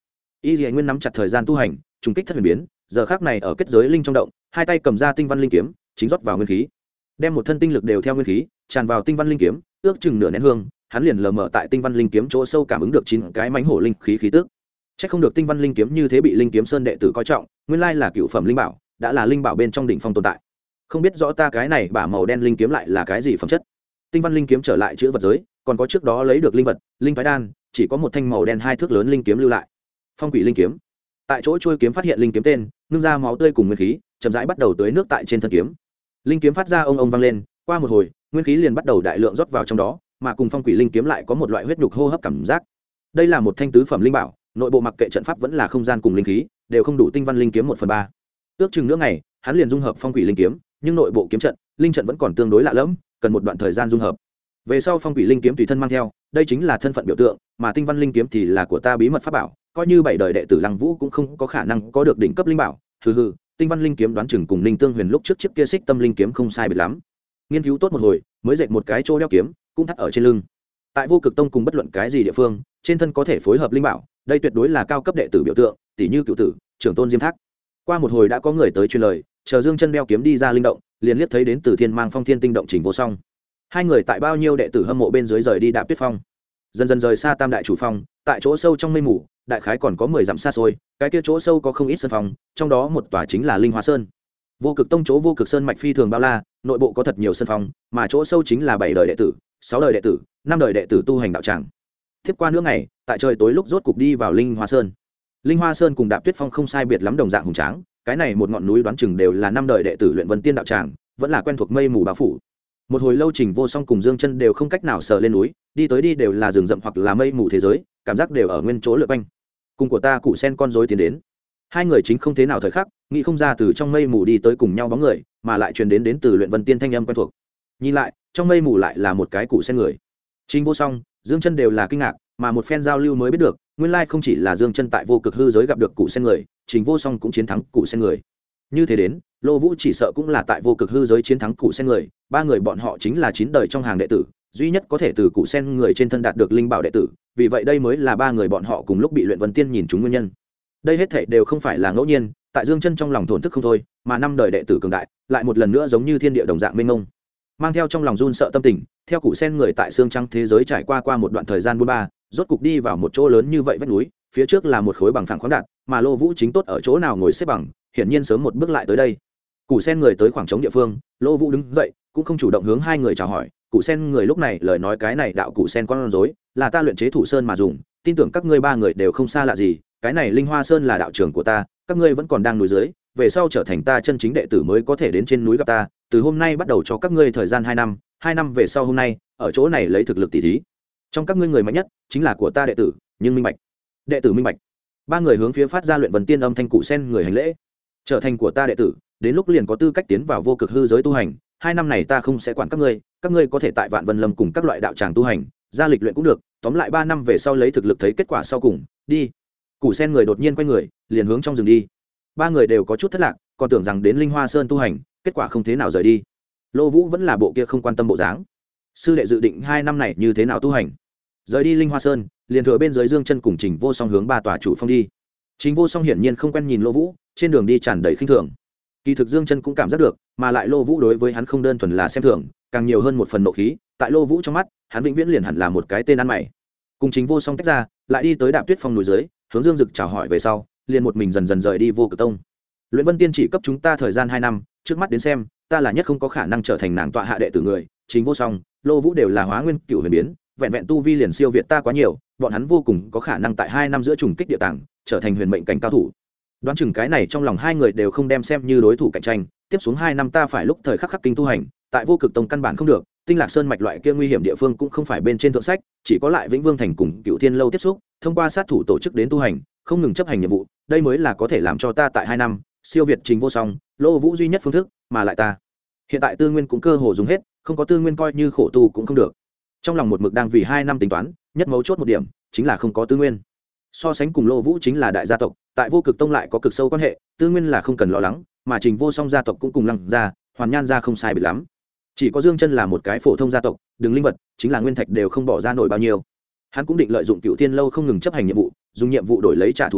Y Dĩ Nguyên nắm chặt thời gian tu hành, trùng kích thất huyền biến, giờ khắc này ở kết giới linh trong động, hai tay cầm ra tinh văn linh kiếm, chính rót vào nguyên khí, đem một thân tinh lực đều theo nguyên khí tràn vào tinh văn linh kiếm, ước chừng nửa nén hương, hắn liền lờ mờ tại tinh văn linh kiếm chỗ sâu cảm ứng được 9 cái mãnh hổ linh khí khí tức. Chắc không được tinh văn linh kiếm như thế bị linh kiếm sơn đệ tử coi trọng, nguyên lai là cựu phẩm linh bảo, đã là linh bảo bên trong đỉnh phong tồn tại. Không biết rõ ta cái này bả màu đen linh kiếm lại là cái gì phẩm chất. Tinh văn linh kiếm trở lại chữ vật giới, còn có trước đó lấy được linh vật, linh phái đan, chỉ có một thanh màu đen 2 thước lớn linh kiếm lưu lại. Phong quỷ linh kiếm. Tại chỗ chuôi kiếm phát hiện linh kiếm tên, ngưng ra máu tươi cùng nguyên khí, chậm rãi bắt đầu tưới nước tại trên thân kiếm. Linh kiếm phát ra ông ông vang lên, qua một hồi, nguyên khí liền bắt đầu đại lượng rót vào trong đó, mà cùng phong quỷ linh kiếm lại có một loại huyết nhục hô hấp cảm giác. Đây là một thanh tứ phẩm linh bảo, nội bộ mặc kệ trận pháp vẫn là không gian cùng linh khí, đều không đủ tinh văn linh kiếm 1/3. Ước chừng nửa ngày, hắn liền dung hợp phong quỷ linh kiếm, nhưng nội bộ kiếm trận, linh trận vẫn còn tương đối lạ lẫm, cần một đoạn thời gian dung hợp. Về sau phong quỷ linh kiếm tùy thân mang theo, đây chính là thân phận biểu tượng, mà tinh văn linh kiếm thì là của ta bí mật pháp bảo, coi như 7 đời đệ tử Lăng Vũ cũng không có khả năng có được đỉnh cấp linh bảo. Hừ, tinh văn linh kiếm đoán chừng cùng Linh Tương Huyền lúc trước chiếc kia xích tâm linh kiếm không sai biệt lắm. Nghiên cứu tốt một hồi, mới dệt một cái chỗ đeo kiếm, cũng thắt ở trên lưng. Tại Vô Cực Tông cùng bất luận cái gì địa phương, trên thân có thể phối hợp linh bảo, đây tuyệt đối là cao cấp đệ tử biểu tượng, tỷ như Cựu Tử, trưởng tôn Diêm Thác. Qua một hồi đã có người tới truyền lời, chờ Dương Chân đeo kiếm đi ra linh động, liền liếc thấy đến Từ Thiên mang Phong Thiên Tinh động Trình Vô Song. Hai người tại bao nhiêu đệ tử hâm mộ bên dưới rời đi Đạp Tuyết Phong, dần dần rời xa Tam đại chủ phong, tại chỗ sâu trong mây mù, đại khái còn có 10 dặm xa xôi, cái kia chỗ sâu có không ít sơn phong, trong đó một tòa chính là Linh Hoa Sơn. Vô Cực Tông chỗ Vô Cực Sơn mạch phi thường bao la, nội bộ có thật nhiều sơn phong, mà chỗ sâu chính là 7 đời đệ tử, 6 đời đệ tử, 5 đời đệ tử tu hành đạo tràng. Tiếp qua nửa ngày, tại trời tối lúc rốt cục đi vào Linh Hoa Sơn. Linh Hoa Sơn cùng Đạp Tuyết Phong không sai biệt lắm đồng dạng hùng tráng, cái này một ngọn núi đoán chừng đều là 5 đời đệ tử luyện Vân Tiên đạo tràng, vẫn là quen thuộc mây mù bao phủ. Một hồi lâu Trình Vô Song cùng Dương Chân đều không cách nào sờ lên núi, đi tới đi đều là rừng rậm hoặc là mây mù thế giới, cảm giác đều ở nguyên chỗ lượn quanh. Cùng của ta cụ sen con rối tiến đến. Hai người chính không thế nào thời khắc, nghĩ không ra từ trong mây mù đi tới cùng nhau bóng người, mà lại truyền đến từ luyện Vân Tiên thanh âm quen thuộc. Nhìn lại, trong mây mù lại là một cái cụ sen người. Trình Vô Song, Dương Chân đều là kinh ngạc, mà một phen giao lưu mới biết được, nguyên lai không chỉ là Dương Chân tại Vô Cực hư giới gặp được cụ sen người, Trình Vô Song cũng chiến thắng cụ sen người. Như thế đến, Lô Vũ chỉ sợ cũng là tại Vô Cực hư giới chiến thắng cụ sen người, ba người bọn họ chính là 9 đời trong hàng đệ tử, duy nhất có thể từ cụ sen người trên thân đạt được linh bảo đệ tử, vì vậy đây mới là ba người bọn họ cùng lúc bị luyện Vân Tiên nhìn trúng nguyên nhân. Đây hết thảy đều không phải là ngẫu nhiên, tại Dương Chân trong lòng thổn thức không thôi, mà 5 đời đệ tử cường đại, lại một lần nữa giống như thiên địa đồng dạng mênh mông. Mang theo trong lòng run sợ tâm tình, theo cụ sen người tại xương trắng thế giới trải qua một đoạn thời gian buôn ba, rốt cục đi vào một chỗ lớn như vậy vách núi, phía trước là một khối bằng phẳng khoáng đạt, mà Lô Vũ chính tốt ở chỗ nào ngồi xếp bằng, hiển nhiên sớm một bước lại tới đây. Cụ sen người tới khoảng trống địa phương, Lô Vũ đứng dậy, cũng không chủ động hướng hai người chào hỏi. Cụ sen người lúc này lời nói cái này đạo cụ sen con rối, là ta luyện chế thủ sơn mà dùng, tin tưởng các ngươi ba người đều không xa lạ gì, cái này Linh Hoa Sơn là đạo trường của ta, các ngươi vẫn còn đang núi dưới, về sau trở thành ta chân chính đệ tử mới có thể đến trên núi gặp ta, từ hôm nay bắt đầu cho các ngươi thời gian 2 năm, 2 năm về sau hôm nay, ở chỗ này lấy thực lực tỷ thí. Trong các ngươi người mạnh nhất chính là của ta đệ tử, nhưng minh bạch. Đệ tử minh bạch. Ba người hướng phía phát ra luyện Vân Tiên âm thanh cụ sen người hành lễ. Trở thành của ta đệ tử, đến lúc liền có tư cách tiến vào Vô Cực hư giới tu hành, 2 năm này ta không sẽ quản các ngươi có thể tại Vạn Vân Lâm cùng các loại đạo tràng tu hành, ra lịch luyện cũng được, tóm lại 3 năm về sau lấy thực lực thấy kết quả sau cùng, đi. Cụ sen người đột nhiên quay người, liền hướng trong rừng đi. Ba người đều có chút thất lạc, còn tưởng rằng đến Linh Hoa Sơn tu hành, kết quả không thế nào rời đi. Lô Vũ vẫn là bộ kia không quan tâm bộ dáng. Sư đệ dự định 2 năm này như thế nào tu hành? Rời đi Linh Hoa Sơn, liền thừa bên dưới Dương Chân cùng Trình Vô Song hướng 3 tòa chủ phong đi. Trình Vô Song hiển nhiên không quen nhìn Lô Vũ, trên đường đi tràn đầy khinh thường. Kỳ thực Dương Chân cũng cảm giác được, mà lại Lô Vũ đối với hắn không đơn thuần là xem thường, càng nhiều hơn một phần nộ khí, tại Lô Vũ trong mắt, hắn vĩnh viễn liền hẳn là một cái tên ăn mày. Cùng Trình Vô Song tách ra, lại đi tới Đạp Tuyết Phong núi dưới, hướng Dương Dực chào hỏi về sau, liền một mình dần dần rời đi Vô Cực Tông. Luyện Vân Tiên chỉ cấp chúng ta thời gian 2 năm, trước mắt đến xem, ta là nhất không có khả năng trở thành nàng tọa hạ đệ tử người, Trình Vô Song, Lô Vũ đều là Hóa Nguyên Cửu Huyền biến, vẹn vẹn tu vi liền siêu việt ta quá nhiều, bọn hắn vô cùng có khả năng tại 2 năm giữa trùng kích địa tàng, trở thành huyền mệnh cảnh cao thủ. Đoán chừng cái này trong lòng hai người đều không đem xem như đối thủ cạnh tranh, tiếp xuống 2 năm ta phải lúc thời khắc khắc kinh tu hành, tại Vô Cực Tông căn bản không được, Tinh Lạc Sơn mạch loại kia nguy hiểm địa phương cũng không phải bên trên thượng sách, chỉ có lại Vĩnh Vương thành cùng Cựu Thiên lâu tiếp xúc, thông qua sát thủ tổ chức đến tu hành, không ngừng chấp hành nhiệm vụ, đây mới là có thể làm cho ta tại 2 năm siêu việt Trình Vô Song, Lô Vũ duy nhất phương thức, mà lại ta hiện tại tư nguyên cũng cơ hồ dùng hết, không có tư nguyên coi như khổ tu cũng không được. Trong lòng một mực đang vì 2 năm tính toán, nhất mấu chốt một điểm chính là không có tư nguyên. So sánh cùng Lô Vũ chính là đại gia tộc, tại Vô Cực Tông lại có cực sâu quan hệ, tư nguyên là không cần lo lắng, mà Trình Vô Song gia tộc cũng cùng Lăng gia, Hoàn Nhan gia không sai biệt lắm. Chỉ có Dương Chân là một cái phổ thông gia tộc, đừng linh vật, chính là nguyên thạch đều không bỏ ra nổi bao nhiêu. Hắn cũng định lợi dụng Cựu Thiên lâu không ngừng chấp hành nhiệm vụ, dùng nhiệm vụ đổi lấy trả thù lao,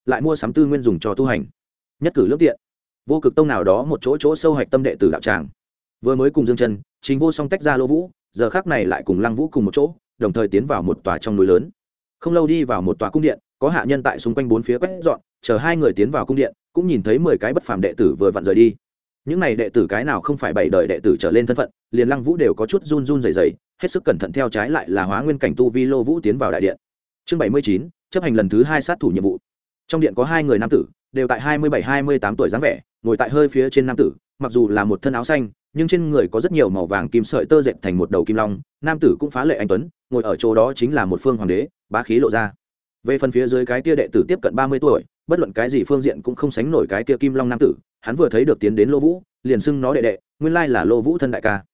lại mua sắm tư nguyên dùng cho tu hành, nhất cử lưỡng tiện. Vô Cực Tông nào đó một chỗ sâu hạch tâm đệ tử đạo tràng, vừa mới cùng Dương Chân, Trình Vô Song tách ra Lô Vũ, giờ khắc này lại cùng Lăng Vũ cùng một chỗ, đồng thời tiến vào một tòa trong núi lớn. Không lâu đi vào một tòa cung điện, có hạ nhân tại xung quanh bốn phía quét dọn, chờ hai người tiến vào cung điện, cũng nhìn thấy 10 cái bất phàm đệ tử vừa vặn rời đi. Những này đệ tử cái nào không phải 7 đời đệ tử trở lên thân phận, liền Lăng Vũ đều có chút run run rẩy rẩy, hết sức cẩn thận theo trái lại là Hóa Nguyên cảnh tu vi Lô Vũ tiến vào đại điện. Chương 79, chấp hành lần thứ 2 sát thủ nhiệm vụ. Trong điện có 2 người nam tử, đều tại 27-28 tuổi dáng vẻ, ngồi tại hơi phía trên nam tử, mặc dù là một thân áo xanh, nhưng trên người có rất nhiều màu vàng kim sợi tơ dệt thành một đầu kim long, nam tử cũng phá lệ anh tuấn, ngồi ở chỗ đó chính là một phương hoàng đế, bá khí lộ ra. Về phần phía dưới cái kia đệ tử tiếp cận 30 tuổi, bất luận cái gì phương diện cũng không sánh nổi cái kia kim long nam tử, hắn vừa thấy được tiến đến Lô Vũ, liền xưng nó đệ đệ, nguyên lai là Lô Vũ thân đại ca.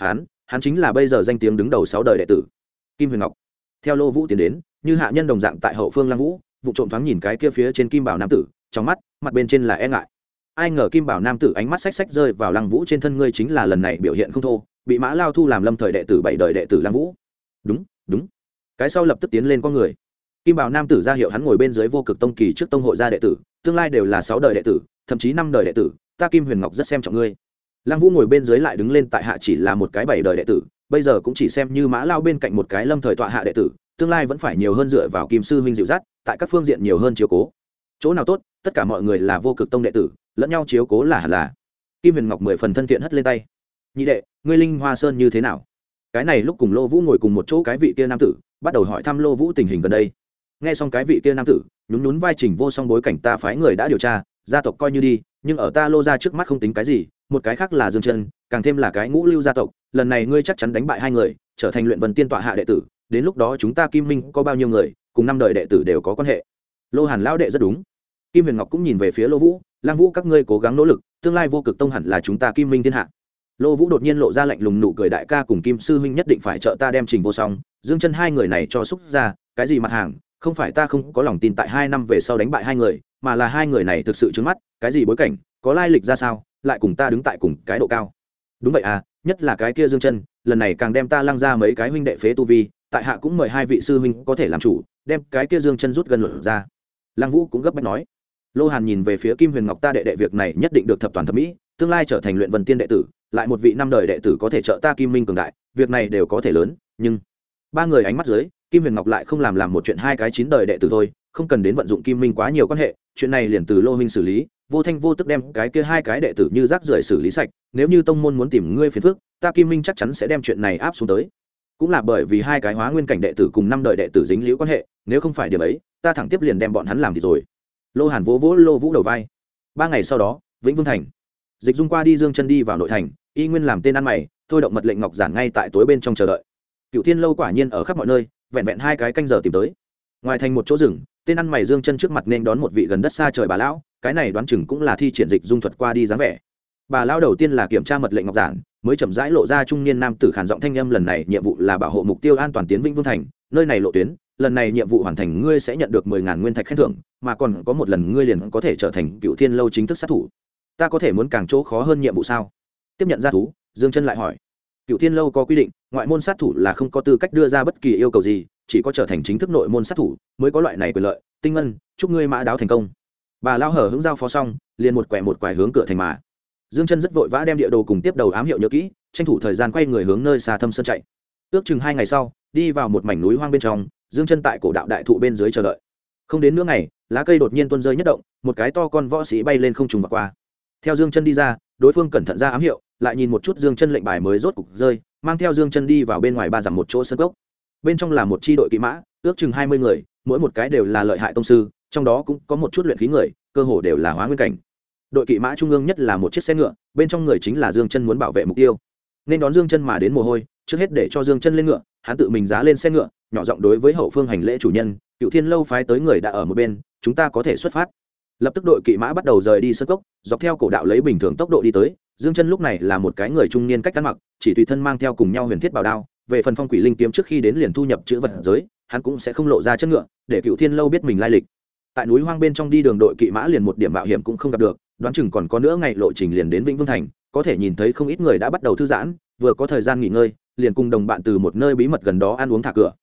Hắn chính là bây giờ danh tiếng đứng đầu 6 đời đệ tử, Kim Huyền Ngọc. Theo Lô Vũ tiến đến, như hạ nhân đồng dạng tại hậu phương Lăng Vũ, vụ trộm thoáng nhìn cái kia phía trên kim bảo nam tử, trong mắt, mặt bên trên là e ngại. Ai ngờ kim bảo nam tử ánh mắt xách xách rơi vào Lăng Vũ trên thân, ngươi chính là lần này biểu hiện không thô, bị Mã Lao thu làm lâm thời đệ tử 7 đời đệ tử Lăng Vũ. Đúng. Cái sau lập tức tiến lên con người. Kim bảo nam tử ra hiệu hắn ngồi bên dưới Vô Cực Tông kỳ trước tông hội gia đệ tử, tương lai đều là 6 đời đệ tử, thậm chí 5 đời đệ tử, ta Kim Huyền Ngọc rất xem trọng ngươi. Lăng Vũ ngồi bên dưới lại đứng lên tại hạ chỉ là một cái 7 đời đệ tử, bây giờ cũng chỉ xem như Mã Lao bên cạnh một cái lâm thời tọa hạ đệ tử, tương lai vẫn phải nhiều hơn dựa vào Kim sư huynh dịu dắt, tại các phương diện nhiều hơn chiếu cố. Chỗ nào tốt, tất cả mọi người là Vô Cực Tông đệ tử, lẫn nhau chiếu cố là hẳn là. Kim Huyền Ngọc 10 phần thân thiện hất lên tay. Nhị đệ, ngươi Linh Hoa Sơn như thế nào? Cái này lúc cùng Lô Vũ ngồi cùng một chỗ, cái vị kia nam tử bắt đầu hỏi thăm Lô Vũ tình hình gần đây. Nghe xong cái vị kia nam tử nhún vai, Trình Vô Song bối cảnh ta phái người đã điều tra, gia tộc coi như đi, nhưng ở ta Lô gia trước mắt không tính cái gì, một cái khác là Dương Chân, càng thêm là cái ngũ lưu gia tộc, lần này ngươi chắc chắn đánh bại hai người, trở thành luyện vân tiên tọa hạ đệ tử, đến lúc đó chúng ta Kim Minh có bao nhiêu người, cùng 5 đời đệ tử đều có quan hệ. Lô Hàn lão đệ rất đúng. Kim Huyền Ngọc cũng nhìn về phía Lô Vũ, Lang Vũ các ngươi cố gắng nỗ lực, tương lai Vô Cực Tông hẳn là chúng ta Kim Minh thiên hạ. Lô Vũ đột nhiên lộ ra lạnh lùng nụ cười, đại ca cùng Kim sư huynh nhất định phải trợ ta đem Trình Vô Song, Dương Chân hai người này cho xúc ra, cái gì mặt hàng, không phải ta không có lòng tin tại 2 năm về sau đánh bại hai người, mà là hai người này thực sự trướng mắt, cái gì bối cảnh, có lai lịch ra sao, lại cùng ta đứng tại cùng cái độ cao. Đúng vậy à, nhất là cái kia Dương Chân, lần này càng đem ta lăng ra mấy cái huynh đệ phế tu vi, tại hạ cũng mời 2 vị sư huynh có thể làm chủ, đem cái kia Dương Chân rút gần luận ra. Lăng Vũ cũng gấp bách nói. Lô Hàn nhìn về phía Kim Huyền Ngọc, ta đệ đệ việc này nhất định được thập toàn thẩm mỹ, tương lai trở thành luyện vân tiên đệ tử, lại một vị 5 đời đệ tử có thể trợ ta Kim Minh cường đại, việc này đều có thể lớn, nhưng 3 người ánh mắt dưới, Kim Huyền Ngọc lại không làm một chuyện 2 cái 9 đời đệ tử thôi, không cần đến vận dụng Kim Minh quá nhiều quan hệ, chuyện này liền từ Lô huynh xử lý, vô thanh vô tức đem cái kia 2 cái đệ tử như rác rưởi xử lý sạch, nếu như tông môn muốn tìm ngươi phiền phức, ta Kim Minh chắc chắn sẽ đem chuyện này áp xuống tới. Cũng là bởi vì 2 cái hóa nguyên cảnh đệ tử cùng 5 đời đệ tử dính liễu quan hệ, nếu không phải điểm ấy, ta thẳng tiếp liền đem bọn hắn làm thì rồi. Lô Hàn vỗ Lô Vũ đầu vai. 3 ngày sau đó, Vĩnh Vương thành. Dịch Dung qua đi, Dương Chân đi vào nội thành, y nguyên làm tên ăn mày, thôi động mật lệnh ngọc giản ngay tại tối bên trong chờ đợi. Cựu Thiên lâu quả nhiên ở khắp mọi nơi, vẹn vẹn 2 cái canh giờ tìm tới. Ngoài thành một chỗ rừng, tên ăn mày Dương Chân trước mặt nên đón một vị gần đất xa trời bà lão, cái này đoán chừng cũng là thi triển dịch dung thuật qua đi dáng vẻ. Bà lão đầu tiên là kiểm tra mật lệnh ngọc giản, mới chậm rãi lộ ra trung niên nam tử khàn giọng thanh âm, lần này nhiệm vụ là bảo hộ mục tiêu an toàn tiến Vĩnh Vương thành, nơi này lộ tuyến, lần này nhiệm vụ hoàn thành ngươi sẽ nhận được 10.000 nguyên thạch khen thưởng, mà còn có một lần ngươi liền có thể trở thành Cựu Thiên lâu chính thức sát thủ. Ta có thể muốn càng chỗ khó hơn nhiệm vụ sao? Tiếp nhận ra thú, Dương Chân lại hỏi. Cựu Thiên lâu có quy định, ngoại môn sát thủ là không có tư cách đưa ra bất kỳ yêu cầu gì, chỉ có trở thành chính thức nội môn sát thủ mới có loại này quyền lợi. Tinh Ngân, chúc ngươi mã đáo thành công. Bà lão hở hững giao phó xong, liền một quẻ hướng cửa thành mà. Dương Chân rất vội vã đem địa đồ cùng tiếp đầu ám hiệu nhớ kỹ, tranh thủ thời gian quay người hướng nơi xa thâm sơn chạy. Ước chừng 2 ngày sau, đi vào một mảnh núi hoang bên trong, Dương Chân tại cổ đạo đại thụ bên dưới chờ đợi. Không đến nửa ngày, lá cây đột nhiên tuôn rơi nhất động, một cái to con võ sĩ bay lên không trùng vọt qua. Theo Dương Chân đi ra, đối phương cẩn thận ra ám hiệu, lại nhìn một chút Dương Chân lệnh bài mới rốt cục rơi, mang theo Dương Chân đi vào bên ngoài 3 dặm một chỗ sân cốc. Bên trong là một chi đội kỵ mã, ước chừng 20 người, mỗi một cái đều là lợi hại tông sư, trong đó cũng có một chút luyện khí người, cơ hồ đều là hóa nguyên cảnh. Đội kỵ mã trung ương nhất là một chiếc xe ngựa, bên trong người chính là Dương Chân muốn bảo vệ mục tiêu. Nên đón Dương Chân mà đến mồ hôi, trước hết để cho Dương Chân lên ngựa, hắn tự mình giá lên xe ngựa, nhỏ giọng đối với hậu phương hành lễ, chủ nhân, Cựu Thiên lâu phái tới người đã ở một bên, chúng ta có thể xuất phát. Lập tức đội kỵ mã bắt đầu rời đi sân cốc, dọc theo cổ đạo lấy bình thường tốc độ đi tới. Dương Chân lúc này là một cái người trung niên cách ăn mặc, chỉ tùy thân mang theo cùng nhau huyền thiết bảo đao, về phần phong quỷ linh kiếm trước khi đến liền thu nhập chữ vật giới, hắn cũng sẽ không lộ ra chân ngựa, để Cựu Thiên lâu biết mình lai lịch. Tại núi hoang bên trong đi đường, đội kỵ mã liền một điểm mạo hiểm cũng không gặp được, đoán chừng còn có nữa ngày lộ trình liền đến Vĩnh Vương thành, có thể nhìn thấy không ít người đã bắt đầu thư giãn, vừa có thời gian nghỉ ngơi, liền cùng đồng bạn từ một nơi bí mật gần đó ăn uống thả cửa.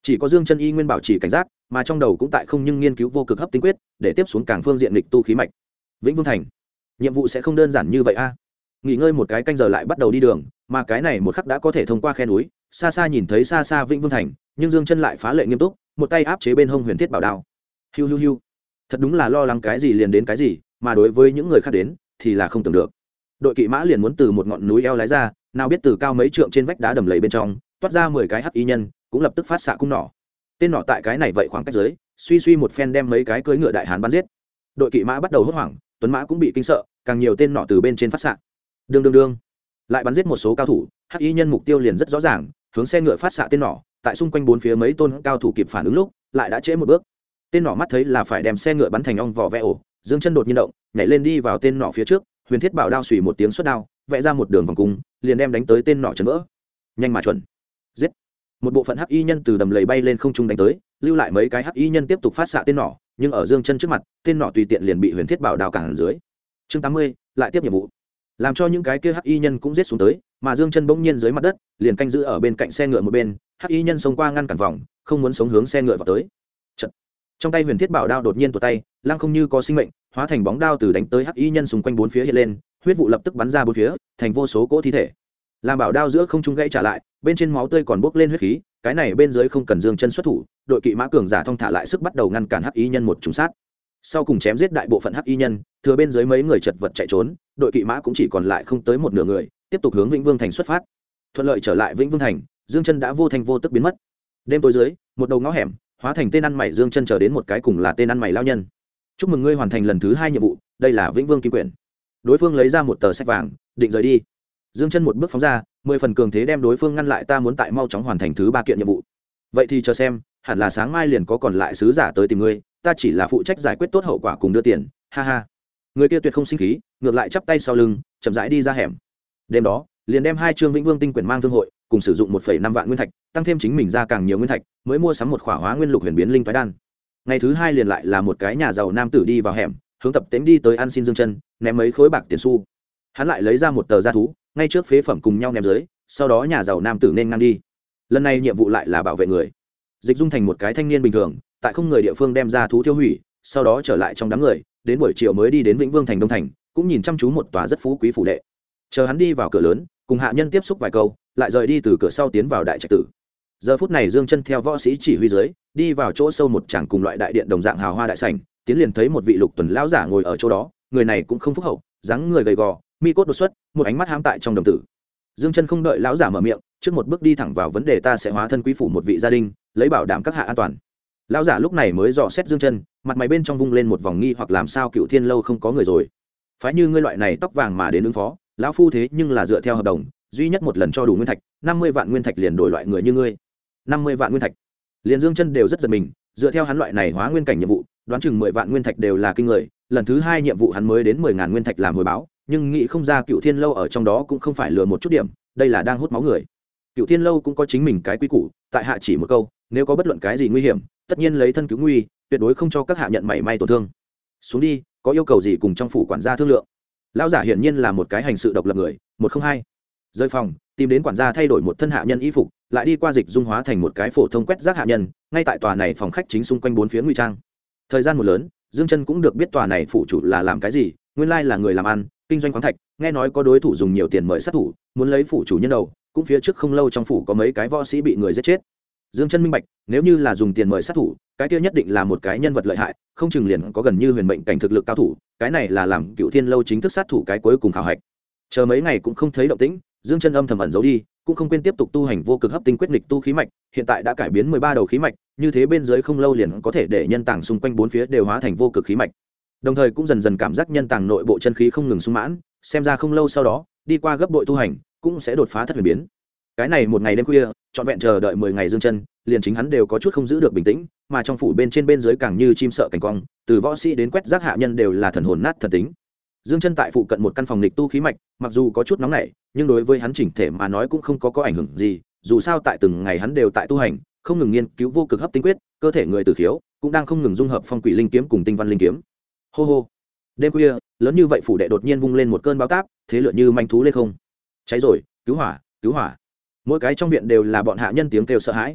chỉ có Dương Chân y nguyên bảo trì cảnh giác, mà trong đầu cũng tại không nhưng nghiên cứu vô cực hấp tinh quyết, để tiếp xuống càng phương diện lịch tu khí mạch. Vĩnh Vương Thành, nhiệm vụ sẽ không đơn giản như vậy a. Nghỉ ngơi một cái canh giờ lại bắt đầu đi đường, mà cái này một khắc đã có thể thông qua khe núi, xa xa nhìn thấy xa xa Vĩnh Vương Thành, nhưng Dương Chân lại phá lệ nghiêm túc, một tay áp chế bên hông huyền thiết bảo đao. Hiu hiu hiu. Thật đúng là lo lắng cái gì liền đến cái gì, mà đối với những người khác đến thì là không tưởng được. Đội kỵ mã liền muốn từ một ngọn núi eo lái ra, nào biết từ cao mấy trượng trên vách đá đầm lầy bên trong toát ra 10 cái hắc y nhân, cũng lập tức phát xạ cung nỏ. Tên nỏ tại cái này vậy khoảng cách dưới, suy suy một phen đem mấy cái cưỡi ngựa đại hán bắn giết. Đội kỵ mã bắt đầu hốt hoảng, tuấn mã cũng bị kinh sợ, càng nhiều tên nỏ từ bên trên phát xạ. Đương đương đương, lại bắn giết một số cao thủ, hắc y nhân mục tiêu liền rất rõ ràng, hướng xe ngựa phát xạ tên nỏ, tại xung quanh bốn phía mấy tôn cao thủ kịp phản ứng lúc, lại đã trễ một bước. Tên nỏ mắt thấy là phải đem xe ngựa bắn thành ong vỏ vẽ ổ, Dương Chân đột nhiên động, nhảy lên đi vào tên nỏ phía trước, huyền thiết bảo đao xùy một tiếng xuất đao, vẽ ra một đường vòng cung, liền đem đánh tới tên nỏ chấn vỡ. Nhanh mà chuẩn. Giết. Một bộ phận hắc y nhân từ đầm lầy bay lên không trung đánh tới, lưu lại mấy cái hắc y nhân tiếp tục phát xạ tên nỏ, nhưng ở Dương Chân trước mặt, tên nỏ tùy tiện liền bị huyền thiết bảo đao cản dưới. Chương 80, lại tiếp nhiệm vụ. Làm cho những cái kia hắc y nhân cũng giết xuống tới, mà Dương Chân bỗng nhiên dưới mặt đất, liền canh giữ ở bên cạnh xe ngựa một bên, hắc y nhân xông qua ngăn cản vòng, không muốn sống hướng xe ngựa vào tới. Chật. Trong tay huyền thiết bảo đao đột nhiên tuột tay, lăng không như có sinh mệnh, hóa thành bóng đao từ đánh tới hắc y nhân xung quanh bốn phía hiện lên, huyết vụ lập tức bắn ra bốn phía, thành vô số cỗ thi thể. Làm bảo đao giữa không trung gãy trả lại, bên trên máu tươi còn bốc lên huyết khí, cái này bên dưới không cần Dương Chân xuất thủ, đội kỵ mã cường giả thong thả lại sức bắt đầu ngăn cản hắc y nhân một trùng sát. Sau cùng chém giết đại bộ phận hắc y nhân, thừa bên dưới mấy người chật vật chạy trốn, đội kỵ mã cũng chỉ còn lại không tới một nửa người, tiếp tục hướng Vĩnh Vương Thành xuất phát. Thuận lợi trở lại Vĩnh Vương Thành, Dương Chân đã vô thành vô tức biến mất. Đêm tối dưới, một đầu ngõ hẻm, hóa thành tên ăn mày Dương Chân chờ đến một cái cùng là tên ăn mày lao nhân. Chúc mừng ngươi hoàn thành lần thứ 2 nhiệm vụ, đây là Vĩnh Vương kim quyển. Đối phương lấy ra một tờ sách vàng, định rời đi. Dương Chân một bước phóng ra, 10 phần cường thế đem đối phương ngăn lại, ta muốn tại mau chóng hoàn thành thứ 3 kiện nhiệm vụ. Vậy thì chờ xem, hẳn là sáng mai liền có còn lại sứ giả tới tìm ngươi, ta chỉ là phụ trách giải quyết tốt hậu quả cùng đưa tiền, ha ha. Người kia tuyệt không sinh khí, ngược lại chắp tay sau lưng, chậm rãi đi ra hẻm. Đêm đó, liền đem 2 chương Vĩnh Vương tinh quyển mang thương hội, cùng sử dụng 1,5 vạn nguyên thạch, tăng thêm chính mình ra càng nhiều nguyên thạch, mới mua sắm một khỏa hóa nguyên lục huyền biến linh toái đan. Ngày thứ 2 liền lại là một cái nhà giàu nam tử đi vào hẻm, hướng Tập Tễnh đi tới ăn xin Dương Chân, ném mấy khối bạc tiền xu. Hắn lại lấy ra một tờ gia thú, ngay trước phế phẩm cùng nhau ném dưới, sau đó nhà giàu nam tử nên ngang đi. Lần này nhiệm vụ lại là bảo vệ người. Dịch dung thành một cái thanh niên bình thường, tại không người địa phương đem gia thú tiêu hủy, sau đó trở lại trong đám người, đến buổi chiều mới đi đến Vĩnh Vương Thành Đông Thành, cũng nhìn chăm chú một tòa rất phú quý phủ đệ. Chờ hắn đi vào cửa lớn, cùng hạ nhân tiếp xúc vài câu, lại rời đi từ cửa sau tiến vào đại trạch tử. Giờ phút này Dương Chân theo võ sĩ chỉ huy dưới, đi vào chỗ sâu một tràng cùng loại đại điện đồng dạng hào hoa đại sảnh, tiến liền thấy một vị lục tuần lão giả ngồi ở chỗ đó, người này cũng không phúc hậu, dáng người gầy gò, mi cốt đột xuất, một ánh mắt hám tại trong đồng tử. Dương Chân không đợi lão giả mở miệng, trước một bước đi thẳng vào vấn đề, ta sẽ hóa thân quý phủ một vị gia đình, lấy bảo đảm các hạ an toàn. Lão giả lúc này mới dò xét Dương Chân, mặt mày bên trong vung lên một vòng nghi hoặc, làm sao Cựu Thiên lâu không có người rồi? Phái như ngươi loại này tóc vàng mà đến ứng phó, lão phu thế nhưng là dựa theo hợp đồng, duy nhất một lần cho đủ nguyên thạch, 50 vạn nguyên thạch liền đổi loại người như ngươi. 50 vạn nguyên thạch. Liền Dương Chân đều rất giật mình, dựa theo hắn loại này hóa nguyên cảnh nhiệm vụ, đoán chừng 10 vạn nguyên thạch đều là kinh người, lần thứ 2 nhiệm vụ hắn mới đến 10.000 nguyên thạch làm hồi báo, nhưng nghĩ không ra Cựu Thiên lâu ở trong đó cũng không phải lừa một chút điểm, đây là đang hút máu người. Cựu Thiên lâu cũng có chính mình cái quy củ, tại hạ chỉ một câu, nếu có bất luận cái gì nguy hiểm, tất nhiên lấy thân cứu nguy, tuyệt đối không cho các hạ nhận mảy may tổn thương. Xuống đi, có yêu cầu gì cùng trong phủ quản gia thương lượng. Lão giả hiển nhiên là một cái hành sự độc lập người, 102. Rời phòng, tìm đến quản gia thay đổi một thân hạ nhân y phục, lại đi qua dịch dung hóa thành một cái phổ thông quét rác hạ nhân, ngay tại tòa này phòng khách chính xung quanh bốn phía ngụy trang. Thời gian một lớn, Dương Chân cũng được biết tòa này phủ chủ là làm cái gì, nguyên lai là người làm ăn, kinh doanh khoáng thạch, nghe nói có đối thủ dùng nhiều tiền mời sát thủ, muốn lấy phủ chủ nhân đầu, cũng phía trước không lâu trong phủ có mấy cái võ sĩ bị người giết chết. Dương Chân minh bạch, nếu như là dùng tiền mời sát thủ, cái kia nhất định là một cái nhân vật lợi hại, không chừng liền có gần như huyền mệnh cảnh thực lực cao thủ, cái này là làm Cựu Thiên lâu chính thức sát thủ cái cuối cùng khảo hạch. Chờ mấy ngày cũng không thấy động tĩnh, Dương Chân âm thầm ẩn giấu đi, cũng không quên tiếp tục tu hành vô cực hấp tinh quyết nghịch tu khí mạch, hiện tại đã cải biến 13 đầu khí mạch, như thế bên dưới không lâu liền có thể để nhân tàng xung quanh bốn phía đều hóa thành vô cực khí mạch. Đồng thời cũng dần dần cảm giác nhân tàng nội bộ chân khí không ngừng sung mãn, xem ra không lâu sau đó, đi qua gấp bội tu hành, cũng sẽ đột phá thất huyền biến. Cái này một ngày đêm khuya, trọn vẹn chờ đợi 10 ngày Dương Chân, liền chính hắn đều có chút không giữ được bình tĩnh, mà trong phủ bên trên bên dưới càng như chim sợ cảnh cong, từ võ sĩ đến quét rác hạ nhân đều là thần hồn nát thần tính. Dương Chân tại phụ cận một căn phòng nghịch tu khí mạch, mặc dù có chút nóng nảy, nhưng đối với hắn chỉnh thể mà nói cũng không có ảnh hưởng gì, dù sao tại từng ngày hắn đều tại tu hành, không ngừng nghiên cứu vô cực hấp tinh quyết, cơ thể người tử khiếu cũng đang không ngừng dung hợp phong quỷ linh kiếm cùng tinh văn linh kiếm. Hô hô. Đêm khuya, lớn như vậy phủ đệ đột nhiên vung lên một cơn bão táp, thế lửa như manh thú lên không. Cháy rồi, cứu hỏa, cứu hỏa. Mỗi cái trong viện đều là bọn hạ nhân tiếng kêu sợ hãi.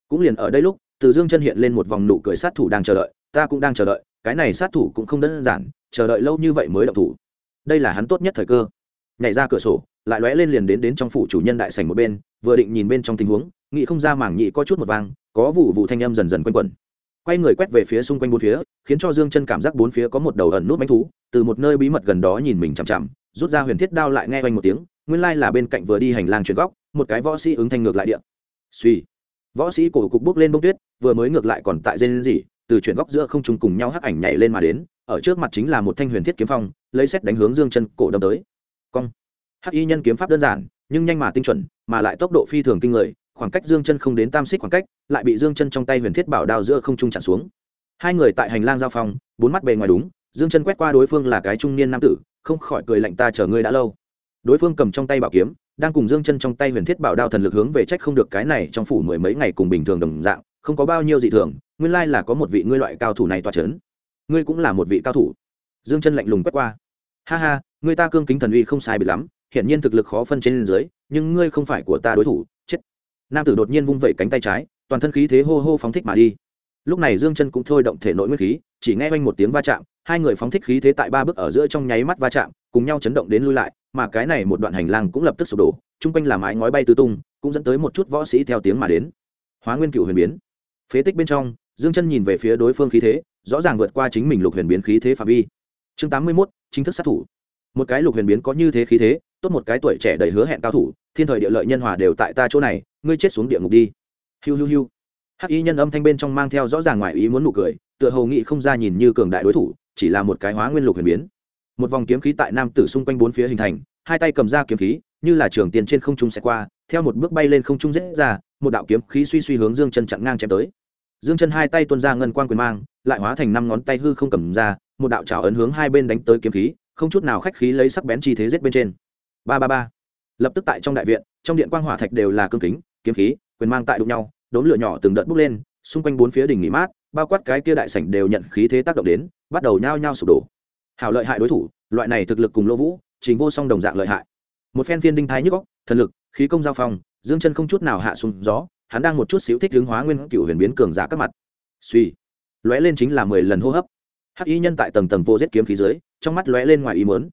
cũng liền ở đây lúc từ dương chân hiện lên một vòng nụ cười, sát thủ đang chờ đợi, ta cũng đang chờ đợi, cái này sát thủ cũng không đơn giản, chờ đợi lâu như vậy mới động thủ, đây là hắn tốt nhất thời cơ. Nhảy ra cửa sổ lại lóe lên liền đến trong phủ chủ nhân đại sảnh một bên, vừa định nhìn bên trong tình huống, nghĩ không ra mảng nhị có chút một vang, có vụ vụ thanh âm dần dần quanh quẩn, quay người quét về phía xung quanh bốn phía, khiến cho dương chân cảm giác bốn phía có một đầu ẩn nút manh thú từ một nơi bí mật gần đó nhìn mình chằm chằm, rút ra huyền thiết đao lại nghe oanh một tiếng, nguyên lai là bên cạnh vừa đi hành lang chuyển góc một cái võ sĩ ứng thanh ngược lại địa. Suy, võ sĩ cổ cục bước lên bông tuyết, vừa mới ngược lại còn tại dên gì, từ chuyển góc giữa không trung cùng nhau hắc ảnh nhảy lên mà đến, ở trước mặt chính là một thanh huyền thiết kiếm phong, lấy xét đánh hướng dương chân cổ đâm tới. Cong, hắc y nhân kiếm pháp đơn giản nhưng nhanh mà tinh chuẩn, mà lại tốc độ phi thường kinh người, khoảng cách dương chân không đến tam xích khoảng cách, lại bị dương chân trong tay huyền thiết bảo đao giữa không trung chặn xuống. Hai người tại hành lang giao phong, bốn mắt bề ngoài đúng, dương chân quét qua đối phương là cái trung niên nam tử, không khỏi cười lạnh, ta chờ ngươi đã lâu. Đối phương cầm trong tay bảo kiếm, đang cùng dương chân trong tay huyền thiết bảo đao thần lực hướng về, trách không được cái này trong phủ mười mấy ngày cùng bình thường đồng dạng, không có bao nhiêu dị thường, nguyên lai là có một vị ngươi loại cao thủ này tọa chấn. Ngươi cũng là một vị cao thủ. Dương chân lạnh lùng quét qua. Ha ha, ngươi ta cương kính thần uy không sai biệt lắm, hiển nhiên thực lực khó phân trên dưới, nhưng ngươi không phải của ta đối thủ, chết. Nam tử đột nhiên vung vẩy cánh tay trái, toàn thân khí thế hô hô phóng thích mà đi. Lúc này dương chân cũng thôi động thể nội nguyên khí, chỉ nghe oanh một tiếng va chạm, hai người phóng thích khí thế tại ba bước ở giữa trong nháy mắt va chạm, cùng nhau chấn động đến lui lại, mà cái này một đoạn hành lang cũng lập tức sụp đổ, chung quanh là mái ngói bay tứ tung, cũng dẫn tới một chút võ sĩ theo tiếng mà đến. Hóa nguyên cựu huyền biến. Phế tích bên trong, dương chân nhìn về phía đối phương khí thế, rõ ràng vượt qua chính mình lục huyền biến khí thế phạm vi. Chương 81, chính thức sát thủ. Một cái lục huyền biến có như thế khí thế, tốt một cái tuổi trẻ đầy hứa hẹn cao thủ, thiên thời địa lợi nhân hòa đều tại ta chỗ này, ngươi chết xuống địa ngục đi. Hiu hiu hiu. Hắc y nhân âm thanh bên trong mang theo rõ ràng ngoài ý muốn nụ cười, tựa hồ nghĩ không ra nhìn như cường đại đối thủ, chỉ là một cái hóa nguyên lục huyền biến. Một vòng kiếm khí tại nam tử xung quanh bốn phía hình thành, hai tay cầm ra kiếm khí, như là trường tiền trên không trung sẽ qua, theo một bước bay lên không trung rẽ ra, một đạo kiếm khí suy suy hướng dương chân chặn ngang chém tới. Dương chân hai tay tuôn ra ngân quang quyền mang, lại hóa thành năm ngón tay hư không cầm ra, một đạo chảo ấn hướng hai bên đánh tới kiếm khí, không chút nào khách khí lấy sắc bén chi thế giết bên trên. Ba ba ba. Lập tức tại trong đại viện, trong điện quang hỏa thạch đều là cương kính, kiếm khí, quyền mang tại đụng nhau, đốm lửa nhỏ từng đợt bốc lên, xung quanh bốn phía đỉnh nghỉ mát, bao quát cái kia đại sảnh đều nhận khí thế tác động đến, bắt đầu nhao nhao sụp đổ. Hảo lợi hại đối thủ, loại này thực lực cùng Lô Vũ, Trình Vô Song đồng dạng lợi hại. Một phen phiên đinh thái nhức óc, thần lực, khí công giao phong, dương chân không chút nào hạ xuống gió, hắn đang một chút xíu thích hướng hóa nguyên cựu huyền biến cường giả các mặt. Suy, lóe lên chính là 10 lần hô hấp. Hắc y nhân tại tầng tầng vô giết kiếm khí dưới, trong mắt lóe lên ngoài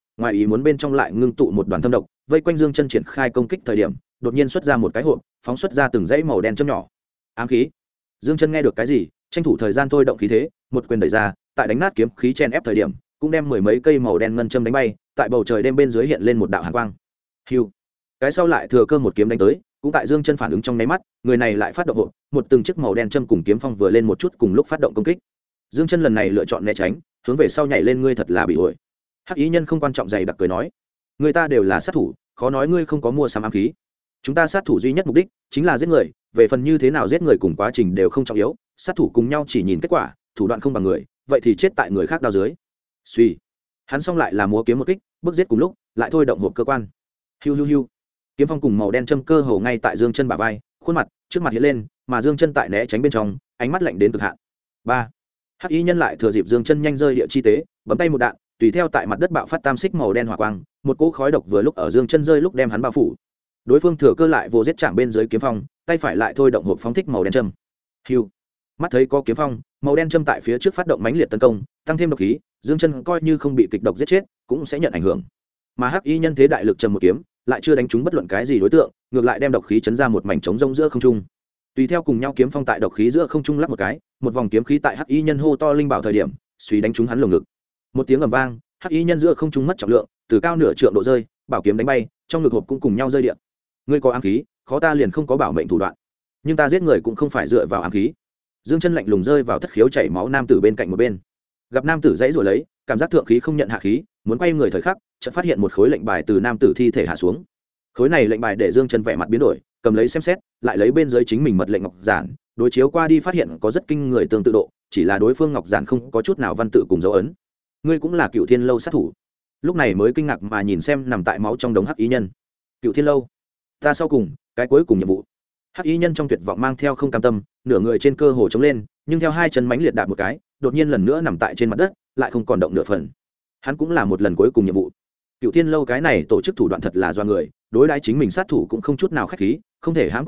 ý muốn bên trong lại ngưng tụ một đoàn thâm độc, vây quanh dương chân triển khai công kích thời điểm, đột nhiên xuất ra một cái hộp, phóng xuất ra từng dãy màu đen châm nhỏ. Ám khí. Dương chân nghe được cái gì, tranh thủ thời gian thôi động khí thế, một quyền đẩy ra, tại đánh nát kiếm khí chen ép thời điểm, cũng đem mười mấy cây màu đen ngân châm đánh bay, tại bầu trời đêm bên dưới hiện lên một đạo hàn quang. Hưu. Cái sau lại thừa cơ một kiếm đánh tới, cũng tại dương chân phản ứng trong nháy mắt, người này lại phát động hộp, một từng chiếc màu đen châm cùng kiếm phong vừa lên một chút cùng lúc phát động công kích. Dương chân lần này lựa chọn né tránh, hướng về sau nhảy lên, ngươi thật là bị ổi. Hắc ý nhân không quan trọng dày đặc cười nói, người ta đều là sát thủ, khó nói ngươi không có mua sắm ám khí. Chúng ta sát thủ duy nhất mục đích chính là giết người, về phần như thế nào giết người cùng quá trình đều không trọng yếu, sát thủ cùng nhau chỉ nhìn kết quả, thủ đoạn không bằng người, vậy thì chết tại người khác đao dưới. Suy, hắn xong lại là múa kiếm một kích, bước giết cùng lúc, lại thôi động hộp cơ quan. Hiu hiu hiu. Kiếm phong cùng màu đen châm cơ hồ ngay tại dương chân bả vai, khuôn mặt, trước mặt hiện lên, mà dương chân tại né tránh bên trong, ánh mắt lạnh đến cực hạn. 3. Hắc y nhân lại thừa dịp dương chân nhanh rơi địa chi tế, bấm tay một đạn, tùy theo tại mặt đất bạo phát tam xích màu đen hỏa quang, một cỗ khói độc vừa lúc ở dương chân rơi lúc đem hắn bao phủ. Đối phương thừa cơ lại vô giết chạm bên dưới kiếm phong, tay phải lại thôi động hộp phóng thích màu đen châm. Hiu. Mắt thấy có kiếm phong, màu đen châm tại phía trước phát động mãnh liệt tấn công, tăng thêm độc khí, dương chân coi như không bị kịch độc giết chết, cũng sẽ nhận ảnh hưởng. Mà Hắc y nhân thế đại lực trầm một kiếm, lại chưa đánh trúng bất luận cái gì đối tượng, ngược lại đem độc khí chấn ra một mảnh trống rông giữa không trung. Tùy theo cùng nhau kiếm phong tại độc khí giữa không trung lắp một cái, một vòng kiếm khí tại Hắc y nhân hô to linh bảo thời điểm, suy đánh trúng hắn lồng ngực. Một tiếng ầm vang, Hắc y nhân giữa không trung mất trọng lượng, từ cao nửa trượng độ rơi, bảo kiếm đánh bay, trong ngực hộp cũng cùng nhau rơi địa. Ngươi có ám khí, khó ta liền không có bảo mệnh thủ đoạn, nhưng ta giết người cũng không phải dựa vào ám khí. Dương chân lạnh lùng rơi vào thất khiếu chảy máu nam tử bên cạnh một bên, gặp nam tử dãy rồi lấy, cảm giác thượng khí không nhận hạ khí, muốn quay người thời khắc, chợt phát hiện một khối lệnh bài từ nam tử thi thể hạ xuống. Khối này lệnh bài để Dương chân vẻ mặt biến đổi, cầm lấy xem xét, lại lấy bên dưới chính mình mật lệnh ngọc giản, đối chiếu qua đi phát hiện có rất kinh người tương tự độ, chỉ là đối phương ngọc giản không có chút nào văn tự cùng dấu ấn. Ngươi cũng là Cựu Thiên lâu sát thủ. Lúc này mới kinh ngạc mà nhìn xem nằm tại máu trong đống Hắc y nhân. Cựu Thiên lâu, ta sau cùng, cái cuối cùng nhiệm vụ. Hắc y nhân trong tuyệt vọng mang theo không cam tâm, nửa người trên cơ hồ chống lên, nhưng theo hai chân mãnh liệt đạp một cái, đột nhiên lần nữa nằm tại trên mặt đất, lại không còn động nửa phần. Hắn cũng là một lần cuối cùng nhiệm vụ. Cựu Thiên lâu cái này tổ chức thủ đoạn thật là do người, đối đãi chính mình sát thủ cũng không chút nào khách khí, không thể hãm quá sâu,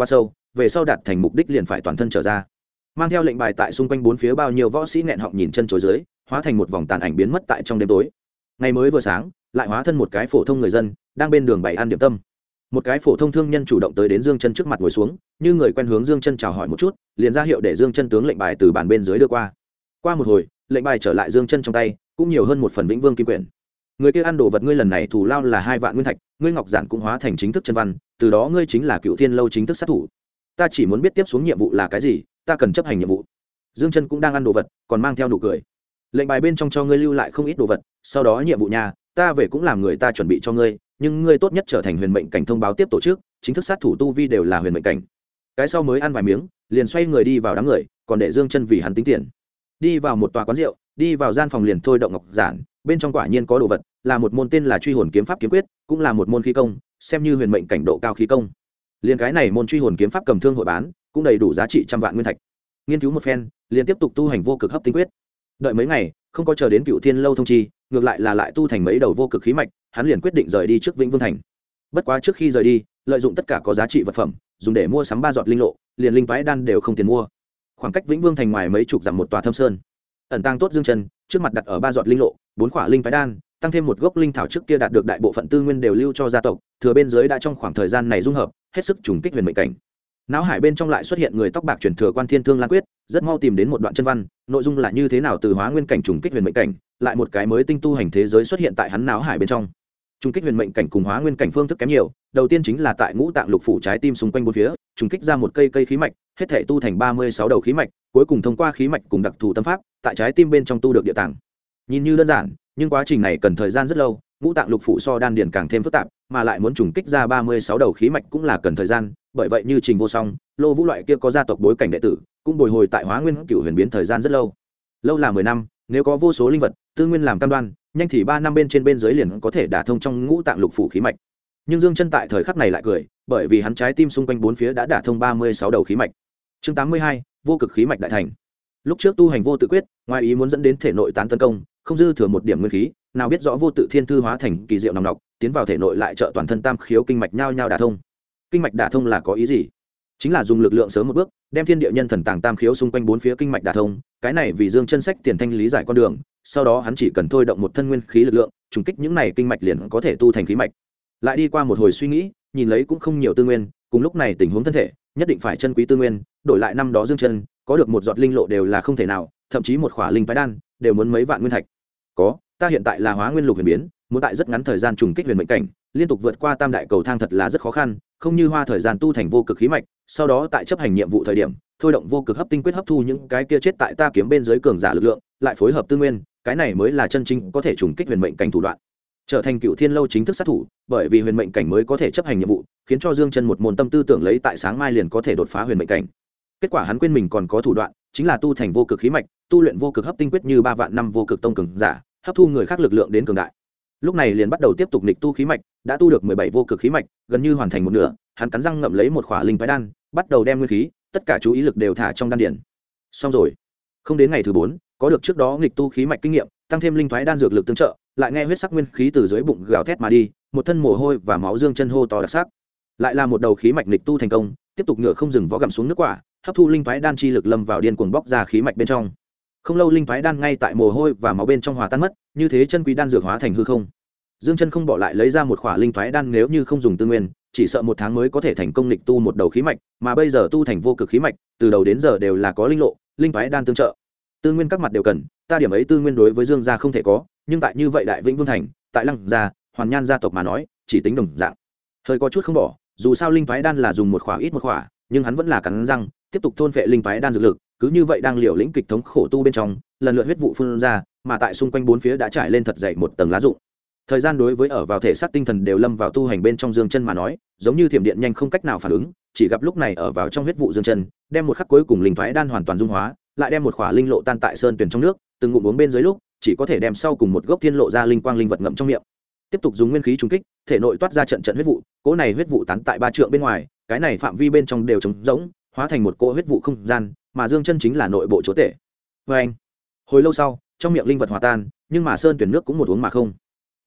về sau đạt thành mục đích liền phải toàn thân trở ra. Mang theo lệnh bài tại xung quanh bốn phía bao nhiêu võ sĩ nghẹn họng nhìn chân chối dưới, hóa thành một vòng tàn ảnh biến mất tại trong đêm tối. Ngày mới vừa sáng, lại hóa thân một cái phổ thông người dân đang bên đường bày ăn điểm tâm. Một cái phổ thông thương nhân chủ động tới đến Dương Chân trước mặt ngồi xuống, như người quen hướng Dương Chân chào hỏi một chút, liền ra hiệu để Dương Chân tướng lệnh bài từ bàn bên dưới đưa qua. Qua một hồi, lệnh bài trở lại Dương Chân trong tay, cũng nhiều hơn một phần Vĩnh Vương kim quyển. Người kia ăn đồ vật ngươi lần này thù lao là 2 vạn nguyên thạch, ngươi ngọc giản cũng hóa thành chính thức chân văn, từ đó ngươi chính là Cựu Thiên lâu chính thức sát thủ. Ta chỉ muốn biết tiếp xuống nhiệm vụ là cái gì, ta cần chấp hành nhiệm vụ. Dương Chân cũng đang ăn đồ vật, còn mang theo nụ cười. Lệnh bài bên trong cho ngươi lưu lại không ít đồ vật, sau đó nhiệm vụ nhà, ta về cũng làm người ta chuẩn bị cho ngươi, nhưng ngươi tốt nhất trở thành huyền mệnh cảnh thông báo tiếp tổ chức, chính thức sát thủ tu vi đều là huyền mệnh cảnh. Cái sau mới ăn vài miếng, liền xoay người đi vào đám người, còn để Dương Chân vì hắn tính tiền. Đi vào một tòa quán rượu, đi vào gian phòng liền thôi động ngọc giản, bên trong quả nhiên có đồ vật, là một môn tên là Truy Hồn Kiếm Pháp kiếm quyết, cũng là một môn khí công, xem như huyền mệnh cảnh độ cao khí công. Liên cái này môn Truy Hồn Kiếm Pháp cầm thương hội bán, cũng đầy đủ giá trị 100 vạn nguyên thạch. Nghiên cứu một phen, liền tiếp tục tu hành vô cực hấp tinh quyết. Đợi mấy ngày, không có chờ đến Cựu Thiên lâu thông chi, ngược lại là lại tu thành mấy đầu vô cực khí mạch, hắn liền quyết định rời đi trước Vĩnh Vương thành. Bất quá trước khi rời đi, lợi dụng tất cả có giá trị vật phẩm, dùng để mua sắm 3 giọt linh lộ, liền linh toái đan đều không tiền mua. Khoảng cách Vĩnh Vương thành ngoài mấy chục dặm một tòa thâm sơn, ẩn tàng tốt Dương Chân, trước mặt đặt ở 3 giọt linh lộ, 4 quả linh toái đan, tăng thêm một gốc linh thảo trước kia đạt được đại bộ phận tư nguyên đều lưu cho gia tộc, thừa bên dưới đã trong khoảng thời gian này dung hợp, hết sức trùng kích huyền mệnh cảnh. Náo hải bên trong lại xuất hiện người tóc bạc truyền thừa Quan Thiên Thương Lan quyết, rất mau tìm đến một đoạn chân văn, nội dung là như thế nào từ hóa nguyên cảnh trùng kích huyền mệnh cảnh, lại một cái mới tinh tu hành thế giới xuất hiện tại hắn náo hải bên trong. Trùng kích huyền mệnh cảnh cùng hóa nguyên cảnh phương thức kém nhiều, đầu tiên chính là tại ngũ tạng lục phủ trái tim xung quanh bốn phía, trùng kích ra một cây khí mạch, hết thể tu thành 36 đầu khí mạch, cuối cùng thông qua khí mạch cùng đặc thù tâm pháp, tại trái tim bên trong tu được địa tạng. Nhìn như đơn giản, nhưng quá trình này cần thời gian rất lâu, ngũ tạng lục phủ so đan điền càng thêm phức tạp, mà lại muốn trùng kích ra 36 đầu khí mạch cũng là cần thời gian, bởi vậy như Trình Vô Song, Lô Vũ loại kia có gia tộc bối cảnh đệ tử, cũng bồi hồi tại hóa nguyên cửu huyền biến thời gian rất lâu. Lâu là 10 năm, nếu có vô số linh vật, tư nguyên làm cam đoan, nhanh thì 3 năm bên trên bên dưới liền có thể đả thông trong ngũ tạng lục phủ khí mạch. Nhưng Dương Chân tại thời khắc này lại cười, bởi vì hắn trái tim xung quanh bốn phía đã đả thông 36 đầu khí mạch. Chương 82, vô cực khí mạch đại thành. Lúc trước tu hành vô tự quyết, ngoài ý muốn dẫn đến thể nội tán tấn công, không dư thừa một điểm nguyên khí, nào biết rõ vô tự thiên thư hóa thành kỳ diệu nòng nọc, tiến vào thể nội lại trợ toàn thân tam khiếu kinh mạch nhao nhao đả thông. Kinh mạch đả thông là có ý gì? Chính là dùng lực lượng sớm một bước, đem thiên địa nhân thần tàng tam khiếu xung quanh bốn phía kinh mạch đả thông, cái này vì Dương Chân sách tiền thanh lý giải con đường, sau đó hắn chỉ cần thôi động một thân nguyên khí lực lượng, trùng kích những này kinh mạch liền có thể tu thành khí mạch. Lại đi qua một hồi suy nghĩ, nhìn lấy cũng không nhiều tư nguyên, cùng lúc này tình huống thân thể, nhất định phải chân quý tư nguyên, đổi lại năm đó Dương Chân, có được một giọt linh lộ đều là không thể nào, thậm chí một khỏa linh phái đan đều muốn mấy vạn nguyên thạch. Có, ta hiện tại là hóa nguyên lục huyền biến, muốn tại rất ngắn thời gian trùng kích huyền mệnh cảnh, liên tục vượt qua tam đại cầu thang thật là rất khó khăn, không như hoa thời gian tu thành vô cực khí mạch, sau đó tại chấp hành nhiệm vụ thời điểm, thôi động vô cực hấp tinh quyết hấp thu những cái kia chết tại ta kiếm bên dưới cường giả lực lượng, lại phối hợp tư nguyên, cái này mới là chân chính có thể trùng kích huyền mệnh cảnh thủ đoạn. Trở thành Cựu Thiên lâu chính thức sát thủ, bởi vì huyền mệnh cảnh mới có thể chấp hành nhiệm vụ, khiến cho Dương Chân một môn tâm tư tưởng lấy tại sáng mai liền có thể đột phá huyền mệnh cảnh. Kết quả hắn quên mình còn có thủ đoạn, chính là tu thành vô cực khí mạch, tu luyện vô cực hấp tinh quyết như 3 vạn năm vô cực tông cường giả, hấp thu người khác lực lượng đến cường đại. Lúc này liền bắt đầu tiếp tục nghịch tu khí mạch, đã tu được 17 vô cực khí mạch, gần như hoàn thành một nửa, hắn cắn răng ngậm lấy một khỏa linh phái đan, bắt đầu đem nguyên khí, tất cả chú ý lực đều thả trong đan điền. Xong rồi. Không đến ngày thứ 4, có được trước đó nghịch tu khí mạch kinh nghiệm, tăng thêm linh phái đan dược lực tương trợ, lại nghe huyết sắc nguyên khí từ dưới bụng gào thét mà đi, một thân mồ hôi và máu Dương Chân hô to đặc sắc. Lại là một đầu khí mạch nghịch tu thành công, tiếp tục ngựa không dừng vó gặm xuống nước quả, hấp thu linh phái đan chi lực lâm vào điên cuồng bóc ra khí mạch bên trong. Không lâu linh phái đan ngay tại mồ hôi và máu bên trong hòa tan mất, như thế chân quý đan dược hóa thành hư không. Dương Chân không bỏ lại lấy ra một khỏa linh phái đan, nếu như không dùng tư nguyên, chỉ sợ 1 tháng mới có thể thành công nghịch tu một đầu khí mạch, mà bây giờ tu thành vô cực khí mạch, từ đầu đến giờ đều là có linh lộ, linh phái đan tương trợ. Tư nguyên các mặt đều cần, ta điểm ấy tư nguyên đối với Dương gia không thể có, nhưng tại như vậy Đại Vĩnh Vương thành, tại Lăng gia, Hoàn Nhan gia tộc mà nói, chỉ tính đồng dạng. Hơi có chút không bỏ, dù sao linh phái đan là dùng một khỏa ít một khỏa, nhưng hắn vẫn là cắn răng, tiếp tục thôn phệ linh phái đan dược lực, cứ như vậy đang liều lĩnh kịch thống khổ tu bên trong, lần lượt huyết vụ phun ra, mà tại xung quanh bốn phía đã trải lên thật dày một tầng lá rụng. Thời gian đối với ở vào thể xác tinh thần đều lâm vào tu hành bên trong Dương Chân mà nói, giống như thiểm điện nhanh không cách nào phản ứng, chỉ gặp lúc này ở vào trong huyết vụ Dương Chân, đem một khắc cuối cùng linh phái đan hoàn toàn dung hóa, lại đem một khỏa linh lộ tan tại sơn tuyển trong nước, từng ngụm uống bên dưới lúc, chỉ có thể đem sau cùng một gốc thiên lộ ra linh quang linh vật ngậm trong miệng. Tiếp tục dùng nguyên khí trùng kích, thể nội toát ra trận trận huyết vụ, cỗ này huyết vụ tán tại 3 trượng bên ngoài, cái này phạm vi bên trong đều trống rỗng, hóa thành một cỗ huyết vụ không gian, mà Dương Chân chính là nội bộ chúa tể. Và anh, hồi lâu sau, trong miệng linh vật hòa tan, nhưng mà sơn tuyển nước cũng một uống mà không.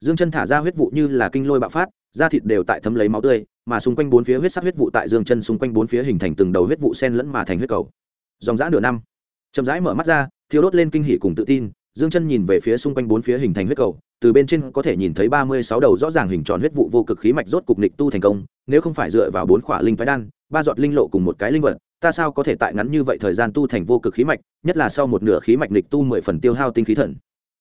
Dương Chân thả ra huyết vụ như là kinh lôi bạo phát, da thịt đều tại thấm lấy máu tươi, mà xung quanh bốn phía huyết sắc huyết vụ tại Dương Chân xung quanh bốn phía hình thành từng đầu huyết vụ xen lẫn mà thành huyết cầu. Dòng dã nửa năm, chậm rãi mở mắt ra, thiêu đốt lên kinh hỉ cùng tự tin, Dương Chân nhìn về phía xung quanh bốn phía hình thành huyết cầu, từ bên trên có thể nhìn thấy 36 đầu rõ ràng hình tròn huyết vụ vô cực khí mạch rốt cục nghịch tu thành công, nếu không phải dựa vào 4 khỏa linh phái đan, 3 giọt linh lộ cùng một cái linh vật, ta sao có thể tại ngắn như vậy thời gian tu thành vô cực khí mạch, nhất là sau một nửa khí mạch nghịch tu 10 phần tiêu hao tinh khí thần.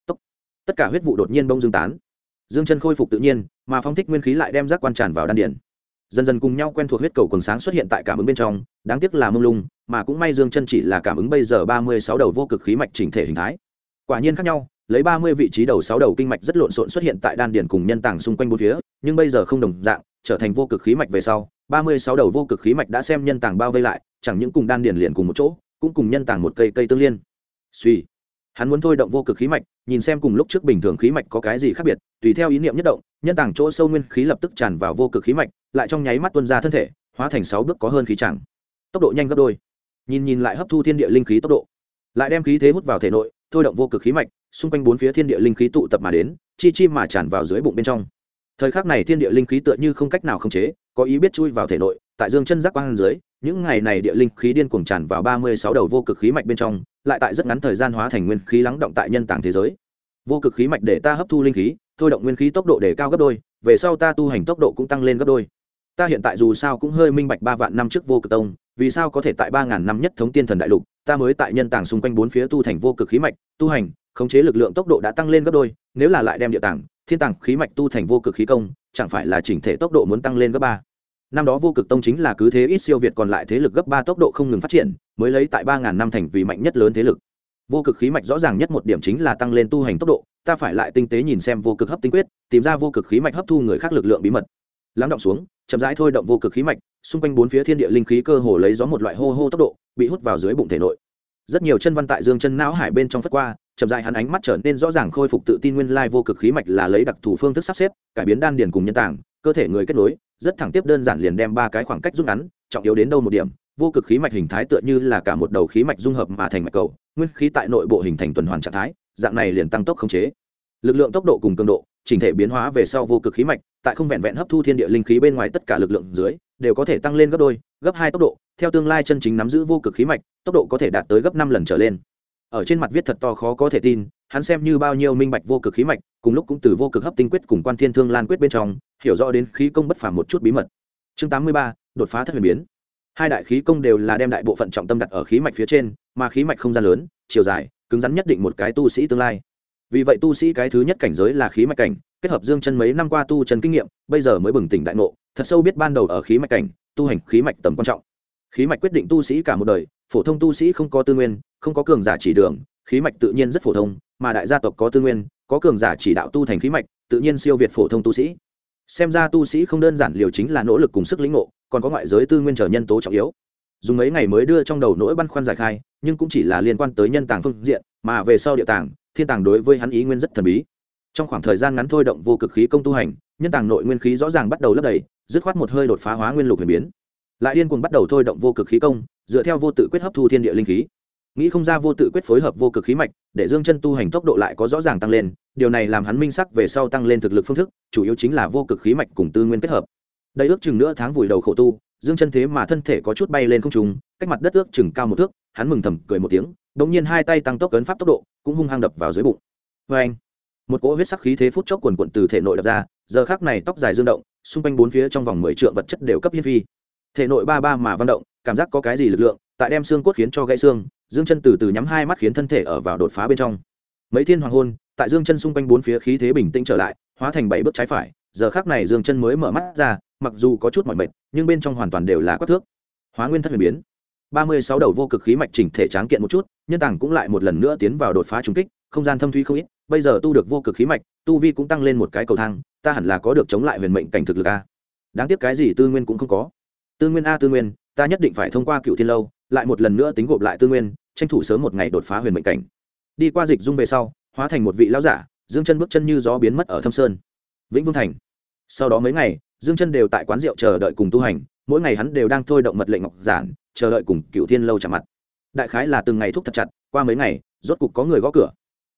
Tất cả huyết vụ đột nhiên bỗng dưng tán. Dương Chân khôi phục tự nhiên, mà phong thích nguyên khí lại đem giác quan tràn vào đan điền. Dần dần cùng nhau quen thuộc huyết cầu quần sáng xuất hiện tại cảm ứng bên trong, đáng tiếc là mông lung, mà cũng may Dương Chân chỉ là cảm ứng bây giờ 36 đầu vô cực khí mạch chỉnh thể hình thái. Quả nhiên khác nhau, lấy 30 vị trí đầu 6 đầu kinh mạch rất lộn xộn xuất hiện tại đan điền cùng nhân tàng xung quanh bốn phía, nhưng bây giờ không đồng dạng, trở thành vô cực khí mạch về sau, 36 đầu vô cực khí mạch đã xem nhân tàng bao vây lại, chẳng những cùng đan điền liền cùng một chỗ, cũng cùng nhân tàng một cây cây tương liên. Suy, hắn muốn thôi động vô cực khí mạch, nhìn xem cùng lúc trước bình thường khí mạch có cái gì khác biệt, tùy theo ý niệm nhất động, nhân tàng chỗ sâu nguyên khí lập tức tràn vào vô cực khí mạch, lại trong nháy mắt tuôn ra thân thể, hóa thành 6 bước có hơn khí chẳng. Tốc độ nhanh gấp đôi. Nhìn lại hấp thu thiên địa linh khí tốc độ, lại đem khí thế hút vào thể nội, thôi động vô cực khí mạch, xung quanh bốn phía thiên địa linh khí tụ tập mà đến, chi mà tràn vào dưới bụng bên trong. Thời khắc này thiên địa linh khí tựa như không cách nào khống chế, có ý biết chui vào thể nội, tại Dương Chân giác quang dưới, những ngày này địa linh khí điên cuồng tràn vào 36 đầu vô cực khí mạch bên trong, lại tại rất ngắn thời gian hóa thành nguyên khí lắng động tại nhân tàng thế giới. Vô cực khí mạch để ta hấp thu linh khí, thôi động nguyên khí tốc độ để cao gấp đôi, về sau ta tu hành tốc độ cũng tăng lên gấp đôi. Ta hiện tại dù sao cũng hơi minh bạch 3 vạn năm trước vô cực tông, vì sao có thể tại 3000 năm nhất thống tiên thần đại lục, ta mới tại nhân tàng xung quanh bốn phía tu thành vô cực khí mạch, tu hành, khống chế lực lượng tốc độ đã tăng lên gấp đôi, nếu là lại đem địa tàng, thiên tàng khí mạch tu thành vô cực khí công, chẳng phải là chỉnh thể tốc độ muốn tăng lên gấp 3. Năm đó vô cực tông chính là cứ thế ít siêu việt còn lại thế lực gấp 3 tốc độ không ngừng phát triển, mới lấy tại 3000 năm thành vì mạnh nhất lớn thế lực. Vô cực khí mạch rõ ràng nhất một điểm chính là tăng lên tu hành tốc độ, ta phải lại tinh tế nhìn xem vô cực hấp tinh quyết, tìm ra vô cực khí mạch hấp thu người khác lực lượng bí mật. Lắng động xuống, chậm rãi thôi động vô cực khí mạch, xung quanh bốn phía thiên địa linh khí cơ hồ lấy gió một loại hô hô tốc độ, bị hút vào dưới bụng thể nội. Rất nhiều chân văn tại Dương Chân não hải bên trong phất qua, chậm rãi hắn ánh mắt trở nên rõ ràng khôi phục tự tin, nguyên lai vô cực khí mạch là lấy đặc thù phương thức sắp xếp, cải biến đan điền cùng nhân tạng, cơ thể người kết nối, rất thẳng tiếp đơn giản liền đem 3 cái khoảng cách rút ngắn, trọng yếu đến đâu một điểm, vô cực khí mạch hình thái tựa như là cả một đầu khí mạch dung hợp mà thành mạch cầu, nguyên khí tại nội bộ hình thành tuần hoàn trạng thái, dạng này liền tăng tốc khống chế lực lượng, tốc độ cùng cường độ, chỉnh thể biến hóa về sau vô cực khí mạch, tại không vẹn vẹn hấp thu thiên địa linh khí bên ngoài tất cả lực lượng dưới, đều có thể tăng lên gấp đôi, gấp 2 tốc độ, theo tương lai chân chính nắm giữ vô cực khí mạch, tốc độ có thể đạt tới gấp 5 lần trở lên. Ở trên mặt viết thật to khó có thể tin, hắn xem như bao nhiêu minh bạch vô cực khí mạch, cùng lúc cũng từ vô cực hấp tinh quyết cùng Quan Thiên Thương Lan quyết bên trong, hiểu rõ đến khí công bất phàm một chút bí mật. Chương 83, đột phá thất huyền biến. Hai đại khí công đều là đem đại bộ phận trọng tâm đặt ở khí mạch phía trên, mà khí mạch không gian lớn, chiều dài, cứng rắn nhất định một cái tu sĩ tương lai. Vì vậy tu sĩ cái thứ nhất cảnh giới là khí mạch cảnh, kết hợp Dương Chân mấy năm qua tu chân kinh nghiệm, bây giờ mới bừng tỉnh đại ngộ, thật sâu biết ban đầu ở khí mạch cảnh, tu hành khí mạch tầm quan trọng. Khí mạch quyết định tu sĩ cả một đời, phổ thông tu sĩ không có tư nguyên, không có cường giả chỉ đường, khí mạch tự nhiên rất phổ thông, mà đại gia tộc có tư nguyên, có cường giả chỉ đạo tu thành khí mạch, tự nhiên siêu việt phổ thông tu sĩ. Xem ra tu sĩ không đơn giản liều chính là nỗ lực cùng sức lĩnh ngộ, còn có ngoại giới tư nguyên trở nhân tố trọng yếu. Dùng mấy ngày mới đưa trong đầu nỗi băn khoăn giải khai, nhưng cũng chỉ là liên quan tới nhân tàng phương diện, mà về sau địa tàng, thiên tàng đối với hắn ý nguyên rất thần bí. Trong khoảng thời gian ngắn thôi động vô cực khí công tu hành, nhân tàng nội nguyên khí rõ ràng bắt đầu lấp đầy, dứt khoát một hơi đột phá hóa nguyên lục huyền biến. Lại điên cuồng bắt đầu thôi động vô cực khí công, dựa theo vô tự quyết hấp thu thiên địa linh khí. Nghĩ không ra vô tự quyết phối hợp vô cực khí mạch, để Dương Chân tu hành tốc độ lại có rõ ràng tăng lên, điều này làm hắn minh sắc về sau tăng lên thực lực phương thức, chủ yếu chính là vô cực khí mạch cùng tư nguyên kết hợp. Đây ước chừng nửa tháng vùi đầu khổ tu, Dương Chân thế mà thân thể có chút bay lên không trung, cách mặt đất ước chừng cao 1 thước, hắn mừng thầm cười một tiếng, đống nhiên hai tay tăng tốc ấn pháp tốc độ, cũng hung hăng đập vào dưới bụng. Oeng! Một cỗ huyết sắc khí thế phút chốc cuồn cuộn từ thể nội đập ra, giờ khắc này tóc dài dương động, xung quanh bốn phía trong vòng 10 trượng vật chất đều cấp hiên phi. Thể nội ba ba mà vận động, cảm giác có cái gì lực lượng, tại đem xương cốt khiến cho gãy xương, Dương Chân từ từ nhắm hai mắt khiến thân thể ở vào đột phá bên trong. Mấy thiên hoàng hôn, tại Dương Chân xung quanh bốn phía khí thế bình tĩnh trở lại, hóa thành 7 bước trái phải, giờ khắc này Dương Chân mới mở mắt ra, mặc dù có chút mỏi mệt, nhưng bên trong hoàn toàn đều là quắc thước. Hóa nguyên thất huyền biến. 36 đầu vô cực khí mạch chỉnh thể tráng kiện một chút, nhân tàng cũng lại một lần nữa tiến vào đột phá trùng kích, không gian thâm thúy không ít, bây giờ tu được vô cực khí mạch, tu vi cũng tăng lên một cái cầu thang, ta hẳn là có được chống lại huyền mệnh cảnh thực lực a. Đáng tiếc cái gì tư nguyên cũng không có. Tư nguyên a tư nguyên, ta nhất định phải thông qua Cựu Thiên lâu, lại một lần nữa tính gộp lại tư nguyên, tranh thủ sớm một ngày đột phá huyền mệnh cảnh. Đi qua dịch dung về sau, hóa thành một vị lão giả, Dương Chân bước chân như gió biến mất ở Thâm Sơn, Vĩnh Vương thành. Sau đó mấy ngày, Dương Chân đều tại quán rượu chờ đợi cùng tu hành, mỗi ngày hắn đều đang thôi động mật lệnh ngọc giản, chờ đợi cùng Cựu Thiên lâu chạm mặt. Đại khái là từng ngày thúc thật chặt, qua mấy ngày, rốt cục có người gõ cửa.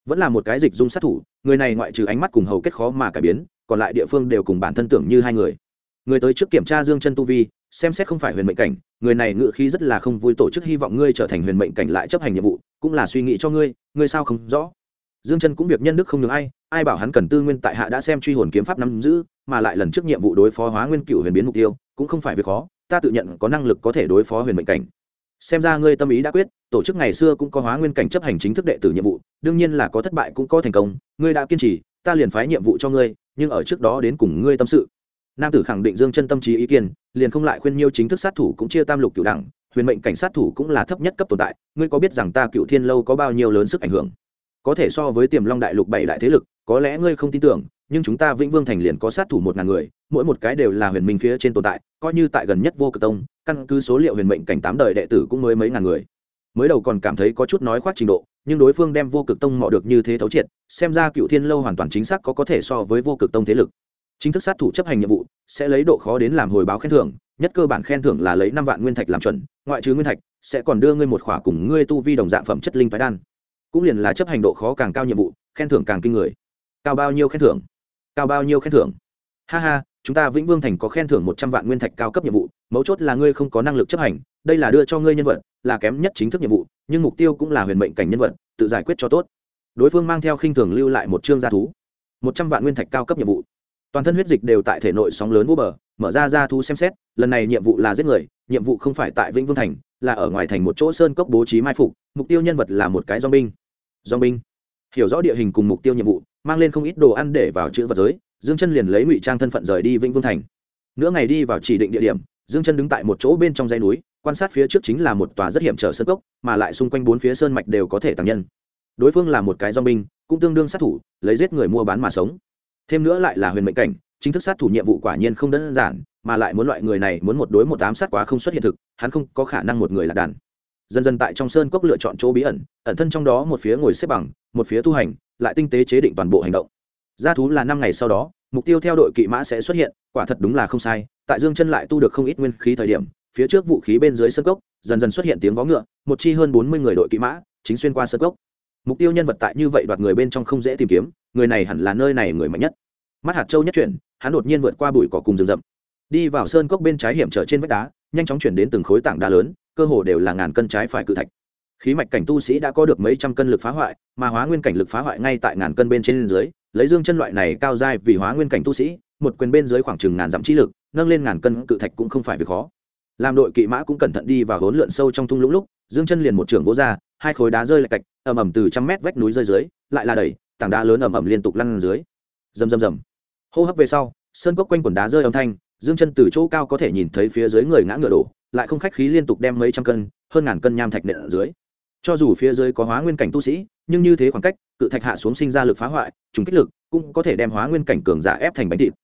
vẫn là một cái dịch dung sát thủ, người này ngoại trừ ánh mắt cùng hầu kết khó mà cải biến, còn lại địa phương đều cùng bản thân tưởng như hai người. Người tới trước kiểm tra Dương Chân tu vi, xem xét không phải huyền mệnh cảnh, người này ngự khí rất là không vui, tổ chức hy vọng ngươi trở thành huyền mệnh cảnh lại chấp hành nhiệm vụ, cũng là suy nghĩ cho ngươi sao không rõ. Dương Chân cũng việc nhân đức không nhường ai bảo hắn cần tư nguyên tại hạ đã xem truy hồn kiếm pháp nắm giữ, mà lại lần trước nhiệm vụ đối phó Hóa Nguyên Cửu huyền biến mục tiêu, cũng không phải việc khó, ta tự nhận có năng lực có thể đối phó huyền mệnh cảnh. Xem ra ngươi tâm ý đã quyết, tổ chức ngày xưa cũng có Hóa Nguyên cảnh chấp hành chính thức đệ tử nhiệm vụ, đương nhiên là có thất bại cũng có thành công, ngươi đã kiên trì, ta liền phái nhiệm vụ cho ngươi, nhưng ở trước đó đến cùng ngươi tâm sự. Nam tử khẳng định Dương Chân tâm trí ý kiến, liền không lại khuyên nhiêu, chính thức sát thủ cũng chia tam lục cửu đẳng, huyền mệnh cảnh sát thủ cũng là thấp nhất cấp tồn tại, ngươi có biết rằng ta Cửu Thiên lâu có bao nhiêu lớn sức ảnh hưởng? Có thể so với Tiềm Long đại lục 7 đại thế lực, có lẽ ngươi không tin tưởng, nhưng chúng ta Vĩnh Vương thành liền có sát thủ 1000 người, mỗi một cái đều là huyền minh phía trên tồn tại, coi như tại gần nhất Vô Cực tông, căn cứ số liệu huyền mệnh cảnh 8 đời đệ tử cũng mới mấy ngàn người. Mới đầu còn cảm thấy có chút nói khoác trình độ, nhưng đối phương đem Vô Cực tông mò được như thế thấu triệt, xem ra Cửu Thiên lâu hoàn toàn chính xác có thể so với Vô Cực tông thế lực. Chính thức sát thủ chấp hành nhiệm vụ sẽ lấy độ khó đến làm hồi báo khen thưởng, nhất cơ bản khen thưởng là lấy 5 vạn nguyên thạch làm chuẩn, ngoại trừ nguyên thạch sẽ còn đưa ngươi một khỏa cùng ngươi tu vi đồng dạng phẩm chất linh phái đan. Cũng liền là chấp hành độ khó càng cao nhiệm vụ, khen thưởng càng kinh người. Cao bao nhiêu khen thưởng? Cao bao nhiêu khen thưởng? Ha ha, chúng ta Vĩnh Vương thành có khen thưởng 100 vạn nguyên thạch cao cấp nhiệm vụ, mấu chốt là ngươi không có năng lực chấp hành, đây là đưa cho ngươi nhân vật, là kém nhất chính thức nhiệm vụ, nhưng mục tiêu cũng là huyền mệnh cảnh nhân vật, tự giải quyết cho tốt. Đối phương mang theo khinh thường lưu lại một chương gia thú. 100 vạn nguyên thạch cao cấp nhiệm vụ. Toàn thân huyết dịch đều tại thể nội sóng lớn vô bờ, mở ra gia thú xem xét, lần này nhiệm vụ là giết người, nhiệm vụ không phải tại Vĩnh Vương thành, là ở ngoài thành một chỗ sơn cốc bố trí mai phục, mục tiêu nhân vật là một cái dòng binh. Hiểu rõ địa hình cùng mục tiêu nhiệm vụ, mang lên không ít đồ ăn để vào chữ vật giới, Dương Chân liền lấy ngụy trang thân phận rời đi Vĩnh Vương thành. Nửa ngày đi vào chỉ định địa điểm, Dương Chân đứng tại một chỗ bên trong dãy núi, quan sát phía trước chính là một tòa rất hiểm trở sơn cốc, mà lại xung quanh bốn phía sơn mạch đều có thể tàng nhân. Đối phương là một cái dòng binh, cũng tương đương sát thủ, lấy giết người mua bán mà sống. Thêm nữa lại là huyền mệnh cảnh, chính thức sát thủ nhiệm vụ quả nhiên không đơn giản, mà lại muốn loại người này muốn một đối một ám sát quá không xuất hiện thực, hắn không có khả năng một người là đàn. Dần dần tại trong sơn cốc lựa chọn chỗ bí ẩn, ẩn thân trong đó một phía ngồi xếp bằng, một phía tu hành, lại tinh tế chế định toàn bộ hành động. Gia thú là 5 ngày sau đó, mục tiêu theo đội kỵ mã sẽ xuất hiện, quả thật đúng là không sai. Tại Dương Chân lại tu được không ít nguyên khí thời điểm, phía trước vũ khí bên dưới sơn cốc, dần dần xuất hiện tiếng vó ngựa, một chi hơn 40 người đội kỵ mã chính xuyên qua sơn cốc. Mục tiêu nhân vật tại như vậy đoạt người bên trong không dễ tìm kiếm, người này hẳn là nơi này người mạnh nhất. Mắt hạt châu nhất chuyển, hắn đột nhiên vượt qua bụi cỏ cùng rừng rậm, đi vào sơn cốc bên trái hiểm trở trên vách đá, nhanh chóng chuyển đến từng khối tảng đá lớn, cơ hồ đều là ngàn cân trái phải cự thạch. Khí mạch cảnh tu sĩ đã có được mấy trăm cân lực phá hoại, mà hóa nguyên cảnh lực phá hoại ngay tại ngàn cân bên trên dưới, lấy Dương Chân loại này cao giai vì hóa nguyên cảnh tu sĩ, một quyền bên dưới khoảng chừng ngàn dặm chi lực, nâng lên ngàn cân cự thạch cũng không phải việc khó. Làm đội kỵ mã cũng cẩn thận đi vào hỗn lượn sâu trong thung lũng lúc, Dương Chân liền một trường vỗ ra, hai khối đá rơi lạch cạch, ầm ầm từ trăm mét vách núi rơi dưới, lại là đẩy, tảng đá lớn ầm ầm liên tục lăn dưới. Rầm rầm rầm. Hô hấp về sau, sơn cốc quanh quần đá rơi âm thanh, Dương Chân từ chỗ cao có thể nhìn thấy phía dưới người ngã ngựa đổ, lại không khách khí liên tục đem mấy trăm cân, hơn ngàn cân nham thạch nện ở dưới. Cho dù phía dưới có hóa nguyên cảnh tu sĩ, nhưng như thế khoảng cách, cự thạch hạ xuống sinh ra lực phá hoại, trùng kích lực cũng có thể đem hóa nguyên cảnh cường giả ép thành bánh thịt,